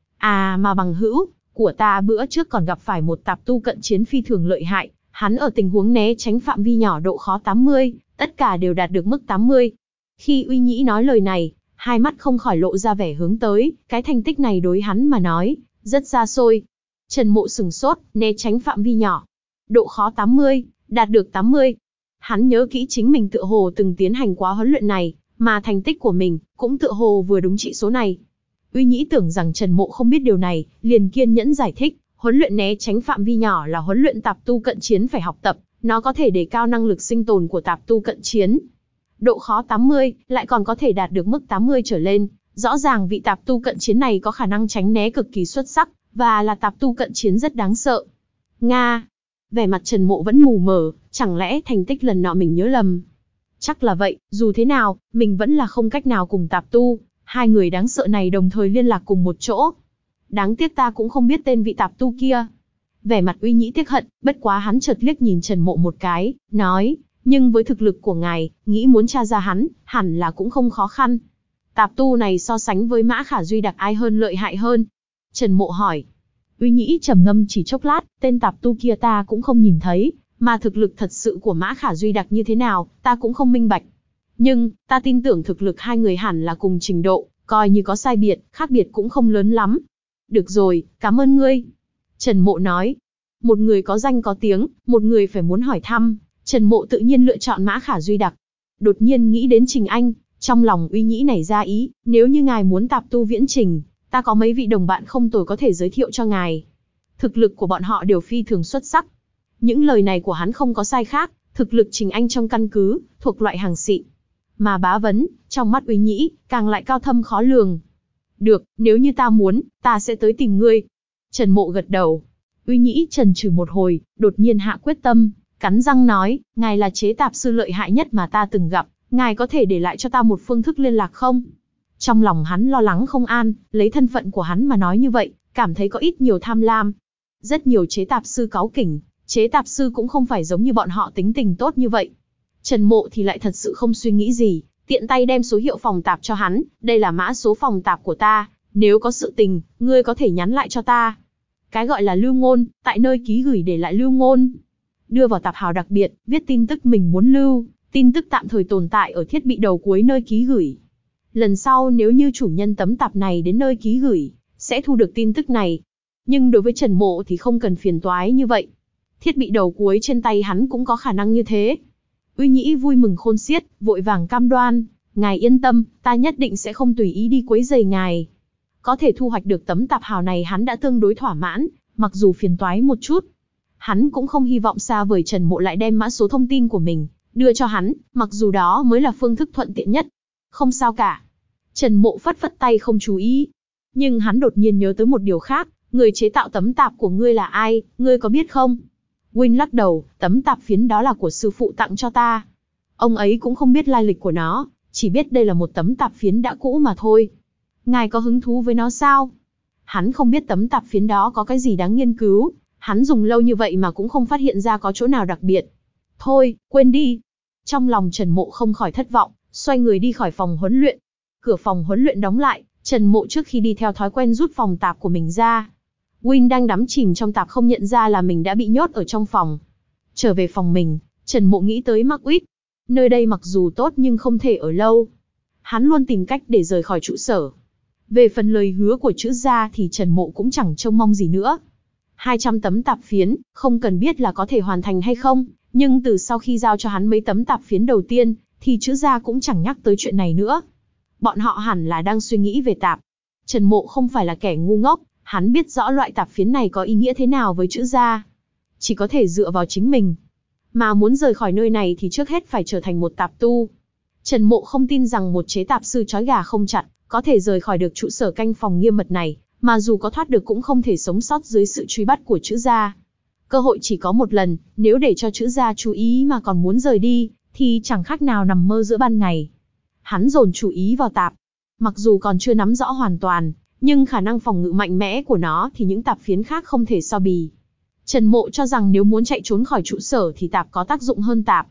Speaker 1: À mà bằng hữu của ta bữa trước còn gặp phải một tạp tu cận chiến phi thường lợi hại, hắn ở tình huống né tránh phạm vi nhỏ độ khó tám mươi, tất cả đều đạt được mức tám mươi. Khi Uy Nhĩ nói lời này, hai mắt không khỏi lộ ra vẻ hướng tới, cái thành tích này đối hắn mà nói, rất xa xôi. Trần Mộ sừng sốt, né tránh phạm vi nhỏ, độ khó tám mươi, đạt được tám mươi. Hắn nhớ kỹ chính mình tựa hồ từng tiến hành quá huấn luyện này, mà thành tích của mình cũng tựa hồ vừa đúng trị số này. Uy Nhĩ tưởng rằng Trần Mộ không biết điều này, liền kiên nhẫn giải thích, huấn luyện né tránh phạm vi nhỏ là huấn luyện tạp tu cận chiến phải học tập, nó có thể đề cao năng lực sinh tồn của tạp tu cận chiến. Độ khó tám mươi, lại còn có thể đạt được mức tám mươi trở lên, rõ ràng vị tạp tu cận chiến này có khả năng tránh né cực kỳ xuất sắc, và là tạp tu cận chiến rất đáng sợ. Nga. Vẻ mặt Trần Mộ vẫn mù mờ, chẳng lẽ thành tích lần nọ mình nhớ lầm? Chắc là vậy, dù thế nào, mình vẫn là không cách nào cùng tạp tu, hai người đáng sợ này đồng thời liên lạc cùng một chỗ. Đáng tiếc ta cũng không biết tên vị tạp tu kia. Vẻ mặt Uy Nhĩ tiếc hận, bất quá hắn chợt liếc nhìn Trần Mộ một cái, nói, nhưng với thực lực của ngài, nghĩ muốn tra ra hắn, hẳn là cũng không khó khăn. Tạp tu này so sánh với Mã Khả Duy Đặc ai hơn lợi hại hơn? Trần Mộ hỏi. Uy Nhĩ trầm ngâm chỉ chốc lát, tên tạp tu kia ta cũng không nhìn thấy, mà thực lực thật sự của Mã Khả Duy Đặc như thế nào, ta cũng không minh bạch. Nhưng, ta tin tưởng thực lực hai người hẳn là cùng trình độ, coi như có sai biệt, khác biệt cũng không lớn lắm. Được rồi, cảm ơn ngươi. Trần Mộ nói. Một người có danh có tiếng, một người phải muốn hỏi thăm, Trần Mộ tự nhiên lựa chọn Mã Khả Duy Đặc. Đột nhiên nghĩ đến Trình Anh, trong lòng Uy Nhĩ nảy ra ý, nếu như ngài muốn tạp tu viễn trình, ta có mấy vị đồng bạn không tồi có thể giới thiệu cho ngài. Thực lực của bọn họ đều phi thường xuất sắc. Những lời này của hắn không có sai khác, thực lực Trình Anh trong căn cứ, thuộc loại hàng xịn. Mà bá vấn, trong mắt Uy Nhĩ, càng lại cao thâm khó lường. Được, nếu như ta muốn, ta sẽ tới tìm ngươi. Trần Mộ gật đầu. Uy Nhĩ chần chừ một hồi, đột nhiên hạ quyết tâm, cắn răng nói, ngài là chế tạp sư lợi hại nhất mà ta từng gặp, ngài có thể để lại cho ta một phương thức liên lạc không? Trong lòng hắn lo lắng không an, lấy thân phận của hắn mà nói như vậy, cảm thấy có ít nhiều tham lam. Rất nhiều chế tạp sư cáu kỉnh, chế tạp sư cũng không phải giống như bọn họ tính tình tốt như vậy. Trần Mộ thì lại thật sự không suy nghĩ gì, tiện tay đem số hiệu phòng tạp cho hắn, đây là mã số phòng tạp của ta, nếu có sự tình, ngươi có thể nhắn lại cho ta. Cái gọi là lưu ngôn, tại nơi ký gửi để lại lưu ngôn. Đưa vào tạp hào đặc biệt, viết tin tức mình muốn lưu, tin tức tạm thời tồn tại ở thiết bị đầu cuối nơi ký gửi. Lần sau nếu như chủ nhân tấm tạp này đến nơi ký gửi, sẽ thu được tin tức này. Nhưng đối với Trần Mộ thì không cần phiền toái như vậy. Thiết bị đầu cuối trên tay hắn cũng có khả năng như thế. Uy Nhĩ vui mừng khôn xiết, vội vàng cam đoan, ngài yên tâm, ta nhất định sẽ không tùy ý đi quấy rầy ngài. Có thể thu hoạch được tấm tạp hào này hắn đã tương đối thỏa mãn, mặc dù phiền toái một chút. Hắn cũng không hy vọng xa vời Trần Mộ lại đem mã số thông tin của mình đưa cho hắn, mặc dù đó mới là phương thức thuận tiện nhất. Không sao cả. Trần Mộ phất phất tay không chú ý. Nhưng hắn đột nhiên nhớ tới một điều khác, người chế tạo tấm tạp của ngươi là ai, ngươi có biết không? Win lắc đầu, tấm tạp phiến đó là của sư phụ tặng cho ta. Ông ấy cũng không biết lai lịch của nó, chỉ biết đây là một tấm tạp phiến đã cũ mà thôi. Ngài có hứng thú với nó sao? Hắn không biết tấm tạp phiến đó có cái gì đáng nghiên cứu, hắn dùng lâu như vậy mà cũng không phát hiện ra có chỗ nào đặc biệt. Thôi, quên đi. Trong lòng Trần Mộ không khỏi thất vọng, xoay người đi khỏi phòng huấn luyện. Cửa phòng huấn luyện đóng lại, Trần Mộ trước khi đi theo thói quen rút phòng tạp của mình ra. Win đang đắm chìm trong tạp không nhận ra là mình đã bị nhốt ở trong phòng. Trở về phòng mình, Trần Mộ nghĩ tới Marquis. Nơi đây mặc dù tốt nhưng không thể ở lâu. Hắn luôn tìm cách để rời khỏi trụ sở. Về phần lời hứa của chữ gia thì Trần Mộ cũng chẳng trông mong gì nữa. hai trăm tấm tạp phiến, không cần biết là có thể hoàn thành hay không, nhưng từ sau khi giao cho hắn mấy tấm tạp phiến đầu tiên, thì chữ gia cũng chẳng nhắc tới chuyện này nữa. Bọn họ hẳn là đang suy nghĩ về tạp. Trần Mộ không phải là kẻ ngu ngốc, hắn biết rõ loại tạp phiến này có ý nghĩa thế nào với chữ gia. Chỉ có thể dựa vào chính mình. Mà muốn rời khỏi nơi này thì trước hết phải trở thành một tạp tu. Trần Mộ không tin rằng một chế tạp sư trói gà không chặt, có thể rời khỏi được trụ sở canh phòng nghiêm mật này, mà dù có thoát được cũng không thể sống sót dưới sự truy bắt của chữ gia. Cơ hội chỉ có một lần, nếu để cho chữ gia chú ý mà còn muốn rời đi, thì chẳng khác nào nằm mơ giữa ban ngày. Hắn dồn chú ý vào tạp. Mặc dù còn chưa nắm rõ hoàn toàn, nhưng khả năng phòng ngự mạnh mẽ của nó thì những tạp phiến khác không thể so bì. Trần Mộ cho rằng nếu muốn chạy trốn khỏi trụ sở thì tạp có tác dụng hơn tạp.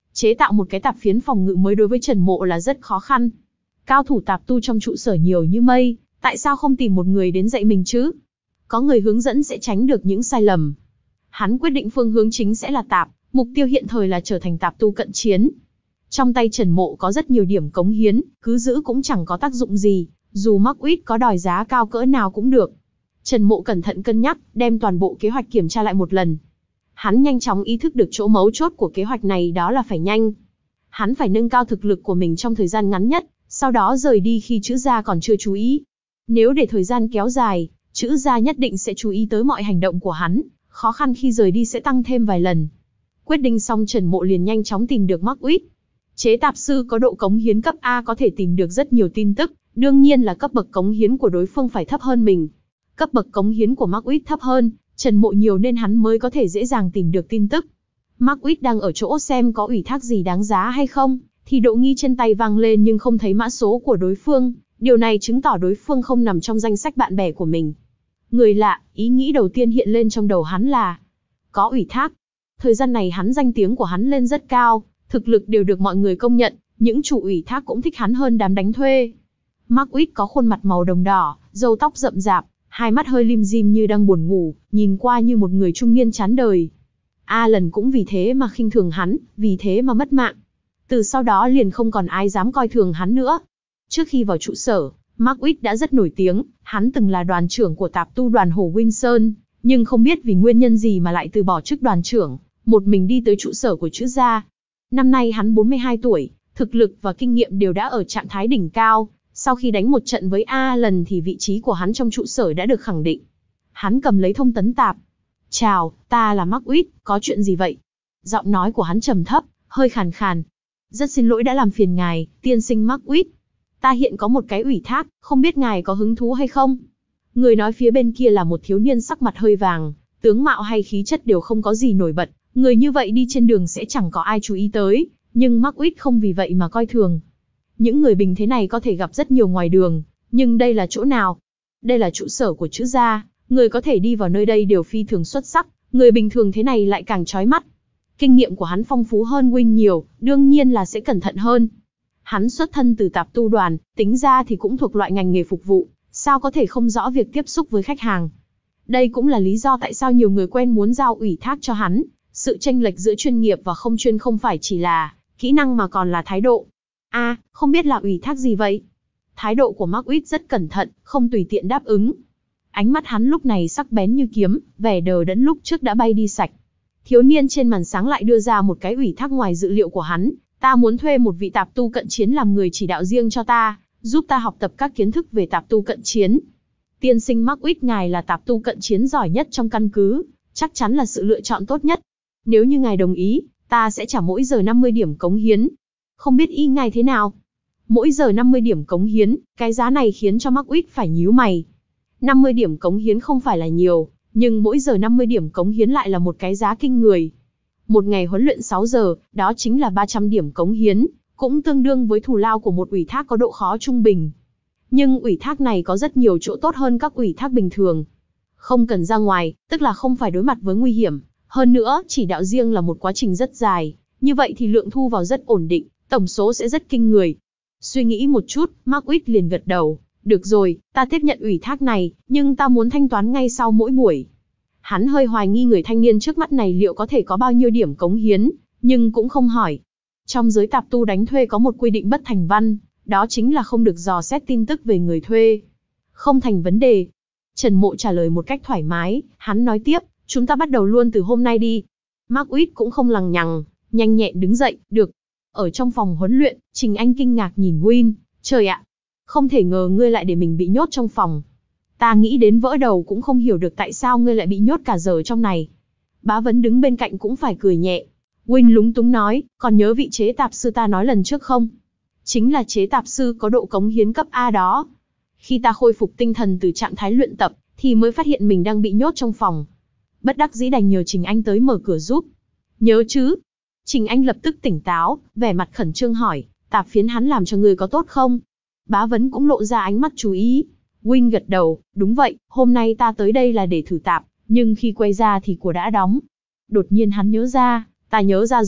Speaker 1: Chế tạo một cái tạp phiến phòng ngự mới đối với Trần Mộ là rất khó khăn. Cao thủ tạp tu trong trụ sở nhiều như mây, tại sao không tìm một người đến dạy mình chứ? Có người hướng dẫn sẽ tránh được những sai lầm. Hắn quyết định phương hướng chính sẽ là tạp, mục tiêu hiện thời là trở thành tạp tu cận chiến. Trong tay Trần Mộ có rất nhiều điểm cống hiến, cứ giữ cũng chẳng có tác dụng gì, dù mắc uýt có đòi giá cao cỡ nào cũng được. Trần Mộ cẩn thận cân nhắc, đem toàn bộ kế hoạch kiểm tra lại một lần. Hắn nhanh chóng ý thức được chỗ mấu chốt của kế hoạch này, đó là phải nhanh. Hắn phải nâng cao thực lực của mình trong thời gian ngắn nhất, sau đó rời đi khi Trữ Gia còn chưa chú ý. Nếu để thời gian kéo dài, Trữ Gia nhất định sẽ chú ý tới mọi hành động của hắn, khó khăn khi rời đi sẽ tăng thêm vài lần. Quyết định xong, Trần Mộ liền nhanh chóng tìm được mắc uýt. Chế tạp sư có độ cống hiến cấp A có thể tìm được rất nhiều tin tức, đương nhiên là cấp bậc cống hiến của đối phương phải thấp hơn mình. Cấp bậc cống hiến của mắc uýt thấp hơn, Trần Mộ nhiều nên hắn mới có thể dễ dàng tìm được tin tức. Mắc uýt đang ở chỗ xem có ủy thác gì đáng giá hay không, thì độ nghi trên tay vang lên nhưng không thấy mã số của đối phương, điều này chứng tỏ đối phương không nằm trong danh sách bạn bè của mình. Người lạ, ý nghĩ đầu tiên hiện lên trong đầu hắn là có ủy thác. Thời gian này hắn danh tiếng của hắn lên rất cao, thực lực đều được mọi người công nhận, những chủ ủy thác cũng thích hắn hơn đám đánh thuê. Mắc uýt có khuôn mặt màu đồng đỏ, râu tóc rậm rạp, hai mắt hơi lim dim như đang buồn ngủ, nhìn qua như một người trung niên chán đời. A Lần cũng vì thế mà khinh thường hắn, vì thế mà mất mạng. Từ sau đó liền không còn ai dám coi thường hắn nữa. Trước khi vào trụ sở, Mắc uýt đã rất nổi tiếng, hắn từng là đoàn trưởng của tạp tu đoàn Hồ Winson, nhưng không biết vì nguyên nhân gì mà lại từ bỏ chức đoàn trưởng, một mình đi tới trụ sở của Trữ Gia. Năm nay hắn bốn mươi hai tuổi, thực lực và kinh nghiệm đều đã ở trạng thái đỉnh cao. Sau khi đánh một trận với A Lần thì vị trí của hắn trong trụ sở đã được khẳng định. Hắn cầm lấy thông tấn tạp. Chào, ta là Mắc uýt, có chuyện gì vậy? Giọng nói của hắn trầm thấp, hơi khàn khàn. Rất xin lỗi đã làm phiền ngài, tiên sinh Mắc uýt. Ta hiện có một cái ủy thác, không biết ngài có hứng thú hay không? Người nói phía bên kia là một thiếu niên sắc mặt hơi vàng, tướng mạo hay khí chất đều không có gì nổi bật. Người như vậy đi trên đường sẽ chẳng có ai chú ý tới, nhưng Mắc uýt không vì vậy mà coi thường. Những người bình thế này có thể gặp rất nhiều ngoài đường, nhưng đây là chỗ nào? Đây là trụ sở của Trữ Gia, người có thể đi vào nơi đây đều phi thường xuất sắc, người bình thường thế này lại càng chói mắt. Kinh nghiệm của hắn phong phú hơn Win nhiều, đương nhiên là sẽ cẩn thận hơn. Hắn xuất thân từ tạp tu đoàn, tính ra thì cũng thuộc loại ngành nghề phục vụ, sao có thể không rõ việc tiếp xúc với khách hàng. Đây cũng là lý do tại sao nhiều người quen muốn giao ủy thác cho hắn. Sự chênh lệch giữa chuyên nghiệp và không chuyên không phải chỉ là kỹ năng mà còn là thái độ. A, à, không biết là ủy thác gì vậy? Thái độ của Mắc uýt rất cẩn thận, không tùy tiện đáp ứng. Ánh mắt hắn lúc này sắc bén như kiếm, vẻ đờ đẫn lúc trước đã bay đi sạch. Thiếu niên trên màn sáng lại đưa ra một cái ủy thác ngoài dự liệu của hắn. Ta muốn thuê một vị tạp tu cận chiến làm người chỉ đạo riêng cho ta, giúp ta học tập các kiến thức về tạp tu cận chiến. Tiên sinh Mắc uýt, ngài là tạp tu cận chiến giỏi nhất trong căn cứ, chắc chắn là sự lựa chọn tốt nhất. Nếu như ngài đồng ý, ta sẽ trả mỗi giờ năm mươi điểm cống hiến. Không biết ý ngài thế nào? Mỗi giờ năm mươi điểm cống hiến, cái giá này khiến cho Mắc uýt phải nhíu mày. năm mươi điểm cống hiến không phải là nhiều, nhưng mỗi giờ năm mươi điểm cống hiến lại là một cái giá kinh người. Một ngày huấn luyện sáu giờ, đó chính là ba trăm điểm cống hiến, cũng tương đương với thù lao của một ủy thác có độ khó trung bình. Nhưng ủy thác này có rất nhiều chỗ tốt hơn các ủy thác bình thường. Không cần ra ngoài, tức là không phải đối mặt với nguy hiểm. Hơn nữa, chỉ đạo riêng là một quá trình rất dài, như vậy thì lượng thu vào rất ổn định, tổng số sẽ rất kinh người. Suy nghĩ một chút, Mắc uýt liền gật đầu. Được rồi, ta tiếp nhận ủy thác này, nhưng ta muốn thanh toán ngay sau mỗi buổi. Hắn hơi hoài nghi người thanh niên trước mắt này liệu có thể có bao nhiêu điểm cống hiến, nhưng cũng không hỏi. Trong giới tạp tu đánh thuê có một quy định bất thành văn, đó chính là không được dò xét tin tức về người thuê. Không thành vấn đề. Trần Mộ trả lời một cách thoải mái, hắn nói tiếp, chúng ta bắt đầu luôn từ hôm nay đi. Mắc uýt cũng không lằng nhằng, nhanh nhẹn đứng dậy, được. Ở trong phòng huấn luyện, Trình Anh kinh ngạc nhìn Win, trời ạ, không thể ngờ ngươi lại để mình bị nhốt trong phòng. Ta nghĩ đến vỡ đầu cũng không hiểu được tại sao ngươi lại bị nhốt cả giờ trong này. Bá Vấn đứng bên cạnh cũng phải cười nhẹ. Win lúng túng nói, còn nhớ vị chế tạp sư ta nói lần trước không? Chính là chế tạp sư có độ cống hiến cấp A đó. Khi ta khôi phục tinh thần từ trạng thái luyện tập, thì mới phát hiện mình đang bị nhốt trong phòng. Bất đắc dĩ đành nhờ Trình Anh tới mở cửa giúp. Nhớ chứ? Trình Anh lập tức tỉnh táo, vẻ mặt khẩn trương hỏi, tạp phiến hắn làm cho người có tốt không? Bá Vấn cũng lộ ra ánh mắt chú ý. Win gật đầu, đúng vậy, hôm nay ta tới đây là để thử tạp, nhưng khi quay ra thì của đã đóng. Đột nhiên hắn nhớ ra, ta nhớ ra rồi,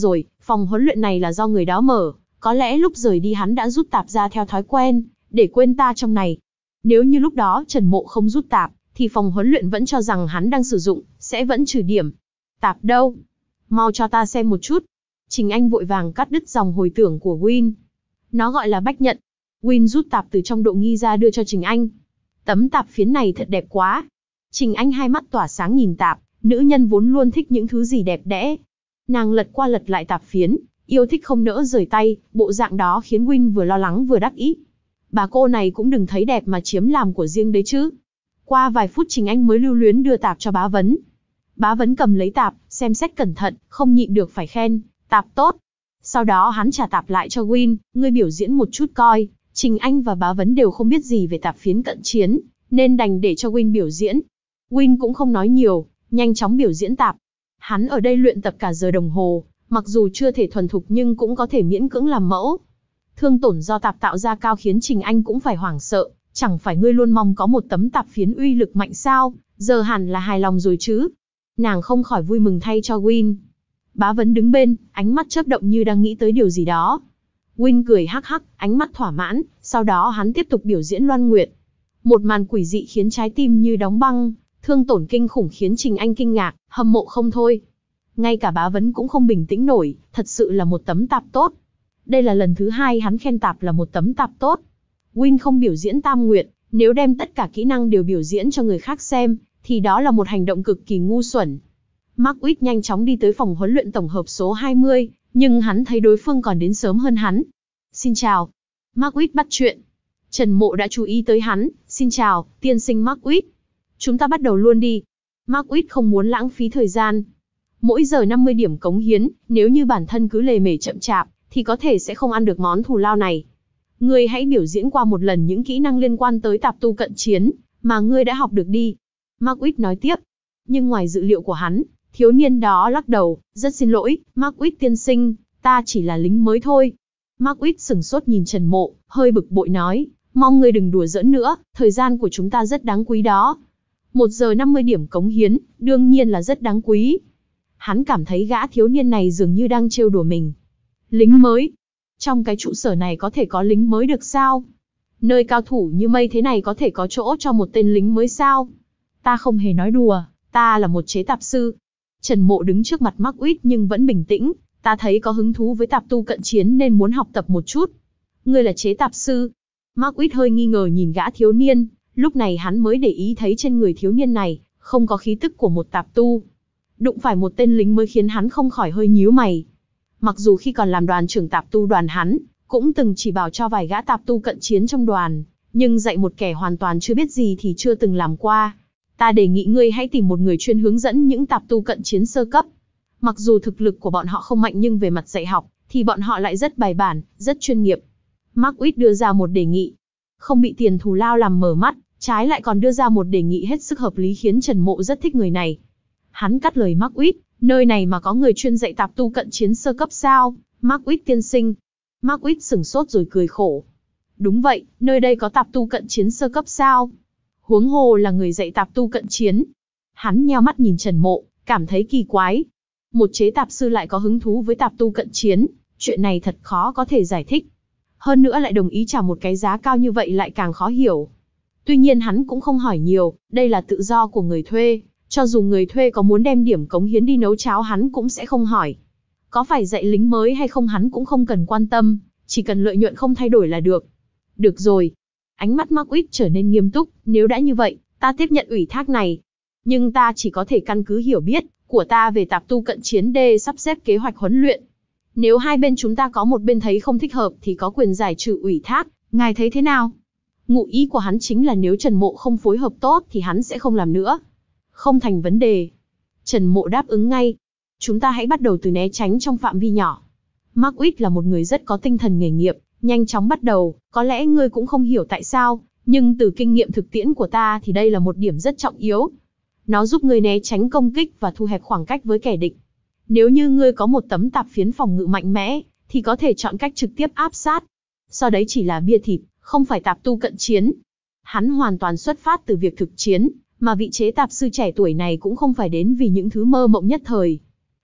Speaker 1: Phòng huấn luyện này là do người đó mở, có lẽ lúc rời đi hắn đã rút tạp ra theo thói quen, để quên ta trong này. Nếu như lúc đó Trần Mộ không rút tạp, thì phòng huấn luyện vẫn cho rằng hắn đang sử dụng, sẽ vẫn trừ điểm. Tạp đâu? Mau cho ta xem một chút. Trình Anh vội vàng cắt đứt dòng hồi tưởng của Win. Nó gọi là bách nhận. Win rút tạp từ trong độ nghi ra đưa cho Trình Anh. Tấm tạp phiến này thật đẹp quá. Trình Anh hai mắt tỏa sáng nhìn tạp, nữ nhân vốn luôn thích những thứ gì đẹp đẽ. Nàng lật qua lật lại tạp phiến, yêu thích không nỡ rời tay, bộ dạng đó khiến Win vừa lo lắng vừa đắc ý. Bà cô này cũng đừng thấy đẹp mà chiếm làm của riêng đấy chứ. Qua vài phút Trình Anh mới lưu luyến đưa tạp cho Bá Vấn. Bá Vấn cầm lấy tạp, xem xét cẩn thận, không nhịn được phải khen, tạp tốt. Sau đó hắn trả tạp lại cho Win, ngươi biểu diễn một chút coi. Trình Anh và Bá Vấn đều không biết gì về tạp phiến cận chiến, nên đành để cho Win biểu diễn. Win cũng không nói nhiều, nhanh chóng biểu diễn tạp. Hắn ở đây luyện tập cả giờ đồng hồ, mặc dù chưa thể thuần thục nhưng cũng có thể miễn cưỡng làm mẫu. Thương tổn do tạp tạo ra cao khiến Trình Anh cũng phải hoảng sợ, chẳng phải ngươi luôn mong có một tấm tạp phiến uy lực mạnh sao, giờ hẳn là hài lòng rồi chứ. Nàng không khỏi vui mừng thay cho Win. Bá Vấn đứng bên, ánh mắt chớp động như đang nghĩ tới điều gì đó. Win cười hắc hắc, ánh mắt thỏa mãn, sau đó hắn tiếp tục biểu diễn Loan Nguyệt. Một màn quỷ dị khiến trái tim như đóng băng, thương tổn kinh khủng khiến Trình Anh kinh ngạc, hâm mộ không thôi. Ngay cả Bá Vấn cũng không bình tĩnh nổi, thật sự là một tấm tạp tốt. Đây là lần thứ hai hắn khen tạp là một tấm tạp tốt. Win không biểu diễn tam nguyệt, nếu đem tất cả kỹ năng đều biểu diễn cho người khác xem, thì đó là một hành động cực kỳ ngu xuẩn. Marquis nhanh chóng đi tới phòng huấn luyện tổng hợp số hai mươi, nhưng hắn thấy đối phương còn đến sớm hơn hắn. Xin chào. Marquis bắt chuyện. Trần Mộ đã chú ý tới hắn. Xin chào, tiên sinh Marquis. Chúng ta bắt đầu luôn đi. Marquis không muốn lãng phí thời gian. Mỗi giờ năm mươi điểm cống hiến, nếu như bản thân cứ lề mề chậm chạp, thì có thể sẽ không ăn được món thù lao này. Ngươi hãy biểu diễn qua một lần những kỹ năng liên quan tới tạp tu cận chiến, mà ngươi đã học được đi. Marquis nói tiếp. Nhưng ngoài dự liệu của hắn, thiếu niên đó lắc đầu, rất xin lỗi, Marquis tiên sinh, ta chỉ là lính mới thôi. Marquis sửng sốt nhìn Trần Mộ, hơi bực bội nói, mong ngươi đừng đùa giỡn nữa, thời gian của chúng ta rất đáng quý đó. Một giờ năm mươi điểm cống hiến, đương nhiên là rất đáng quý. Hắn cảm thấy gã thiếu niên này dường như đang trêu đùa mình. Lính mới? Trong cái trụ sở này có thể có lính mới được sao? Nơi cao thủ như mây thế này có thể có chỗ cho một tên lính mới sao? Ta không hề nói đùa, ta là một chế tạp sư. Trần Mộ đứng trước mặt Marquis nhưng vẫn bình tĩnh, ta thấy có hứng thú với tạp tu cận chiến nên muốn học tập một chút. Ngươi là chế tạp sư? Marquis hơi nghi ngờ nhìn gã thiếu niên, lúc này hắn mới để ý thấy trên người thiếu niên này, không có khí tức của một tạp tu. Đụng phải một tên lính mới khiến hắn không khỏi hơi nhíu mày. Mặc dù khi còn làm đoàn trưởng tạp tu đoàn hắn, cũng từng chỉ bảo cho vài gã tạp tu cận chiến trong đoàn, nhưng dạy một kẻ hoàn toàn chưa biết gì thì chưa từng làm qua. Ta đề nghị ngươi hãy tìm một người chuyên hướng dẫn những tạp tu cận chiến sơ cấp. Mặc dù thực lực của bọn họ không mạnh nhưng về mặt dạy học, thì bọn họ lại rất bài bản, rất chuyên nghiệp. Marquis đưa ra một đề nghị. Không bị tiền thù lao làm mờ mắt, trái lại còn đưa ra một đề nghị hết sức hợp lý khiến Trần Mộ rất thích người này. Hắn cắt lời Marquis, nơi này mà có người chuyên dạy tạp tu cận chiến sơ cấp sao, Marquis tiên sinh. Marquis sửng sốt rồi cười khổ. Đúng vậy, nơi đây có tạp tu cận chiến sơ cấp sao? Huống hồ là người dạy tạp tu cận chiến. Hắn nheo mắt nhìn Trần Mộ, cảm thấy kỳ quái. Một chế tạp sư lại có hứng thú với tạp tu cận chiến, chuyện này thật khó có thể giải thích. Hơn nữa lại đồng ý trả một cái giá cao như vậy lại càng khó hiểu. Tuy nhiên hắn cũng không hỏi nhiều, đây là tự do của người thuê. Cho dù người thuê có muốn đem điểm cống hiến đi nấu cháo hắn cũng sẽ không hỏi. Có phải dạy lính mới hay không hắn cũng không cần quan tâm, chỉ cần lợi nhuận không thay đổi là được. Được rồi. Ánh mắt Marquis trở nên nghiêm túc, nếu đã như vậy, ta tiếp nhận ủy thác này. Nhưng ta chỉ có thể căn cứ hiểu biết của ta về tạp tu cận chiến để sắp xếp kế hoạch huấn luyện. Nếu hai bên chúng ta có một bên thấy không thích hợp thì có quyền giải trừ ủy thác, ngài thấy thế nào? Ngụ ý của hắn chính là nếu Trần Mộ không phối hợp tốt thì hắn sẽ không làm nữa. Không thành vấn đề. Trần Mộ đáp ứng ngay. Chúng ta hãy bắt đầu từ né tránh trong phạm vi nhỏ. Marquis là một người rất có tinh thần nghề nghiệp, nhanh chóng bắt đầu, có lẽ ngươi cũng không hiểu tại sao, nhưng từ kinh nghiệm thực tiễn của ta thì đây là một điểm rất trọng yếu. Nó giúp ngươi né tránh công kích và thu hẹp khoảng cách với kẻ địch. Nếu như ngươi có một tấm tạp phiến phòng ngự mạnh mẽ, thì có thể chọn cách trực tiếp áp sát. Sau đấy chỉ là bia thịt, không phải tạp tu cận chiến. Hắn hoàn toàn xuất phát từ việc thực chiến, mà vị chế tạp sư trẻ tuổi này cũng không phải đến vì những thứ mơ mộng nhất thời.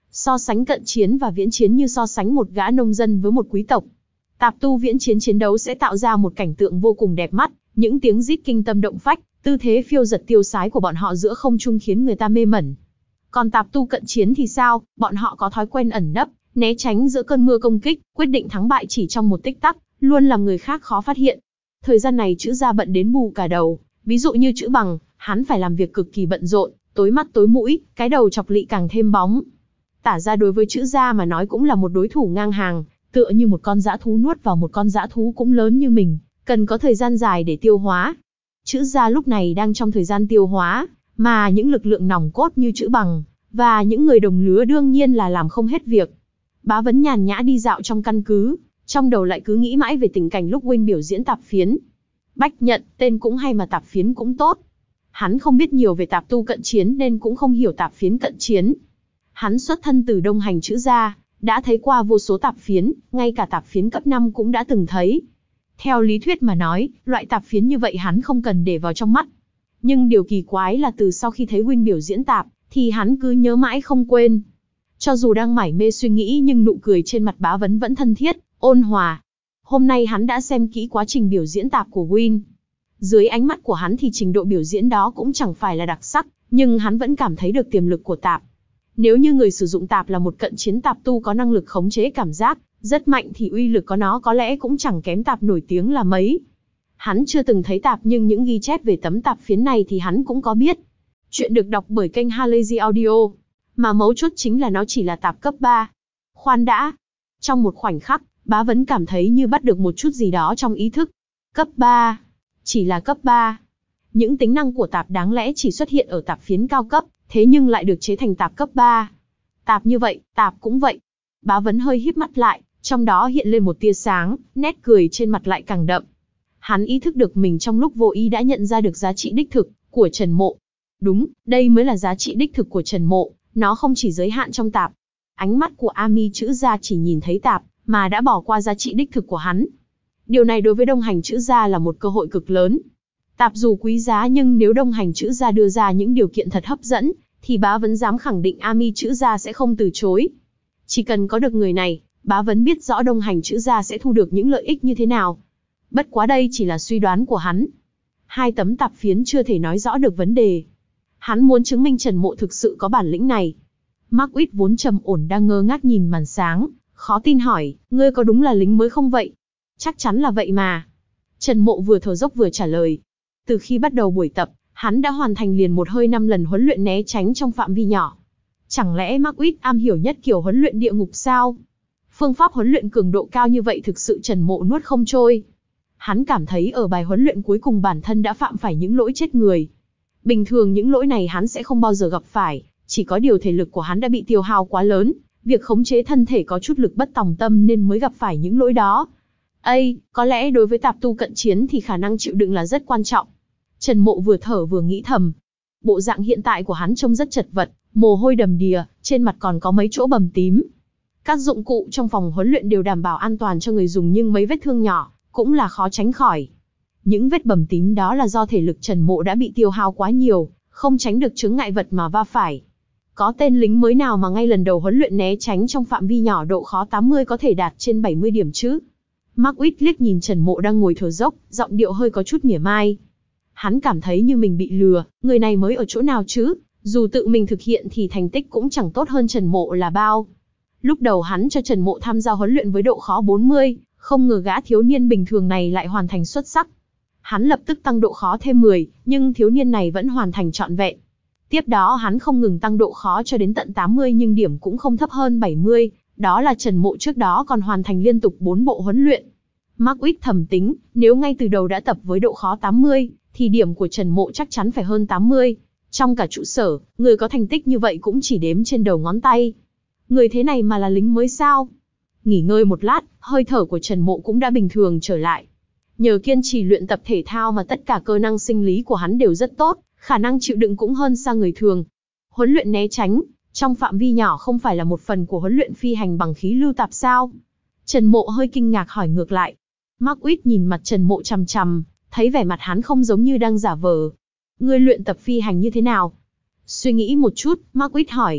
Speaker 1: So sánh cận chiến và viễn chiến như so sánh một gã nông dân với một quý tộc. Tạp tu viễn chiến chiến đấu sẽ tạo ra một cảnh tượng vô cùng đẹp mắt, những tiếng rít kinh tâm động phách, tư thế phiêu dật tiêu sái của bọn họ giữa không trung khiến người ta mê mẩn. Còn tạp tu cận chiến thì sao, bọn họ có thói quen ẩn nấp, né tránh giữa cơn mưa công kích, quyết định thắng bại chỉ trong một tích tắc, luôn làm người khác khó phát hiện. Thời gian này Chữ Gia bận đến bù cả đầu, ví dụ như Chữ Bằng, hắn phải làm việc cực kỳ bận rộn, tối mắt tối mũi, cái đầu chọc lị càng thêm bóng. Tả Gia đối với Chữ Gia mà nói cũng là một đối thủ ngang hàng, tựa như một con dã thú nuốt vào một con dã thú cũng lớn như mình, cần có thời gian dài để tiêu hóa. Chữ Gia lúc này đang trong thời gian tiêu hóa, mà những lực lượng nòng cốt như Chữ Bằng, và những người đồng lứa đương nhiên là làm không hết việc. Bá Vấn nhàn nhã đi dạo trong căn cứ, trong đầu lại cứ nghĩ mãi về tình cảnh lúc Huynh biểu diễn tạp phiến. Bách Nhận, tên cũng hay mà tạp phiến cũng tốt. Hắn không biết nhiều về tạp tu cận chiến nên cũng không hiểu tạp phiến cận chiến. Hắn xuất thân từ Đông Hành Chữ Gia, đã thấy qua vô số tạp phiến, ngay cả tạp phiến cấp năm cũng đã từng thấy. Theo lý thuyết mà nói, loại tạp phiến như vậy hắn không cần để vào trong mắt. Nhưng điều kỳ quái là từ sau khi thấy Huynh biểu diễn tạp, thì hắn cứ nhớ mãi không quên. Cho dù đang mải mê suy nghĩ nhưng nụ cười trên mặt Bá Vấn vẫn thân thiết, ôn hòa. Hôm nay hắn đã xem kỹ quá trình biểu diễn tạp của Huynh. Dưới ánh mắt của hắn thì trình độ biểu diễn đó cũng chẳng phải là đặc sắc, nhưng hắn vẫn cảm thấy được tiềm lực của tạp. Nếu như người sử dụng tạp là một cận chiến tạp tu có năng lực khống chế cảm giác rất mạnh thì uy lực có nó có lẽ cũng chẳng kém tạp nổi tiếng là mấy. Hắn chưa từng thấy tạp nhưng những ghi chép về tấm tạp phiến này thì hắn cũng có biết. Chuyện được đọc bởi kênh Halazy Audio, mà mấu chốt chính là nó chỉ là tạp cấp ba. Khoan đã. Trong một khoảnh khắc, Bá Vấn cảm thấy như bắt được một chút gì đó trong ý thức. Cấp ba. Chỉ là cấp ba. Những tính năng của tạp đáng lẽ chỉ xuất hiện ở tạp phiến cao cấp, thế nhưng lại được chế thành tạp cấp ba. Tạp như vậy, tạp cũng vậy. Bá Vấn hơi híp mắt lại, trong đó hiện lên một tia sáng, nét cười trên mặt lại càng đậm. Hắn ý thức được mình trong lúc vô ý đã nhận ra được giá trị đích thực của Trần Mộ. Đúng, đây mới là giá trị đích thực của Trần Mộ, nó không chỉ giới hạn trong tạp. Ánh mắt của Ami Chữ Gia chỉ nhìn thấy tạp, mà đã bỏ qua giá trị đích thực của hắn. Điều này đối với Đông Hành Chữ Gia là một cơ hội cực lớn. Tạp dù quý giá nhưng nếu Đông Hành Chữ Gia đưa ra những điều kiện thật hấp dẫn, thì Bá Vấn dám khẳng định Ami Chữ Gia sẽ không từ chối. Chỉ cần có được người này, Bá Vấn biết rõ Đông Hành Chữ Gia sẽ thu được những lợi ích như thế nào. Bất quá đây chỉ là suy đoán của hắn. Hai tấm tạp phiến chưa thể nói rõ được vấn đề. Hắn muốn chứng minh Trần Mộ thực sự có bản lĩnh này. Mark Uy vốn trầm ổn đang ngơ ngác nhìn màn sáng, khó tin hỏi, ngươi có đúng là lính mới không vậy? Chắc chắn là vậy mà. Trần Mộ vừa thở dốc vừa trả lời. Từ khi bắt đầu buổi tập, hắn đã hoàn thành liền một hơi năm lần huấn luyện né tránh trong phạm vi nhỏ. Chẳng lẽ Mark Uy am hiểu nhất kiểu huấn luyện địa ngục sao? Phương pháp huấn luyện cường độ cao như vậy thực sự Trần Mộ nuốt không trôi. Hắn cảm thấy ở bài huấn luyện cuối cùng bản thân đã phạm phải những lỗi chết người. Bình thường những lỗi này hắn sẽ không bao giờ gặp phải, chỉ có điều thể lực của hắn đã bị tiêu hao quá lớn, việc khống chế thân thể có chút lực bất tòng tâm nên mới gặp phải những lỗi đó. Ây, có lẽ đối với tạp tu cận chiến thì khả năng chịu đựng là rất quan trọng. Trần Mộ vừa thở vừa nghĩ thầm. Bộ dạng hiện tại của hắn trông rất chật vật, mồ hôi đầm đìa, trên mặt còn có mấy chỗ bầm tím. Các dụng cụ trong phòng huấn luyện đều đảm bảo an toàn cho người dùng nhưng mấy vết thương nhỏ cũng là khó tránh khỏi. Những vết bầm tím đó là do thể lực Trần Mộ đã bị tiêu hao quá nhiều, không tránh được chướng ngại vật mà va phải. Có tên lính mới nào mà ngay lần đầu huấn luyện né tránh trong phạm vi nhỏ độ khó tám mươi có thể đạt trên bảy mươi điểm chứ? Mark Uy liếc nhìn Trần Mộ đang ngồi thở dốc, giọng điệu hơi có chút mỉa mai. Hắn cảm thấy như mình bị lừa, người này mới ở chỗ nào chứ? Dù tự mình thực hiện thì thành tích cũng chẳng tốt hơn Trần Mộ là bao. Lúc đầu hắn cho Trần Mộ tham gia huấn luyện với độ khó bốn mươi, không ngờ gã thiếu niên bình thường này lại hoàn thành xuất sắc. Hắn lập tức tăng độ khó thêm mười, nhưng thiếu niên này vẫn hoàn thành trọn vẹn. Tiếp đó hắn không ngừng tăng độ khó cho đến tận tám mươi nhưng điểm cũng không thấp hơn bảy mươi, đó là Trần Mộ trước đó còn hoàn thành liên tục bốn bộ huấn luyện. Mark Uy thầm tính, nếu ngay từ đầu đã tập với độ khó tám mươi, thì điểm của Trần Mộ chắc chắn phải hơn tám mươi. Trong cả trụ sở, người có thành tích như vậy cũng chỉ đếm trên đầu ngón tay. Người thế này mà là lính mới sao? Nghỉ ngơi một lát, hơi thở của Trần Mộ cũng đã bình thường trở lại. Nhờ kiên trì luyện tập thể thao mà tất cả cơ năng sinh lý của hắn đều rất tốt, khả năng chịu đựng cũng hơn xa người thường. Huấn luyện né tránh, trong phạm vi nhỏ không phải là một phần của huấn luyện phi hành bằng khí lưu tạp sao? Trần Mộ hơi kinh ngạc hỏi ngược lại. Mark Uy nhìn mặt Trần Mộ chằm chằm, thấy vẻ mặt hắn không giống như đang giả vờ. Ngươi luyện tập phi hành như thế nào? Suy nghĩ một chút, Mark Uy hỏi.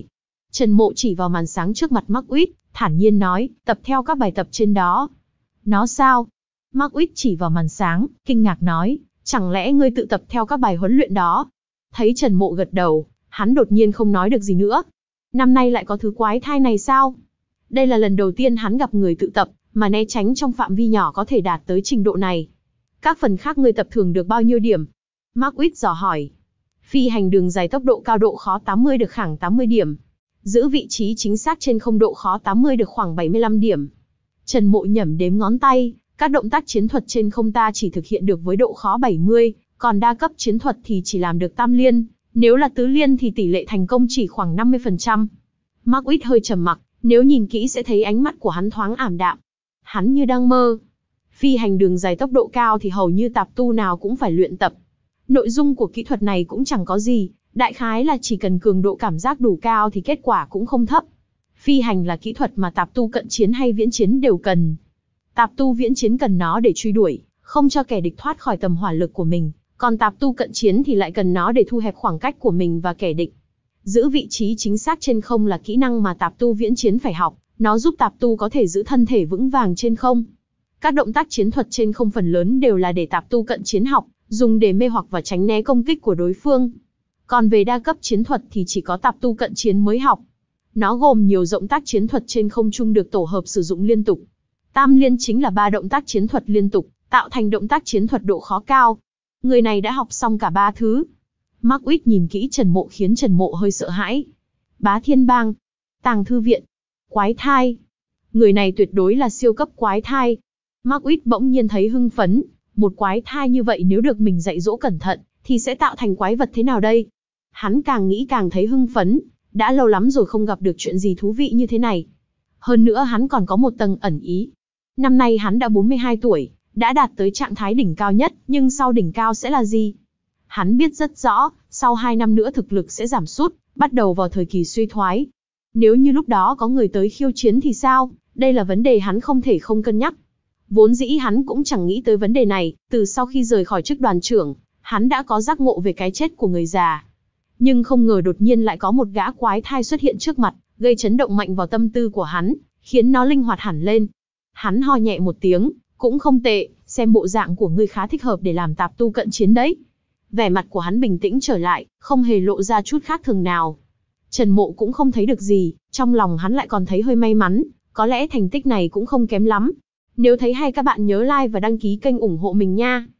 Speaker 1: Trần Mộ chỉ vào màn sáng trước mặt Mark Uýt, thản nhiên nói, tập theo các bài tập trên đó. Nó sao? Mark Uýt chỉ vào màn sáng, kinh ngạc nói, chẳng lẽ ngươi tự tập theo các bài huấn luyện đó? Thấy Trần Mộ gật đầu, hắn đột nhiên không nói được gì nữa. Năm nay lại có thứ quái thai này sao? Đây là lần đầu tiên hắn gặp người tự tập, mà né tránh trong phạm vi nhỏ có thể đạt tới trình độ này. Các phần khác ngươi tập thường được bao nhiêu điểm? Mark Uýt dò hỏi. Phi hành đường dài tốc độ cao độ khó tám mươi được khoảng tám mươi điểm. Giữ vị trí chính xác trên không độ khó tám mươi được khoảng bảy mươi lăm điểm. Trần Mộ nhẩm đếm ngón tay, các động tác chiến thuật trên không ta chỉ thực hiện được với độ khó bảy mươi, còn đa cấp chiến thuật thì chỉ làm được tam liên, nếu là tứ liên thì tỷ lệ thành công chỉ khoảng năm mươi phần trăm. Mark Uýt hơi trầm mặc, nếu nhìn kỹ sẽ thấy ánh mắt của hắn thoáng ảm đạm. Hắn như đang mơ. Phi hành đường dài tốc độ cao thì hầu như tạp tu nào cũng phải luyện tập. Nội dung của kỹ thuật này cũng chẳng có gì, đại khái là chỉ cần cường độ cảm giác đủ cao thì kết quả cũng không thấp. Phi hành là kỹ thuật mà tạp tu cận chiến hay viễn chiến đều cần. Tạp tu viễn chiến cần nó để truy đuổi, không cho kẻ địch thoát khỏi tầm hỏa lực của mình, còn tạp tu cận chiến thì lại cần nó để thu hẹp khoảng cách của mình và kẻ địch. Giữ vị trí chính xác trên không là kỹ năng mà tạp tu viễn chiến phải học, nó giúp tạp tu có thể giữ thân thể vững vàng trên không. Các động tác chiến thuật trên không phần lớn đều là để tạp tu cận chiến học, dùng để mê hoặc và tránh né công kích của đối phương. Còn về đa cấp chiến thuật thì chỉ có tạp tu cận chiến mới học. Nó gồm nhiều động tác chiến thuật trên không trung được tổ hợp sử dụng liên tục. Tam liên chính là ba động tác chiến thuật liên tục, tạo thành động tác chiến thuật độ khó cao. Người này đã học xong cả ba thứ. Mark Uýt nhìn kỹ Trần Mộ khiến Trần Mộ hơi sợ hãi. Bá Thiên Bang, Tàng Thư Viện, Quái Thai. Người này tuyệt đối là siêu cấp quái thai. Mark Uýt bỗng nhiên thấy hưng phấn. Một quái thai như vậy nếu được mình dạy dỗ cẩn thận, thì sẽ tạo thành quái vật thế nào đây? Hắn càng nghĩ càng thấy hưng phấn. Đã lâu lắm rồi không gặp được chuyện gì thú vị như thế này. Hơn nữa hắn còn có một tầng ẩn ý. Năm nay hắn đã bốn mươi hai tuổi, đã đạt tới trạng thái đỉnh cao nhất, nhưng sau đỉnh cao sẽ là gì? Hắn biết rất rõ, sau hai năm nữa thực lực sẽ giảm sút, bắt đầu vào thời kỳ suy thoái. Nếu như lúc đó có người tới khiêu chiến thì sao? Đây là vấn đề hắn không thể không cân nhắc. Vốn dĩ hắn cũng chẳng nghĩ tới vấn đề này, từ sau khi rời khỏi chức đoàn trưởng, hắn đã có giác ngộ về cái chết của người già. Nhưng không ngờ đột nhiên lại có một gã quái thai xuất hiện trước mặt, gây chấn động mạnh vào tâm tư của hắn, khiến nó linh hoạt hẳn lên. Hắn ho nhẹ một tiếng, cũng không tệ, xem bộ dạng của ngươi khá thích hợp để làm tạp tu cận chiến đấy. Vẻ mặt của hắn bình tĩnh trở lại, không hề lộ ra chút khác thường nào. Trần Mộ cũng không thấy được gì, trong lòng hắn lại còn thấy hơi may mắn, có lẽ thành tích này cũng không kém lắm. Nếu thấy hay các bạn nhớ like và đăng ký kênh ủng hộ mình nha.